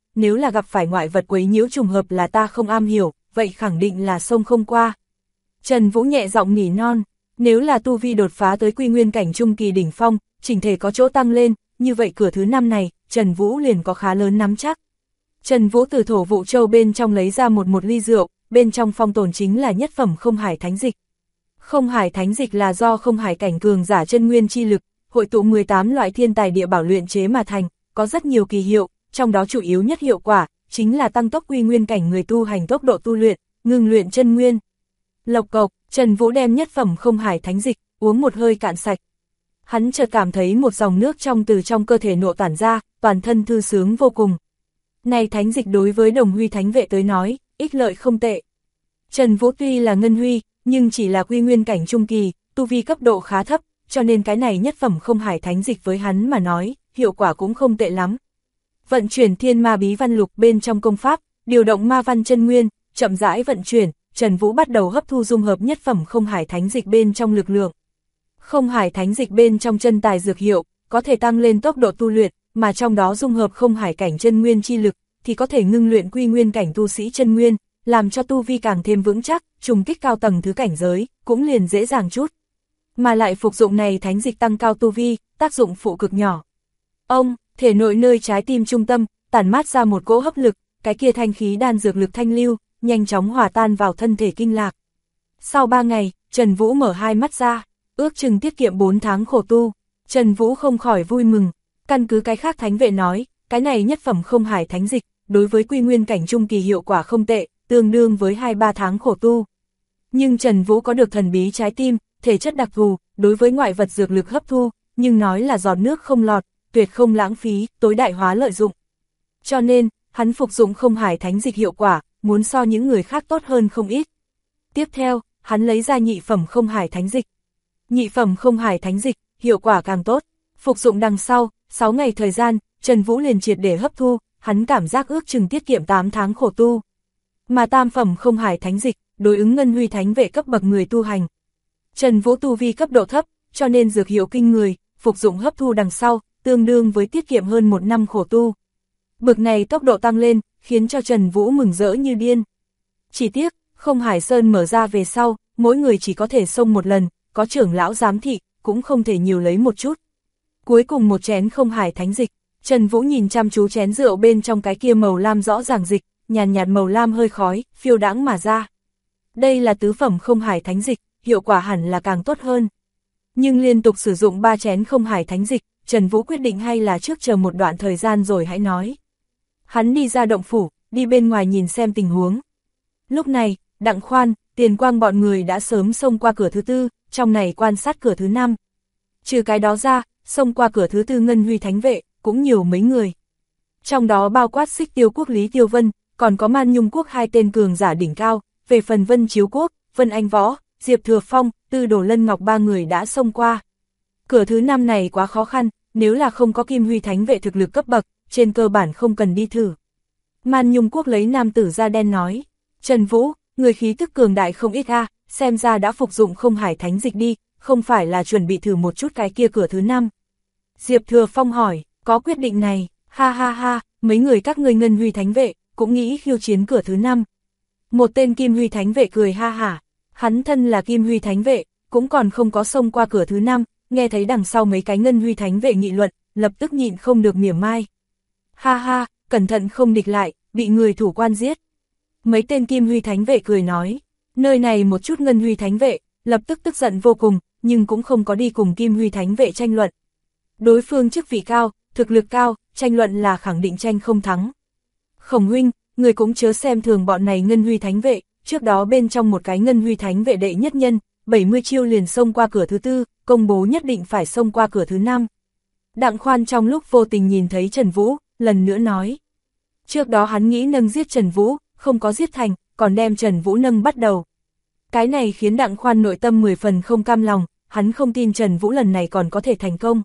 nếu là gặp phải ngoại vật quấy nhiễu trùng hợp là ta không am hiểu, vậy khẳng định là sông không qua. Trần Vũ nhẹ giọng nỉ non, nếu là tu vi đột phá tới quy nguyên cảnh trung kỳ đỉnh phong, chỉnh thể có chỗ tăng lên, như vậy cửa thứ 5 này, Trần Vũ liền có khá lớn nắm chắc. Trần Vũ từ thổ vụ châu bên trong lấy ra một ly rượu, bên trong phong tồn chính là nhất phẩm không hải thánh dịch. Không hải thánh dịch là do không hải cảnh cường giả chân nguyên chi lực, hội tụ 18 loại thiên tài địa bảo luyện chế mà thành, có rất nhiều kỳ hiệu, trong đó chủ yếu nhất hiệu quả, chính là tăng tốc quy nguyên cảnh người tu hành tốc độ tu luyện, ngừng luyện chân nguyên. Lộc cộc, Trần Vũ đem nhất phẩm không hải thánh dịch, uống một hơi cạn sạch. Hắn chợt cảm thấy một dòng nước trong từ trong cơ thể nộ tản ra, toàn thân thư sướng vô cùng. Này thánh dịch đối với Đồng Huy thánh vệ tới nói, ích lợi không tệ. Trần Vũ tuy là ngân huy, nhưng chỉ là quy nguyên cảnh trung kỳ, tu vi cấp độ khá thấp, cho nên cái này nhất phẩm không hải thánh dịch với hắn mà nói, hiệu quả cũng không tệ lắm. Vận chuyển thiên ma bí văn lục bên trong công pháp, điều động ma văn chân nguyên, chậm rãi vận chuyển, Trần Vũ bắt đầu hấp thu dung hợp nhất phẩm không hải thánh dịch bên trong lực lượng. Không hải thánh dịch bên trong chân tài dược hiệu, có thể tăng lên tốc độ tu luyện, mà trong đó dung hợp không hải cảnh chân nguyên chi lực, thì có thể ngưng luyện quy nguyên cảnh tu sĩ chân nguyên, làm cho tu vi càng thêm vững chắc, trùng kích cao tầng thứ cảnh giới, cũng liền dễ dàng chút. Mà lại phục dụng này thánh dịch tăng cao tu vi, tác dụng phụ cực nhỏ. Ông, thể nội nơi trái tim trung tâm, tản mát ra một cỗ hấp lực, cái kia thanh khí đan dược lực thanh lưu, nhanh chóng hòa tan vào thân thể kinh lạc. Sau 3 ngày, Trần Vũ mở hai mắt ra, ước chừng tiết kiệm 4 tháng khổ tu. Trần Vũ không khỏi vui mừng, căn cứ cái khác thánh vệ nói, cái này nhất phẩm không hải thánh dịch, đối với quy nguyên cảnh trung kỳ hiệu quả không tệ, tương đương với 2-3 tháng khổ tu. Nhưng Trần Vũ có được thần bí trái tim, thể chất đặc thù, đối với ngoại vật dược lực hấp thu, nhưng nói là giọt nước không lọt, tuyệt không lãng phí, tối đại hóa lợi dụng. Cho nên, hắn phục dụng không hải thánh dịch hiệu quả, muốn so những người khác tốt hơn không ít. Tiếp theo, hắn lấy ra nhị phẩm không hải thánh dịch. Nhị phẩm không hải thánh dịch, hiệu quả càng tốt. Phục dụng đằng sau, 6 ngày thời gian, Trần Vũ liền triệt để hấp thu, hắn cảm giác ước chừng tiết kiệm 8 tháng khổ tu. Mà tam phẩm không hải thánh dịch, đối ứng ngân huy thánh vệ cấp bậc người tu hành. Trần Vũ tu vi cấp độ thấp, cho nên dược hiệu kinh người, phục dụng hấp thu đằng sau, tương đương với tiết kiệm hơn 1 năm khổ tu. Bực này tốc độ tăng lên, khiến cho Trần Vũ mừng rỡ như điên. Chỉ tiếc, không hải sơn mở ra về sau, mỗi người chỉ có thể xông một lần, có trưởng lão giám thị, cũng không thể nhiều lấy một chút. Cuối cùng một chén không hải thánh dịch, Trần Vũ nhìn chăm chú chén rượu bên trong cái kia màu lam rõ ràng dịch, nhàn nhạt màu lam hơi khói, phiêu đãng mà ra. Đây là tứ phẩm không hải thánh dịch, hiệu quả hẳn là càng tốt hơn. Nhưng liên tục sử dụng 3 chén không hải thánh dịch, Trần Vũ quyết định hay là trước chờ một đoạn thời gian rồi hãy nói. Hắn đi ra động phủ, đi bên ngoài nhìn xem tình huống. Lúc này, Đặng Khoan, Tiền Quang bọn người đã sớm xông qua cửa thứ 4, trong này quan sát cửa thứ 5. Trừ cái đó ra, xông qua cửa thứ 4 ngân huy thánh vệ, cũng nhiều mấy người. Trong đó bao quát Xích Tiêu quốc Lý Tiêu Vân, còn có Man Nhung quốc 2 tên cường giả đỉnh cao, về phần Vân Chiếu quốc, Vân Anh Võ, Diệp Thừa Phong, Tư Đồ Lân Ngọc 3 người đã xông qua. Cửa thứ 5 này quá khó khăn, nếu là không có Kim Huy thánh vệ thực lực cấp bậc, trên cơ bản không cần đi thử. Man Nhung quốc lấy nam tử da đen nói, Trần Vũ, người khí tức cường đại không ít a, xem ra đã phục dụng không hải thánh dịch đi, không phải là chuẩn bị thử một chút cái kia cửa thứ 5. Diệp Thừa Phong hỏi, có quyết định này, ha ha ha, mấy người các ngươi ngân huy thánh vệ, cũng nghĩ khiêu chiến cửa thứ 5. Một tên Kim Huy thánh vệ cười ha hả, hắn thân là Kim Huy thánh vệ, cũng còn không có xông qua cửa thứ 5, nghe thấy đằng sau mấy cái ngân huy thánh vệ nghị luận, lập tức nhịn không được mỉa mai. Ha ha, cẩn thận không địch lại, bị người thủ quan giết. Mấy tên Kim Huy thánh vệ cười nói, nơi này một chút ngân huy thánh vệ, lập tức tức giận vô cùng, nhưng cũng không có đi cùng Kim Huy thánh vệ tranh luận. Đối phương chức vị cao, thực lực cao, tranh luận là khẳng định tranh không thắng. Khổng huynh, người cũng chớ xem thường bọn này ngân huy thánh vệ, trước đó bên trong một cái ngân huy thánh vệ đệ nhất nhân, 70 chiêu liền xông qua cửa thứ 4, công bố nhất định phải xông qua cửa thứ 5. Đặng Khoan trong lúc vô tình nhìn thấy Trần Vũ, lần nữa nói. Trước đó hắn nghĩ nâng giết Trần Vũ, không có giết thành, còn đem Trần Vũ nâng bắt đầu. Cái này khiến Đặng Khoan nội tâm 10 phần không cam lòng, hắn không tin Trần Vũ lần này còn có thể thành công.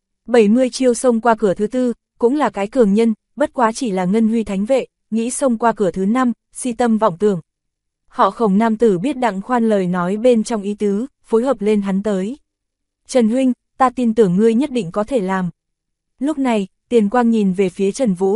70 chiêu xông qua cửa thứ 4, cũng là cái cường nhân, bất quá chỉ là ngân huy thánh vệ, nghĩ xông qua cửa thứ 5, si tâm vọng tưởng. Họ Khổng nam tử biết Đặng Khoan lời nói bên trong ý tứ, phối hợp lên hắn tới. Trần huynh, ta tin tưởng ngươi nhất định có thể làm. Lúc này, Tiền Quang nhìn về phía Trần Vũ.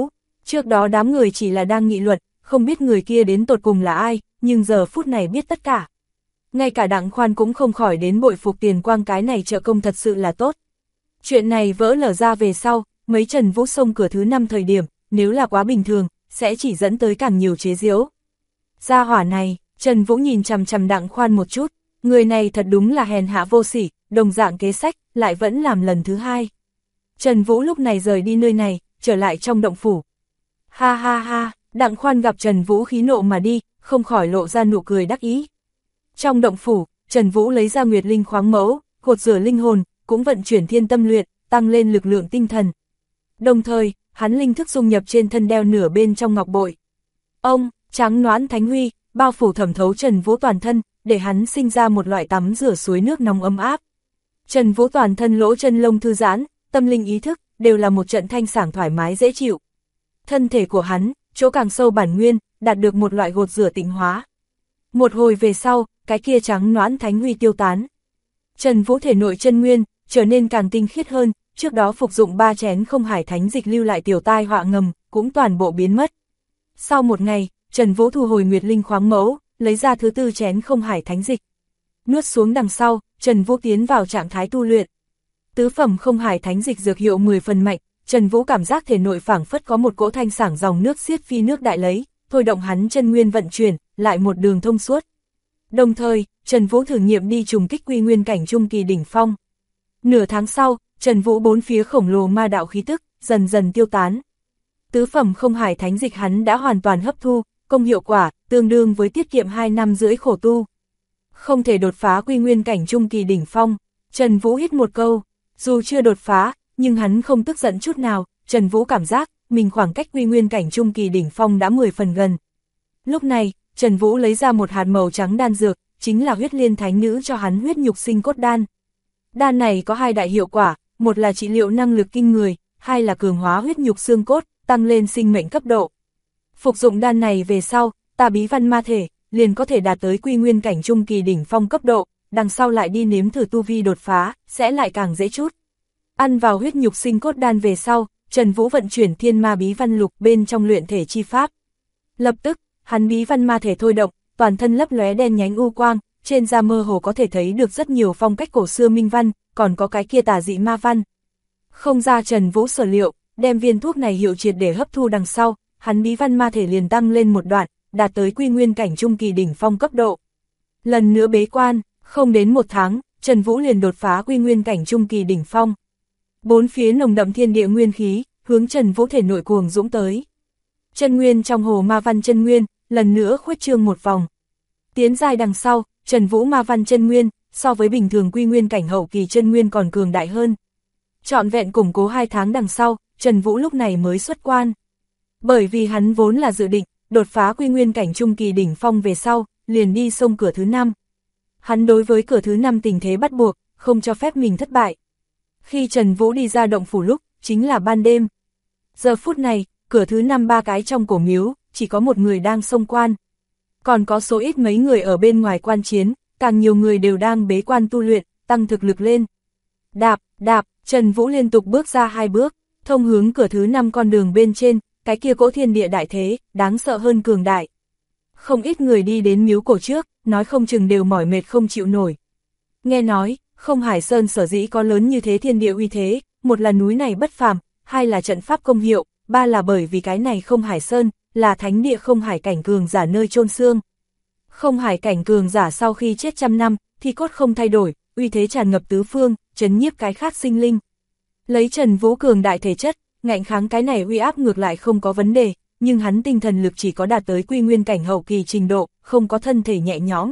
Trước đó đám người chỉ là đang nghị luận, không biết người kia đến tột cùng là ai, nhưng giờ phút này biết tất cả. Ngay cả Đặng Khoan cũng không khỏi đến bội phục Tiền Quang cái này trợ công thật sự là tốt. Chuyện này vỡ lở ra về sau, mấy Trần Vũ xông cửa thứ 5 thời điểm, nếu là quá bình thường, sẽ chỉ dẫn tới càng nhiều chế giễu. Gia hỏa này, Trần Vũ nhìn chằm chằm Đặng Khoan một chút, người này thật đúng là hèn hạ vô sỉ, đồng dạng kế sách, lại vẫn làm lần thứ 2. Trần Vũ lúc này rời đi nơi này, trở lại trong động phủ. Ha ha ha, Đặng Khoan gặp Trần Vũ khí nộ mà đi, không khỏi lộ ra nụ cười đắc ý. Trong động phủ, Trần Vũ lấy ra Nguyệt Linh khoáng mẫu, cột rửa linh hồn, cũng vận chuyển thiên tâm luyện, tăng lên lực lượng tinh thần. Đồng thời, hắn linh thức dung nhập trên thân đeo nửa bên trong ngọc bội. Ông, trắng nõn thánh huy, bao phủ thẩm thấu Trần Vũ toàn thân, để hắn sinh ra một loại tắm rửa suối nước nóng ấm áp. Trần Vũ toàn thân lỗ chân lông thư giãn, tâm linh ý thức, đều là một trận thanh sảng thoải mái dễ chịu. Thân thể của hắn, chỗ càng sâu bản nguyên, đạt được một loại gột rửa tịnh hóa. Một hồi về sau, cái kia trắng nõn thánh huy tiêu tán. Trần Vũ thể nội chân nguyên, trở nên càng tinh khiết hơn, trước đó phục dụng 3 chén không hải thánh dịch lưu lại tiểu tai họa ngầm, cũng toàn bộ biến mất. Sau một ngày, Trần Vũ thu hồi Nguyệt Linh khoáng mẫu, lấy ra thứ 4 chén không hải thánh dịch. Nuốt xuống đằng sau, Trần Vũ tiến vào trạng thái tu luyện. Tứ phẩm không hải thánh dịch dược hiệu 10 phần mạnh, Trần Vũ cảm giác thể nội phảng phất có một cỗ thanh sảng dòng nước xiết phi nước đại lấy, thôi động hắn chân nguyên vận chuyển, lại một đường thông suốt. Đồng thời, Trần Vũ thử nghiệm đi trùng kích quy nguyên cảnh trung kỳ đỉnh phong. Nửa tháng sau, Trần Vũ bốn phía khổng lồ ma đạo khí tức, dần dần tiêu tán. Tứ phẩm không hải thánh dịch hắn đã hoàn toàn hấp thu, công hiệu quả, tương đương với tiết kiệm 2 năm rưỡi khổ tu. Không thể đột phá quy nguyên cảnh trung kỳ đỉnh phong, Trần Vũ hít một câu, dù chưa đột phá, nhưng hắn không tức giận chút nào, Trần Vũ cảm giác, mình khoảng cách quy nguyên cảnh trung kỳ đỉnh phong đã 10 phần gần. Lúc này, Trần Vũ lấy ra một hạt màu trắng đan dược, chính là huyết liên thánh nữ cho hắn huyết nhục sinh cốt đan. Đan này có 2 đại hiệu quả, một là trị liệu năng lực kinh người, 2 là cường hóa huyết nhục xương cốt, tăng lên sinh mệnh cấp độ. Phục dụng đan này về sau, ta bí văn ma thể, liền có thể đạt tới quy nguyên cảnh trung kỳ đỉnh phong cấp độ, đằng sau lại đi nếm thử tu vi đột phá, sẽ lại càng dễ chút. Ăn vào huyết nhục sinh cốt đan về sau, Trần Vũ vận chuyển thiên ma bí văn lục bên trong luyện thể chi pháp. Lập tức, hắn bí văn ma thể thôi động, toàn thân lấp lóe đen nhánh u quang, trên da mơ hồ có thể thấy được rất nhiều phong cách cổ xưa minh văn, còn có cái kia tà dị ma văn. Không ra Trần Vũ sở liệu, đem viên thuốc này hiệu triệt để hấp thu đằng sau, hắn bí văn ma thể liền tăng lên một đoạn, đạt tới quy nguyên cảnh trung kỳ đỉnh phong cấp độ. Lần nữa bế quan, không đến 1 tháng, Trần Vũ liền đột phá quy nguyên cảnh trung kỳ đỉnh phong. Bốn phía nồng đậm thiên địa nguyên khí, hướng Trần Vũ thể nội cuồng dũng tới. Chân nguyên trong hồ ma văn chân nguyên, lần nữa khuếch trương một vòng. Tiến giai đằng sau, Trần Vũ ma văn chân nguyên, so với bình thường quy nguyên cảnh hậu kỳ chân nguyên còn cường đại hơn. Trọn vẹn củng cố 2 tháng đằng sau, Trần Vũ lúc này mới xuất quan. Bởi vì hắn vốn là dự định, đột phá quy nguyên cảnh trung kỳ đỉnh phong về sau, liền đi xông cửa thứ 5. Hắn đối với cửa thứ 5 tình thế bắt buộc, không cho phép mình thất bại. Khi Trần Vũ đi ra động phủ lúc, chính là ban đêm. Giờ phút này, cửa thứ 5 3 cái trong cổ miếu, chỉ có một người đang xông quan. Còn có số ít mấy người ở bên ngoài quan chiến, càng nhiều người đều đang bế quan tu luyện, tăng thực lực lên. Đạp, đạp, Trần Vũ liên tục bước ra 2 bước, thông hướng cửa thứ 5 con đường bên trên, cái kia cỗ thiên địa đại thế, đáng sợ hơn cường đại. Không ít người đi đến miếu cổ trước, nói không chừng đều mỏi mệt không chịu nổi. Nghe nói, Không Hải Sơn sở dĩ có lớn như thế thiên địa uy thế, một là núi này bất phàm, 2 là trận pháp công hiệu, 3 là bởi vì cái này Không Hải Sơn, là thánh địa không hải cảnh cường giả nơi chôn xương. Không hải cảnh cường giả sau khi chết 100 năm, thì cốt không thay đổi, uy thế tràn ngập tứ phương, trấn nhiếp cái khác sinh linh. Lấy Trần Vũ cường đại thể chất, ngạnh kháng cái này uy áp ngược lại không có vấn đề, nhưng hắn tinh thần lực chỉ có đạt tới quy nguyên cảnh hậu kỳ trình độ, không có thân thể nhẹ nhõm.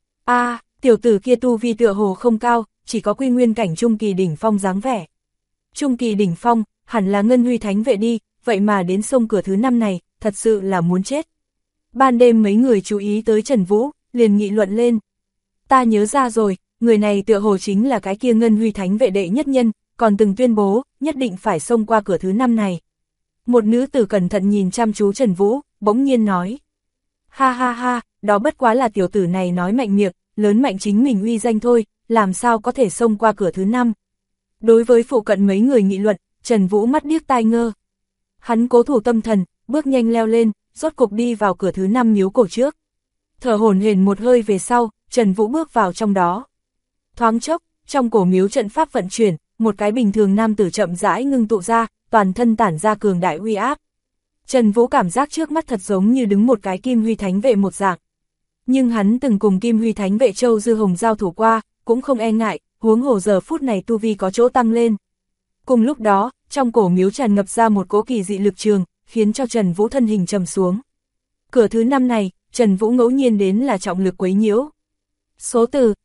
Tiểu tử kia tu vi tựa hồ không cao, chỉ có quy nguyên cảnh trung kỳ đỉnh phong dáng vẻ. Trung kỳ đỉnh phong, hẳn là Ngân Huy Thánh vệ đi, vậy mà đến xông cửa thứ 5 này, thật sự là muốn chết. Ban đêm mấy người chú ý tới Trần Vũ, liền nghị luận lên. Ta nhớ ra rồi, người này tựa hồ chính là cái kia Ngân Huy Thánh vệ đệ nhất nhân, còn từng tuyên bố, nhất định phải xông qua cửa thứ 5 này. Một nữ tử cẩn thận nhìn chăm chú Trần Vũ, bỗng nhiên nói. Ha ha ha, đó bất quá là tiểu tử này nói mạnh miệng, lớn mạnh chính mình uy danh thôi, làm sao có thể xông qua cửa thứ 5. Đối với phụ cận mấy người nghị luận, Trần Vũ mắt điếc tai ngơ. Hắn cố thủ tâm thần, bước nhanh leo lên, rốt cục đi vào cửa thứ 5 miếu cổ trước. Thở hổn hển một hơi về sau, Trần Vũ bước vào trong đó. Thoáng chốc, trong cổ miếu trận pháp vận chuyển, một cái bình thường nam tử chậm rãi ngưng tụ ra, toàn thân tản ra cường đại uy áp. Trần Vũ cảm giác trước mắt thật giống như đứng một cái Kim Huy Thánh Vệ một dạng. Nhưng hắn từng cùng Kim Huy Thánh Vệ Châu Dư Hồng giao thủ qua, cũng không e ngại, huống hồ giờ phút này tu vi có chỗ tăng lên. Cùng lúc đó, trong cổ miếu tràn ngập ra một cỗ kỳ dị lực trường, khiến cho Trần Vũ thân hình trầm xuống. Cửa thứ 5 này, Trần Vũ ngẫu nhiên đến là trọng lực quấy nhiễu. Số từ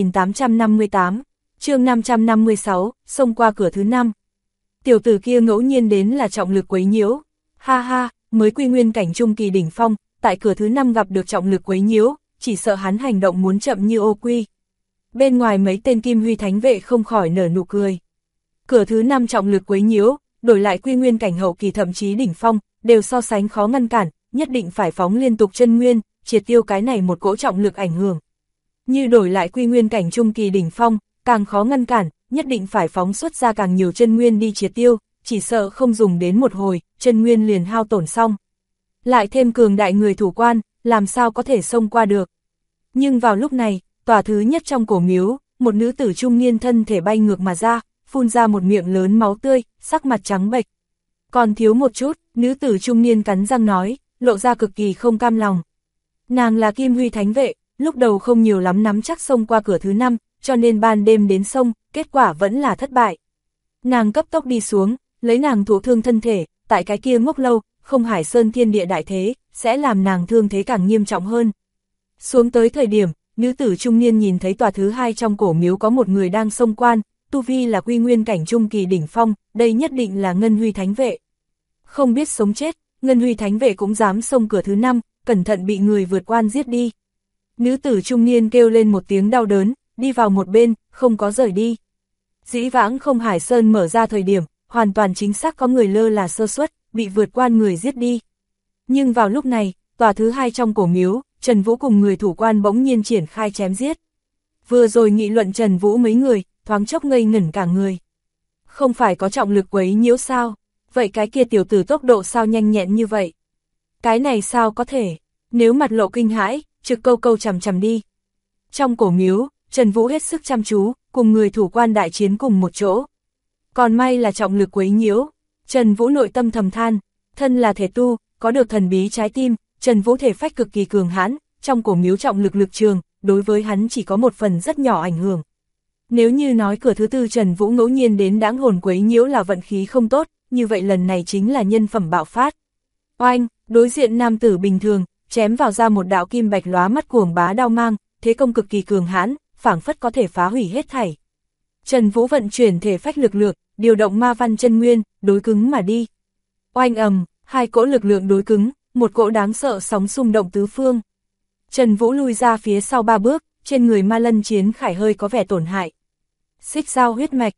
2858, chương 556, xông qua cửa thứ 5. Tiểu tử kia ngẫu nhiên đến là trọng lực quấy nhiễu. Ha ha, mới quy nguyên cảnh trung kỳ đỉnh phong, tại cửa thứ 5 gặp được trọng lực quấy nhiễu, chỉ sợ hắn hành động muốn chậm như ô quy. Bên ngoài mấy tên Kim Huy Thánh Vệ không khỏi nở nụ cười. Cửa thứ 5 trọng lực quấy nhiễu, đổi lại quy nguyên cảnh hậu kỳ thậm chí đỉnh phong, đều so sánh khó ngăn cản, nhất định phải phóng liên tục chân nguyên, triệt tiêu cái này một cỗ trọng lực ảnh hưởng. Như đổi lại quy nguyên cảnh trung kỳ đỉnh phong, càng khó ngăn cản, nhất định phải phóng xuất ra càng nhiều chân nguyên đi triệt tiêu, chỉ sợ không dùng đến một hồi, chân nguyên liền hao tổn xong. Lại thêm cường đại người thủ quan, làm sao có thể xông qua được. Nhưng vào lúc này, tòa thứ nhất trong cổ miếu, một nữ tử trung niên thân thể bay ngược mà ra, phun ra một miệng lớn máu tươi, sắc mặt trắng bệch. Còn thiếu một chút, nữ tử trung niên cắn răng nói, lộ ra cực kỳ không cam lòng. Nàng là Kim Huy Thánh Vệ, lúc đầu không nhiều lắm nắm chắc xông qua cửa thứ 5, cho nên ban đêm đến sông, kết quả vẫn là thất bại. Nàng cấp tốc đi xuống, lấy nàng thụ thương thân thể, tại cái kia ngốc lâu, không Hải Sơn thiên địa đại thế, sẽ làm nàng thương thế càng nghiêm trọng hơn. Xuống tới thời điểm, nữ tử trung niên nhìn thấy tòa thứ 2 trong cổ miếu có một người đang xông quan, tu vi là quy nguyên cảnh trung kỳ đỉnh phong, đây nhất định là Ngân Huy Thánh Vệ. Không biết sống chết, Ngân Huy Thánh Vệ cũng dám xông cửa thứ 5, cẩn thận bị người vượt quan giết đi. Nữ tử trung niên kêu lên một tiếng đau đớn, đi vào một bên, không có rời đi. Dĩ vãng không Hải Sơn mở ra thời điểm, hoàn toàn chính xác có người lơ là sơ suất, bị vượt quan người giết đi. Nhưng vào lúc này, tòa thứ 2 trong cổ miếu, Trần Vũ cùng người thủ quan bỗng nhiên triển khai chém giết. Vừa rồi nghị luận Trần Vũ mấy người, thoáng chốc ngây ngẩn cả người. Không phải có trọng lực quấy nhiễu sao? Vậy cái kia tiểu tử tốc độ sao nhanh nhẹn như vậy? Cái này sao có thể? Nếu mặt lộ kinh hãi, trực câu chằm chằm đi. Trong cổ miếu, Trần Vũ hết sức chăm chú, cùng người thủ quan đại chiến cùng một chỗ. Còn may là trọng lực quấy nhiễu. Trần Vũ nội tâm thầm than, thân là thể tu, có được thần bí trái tim, Trần Vũ thể phách cực kỳ cường hãn, trong cổ miếu trọng lực lực trường, đối với hắn chỉ có một phần rất nhỏ ảnh hưởng. Nếu như nói cửa thứ 4 Trần Vũ ngẫu nhiên đến đáng hồn quấy nhiễu là vận khí không tốt, như vậy lần này chính là nhân phẩm bạo phát. Oanh, đối diện nam tử bình thường, chém vào ra một đạo kim bạch lóa mắt cuồng bá đao mang, thế công cực kỳ cường hãn, phảng phất có thể phá hủy hết thảy. Trần Vũ vận chuyển thể phách lực lượng, điều động ma văn chân nguyên, đối cứng mà đi. Oanh ầm, hai cỗ lực lượng đối cứng, một cỗ đáng sợ sóng xung động tứ phương. Trần Vũ lui ra phía sau 3 bước, trên người ma lân chiến khải hơi có vẻ tổn hại. Xích giao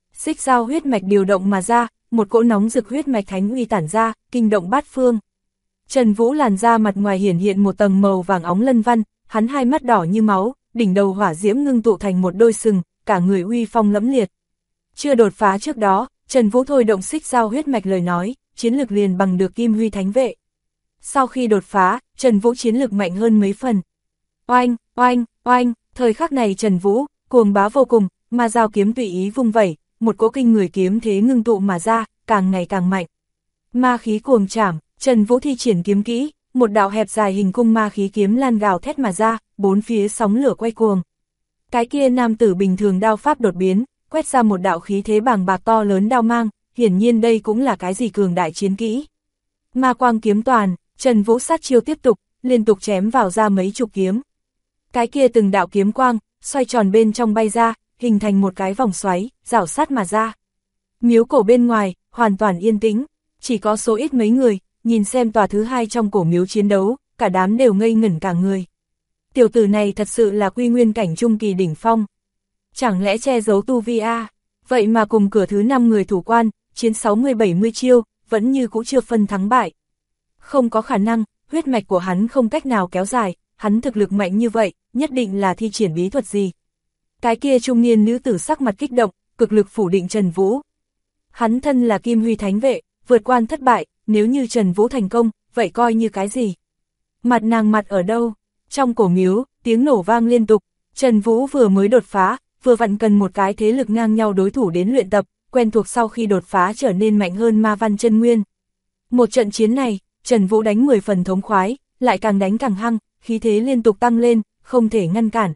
huyết mạch điều động mà ra, một cỗ nóng rực huyết mạch thánh uy tản ra, kinh động bát phương. Trần Vũ làn ra mặt ngoài hiển hiện một tầng màu vàng óng lân văn, hắn hai mắt đỏ như máu, đỉnh đầu hỏa diễm ngưng tụ thành một đôi sừng, cả người uy phong lẫm liệt. Chưa đột phá trước đó, Trần Vũ thôi động xích giao huyết mạch lời nói, chiến lực liền bằng được Kim Huy Thánh Vệ. Sau khi đột phá, Trần Vũ chiến lực mạnh hơn mấy phần. Oanh, oanh, oanh, thời khắc này Trần Vũ, cuồng bá vô cùng, ma dao kiếm tùy ý vung vẩy, một cỗ kinh người kiếm thế ngưng tụ mà ra, càng ngày càng mạnh. Ma khí cuồng trảm, Trần Vũ thi triển kiếm kỹ, một đạo hẹp dài hình cung ma khí kiếm lan gào thét mà ra, bốn phía sóng lửa quay cuồng. Cái kia nam tử bình thường đao pháp đột biến, quét ra một đạo khí thế bàng bạc to lớn đao mang, hiển nhiên đây cũng là cái gì cường đại chiến kỹ. Ma quang kiếm toàn, Trần Vũ sát chiêu tiếp tục, liên tục chém vào ra mấy chục kiếm. Cái kia từng đạo kiếm quang, xoay tròn bên trong bay ra, hình thành một cái vòng xoáy, rảo sát mà ra. Miếu cổ bên ngoài, hoàn toàn yên tĩnh, chỉ có số ít mấy người, nhìn xem tòa thứ 2 trong cổ miếu chiến đấu, cả đám đều ngây ngẩn cả người. Tiểu tử này thật sự là quy nguyên cảnh trung kỳ đỉnh phong. Chẳng lẽ che giấu tu vi a? Vậy mà cùng cửa thứ 5 người thủ quan, chiến 60-70 chiêu, vẫn như cũ chưa phân thắng bại. Không có khả năng, huyết mạch của hắn không cách nào kéo dài, hắn thực lực mạnh như vậy, nhất định là thi triển bí thuật gì. Cái kia trung niên nữ tử sắc mặt kích động, cực lực phủ định Trần Vũ. Hắn thân là Kim Huy Thánh Vệ, vượt quan thất bại, nếu như Trần Vũ thành công, vậy coi như cái gì? Mặt nàng mặt ở đâu? Trong cổ miếu, tiếng nổ vang liên tục, Trần Vũ vừa mới đột phá, vừa vặn cần một cái thế lực ngang nhau đối thủ đến luyện tập, quen thuộc sau khi đột phá trở nên mạnh hơn ma văn chân nguyên. Một trận chiến này, Trần Vũ đánh 10 phần thống khoái, lại càng đánh càng hăng, khí thế liên tục tăng lên, không thể ngăn cản.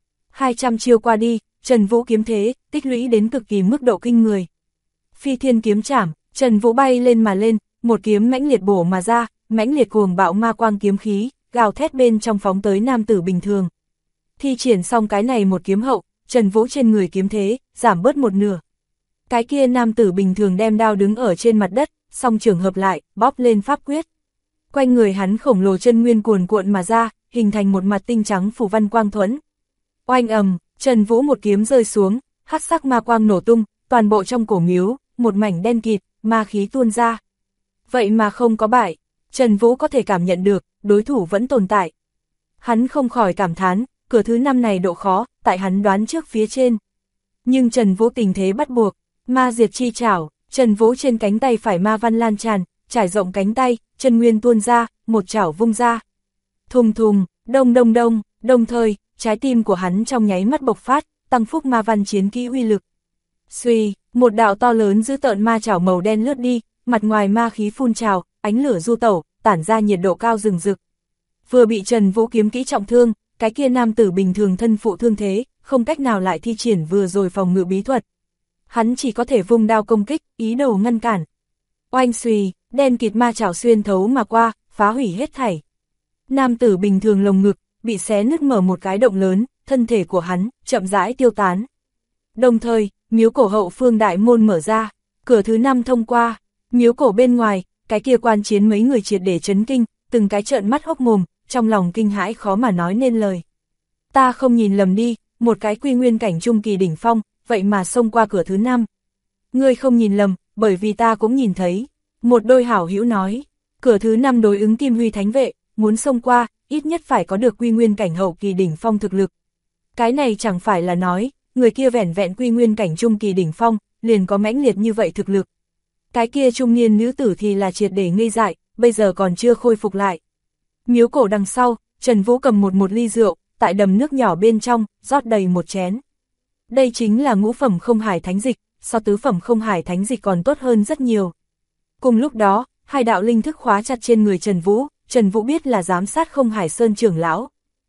200 chiêu qua đi, Trần Vũ kiếm thế, tích lũy đến cực kỳ mức độ kinh người. Phi thiên kiếm chảm, Trần Vũ bay lên mà lên, một kiếm mãnh liệt bổ mà ra, mãnh liệt cuồng bạo ma quang kiếm khí, gào thét bên trong phóng tới nam tử bình thường. Thi triển xong cái này một kiếm hậu, Trần Vũ trên người kiếm thế, giảm bớt một nửa. Cái kia nam tử bình thường đem đao đứng ở trên mặt đất, song trường hợp lại, bóp lên pháp quyết. Quanh người hắn khổng lồ chân nguyên cuồn cuộn mà ra, hình thành một mặt tinh trắng phủ văn quang thuẫn. Oanh ầm, Trần Vũ một kiếm rơi xuống, hắc sắc ma quang nổ tung, toàn bộ trong cổ miếu, một mảnh đen kịt, ma khí tuôn ra. Vậy mà không có bại, Trần Vũ có thể cảm nhận được, đối thủ vẫn tồn tại. Hắn không khỏi cảm thán, cửa thứ 5 này độ khó, tại hắn đoán trước phía trên. Nhưng Trần Vũ tình thế bắt buộc, ma diệt chi chảo, Trần Vũ trên cánh tay phải ma văn lan tràn, trải rộng cánh tay, chân nguyên tuôn ra, một chảo vung ra. Thùng thùng, đông đông đông, đồng thời, trái tim của hắn trong nháy mắt bộc phát, tăng phúc ma văn chiến kỹ uy lực. Xuy, một đạo to lớn dữ tợn ma chảo màu đen lướt đi, mặt ngoài ma khí phun trào, ánh lửa du tẩu, tản ra nhiệt độ cao rừng rực. Vừa bị Trần Vũ kiếm kỹ trọng thương, cái kia nam tử bình thường thân phụ thương thế, không cách nào lại thi triển vừa rồi phòng ngự bí thuật. Hắn chỉ có thể vung đao công kích, ý đồ ngăn cản. Oanh xuy, đen kịt ma chảo xuyên thấu mà qua, phá hủy hết thảy. Nam tử bình thường lồng ngực, bị xé nứt mở một cái động lớn, thân thể của hắn, chậm rãi tiêu tán. Đồng thời, miếu cổ hậu phương đại môn mở ra, cửa thứ 5 thông qua, miếu cổ bên ngoài, cái kia quan chiến mấy người triệt để chấn kinh, từng cái trợn mắt hốc mồm, trong lòng kinh hãi khó mà nói nên lời. Ta không nhìn lầm đi, một cái quy nguyên cảnh trung kỳ đỉnh phong, vậy mà xông qua cửa thứ 5. Ngươi không nhìn lầm, bởi vì ta cũng nhìn thấy. Một đôi hảo hữu nói, cửa thứ 5 đối ứng Kim Huy Thánh Vệ, muốn xông qua, ít nhất phải có được quy nguyên cảnh hậu kỳ đỉnh phong thực lực. Cái này chẳng phải là nói, người kia vẻn vẹn quy nguyên cảnh trung kỳ đỉnh phong, liền có mãnh liệt như vậy thực lực. Cái kia trung niên nữ tử thì là triệt để ngây dại, bây giờ còn chưa khôi phục lại. Miếu cổ đằng sau, Trần Vũ cầm một ly rượu, tại đầm nước nhỏ bên trong, rót đầy một chén. Đây chính là ngũ phẩm không hải thánh dịch, so tứ phẩm không hải thánh dịch còn tốt hơn rất nhiều. Cùng lúc đó, hai đạo linh thức khóa chặt trên người Trần Vũ biết là giám sát không hải sơn trưởng lão.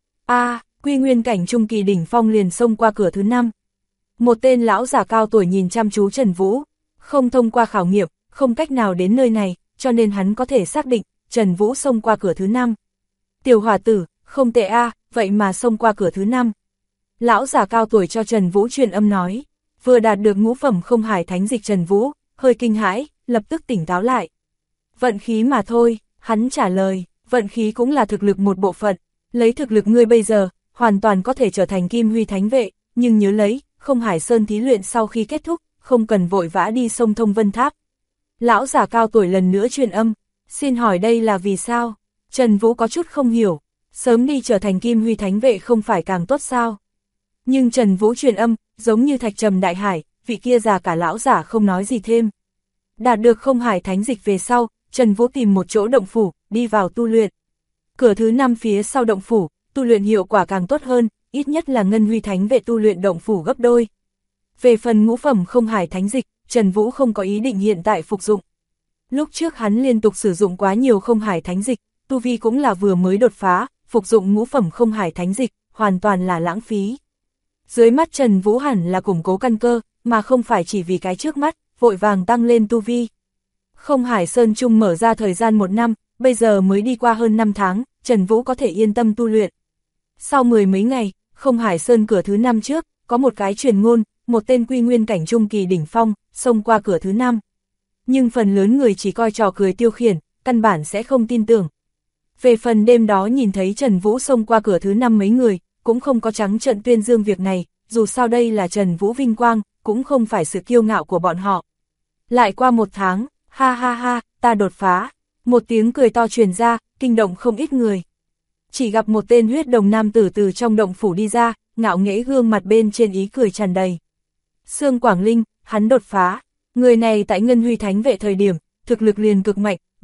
Quy nguyên cảnh trung kỳ đỉnh phong liền xông qua cửa thứ 5. Một tên lão giả cao tuổi nhìn chăm chú Trần Vũ, không thông qua khảo nghiệm, không cách nào đến nơi này, cho nên hắn có thể xác định, Trần Vũ xông qua cửa thứ 5. Tiểu hòa tử, không tệ vậy mà xông qua cửa thứ 5. Lão giả cao tuổi cho Trần Vũ truyền âm nói, vừa đạt được ngũ phẩm không hải thánh dịch Trần Vũ, hơi kinh hãi, lập tức tỉnh táo lại. Vận khí mà thôi, hắn trả lời, vận khí cũng là thực lực một bộ phận, lấy thực lực ngươi bây giờ, hoàn toàn có thể trở thành Kim Huy Thánh Vệ, nhưng nhớ lấy, không hải sơn thí luyện sau khi kết thúc, không cần vội vã đi sông Thông Vân Tháp. Lão giả cao tuổi lần nữa truyền âm, xin hỏi đây là vì sao? Trần Vũ có chút không hiểu, sớm đi trở thành Kim Huy Thánh Vệ không phải càng tốt sao? Nhưng Trần Vũ truyền âm, giống như thạch trầm đại hải, vị kia già cả lão giả không nói gì thêm. Đạt được không hải thánh dịch về sau, Trần Vũ tìm một chỗ động phủ, đi vào tu luyện. Cửa thứ 5 phía sau động phủ, tu luyện hiệu quả càng tốt hơn, ít nhất là Ngân Huy Thánh Vệ tu luyện động phủ gấp đôi. Về phần ngũ phẩm không hải thánh dịch, Trần Vũ không có ý định hiện tại phục dụng. Lúc trước hắn liên tục sử dụng quá nhiều không hải thánh dịch, tu vi cũng là vừa mới đột phá, phục dụng ngũ phẩm không hải thánh dịch, hoàn toàn là lãng phí. Dưới mắt Trần Vũ hẳn là củng cố căn cơ, mà không phải chỉ vì cái trước mắt, vội vàng tăng lên tu vi. Không hải sơn trung mở ra thời gian 1 năm, bây giờ mới đi qua hơn 5 tháng, Trần Vũ có thể yên tâm tu luyện. Sau 10 mấy ngày, không hải sơn cửa thứ 5 trước, có một cái truyền ngôn, một tên quy nguyên cảnh trung kỳ đỉnh phong, xông qua cửa thứ 5. Nhưng phần lớn người chỉ coi trò cười tiêu khiển, căn bản sẽ không tin tưởng. Về phần đêm đó nhìn thấy Trần Vũ xông qua cửa thứ 5 mấy người, cũng không có trắng trợn tuyên dương việc này, dù sao đây là Trần Vũ vinh quang, cũng không phải sự kiêu ngạo của bọn họ. Lại qua 1 tháng, ha ha ha, ta đột phá, một tiếng cười to truyền ra, kinh động không ít người. Chỉ gặp một tên huyết đồng nam tử từ trong động phủ đi ra, ngạo nghễ gương mặt bên trên ý cười tràn đầy. Sương Quảng Linh, hắn đột phá, người này tại Ngân Huy Thánh Vệ thời điểm, thực lực liền cực mạnh,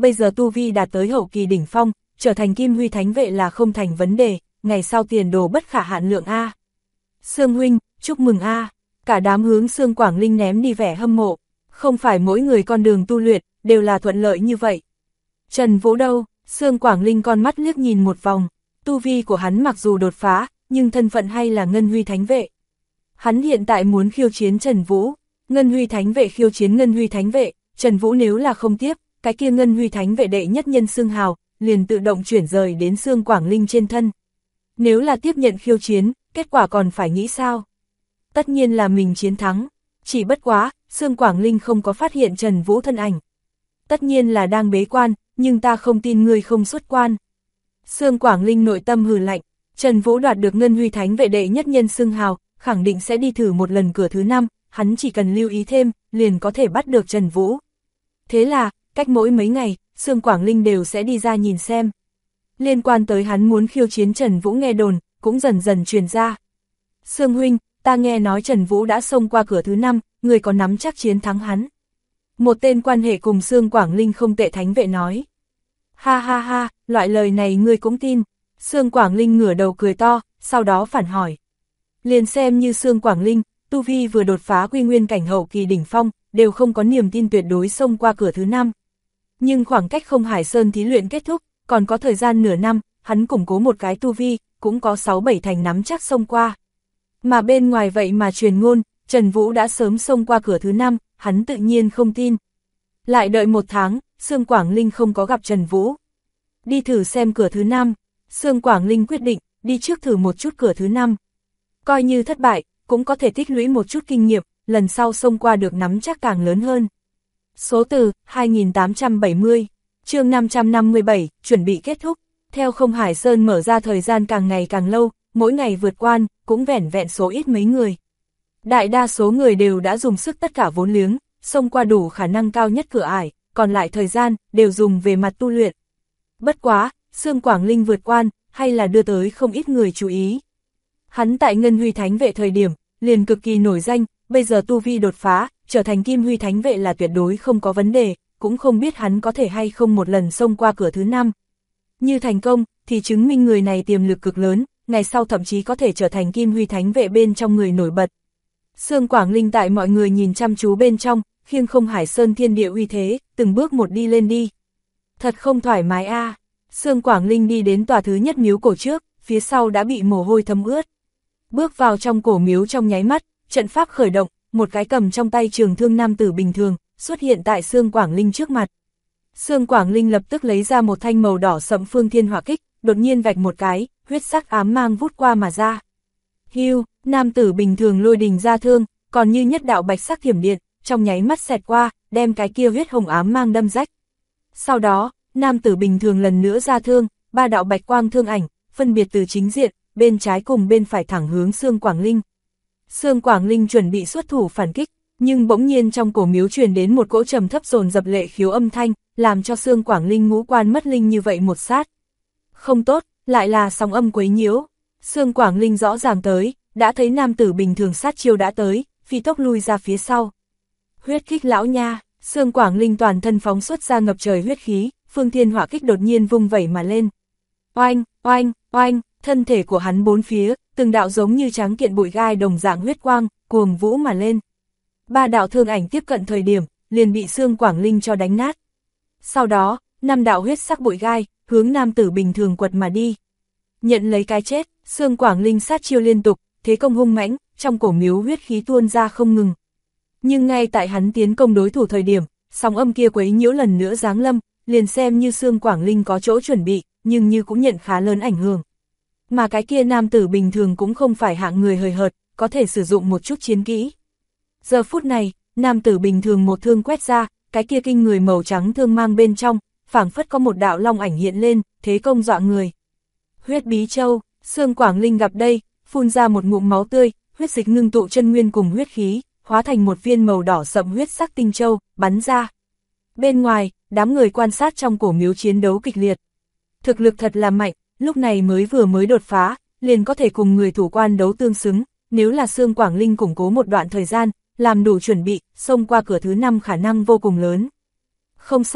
bây giờ tu vi đạt tới hậu kỳ đỉnh phong, trở thành Kim Huy Thánh Vệ là không thành vấn đề, ngày sau tiền đồ bất khả hạn lượng a. Sương huynh, chúc mừng a. Cả đám hướng Sương Quảng Linh ném đi vẻ hâm mộ, không phải mỗi người con đường tu luyện đều là thuận lợi như vậy. Trần Vũ đâu? Sương Quảng Linh con mắt liếc nhìn một vòng, tu vi của hắn mặc dù đột phá, nhưng thân phận hay là Ngân Huy Thánh Vệ. Hắn hiện tại muốn khiêu chiến Trần Vũ, Ngân Huy Thánh Vệ khiêu chiến Ngân Huy Thánh Vệ, Trần Vũ nếu là không tiếp, cái kia Ngân Huy Thánh Vệ đệ nhất nhân xưng hào, liền tự động chuyển rời đến Sương Quảng Linh trên thân. Nếu là tiếp nhận khiêu chiến, kết quả còn phải nghĩ sao? Tất nhiên là mình chiến thắng, chỉ bất quá, Sương Quảng Linh không có phát hiện Trần Vũ thân ảnh. Tất nhiên là đang bế quan, nhưng ta không tin ngươi không xuất quan. Sương Quảng Linh nội tâm hừ lạnh, Trần Vũ đoạt được Ngân Huy Thánh Vệ đệ nhất nhân xưng hào, khẳng định sẽ đi thử một lần cửa thứ 5, hắn chỉ cần lưu ý thêm, liền có thể bắt được Trần Vũ. Thế là, cách mỗi mấy ngày, Sương Quảng Linh đều sẽ đi ra nhìn xem. Liên quan tới hắn muốn khiêu chiến Trần Vũ nghe đồn, cũng dần dần truyền ra. Sương huynh, ta nghe nói Trần Vũ đã xông qua cửa thứ 5, người có nắm chắc chiến thắng hắn. Một tên quan hệ cùng Sương Quảng Linh không tệ thánh vệ nói. Ha ha ha, loại lời này ngươi cũng tin. Sương Quảng Linh ngửa đầu cười to, sau đó phản hỏi. Liền xem như Sương Quảng Linh, tu vi vừa đột phá quy nguyên cảnh hậu kỳ đỉnh phong, đều không có niềm tin tuyệt đối xông qua cửa thứ 5. Nhưng khoảng cách Không Hải Sơn thí luyện kết thúc, còn có thời gian nửa năm, hắn củng cố một cái tu vi, cũng có 6-7 thành nắm chắc xông qua. Mà bên ngoài vậy mà truyền ngôn, Trần Vũ đã sớm xông qua cửa thứ 5, hắn tự nhiên không tin. Lại đợi 1 tháng, Sương Quảng Linh không có gặp Trần Vũ. Đi thử xem cửa thứ 5, Sương Quảng Linh quyết định, đi trước thử một chút cửa thứ 5. Coi như thất bại, cũng có thể tích lũy một chút kinh nghiệm, lần sau xông qua được nắm chắc càng lớn hơn. Số từ 2870, chương 557, chuẩn bị kết thúc. Theo Không Hải Sơn mở ra thời gian càng ngày càng lâu, mỗi ngày vượt quan, cũng vẻn vẹn số ít mấy người. Đại đa số người đều đã dùng sức tất cả vốn liếng, xông qua đủ khả năng cao nhất cửa ải, còn lại thời gian, đều dùng về mặt tu luyện. Bất quá, Sương Quảng Linh vượt quan, hay là đưa tới không ít người chú ý. Hắn tại Ngân Huy Thánh Vệ thời điểm, liền cực kỳ nổi danh, bây giờ tu vi đột phá, trở thành Kim Huy Thánh Vệ là tuyệt đối không có vấn đề, cũng không biết hắn có thể hay không một lần xông qua cửa thứ 5. Như thành công, thì chứng minh người này tiềm lực cực lớn, ngày sau thậm chí có thể trở thành Kim Huy Thánh Vệ bên trong người nổi bật. Sương Quảng Linh tại mọi người nhìn chăm chú bên trong, khiêng Không Hải Sơn thiên địa uy thế, từng bước một đi lên đi. Thật không thoải mái a. Sương Quảng Linh đi đến tòa thứ nhất miếu cổ trước, phía sau đã bị mồ hôi thấm ướt. Bước vào trong cổ miếu trong nháy mắt, trận pháp khởi động, một cái cầm trong tay trường thương nam tử bình thường, xuất hiện tại Sương Quảng Linh trước mặt. Sương Quảng Linh lập tức lấy ra một thanh màu đỏ sẫm phương thiên hỏa kích, đột nhiên vạch một cái, huyết sắc ám mang vút qua mà ra. Hưu, nam tử bình thường lôi đình ra thương, còn như nhất đạo bạch sắc thiểm điện, trong nháy mắt xẹt qua, đem cái kia huyết hồng ám mang đâm rách. Sau đó, nam tử bình thường lần nữa ra thương, 3 đạo bạch quang thương ảnh, phân biệt từ chính diện, bên trái cùng bên phải thẳng hướng Sương Quảng Linh. Sương Quảng Linh chuẩn bị xuất thủ phản kích, nhưng bỗng nhiên trong cổ miếu truyền đến một cỗ trầm thấp dồn dập lệ khiếu âm thanh, làm cho Sương Quảng Linh ngũ quan mất linh như vậy một sát. Không tốt, lại là sóng âm quấy nhiễu. Sương Quảng Linh rõ ràng tới, đã thấy nam tử bình thường sát chiêu đã tới, phi tốc lui ra phía sau. Huyết kích lão nha, Sương Quảng Linh toàn thân phóng xuất ra ngập trời huyết khí, phương thiên hỏa kích đột nhiên vung vẩy mà lên. Oanh, oanh, oanh, thân thể của hắn bốn phía, từng đạo giống như tráng kiện bụi gai đồng dạng huyết quang, cuồng vũ mà lên. 3 đạo thương ảnh tiếp cận thời điểm, liền bị Sương Quảng Linh cho đánh nát. Sau đó, 5 đạo huyết sắc bụi gai, hướng nam tử bình thường quật mà đi. Nhận lấy cái chết, Sương Quảng Linh sát chiêu liên tục, thế công hung mãnh, trong cổ miếu huyết khí tuôn ra không ngừng. Nhưng ngay tại hắn tiến công đối thủ thời điểm, sóng âm kia quấy nhiễu lần nữa giáng lâm, liền xem như Sương Quảng Linh có chỗ chuẩn bị, nhưng như cũng nhận khá lớn ảnh hưởng. Mà cái kia nam tử bình thường cũng không phải hạng người hời hợt, có thể sử dụng một chút chiến kỹ. Giờ phút này, nam tử bình thường một thương quét ra, cái kia kinh người màu trắng thương mang bên trong, phảng phất có một đạo long ảnh hiện lên, thế công dọa người. Huyết bí châu, Sương Quảng Linh gặp đây, phun ra một ngụm máu tươi, huyết dịch ngưng tụ chân nguyên cùng huyết khí, hóa thành một viên màu đỏ sậm huyết sắc tinh châu, bắn ra. Bên ngoài, đám người quan sát trong cổ miếu chiến đấu kịch liệt. Thực lực thật là mạnh, lúc này mới đột phá, liền có thể cùng người thủ quan đấu tương xứng, nếu là Sương Quảng Linh củng cố một đoạn thời gian, làm đủ chuẩn bị, xông qua cửa thứ 5 khả năng vô cùng lớn. Không sai,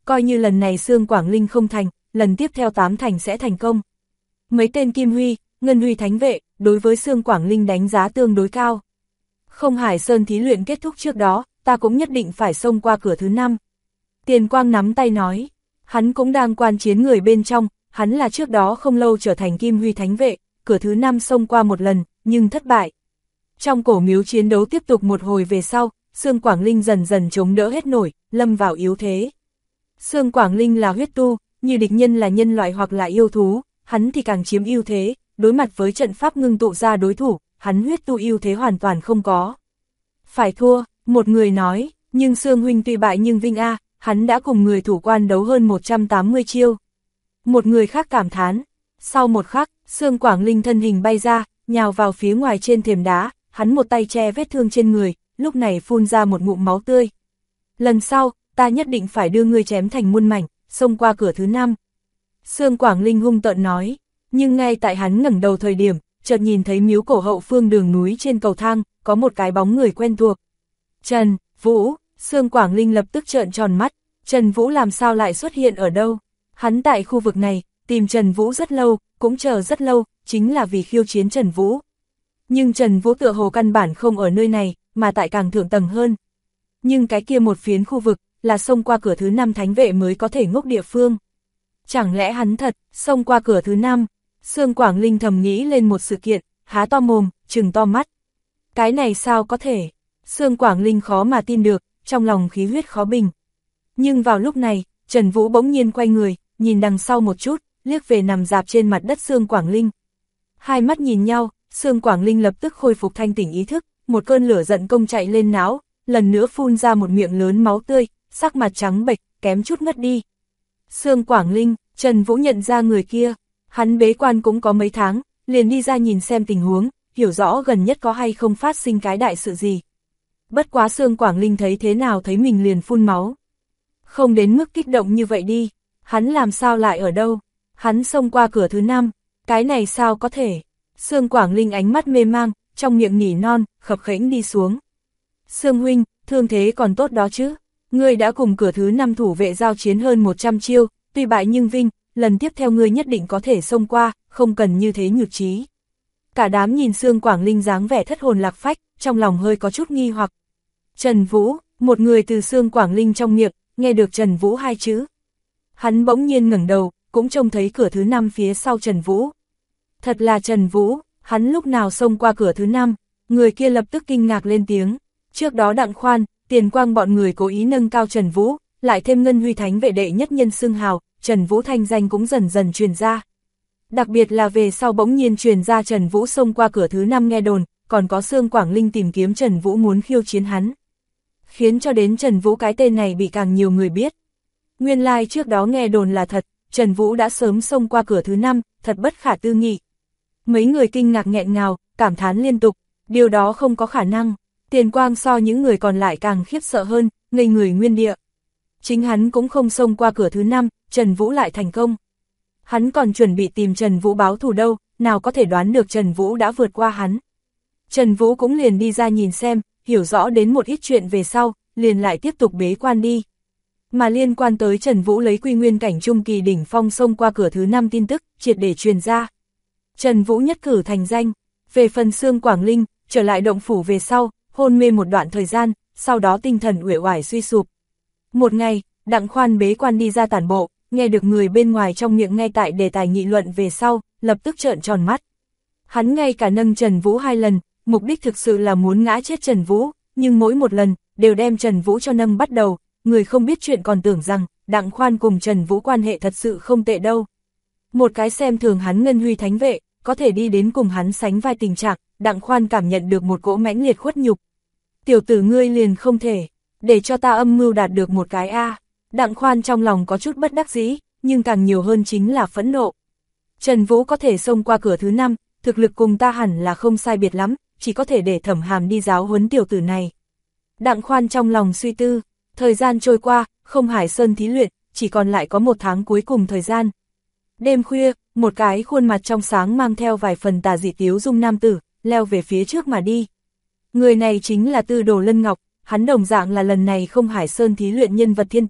coi như lần này Sương Quảng Linh không thành, lần tiếp theo 8 thành sẽ thành công. Mấy tên Kim Huy, Ngân Huy thánh vệ, đối với Sương Quảng Linh đánh giá tương đối cao. Không Hải Sơn thí luyện kết thúc trước đó, ta cũng nhất định phải xông qua cửa thứ 5. Tiền Quang nắm tay nói, hắn cũng đang quan chiến người bên trong, hắn là trước đó không lâu trở thành Kim Huy thánh vệ, cửa thứ 5 xông qua một lần, nhưng thất bại. Trong cổ miếu chiến đấu tiếp tục một hồi về sau, Sương Quảng Linh dần dần chống đỡ hết nổi, lâm vào yếu thế. Sương Quảng Linh là huyết tu, như địch nhân là nhân loại hoặc là yêu thú, hắn thì càng chiếm ưu thế, đối mặt với trận pháp ngưng tụ ra đối thủ, hắn huyết tu ưu thế hoàn toàn không có. Phải thua, một người nói, nhưng Sương huynh tuy bại nhưng vinh a, hắn đã cùng người thủ quan đấu hơn 180 chiêu. Một người khác cảm thán, sau một khắc, Sương Quảng Linh thân hình bay ra, nhào vào phía ngoài trên thềm đá, hắn một tay che vết thương trên người, lúc này phun ra một ngụm máu tươi. Lần sau, ta nhất định phải đưa ngươi chém thành muôn mảnh, xông qua cửa thứ 5. Sương Quảng Linh hung tợn nói, nhưng ngay tại hắn ngẩng đầu thời điểm, chợt nhìn thấy miếu cổ hậu phương đường núi trên cầu thang, có một cái bóng người quen thuộc. Trần Vũ, Sương Quảng Linh lập tức trợn tròn mắt, Trần Vũ làm sao lại xuất hiện ở đâu? Hắn tại khu vực này, tìm Trần Vũ rất lâu, cũng chờ rất lâu, chính là vì khiêu chiến Trần Vũ. Nhưng Trần Vũ tựa hồ căn bản không ở nơi này, mà tại càng thượng tầng hơn. Nhưng cái kia một phiến khu vực, là xông qua cửa thứ 5 thánh vệ mới có thể ngốc địa phương. Chẳng lẽ hắn thật, xông qua cửa thứ 5? Sương Quảng Linh thầm nghĩ lên một sự kiện, há to mồm, trừng to mắt. Cái này sao có thể? Sương Quảng Linh khó mà tin được, trong lòng khí huyết khó bình. Nhưng vào lúc này, Trần Vũ bỗng nhiên quay người, nhìn đằng sau một chút, liếc về nằm dạp trên mặt đất Sương Quảng Linh. Hai mắt nhìn nhau, Sương Quảng Linh lập tức khôi phục thanh tỉnh ý thức, một cơn lửa giận công chạy lên não, lần nữa phun ra một miệng lớn máu tươi, sắc mặt trắng bệch, kém chút ngất đi. Sương Quảng Linh, Trần Vũ nhận ra người kia, hắn bế quan cũng có mấy tháng, liền đi ra nhìn xem tình huống, hiểu rõ gần nhất có hay không phát sinh cái đại sự gì. Bất quá Sương Quảng Linh thấy thế nào thấy mình liền phun máu. Không đến mức kích động như vậy đi, hắn làm sao lại ở đâu? Hắn xông qua cửa thứ 5, cái này sao có thể? Sương Quảng Linh ánh mắt mê mang, trong miệng nỉ non, khập khẽnh đi xuống. Sương huynh, thương thế còn tốt đó chứ? Ngươi đã cùng cửa thứ 5 thủ vệ giao chiến hơn 100 chiêu, tuy bại nhưng vinh, lần tiếp theo ngươi nhất định có thể xông qua, không cần như thế nhược trí. Cả đám nhìn Sương Quảng Linh dáng vẻ thất hồn lạc phách, trong lòng hơi có chút nghi hoặc. Trần Vũ, một người từ Sương Quảng Linh trong miệng, nghe được Trần Vũ hai chữ. Hắn bỗng nhiên ngẩng đầu, cũng trông thấy cửa thứ 5 phía sau Trần Vũ. Thật là Trần Vũ, hắn lúc nào xông qua cửa thứ 5, người kia lập tức kinh ngạc lên tiếng. Trước đó Đặng Khoan, Tiền Quang bọn người cố ý nâng cao Trần Vũ, lại thêm Ngân Huy thánh vệ đệ nhất nhân xưng hào, Trần Vũ thanh danh cũng dần dần truyền ra. Đặc biệt là về sau bỗng nhiên truyền ra Trần Vũ xông qua cửa thứ 5 nghe đồn, còn có Sương Quảng Linh tìm kiếm Trần Vũ muốn khiêu chiến hắn. Khiến cho đến Trần Vũ cái tên này bị càng nhiều người biết. Nguyên lai trước đó nghe đồn là thật, Trần Vũ đã sớm xông qua cửa thứ 5, thật bất khả tư nghị. Mấy người kinh ngạc nghẹn ngào, cảm thán liên tục, điều đó không có khả năng. Tiền Quang so những người còn lại càng khiếp sợ hơn, ngây người nguyên địa. Chính hắn cũng không xông qua cửa thứ 5, Trần Vũ lại thành công. Hắn còn chuẩn bị tìm Trần Vũ báo thù đâu, nào có thể đoán được Trần Vũ đã vượt qua hắn. Trần Vũ cũng liền đi ra nhìn xem, hiểu rõ đến một ít chuyện về sau, liền lại tiếp tục bế quan đi. Mà liên quan tới Trần Vũ lấy quy nguyên cảnh trung kỳ đỉnh phong xông qua cửa thứ 5 tin tức, triệt để truyền ra. Trần Vũ nhất cử thành danh, về phần Sương Quảng Linh, trở lại động phủ về sau, hôn mê một đoạn thời gian, sau đó tinh thần uể oải suy sụp. Một ngày, Đặng Khoan bế quan đi ra tản bộ, nghe được người bên ngoài trong miệng ngay tại đề tài nghị luận về sau, lập tức trợn tròn mắt. Hắn ngay cả nâng Trần Vũ 2 lần, mục đích thực sự là muốn ngã chết Trần Vũ, nhưng mỗi một lần, đều đem Trần Vũ cho nâng bắt đầu, người không biết chuyện còn tưởng rằng, Đặng Khoan cùng Trần Vũ quan hệ thật sự không tệ đâu. Một cái xem thường hắn Ngân Huy thánh vệ, có thể đi đến cùng hắn sánh vai tình trạng, Đặng Khoan cảm nhận được một cỗ mãnh liệt khuất nhục. Tiểu tử ngươi liền không thể, để cho ta âm mưu đạt được một cái a. Đặng Khoan trong lòng có chút bất đắc dĩ, nhưng càng nhiều hơn chính là phẫn nộ. Trần Vũ có thể xông qua cửa thứ 5, thực lực cùng ta hẳn là không sai biệt lắm, chỉ có thể để Thẩm Hàm đi giáo huấn tiểu tử này. Đặng Khoan trong lòng suy tư, thời gian trôi qua, Không Hải Sơn thí luyện, chỉ còn lại có 1 tháng cuối cùng thời gian. Đêm khuya, một cái khuôn mặt trong sáng mang theo vài phần tà dị tiếu dung nam tử, leo về phía trước mà đi. Người này chính là Tư Đồ Lân Ngọc, hắn đồng dạng là lần này Không Hải Sơn thí luyện nhân vật thiên tài,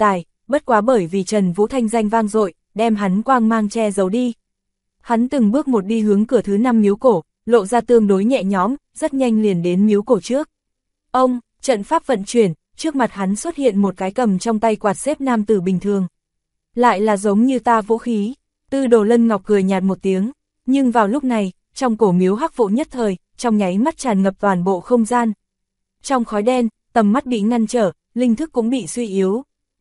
bất quá bởi vì Trần Vũ thanh danh vang dội, đem hắn quang mang che giấu đi. Hắn từng bước một đi hướng cửa thứ 5 miếu cổ, lộ ra tương đối nhẹ nhõm, rất nhanh liền đến miếu cổ trước. Ông, trận pháp vận chuyển, trước mặt hắn xuất hiện một cái cầm trong tay quạt xếp nam tử bình thường. Lại là giống như ta vũ khí. Tư Đồ Lân Ngọc cười nhạt một tiếng, nhưng vào lúc này, trong cổ miếu hắc vụ nhất thời, trong nháy mắt tràn ngập toàn bộ không gian. Trong khói đen, tầm mắt bị ngăn trở, linh thức cũng bị suy yếu.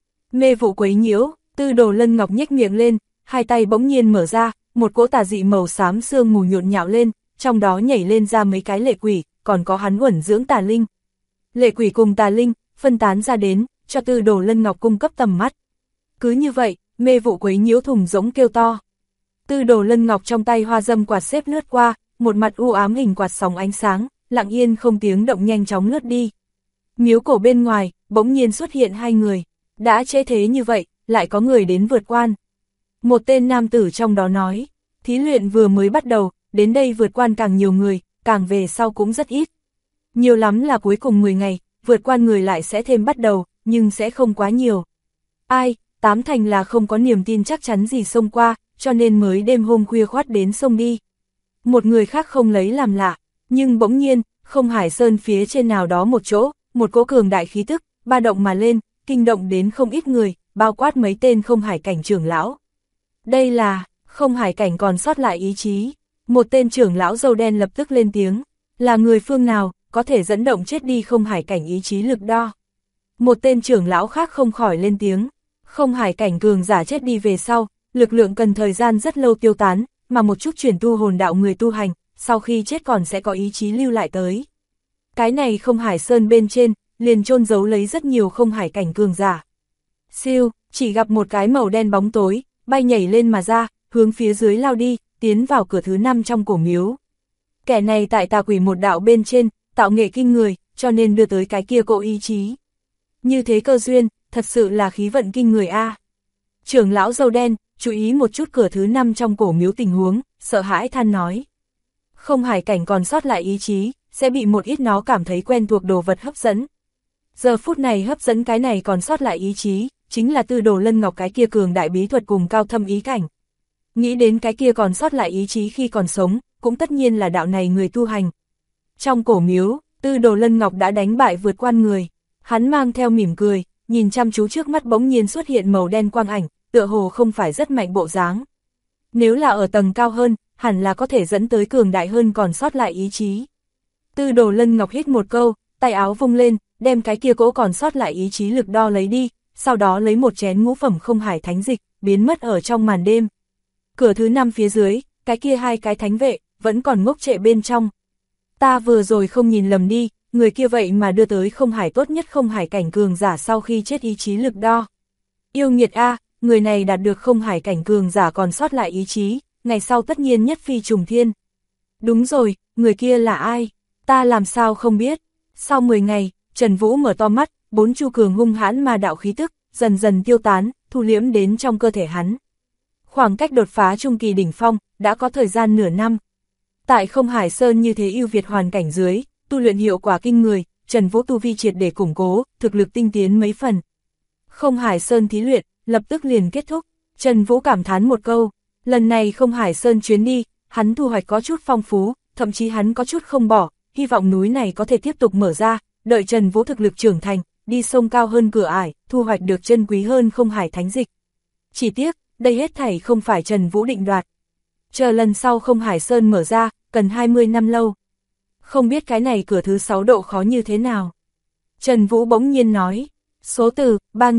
Mê vụ quấy nhiễu, Tư Đồ Lân Ngọc nhếch miệng lên, hai tay bỗng nhiên mở ra, một cỗ tà dị màu xám sương mù nhộn nhạo lên, trong đó nhảy lên ra mấy cái lệ quỷ, còn có hắn uẩn dưỡng tà linh. Lệ quỷ cùng tà linh, phân tán ra đến, cho Tư Đồ Lân Ngọc cung cấp tầm mắt. Cứ như vậy, mê vụ quấy nhiễu thùng rỗng kêu to. Tư Đồ Lân Ngọc trong tay hoa dâm quạt xếp lướt qua, một mặt u ám hình quạt sóng ánh sáng, lặng yên không tiếng động nhanh chóng lướt đi. Miếu cổ bên ngoài, bỗng nhiên xuất hiện hai người. Đã trễ thế như vậy, lại có người đến vượt quan. Một tên nam tử trong đó nói, thí luyện vừa mới bắt đầu, đến đây vượt quan càng nhiều người, càng về sau cũng rất ít. Nhiều lắm là cuối cùng 10 ngày, vượt quan người lại sẽ thêm bắt đầu, nhưng sẽ không quá nhiều. Ai, tám thành là không có niềm tin chắc chắn gì xông qua, cho nên mới đêm hôm khuya khoắt đến sông đi. Một người khác không lấy làm lạ, nhưng bỗng nhiên, không hải sơn phía trên nào đó một chỗ, một cỗ cường đại khí tức, ba động mà lên, kinh động đến không ít người, bao quát mấy tên không hải cảnh trưởng lão. Đây là, không hải cảnh còn sót lại ý chí. Một tên trưởng lão râu đen lập tức lên tiếng, là người phương nào, có thể dẫn động chết đi không hải cảnh ý chí lực đo. Một tên trưởng lão khác không khỏi lên tiếng, không hải cảnh cường giả chết đi về sau, lực lượng cần thời gian rất lâu tiêu tán, mà một chút chuyển tu hồn đạo người tu hành, sau khi chết còn sẽ có ý chí lưu lại tới. Cái này không hải sơn bên trên, liền chôn giấu lấy rất nhiều không hải cảnh cường giả. Siêu, chỉ gặp một cái màu đen bóng tối, bay nhảy lên mà ra, hướng phía dưới lao đi, tiến vào cửa thứ 5 trong cổ miếu. Kẻ này tại tà quỷ một đạo bên trên, tạo nghệ kinh người, cho nên đưa tới cái kia cỗ ý chí. Như thế cơ duyên, thật sự là khí vận kinh người a. Trưởng lão râu đen, chú ý một chút cửa thứ 5 trong cổ miếu tình huống, sợ hãi than nói. Không hải cảnh còn sót lại ý chí, sẽ bị một ít nó cảm thấy quen thuộc đồ vật hấp dẫn. Giờ phút này hấp dẫn cái này còn sót lại ý chí, chính là Tư Đồ Lân Ngọc cái kia cường đại bí thuật cùng cao thâm ý cảnh. Nghĩ đến cái kia còn sót lại ý chí khi còn sống, cũng tất nhiên là đạo này người tu hành. Trong cổ miếu, Tư Đồ Lân Ngọc đã đánh bại vượt quan người. Hắn mang theo mỉm cười, nhìn chăm chú trước mắt bỗng nhiên xuất hiện màu đen quang ảnh, tựa hồ không phải rất mạnh bộ dáng. Nếu là ở tầng cao hơn, hẳn là có thể dẫn tới cường đại hơn còn sót lại ý chí. Tư Đồ Lân Ngọc hít một câu, tay áo vung lên, đem cái kia cỗ còn sót lại ý chí lực đo lấy đi, sau đó lấy một chén ngũ phẩm không hải thánh dịch, biến mất ở trong màn đêm. Cửa thứ 5 phía dưới, cái kia hai cái thánh vệ, vẫn còn ngốc trệ bên trong. Ta vừa rồi không nhìn lầm đi, người kia vậy mà đưa tới không hải tốt nhất không hải cảnh cường giả sau khi chết ý chí lực đo. Yêu nghiệt a, người này đạt được không hải cảnh cường giả còn sót lại ý chí, ngày sau tất nhiên nhất phi trùng thiên. Đúng rồi, người kia là ai? Ta làm sao không biết? Sau 10 ngày, Trần Vũ mở to mắt, 4 chu cường hung hãn mà đạo khí tức, dần dần tiêu tán, thu liễm đến trong cơ thể hắn. Khoảng cách đột phá trung kỳ đỉnh phong, đã có thời gian nửa năm. Tại không hải sơn như thế ưu việt hoàn cảnh dưới, tu luyện hiệu quả kinh người, Trần Vũ tu vi triệt để củng cố, thực lực tinh tiến mấy phần. Không hải sơn thí luyện, lập tức liền kết thúc, Trần Vũ cảm thán một câu, lần này không hải sơn chuyến đi, hắn thu hoạch có chút phong phú, thậm chí hắn có chút không bỏ, hy vọng núi này có thể tiếp tục mở ra, đợi Trần Vũ thực lực trưởng thành, đi sông cao hơn cửa ải, thu hoạch được chân quý hơn không hải thánh dịch. Chỉ tiếc, đây hết thảy không phải Trần Vũ định đoạt. Chờ lần sau không hải sơn mở ra, cần 20 năm lâu. Không biết cái này cửa thứ 6 độ khó như thế nào. Trần Vũ bỗng nhiên nói, số từ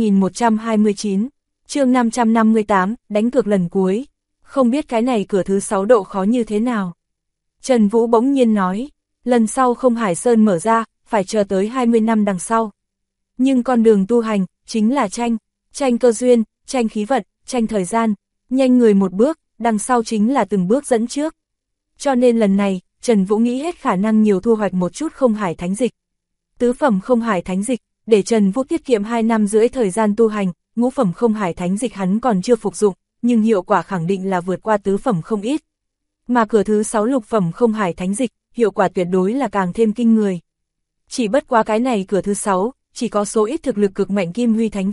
3129, chương 558, đánh cược lần cuối. Không biết cái này cửa thứ 6 độ khó như thế nào. Trần Vũ bỗng nhiên nói, lần sau không hải sơn mở ra, phải chờ tới 20 năm đằng sau. Nhưng con đường tu hành, chính là tranh cơ duyên, tranh khí vận, tranh thời gian, nhanh người một bước, đằng sau chính là từng bước dẫn trước. Cho nên lần này, Trần Vũ nghĩ hết khả năng nhiều thu hoạch một chút không hải thánh dịch. Tứ phẩm không hải thánh dịch, để Trần Vũ tiết kiệm 2 năm rưỡi thời gian tu hành, ngũ phẩm không hải thánh dịch hắn còn chưa phục dụng, nhưng hiệu quả khẳng định là vượt qua tứ phẩm không ít. Mà cửa thứ 6 lục phẩm không hải thánh dịch, hiệu quả tuyệt đối là càng thêm kinh người. Chỉ bất quá cái này cửa thứ 6, chỉ có số ít thực lực cực mạnh kim huy thánh vệ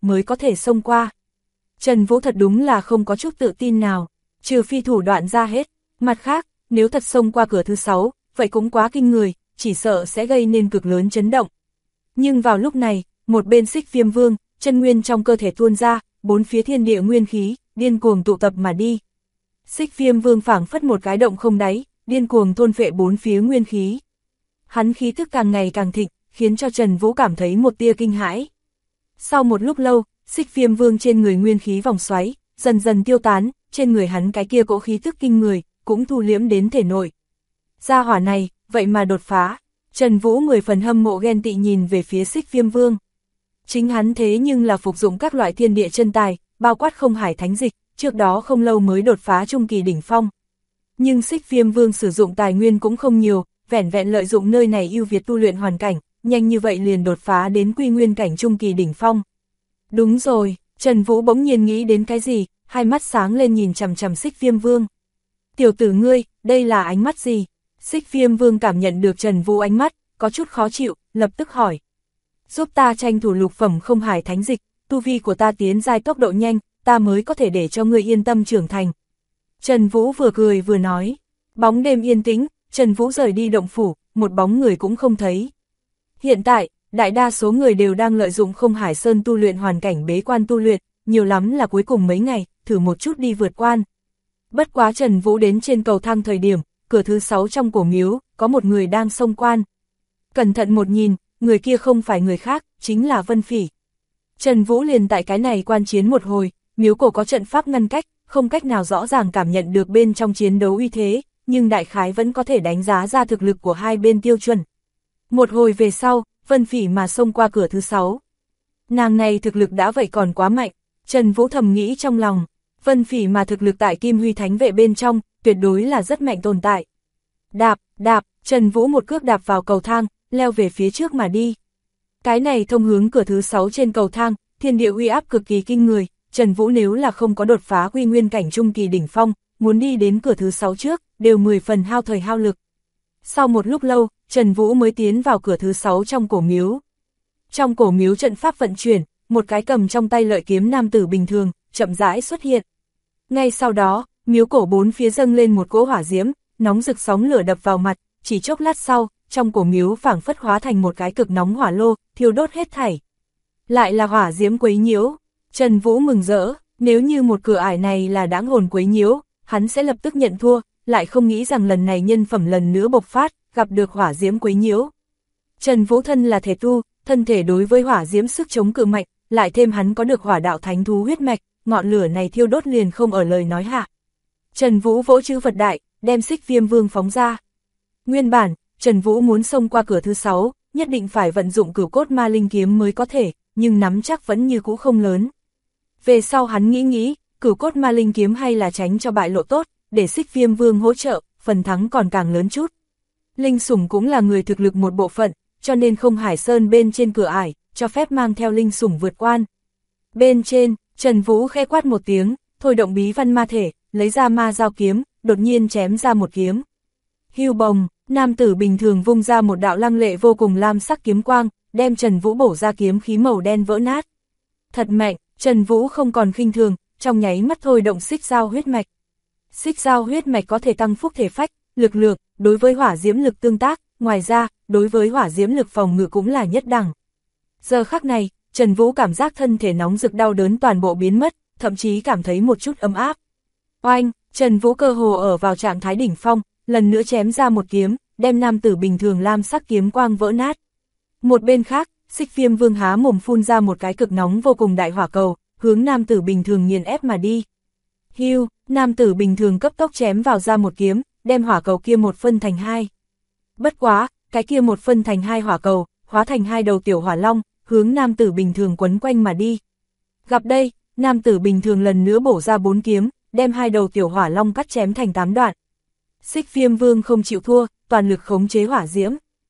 mới có thể xông qua. Trần Vũ thật đúng là không có chút tự tin nào, trừ phi thủ đoạn ra hết. Mặt khác, nếu thật xông qua cửa thứ 6, vậy cũng quá kinh người, chỉ sợ sẽ gây nên cực lớn chấn động. Nhưng vào lúc này, một bên Xích Viêm Vương, chân nguyên trong cơ thể tuôn ra, bốn phía thiên địa nguyên khí, điên cuồng tụ tập mà đi. Xích Viêm Vương phảng phất một cái động không đáy, điên cuồng thôn phệ bốn phía nguyên khí. Hắn khí thức càng ngày càng thịnh, khiến cho Trần Vũ cảm thấy một tia kinh hãi. Sau một lúc lâu, Xích Viêm Vương trên người nguyên khí vòng xoáy, dần dần tiêu tán, trên người hắn cái kia cỗ khí thức kinh người, cũng thu liễm đến thể nội. Gia hỏa này, vậy mà đột phá. Trần Vũ 10 phần hâm mộ ghen tị nhìn về phía Xích Viêm Vương. Chính hắn thế nhưng là phục dụng các loại thiên địa chân tài, bao quát không hải thánh dịch, trước đó không lâu mới đột phá trung kỳ đỉnh phong. Nhưng Xích Viêm Vương sử dụng tài nguyên cũng không nhiều, vẻn vẹn lợi dụng nơi này ưu việt tu luyện hoàn cảnh, nhanh như vậy liền đột phá đến quy nguyên cảnh trung kỳ đỉnh phong. Đúng rồi, Trần Vũ bỗng nhiên nghĩ đến cái gì, hai mắt sáng lên nhìn chằm chằm Xích Viêm Vương. Tiểu tử ngươi, đây là ánh mắt gì? Xích Viêm Vương cảm nhận được Trần Vũ ánh mắt, có chút khó chịu, lập tức hỏi. Giúp ta tranh thủ lục phẩm không hải thánh dịch, tu vi của ta tiến giai tốc độ nhanh, ta mới có thể để cho ngươi yên tâm trưởng thành. Trần Vũ vừa cười vừa nói. Bóng đêm yên tĩnh, Trần Vũ rời đi động phủ, một bóng người cũng không thấy. Hiện tại, đại đa số người đều đang lợi dụng không hải sơn tu luyện hoàn cảnh bế quan tu luyện, nhiều lắm là cuối cùng mấy ngày, thử một chút đi vượt quan. Bất quá Trần Vũ đến trên cầu thang thời điểm, cửa thứ 6 trong cổ miếu, có một người đang xông quan. Cẩn thận một nhìn, người kia không phải người khác, chính là Vân Phỉ. Trần Vũ liền tại cái này quan chiến một hồi, miếu cổ có trận pháp ngăn cách, không cách nào rõ ràng cảm nhận được bên trong chiến đấu uy thế, nhưng đại khái vẫn có thể đánh giá ra thực lực của hai bên tiêu chuẩn. Một hồi về sau, Vân Phỉ mà xông qua cửa thứ 6. Nàng này thực lực đã vậy còn quá mạnh, Trần Vũ thầm nghĩ trong lòng, Vân Phỉ mà thực lực tại Kim Huy Thánh Vệ bên trong, tuyệt đối là rất mạnh tồn tại. Đạp, đạp, Trần Vũ một cước đạp vào cầu thang, leo về phía trước mà đi. Cái này thông hướng cửa thứ 6 trên cầu thang, thiên địa uy áp cực kỳ kinh người, Trần Vũ nếu là không có đột phá quy nguyên cảnh trung kỳ đỉnh phong, muốn đi đến cửa thứ 6 trước, đều 10 phần hao thời hao lực. Sau một lúc lâu, Trần Vũ mới tiến vào cửa thứ 6 trong cổ miếu. Trong cổ miếu trận pháp vận chuyển, một cái cầm trong tay lợi kiếm nam tử bình thường, chậm rãi xuất hiện. Ngay sau đó, miếu cổ bốn phía dâng lên một cỗ hỏa diễm, nóng rực sóng lửa đập vào mặt, chỉ chốc lát sau, trong cổ miếu phảng phất hóa thành một cái cực nóng hỏa lô, thiêu đốt hết thảy. Lại là hỏa diễm quấy nhiễu, Trần Vũ mừng rỡ, nếu như một cửa ải này là đáng hồn quấy nhiễu, hắn sẽ lập tức nhận thua, lại không nghĩ rằng lần này nhân phẩm lần nữa bộc phát, gặp được hỏa diễm quấy nhiễu. Trần Vũ thân là thể tu, thân thể đối với hỏa diễm sức chống cự mạnh, lại thêm hắn có được hỏa đạo thánh thú huyết mạch, ngọn lửa này thiêu đốt liền không ở lời nói hạ. Trần Vũ vỗ chữ Phật đại, đem Xích Viêm Vương phóng ra. Nguyên bản, Trần Vũ muốn xông qua cửa thứ 6, nhất định phải vận dụng Cửu Cốt Ma Linh kiếm mới có thể, nhưng nắm chắc vẫn như cũ không lớn. Về sau hắn nghĩ, Cửu Cốt Ma Linh kiếm hay là tránh cho bại lộ tốt, để Xích Viêm Vương hỗ trợ, phần thắng còn càng lớn chút. Linh sủng cũng là người thực lực một bộ phận, cho nên không hải sơn bên trên cửa ải, cho phép mang theo linh sủng vượt quan. Bên trên, Trần Vũ khẽ quát một tiếng, thôi động bí văn ma thể, lấy ra ma dao kiếm, đột nhiên chém ra một kiếm. Hưu bồng, nam tử bình thường vung ra một đạo lăng lệ vô cùng lam sắc kiếm quang, đem Trần Vũ bổ ra kiếm khí màu đen vỡ nát. Thật mạnh, Trần Vũ không còn khinh thường, trong nháy mắt thôi động xích dao huyết mạch. Xích dao huyết mạch có thể tăng phúc thể phách, lực lượng, đối với hỏa diễm lực tương tác, ngoài ra, đối với hỏa diễm lực phòng ngự cũng là nhất đẳng. Giờ khắc này, Trần Vũ cảm giác thân thể nóng rực đau đớn toàn bộ biến mất, thậm chí cảm thấy một chút ấm áp. Oanh, Trần Vũ cơ hồ ở vào trạng thái đỉnh phong, lần nữa chém ra một kiếm, đem nam tử bình thường lam sắc kiếm quang vỡ nát. Một bên khác, Xích Viêm Vương há mồm phun ra một cái cực nóng vô cùng đại hỏa cầu, hướng nam tử bình thường nghiền ép mà đi. Hưu, nam tử bình thường cấp tốc chém vào ra một kiếm, đem hỏa cầu kia một phân thành hai. Bất quá, cái kia một phân thành hai hỏa cầu, hóa thành hai đầu tiểu hỏa long, hướng nam tử bình thường quấn quanh mà đi. Gặp đây, nam tử bình thường lần nữa bổ ra 4 kiếm, đem hai đầu tiểu hỏa long cắt chém thành 8 đoạn. Xích Viêm Vương không chịu thua, toàn lực khống chế hỏa diễm.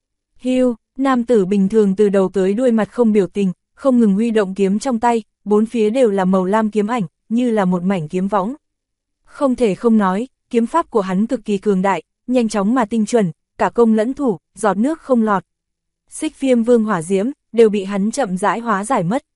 Hưu, nam tử bình thường từ đầu tới đuôi mặt không biểu tình, không ngừng huy động kiếm trong tay, bốn phía đều là màu lam kiếm ảnh, như là một mảnh kiếm võng. Không thể không nói, kiếm pháp của hắn cực kỳ cường đại, nhanh chóng mà tinh chuẩn, cả công lẫn thủ, giọt nước không lọt. Xích Viêm Vương hỏa diễm, đều bị hắn chậm rãi hóa giải mất.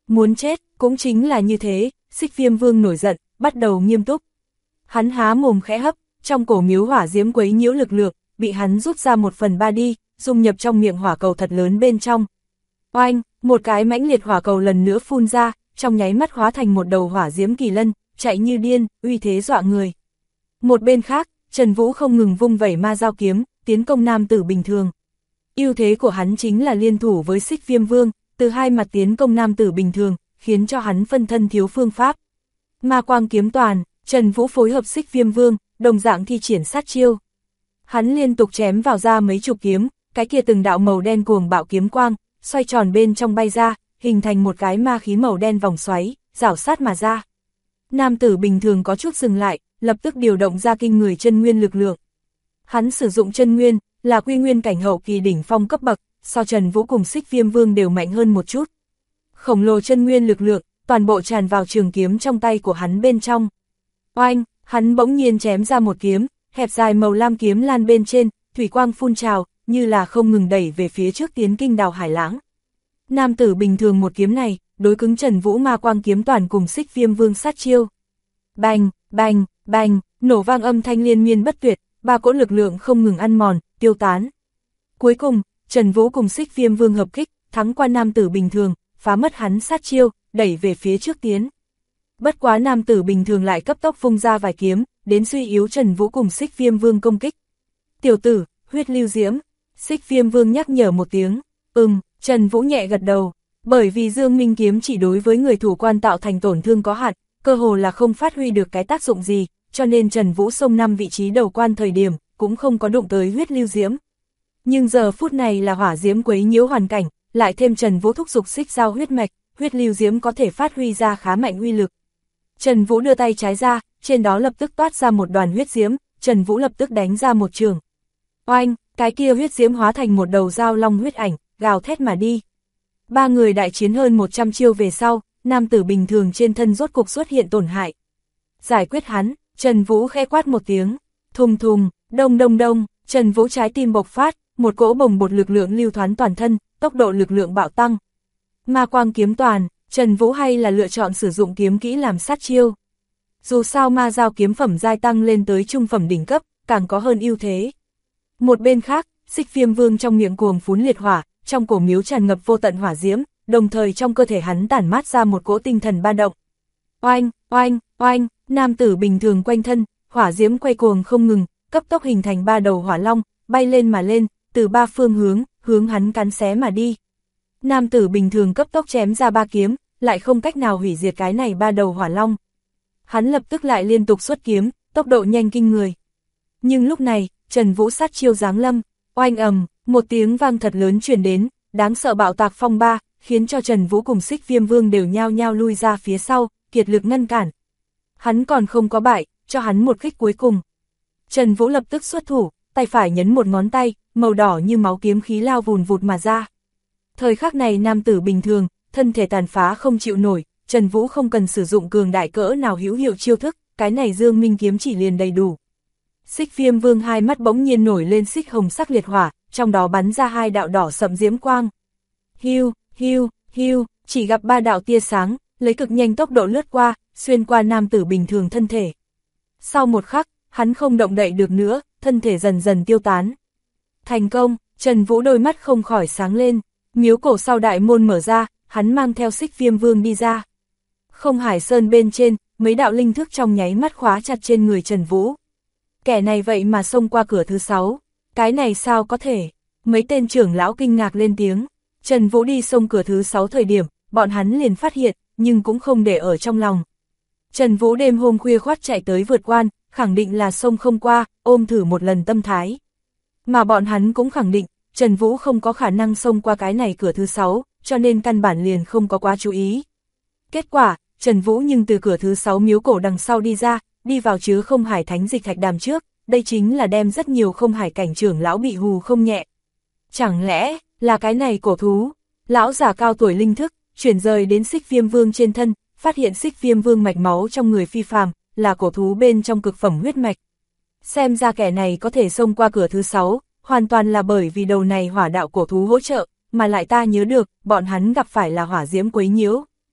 Muốn chết, cũng chính là như thế, Xích Viêm Vương nổi giận, bắt đầu nghiêm túc. Hắn há mồm khẽ hấp, trong cổ miếu hỏa diễm quấy nhiễu lực lượng, bị hắn rút ra 1/3 đi, dung nhập trong miệng hỏa cầu thật lớn bên trong. Oanh, một cái mãnh liệt hỏa cầu lần nữa phun ra, trong nháy mắt hóa thành một đầu hỏa diễm kỳ lân, chạy như điên, uy thế dọa người. Một bên khác, Trần Vũ không ngừng vung vẩy ma dao kiếm, tiến công nam tử bình thường. Ưu thế của hắn chính là liên thủ với Xích Viêm Vương, từ hai mặt tiến công nam tử bình thường, khiến cho hắn phân thân thiếu phương pháp. Ma quang kiếm toàn, Trần Vũ phối hợp Xích Viêm Vương, đồng dạng thi triển sát chiêu. Hắn liên tục chém vào ra mấy chục kiếm, cái kia từng đạo màu đen cuồng bạo kiếm quang, xoay tròn bên trong bay ra, hình thành một cái ma khí màu đen vòng xoáy, rảo sát mà ra. Nam tử bình thường có chút dừng lại, lập tức điều động ra kinh người chân nguyên lực lượng. Hắn sử dụng chân nguyên, là quy nguyên cảnh hậu kỳ đỉnh phong cấp bậc, so Trần Vũ cùng Xích Viêm Vương đều mạnh hơn một chút. Khổng lồ chân nguyên lực lượng, toàn bộ tràn vào trường kiếm trong tay của hắn bên trong. Oanh, hắn bỗng nhiên chém ra một kiếm, hẹp dài màu lam kiếm lan bên trên, thủy quang phun trào, như là không ngừng đẩy về phía trước tiến kinh đào hải lãng. Nam tử bình thường một kiếm này, đối cứng Trần Vũ ma quang kiếm toàn cùng Xích Viêm Vương sát chiêu. Bành, bành, bành, nổ vang âm thanh liên miên bất tuyệt, ba cỗ lực lượng không ngừng ăn mòn, tiêu tán. Cuối cùng, Trần Vũ cùng Xích Viêm Vương hợp kích, thắng qua nam tử bình thường, phá mất hắn sát chiêu, đẩy về phía trước tiến. Bất quá nam tử bình thường lại cấp tốc vung ra vài kiếm, đến suy yếu Trần Vũ cùng Xích Viêm Vương công kích. Tiểu tử, huyết lưu diễm, Xích Viêm Vương nhắc nhở một tiếng. Trần Vũ nhẹ gật đầu, bởi vì Dương Minh kiếm chỉ đối với người thủ quan tạo thành tổn thương có hạn, cơ hồ là không phát huy được cái tác dụng gì, cho nên Trần Vũ xông 5 vị trí đầu quan thời điểm, cũng không có đụng tới huyết lưu diễm. Nhưng giờ phút này là hỏa diễm quấy nhiễu hoàn cảnh, lại thêm Trần Vũ thúc giục xích giao huyết mạch, huyết lưu diễm có thể phát huy ra khá mạnh uy lực. Trần Vũ đưa tay trái ra, trên đó lập tức toát ra một đoàn huyết diễm, Trần Vũ lập tức đánh ra một trường. Oanh, cái kia huyết diễm hóa thành một đầu dao long huyết ảnh, gào thét mà đi. Ba người đại chiến hơn 100 chiêu về sau, nam tử bình thường trên thân rốt cục xuất hiện tổn hại. Giải quyết hắn, Trần Vũ khẽ quát một tiếng, thùng thùng, đông đông đông, Trần Vũ trái tim bộc phát, một cỗ bồng bột lực lượng lưu thoán toàn thân, tốc độ lực lượng bạo tăng. Ma quang kiếm toàn, Trần Vũ hay là lựa chọn sử dụng kiếm kỹ làm sát chiêu. Dù sao ma giao kiếm phẩm giai tăng lên tới trung phẩm đỉnh cấp, càng có hơn ưu thế. Một bên khác, Xích Viêm Vương trong miệng cuồng phún liệt hỏa, trong cổ miếu tràn ngập vô tận hỏa diễm, đồng thời trong cơ thể hắn tản mát ra một cỗ tinh thần ba động. Oanh, oanh, oanh, nam tử bình thường quanh thân, hỏa diễm quay cuồng không ngừng, cấp tốc hình thành 3 đầu hỏa long, bay lên mà lên, từ 3 phương hướng hắn cắn xé mà đi. Nam tử bình thường cấp tốc chém ra 3 kiếm, lại không cách nào hủy diệt cái này 3 đầu hỏa long. Hắn lập tức lại liên tục xuất kiếm, tốc độ nhanh kinh người. Nhưng lúc này, Trần Vũ sát chiêu giáng lâm, oanh ầm, một tiếng vang thật lớn truyền đến, đáng sợ bạo tạc phong ba, khiến cho Trần Vũ cùng Xích Viêm Vương đều nhao nhao lui ra phía sau, kiệt lực ngăn cản. Hắn còn không có bại, cho hắn một kích cuối cùng. Trần Vũ lập tức xuất thủ, tay phải nhấn một ngón tay, màu đỏ như máu kiếm khí lao vùn vụt mà ra. Thời khắc này nam tử bình thường, thân thể tàn phá không chịu nổi, Trần Vũ không cần sử dụng cường đại cỡ nào hữu hiệu chiêu thức, cái này Dương Minh kiếm chỉ liền đầy đủ. Xích Viêm Vương hai mắt bỗng nhiên nổi lên xích hồng sắc liệt hỏa, trong đó bắn ra 2 đạo đỏ sậm diễm quang. Hiu, hiu, hiu, chỉ gặp 3 đạo tia sáng, lấy cực nhanh tốc độ lướt qua, xuyên qua nam tử bình thường thân thể. Sau một khắc, hắn không động đậy được nữa, thân thể dần dần tiêu tán. Thành công, Trần Vũ đôi mắt không khỏi sáng lên, miếu cổ sau đại môn mở ra, hắn mang theo Xích Viêm Vương đi ra. Không Hải Sơn bên trên, mấy đạo linh thức trong nháy mắt khóa chặt trên người Trần Vũ. Kẻ này vậy mà xông qua cửa thứ 6, cái này sao có thể? Mấy tên trưởng lão kinh ngạc lên tiếng. Trần Vũ đi xông cửa thứ 6 thời điểm, bọn hắn liền phát hiện, nhưng cũng không để ở trong lòng. Trần Vũ đêm hôm khuya khoắt chạy tới vượt quan, khẳng định là xông không qua, ôm thử một lần tâm thái. Mà bọn hắn cũng khẳng định, Trần Vũ không có khả năng xông qua cái này cửa thứ 6, cho nên căn bản liền không có quá chú ý. Kết quả, Trần Vũ nhưng từ cửa thứ 6 miếu cổ đằng sau đi ra, đi vào chứa Không Hải Thánh Dịch Thạch Đàm trước, đây chính là đem rất nhiều Không Hải cảnh trưởng lão bị hù không nhẹ. Chẳng lẽ, là cái này cổ thú? Lão già cao tuổi linh thức, chuyển rời đến Xích Viêm Vương trên thân, phát hiện Xích Viêm Vương mạch máu trong người phi phàm, là cổ thú bên trong cực phẩm huyết mạch. Xem ra kẻ này có thể xông qua cửa thứ 6, hoàn toàn là bởi vì đầu này hỏa đạo cổ thú hỗ trợ, mà lại ta nhớ được, bọn hắn gặp phải là hỏa diễm quấy nhiễu.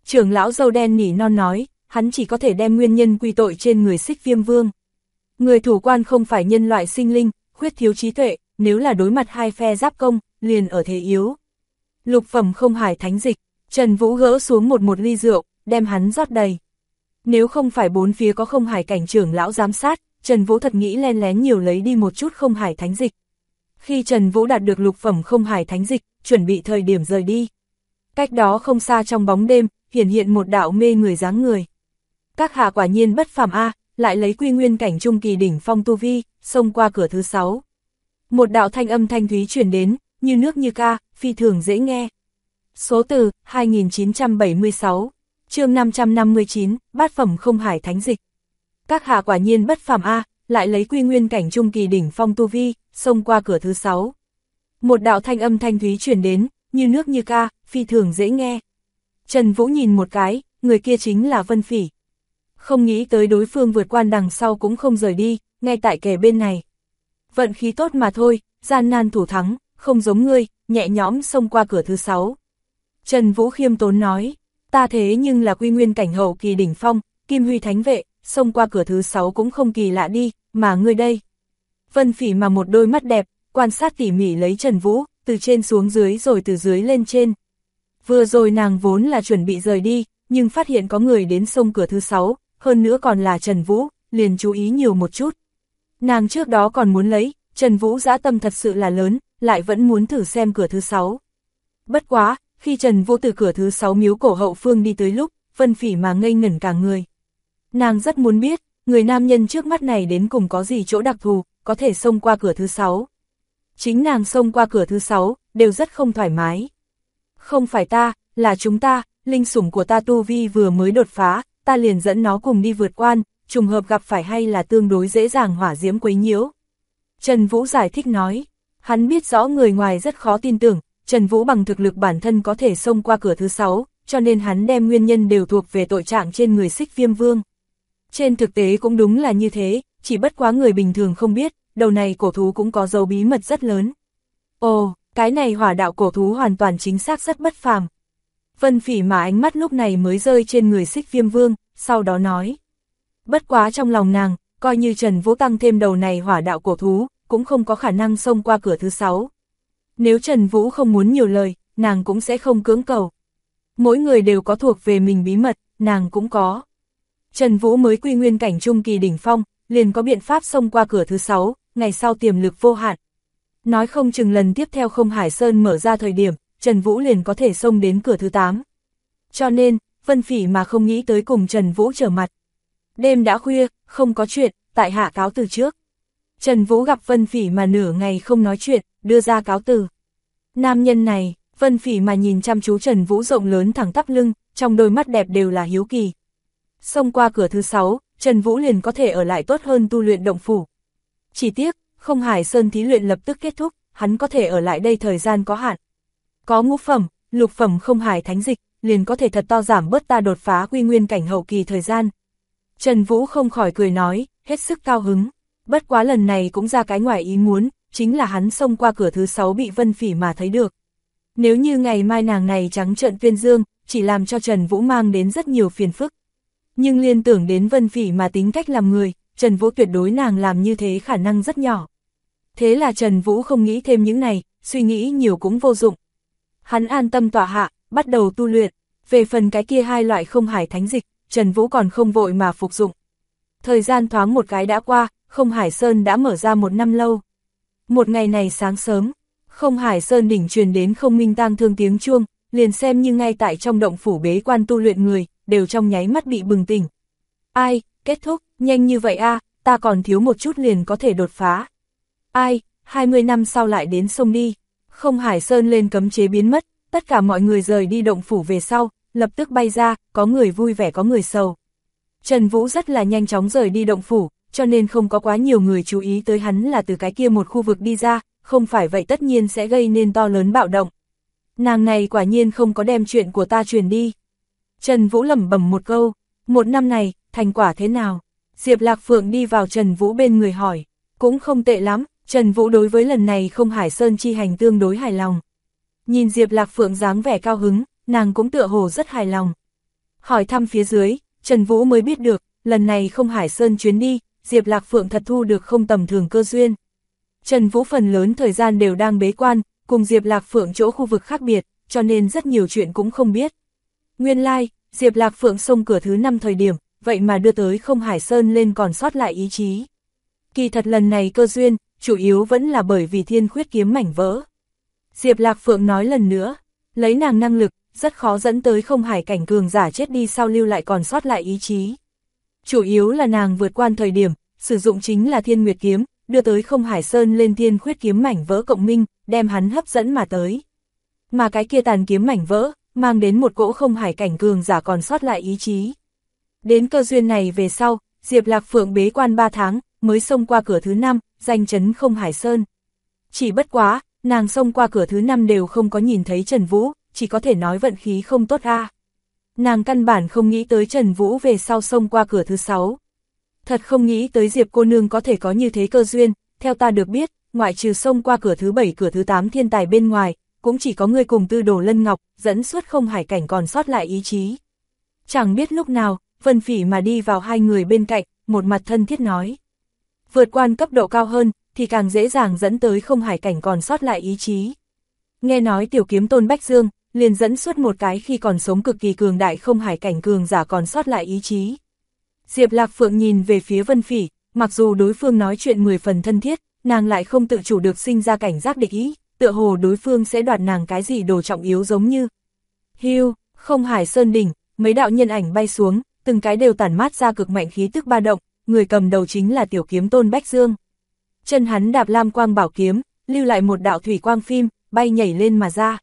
Trưởng lão râu đen nỉ non nói, hắn chỉ có thể đem nguyên nhân quy tội trên người Xích Viêm Vương. Người thủ quan không phải nhân loại sinh linh, khuyết thiếu trí tuệ, nếu là đối mặt hai phe giáp công, liền ở thế yếu. Lục phẩm không hải thánh dịch, Trần Vũ gỡ xuống một ly rượu, đem hắn rót đầy. Nếu không phải bốn phía có không hải cảnh trưởng lão giám sát, Trần Vũ thật nghĩ len lén nhiều lấy đi một chút không hải thánh dịch. Khi Trần Vũ đạt được lục phẩm không hải thánh dịch, chuẩn bị thời điểm rời đi. Cách đó không xa trong bóng đêm, hiển hiện một đạo mê người dáng người. Các hạ quả nhiên bất phàm a, lại lấy quy nguyên cảnh trung kỳ đỉnh phong tu vi, xông qua cửa thứ 6. Một đạo thanh âm thanh thúy truyền đến, như nước như ca, phi thường dễ nghe. Số từ 2976, chương 559, bát phẩm không hải thánh dịch. Các hạ quả nhiên bất phàm a, lại lấy quy nguyên cảnh trung kỳ đỉnh phong tu vi, xông qua cửa thứ 6. Một đạo thanh âm thanh thúy truyền đến, như nước như ca, phi thường dễ nghe. Trần Vũ nhìn một cái, người kia chính là Vân Phỉ. Không nghĩ tới đối phương vượt qua đằng sau cũng không rời đi, ngay tại kề bên này. Vận khí tốt mà thôi, gian nan thủ thắng, không giống ngươi, nhẹ nhõm xông qua cửa thứ 6. Trần Vũ khiêm tốn nói, ta thế nhưng là quy nguyên cảnh hậu kỳ đỉnh phong, Kim Huy Thánh Vệ, xông qua cửa thứ 6 cũng không kỳ lạ đi, mà ngươi đây. Vân Phỉ mà một đôi mắt đẹp, quan sát tỉ mỉ lấy Trần Vũ, từ trên xuống dưới rồi từ dưới lên trên. Vừa rồi nàng vốn là chuẩn bị rời đi, nhưng phát hiện có người đến xông cửa thứ 6, hơn nữa còn là Trần Vũ, liền chú ý nhiều một chút. Nàng trước đó còn muốn lấy, Trần Vũ dã tâm thật sự là lớn, lại vẫn muốn thử xem cửa thứ 6. Bất quá, khi Trần Vũ từ cửa thứ 6 miếu cổ hậu phương đi tới lúc, Vân Phỉ mà ngây ngẩn cả người. Nàng rất muốn biết, người nam nhân trước mắt này đến cùng có gì chỗ đặc thù, có thể xông qua cửa thứ 6. Chính nàng xông qua cửa thứ 6, đều rất không thoải mái. Không phải ta, là chúng ta, linh sủng của ta tu vi vừa mới đột phá, ta liền dẫn nó cùng đi vượt quan, trùng hợp gặp phải hay là tương đối dễ dàng hỏa diễm quấy nhiễu. Trần Vũ giải thích nói, hắn biết rõ người ngoài rất khó tin tưởng, Trần Vũ bằng thực lực bản thân có thể xông qua cửa thứ 6, cho nên hắn đem nguyên nhân đều thuộc về tội trạng trên người Xích Viêm Vương. Trên thực tế cũng đúng là như thế, chỉ bất quá người bình thường không biết, đầu này cổ thú cũng có dấu bí mật rất lớn. Ồ, cái này hỏa đạo cổ thú hoàn toàn chính xác rất bất phàm. Vân Phỉ mà ánh mắt lúc này mới rơi trên người Xích Viêm Vương, sau đó nói. Bất quá trong lòng nàng, coi như Trần Vũ tăng thêm đầu này hỏa đạo cổ thú, cũng không có khả năng xông qua cửa thứ 6. Nếu Trần Vũ không muốn nhiều lời, nàng cũng sẽ không cưỡng cầu. Mỗi người đều có thuộc về mình bí mật, nàng cũng có. Trần Vũ mới quy nguyên cảnh trung kỳ đỉnh phong, liền có biện pháp xông qua cửa thứ 6, ngày sau tiềm lực vô hạn. Nói không chừng lần tiếp theo không Hải Sơn mở ra thời điểm, Trần Vũ liền có thể xông đến cửa thứ 8. Cho nên, Vân Phỉ mà không nghĩ tới cùng Trần Vũ trở mặt. Đêm đã khuya, không có chuyện, tại hạ cáo từ trước. Trần Vũ gặp Vân Phỉ mà nửa ngày không nói chuyện, đưa ra cáo từ. Nam nhân này, Vân Phỉ mà nhìn chăm chú Trần Vũ rộng lớn thẳng tắp lưng, trong đôi mắt đẹp đều là hiếu kỳ. Xông qua cửa thứ 6, Trần Vũ liền có thể ở lại tốt hơn tu luyện động phủ. Chỉ tiếc, không Hải Sơn thí luyện lập tức kết thúc, hắn có thể ở lại đây thời gian có hạn. Có ngũ phẩm, lục phẩm không hải thánh dịch, liền có thể thật to giảm bớt ta đột phá quy nguyên cảnh hậu kỳ thời gian. Trần Vũ không khỏi cười nói, hết sức cao hứng. Bất quá lần này cũng ra cái ngoài ý muốn, chính là hắn xông qua cửa thứ 6 bị Vân Phỉ mà thấy được. Nếu như ngày mai nàng này trắng trợn tuyên dương, chỉ làm cho Trần Vũ mang đến rất nhiều phiền phức. Nhưng liên tưởng đến Vân Phỉ mà tính cách làm người, Trần Vũ tuyệt đối nàng làm như thế khả năng rất nhỏ. Thế là Trần Vũ không nghĩ thêm những này, suy nghĩ nhiều cũng vô dụng. Hắn an tâm tọa hạ, bắt đầu tu luyện. Về phần cái kia hai loại không hải thánh dịch, Trần Vũ còn không vội mà phục dụng. Thời gian thoáng một cái đã qua, không Hải Sơn đã mở ra 1 năm lâu. Một ngày này sáng sớm, không Hải Sơn đỉnh truyền đến không minh tang thương tiếng chuông, liền xem như ngay tại trong động phủ bế quan tu luyện người, đều trong nháy mắt bị bừng tỉnh. Ai, kết thúc, nhanh như vậy a, ta còn thiếu một chút liền có thể đột phá. Ai, 20 năm sau lại đến sông đi. Không Hải Sơn lên cấm chế biến mất, tất cả mọi người rời đi động phủ về sau, lập tức bay ra, có người vui vẻ có người sầu. Trần Vũ rất là nhanh chóng rời đi động phủ, cho nên không có quá nhiều người chú ý tới hắn là từ cái kia một khu vực đi ra, không phải vậy tất nhiên sẽ gây nên to lớn bạo động. Nàng này quả nhiên không có đem chuyện của ta truyền đi. Trần Vũ lẩm bẩm một câu, 1 năm này, thành quả thế nào? Diệp Lạc Phượng đi vào Trần Vũ bên người hỏi, cũng không tệ lắm, Trần Vũ đối với lần này không Hải Sơn chi hành tương đối hài lòng. Nhìn Diệp Lạc Phượng dáng vẻ cao hứng, nàng cũng tựa hồ rất hài lòng. Hỏi thăm phía dưới, Trần Vũ mới biết được, lần này không Hải Sơn chuyến đi, Diệp Lạc Phượng thật thu được không tầm thường cơ duyên. Trần Vũ phần lớn thời gian đều đang bế quan, cùng Diệp Lạc Phượng chỗ khu vực khác biệt, cho nên rất nhiều chuyện cũng không biết. Nguyên lai, Diệp Lạc Phượng xông cửa thứ 5 thời điểm, vậy mà đưa tới không Hải Sơn lên còn sót lại ý chí. Kỳ thật lần này cơ duyên, chủ yếu vẫn là bởi vì thiên khuyết kiếm mảnh vỡ. Diệp Lạc Phượng nói lần nữa, lấy nàng năng lực, rất khó dẫn tới không hải cảnh cường giả chết đi sau lưu lại còn sót lại ý chí. Chủ yếu là nàng vượt qua thời điểm, sử dụng chính là Thiên Nguyệt kiếm, đưa tới không Hải Sơn lên thiên khuyết kiếm mảnh vỡ cộng minh, đem hắn hấp dẫn mà tới. Mà cái kia tàn kiếm mảnh vỡ, mang đến một cỗ không hải cảnh cường giả còn sót lại ý chí. Đến cơ duyên này về sau, Diệp Lạc Phượng bế quan 3 tháng, mới xông qua cửa thứ 5, danh chấn không Hải Sơn. Chỉ bất quá, nàng xông qua cửa thứ 5 đều không có nhìn thấy Trần Vũ, chỉ có thể nói vận khí không tốt a. Nàng căn bản không nghĩ tới Trần Vũ về sau xông qua cửa thứ 6. Thật không nghĩ tới Diệp cô nương có thể có như thế cơ duyên, theo ta được biết, ngoại trừ xông qua cửa thứ 7 cửa thứ 8 thiên tài bên ngoài, cũng chỉ có ngươi cùng Tư Đồ Lân Ngọc, dẫn suốt không hải cảnh còn sót lại ý chí. Chẳng biết lúc nào, Vân Phỉ mà đi vào hai người bên cạnh, một mặt thân thiết nói. Vượt qua cấp độ cao hơn, thì càng dễ dàng dẫn tới không hải cảnh còn sót lại ý chí. Nghe nói tiểu kiếm tôn Bách Dương, liền dẫn suốt một cái khi còn sống cực kỳ cường đại không hải cảnh cường giả còn sót lại ý chí. Diệp Lạc Phượng nhìn về phía Vân Phỉ, mặc dù đối phương nói chuyện 10 phần thân thiết, nàng lại không tự chủ được sinh ra cảnh giác địch ý, tựa hồ đối phương sẽ đoạt nàng cái gì đồ trọng yếu giống như. Hưu, không Hải Sơn đỉnh, mấy đạo nhân ảnh bay xuống, từng cái đều tản mát ra cực mạnh khí tức ba động, người cầm đầu chính là tiểu kiếm tôn Bách Dương. Chân hắn đạp lam quang bảo kiếm, lưu lại một đạo thủy quang phim, bay nhảy lên mà ra.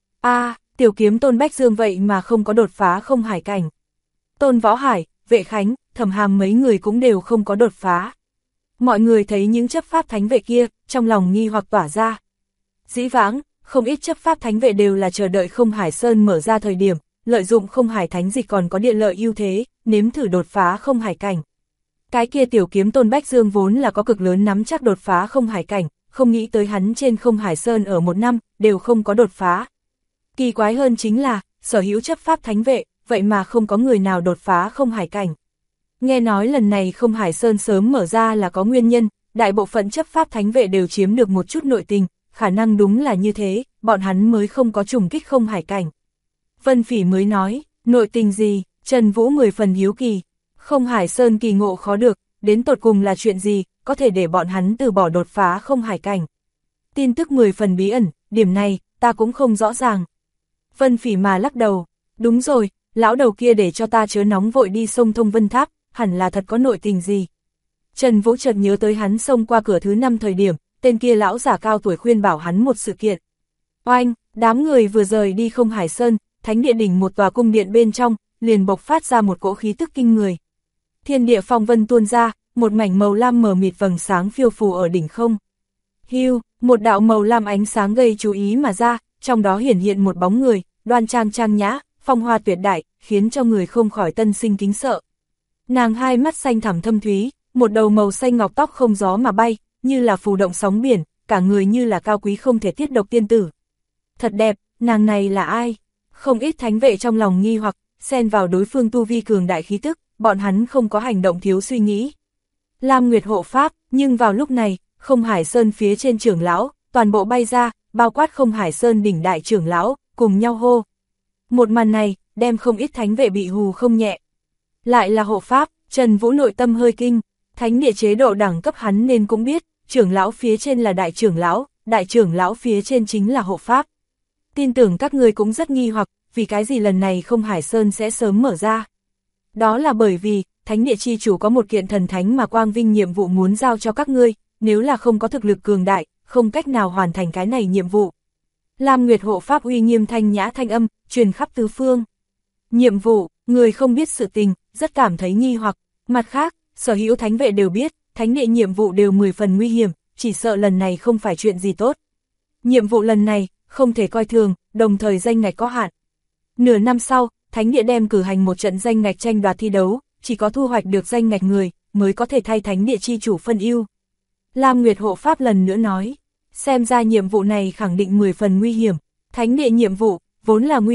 Tiểu kiếm tôn Bách Dương vậy mà không có đột phá không hải cảnh. Tôn Võ Hải, Vệ Khánh, Thẩm Hàm mấy người cũng đều không có đột phá. Mọi người thấy những chấp pháp thánh vệ kia, trong lòng nghi hoặc tỏa ra. Dĩ vãng, không ít chấp pháp thánh vệ đều là chờ đợi không Hải Sơn mở ra thời điểm, lợi dụng không hải thánh dịch còn có địa lợi ưu thế, nếm thử đột phá không hải cảnh. Cái kia tiểu kiếm tôn Bách Dương vốn là có cực lớn nắm chắc đột phá không hải cảnh, không nghĩ tới hắn trên không Hải Sơn ở 1 năm, đều không có đột phá. Kỳ quái hơn chính là, sở hữu chấp pháp thánh vệ, vậy mà không có người nào đột phá không hải cảnh. Nghe nói lần này không Hải Sơn sớm mở ra là có nguyên nhân, đại bộ phận chấp pháp thánh vệ đều chiếm được một chút nội tình, khả năng đúng là như thế, bọn hắn mới không có trùng kích không hải cảnh. Vân Phỉ mới nói, nội tình gì, Trần Vũ 10 phần hiếu kỳ, không Hải Sơn kỳ ngộ khó được, đến tột cùng là chuyện gì, có thể để bọn hắn từ bỏ đột phá không hải cảnh. Tin tức 10 phần bí ẩn, điểm này, ta cũng không rõ ràng. Vân Phỉ mà lắc đầu, đúng rồi, lão đầu kia để cho ta chớ nóng vội đi sông Thông Vân Tháp, hẳn là thật có nội tình gì. Trần Vũ chợt nhớ tới hắn xông qua cửa thứ 5 thời điểm, tên kia lão giả cao tuổi khuyên bảo hắn một sự kiện. Oanh, đám người vừa rời đi không Hải Sơn, thánh địa đỉnh một tòa cung điện bên trong, liền bộc phát ra một cỗ khí tức kinh người. Thiên địa phong vân tuôn ra, một mảnh màu lam mờ mịt vầng sáng phiêu phù ở đỉnh không. Hưu, một đạo màu lam ánh sáng gây chú ý mà ra, trong đó hiển hiện một bóng người, đoan trang trang nhã, phong hoa tuyệt đại, khiến cho người không khỏi tân sinh kính sợ. Nàng hai mắt xanh thẳm thâm thúy, một đầu màu xanh ngọc tóc không gió mà bay, như là phù động sóng biển, cả người như là cao quý không thể tiết độc tiên tử. Thật đẹp, nàng này là ai? Không ít thánh vệ trong lòng nghi hoặc, xen vào đối phương tu vi cường đại khí tức, bọn hắn không có hành động thiếu suy nghĩ. Lam Nguyệt hộ pháp, nhưng vào lúc này, không Hải Sơn phía trên trưởng lão, toàn bộ bay ra, bao quát không Hải Sơn đỉnh đại trưởng lão, cùng nhau hô. Một màn này, đem không ít thánh vệ bị hù không nhẹ. Lại là hộ pháp, Trần Vũ nội tâm hơi kinh, thánh địa chế độ đẳng cấp hắn nên cũng biết, trưởng lão phía trên là đại trưởng lão phía trên chính là hộ pháp. Tin tưởng các người cũng rất nghi hoặc, vì cái gì lần này không Hải Sơn sẽ sớm mở ra. Đó là bởi vì, thánh địa chi chủ có một kiện thần thánh mà quang vinh nhiệm vụ muốn giao cho các ngươi, nếu là không có thực lực cường đại, không cách nào hoàn thành cái này nhiệm vụ. Lam Nguyệt hộ pháp uy nghiêm thanh nhã thanh âm, truyền khắp tứ phương. Nhiệm vụ, người không biết sự tình, rất cảm thấy nghi hoặc. Mặt khác, sở hữu thánh vệ đều biết, thánh địa nhiệm vụ đều 10 phần nguy hiểm, chỉ sợ lần này không phải chuyện gì tốt. Nhiệm vụ lần này, không thể coi thường, đồng thời danh ngạch có hạn. Nửa năm sau, thánh địa đem cử hành một trận danh ngạch tranh đoạt thi đấu, chỉ có thu hoạch được danh ngạch người, mới có thể thay thánh địa chi chủ phân ưu. Lam Nguyệt hộ pháp lần nữa nói, xem ra nhiệm vụ này khẳng định 10 phần nguy hiểm. Thánh địa nhiệm vụ, vốn là nguy hiểm,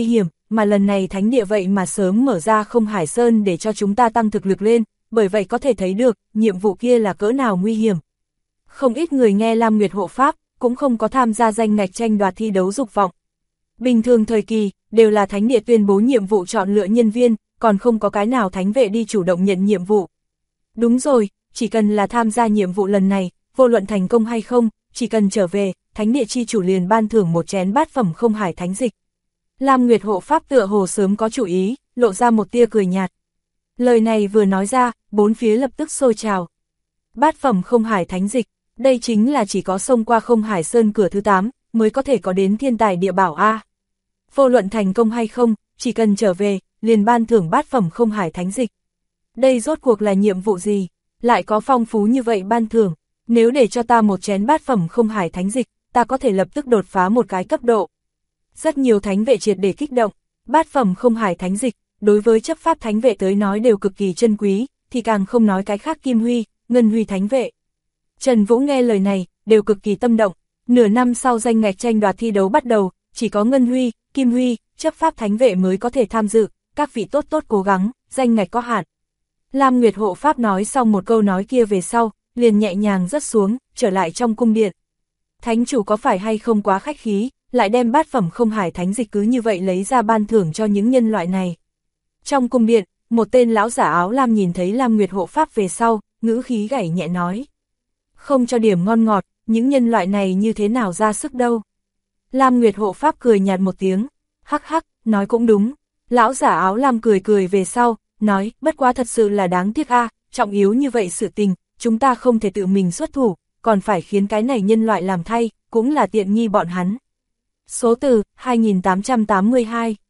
mà lần này thánh địa vậy mà sớm mở ra Không Hải Sơn để cho chúng ta tăng thực lực lên, bởi vậy có thể thấy được, nhiệm vụ kia là cỡ nào nguy hiểm. Không ít người nghe Lam Nguyệt hộ pháp, cũng không có tham gia danh ngạch tranh đoạt thi đấu dục vọng. Bình thường thời kỳ, đều là thánh địa tuyên bố nhiệm vụ chọn lựa nhân viên, còn không có cái nào thánh vệ đi chủ động nhận nhiệm vụ. Đúng rồi, chỉ cần là tham gia nhiệm vụ lần này, vô luận thành công hay không, chỉ cần trở về, thánh địa chi chủ liền ban thưởng một chén bát phẩm Không Hải thánh dịch. Lam Nguyệt hộ pháp tựa hồ sớm có chủ ý, lộ ra một tia cười nhạt. Lời này vừa nói ra, bốn phía lập tức sôi trào. Bát phẩm Không Hải thánh dịch, đây chính là chỉ có xông qua Không Hải Sơn cửa thứ 8, mới có thể có đến thiên tài địa bảo A. Vô luận thành công hay không, chỉ cần trở về, liền ban thưởng bát phẩm Không Hải thánh dịch. Đây rốt cuộc là nhiệm vụ gì, lại có phong phú như vậy ban thưởng, nếu để cho ta một chén bát phẩm Không Hải thánh dịch, ta có thể lập tức đột phá một cái cấp độ. Rất nhiều thánh vệ triệt để kích động, bát phẩm Không Hải thánh dịch, đối với chấp pháp thánh vệ tới nói đều cực kỳ chân quý, thì càng không nói cái khác Kim Huy, Ngân Huy thánh vệ. Trần Vũ nghe lời này, đều cực kỳ tâm động, nửa năm sau danh ngạch tranh đoạt thi đấu bắt đầu, chỉ có Ngân Huy, Kim Huy, chấp pháp thánh vệ mới có thể tham dự, các vị tốt cố gắng, danh ngạch có hạn. Lam Nguyệt hộ pháp nói xong một câu nói kia về sau, liền nhẹ nhàng rớt xuống, trở lại trong cung điện. Thánh chủ có phải hay không quá khách khí, lại đem bát phẩm Không Hải thánh dịch cứ như vậy lấy ra ban thưởng cho những nhân loại này. Trong cung điện, một tên lão giả áo lam nhìn thấy Lam Nguyệt hộ pháp về sau, ngữ khí gảy nhẹ nói. Không cho điểm ngon ngọt, những nhân loại này như thế nào ra sức đâu. Lam Nguyệt hộ pháp cười nhạt một tiếng, hắc hắc, nói cũng đúng. Lão giả áo lam cười về sau, nói, bất quá thật sự là đáng tiếc a, trọng yếu như vậy sự tình, chúng ta không thể tự mình xuất thủ, còn phải khiến cái này nhân loại làm thay, cũng là tiện nghi bọn hắn. Số từ, 2882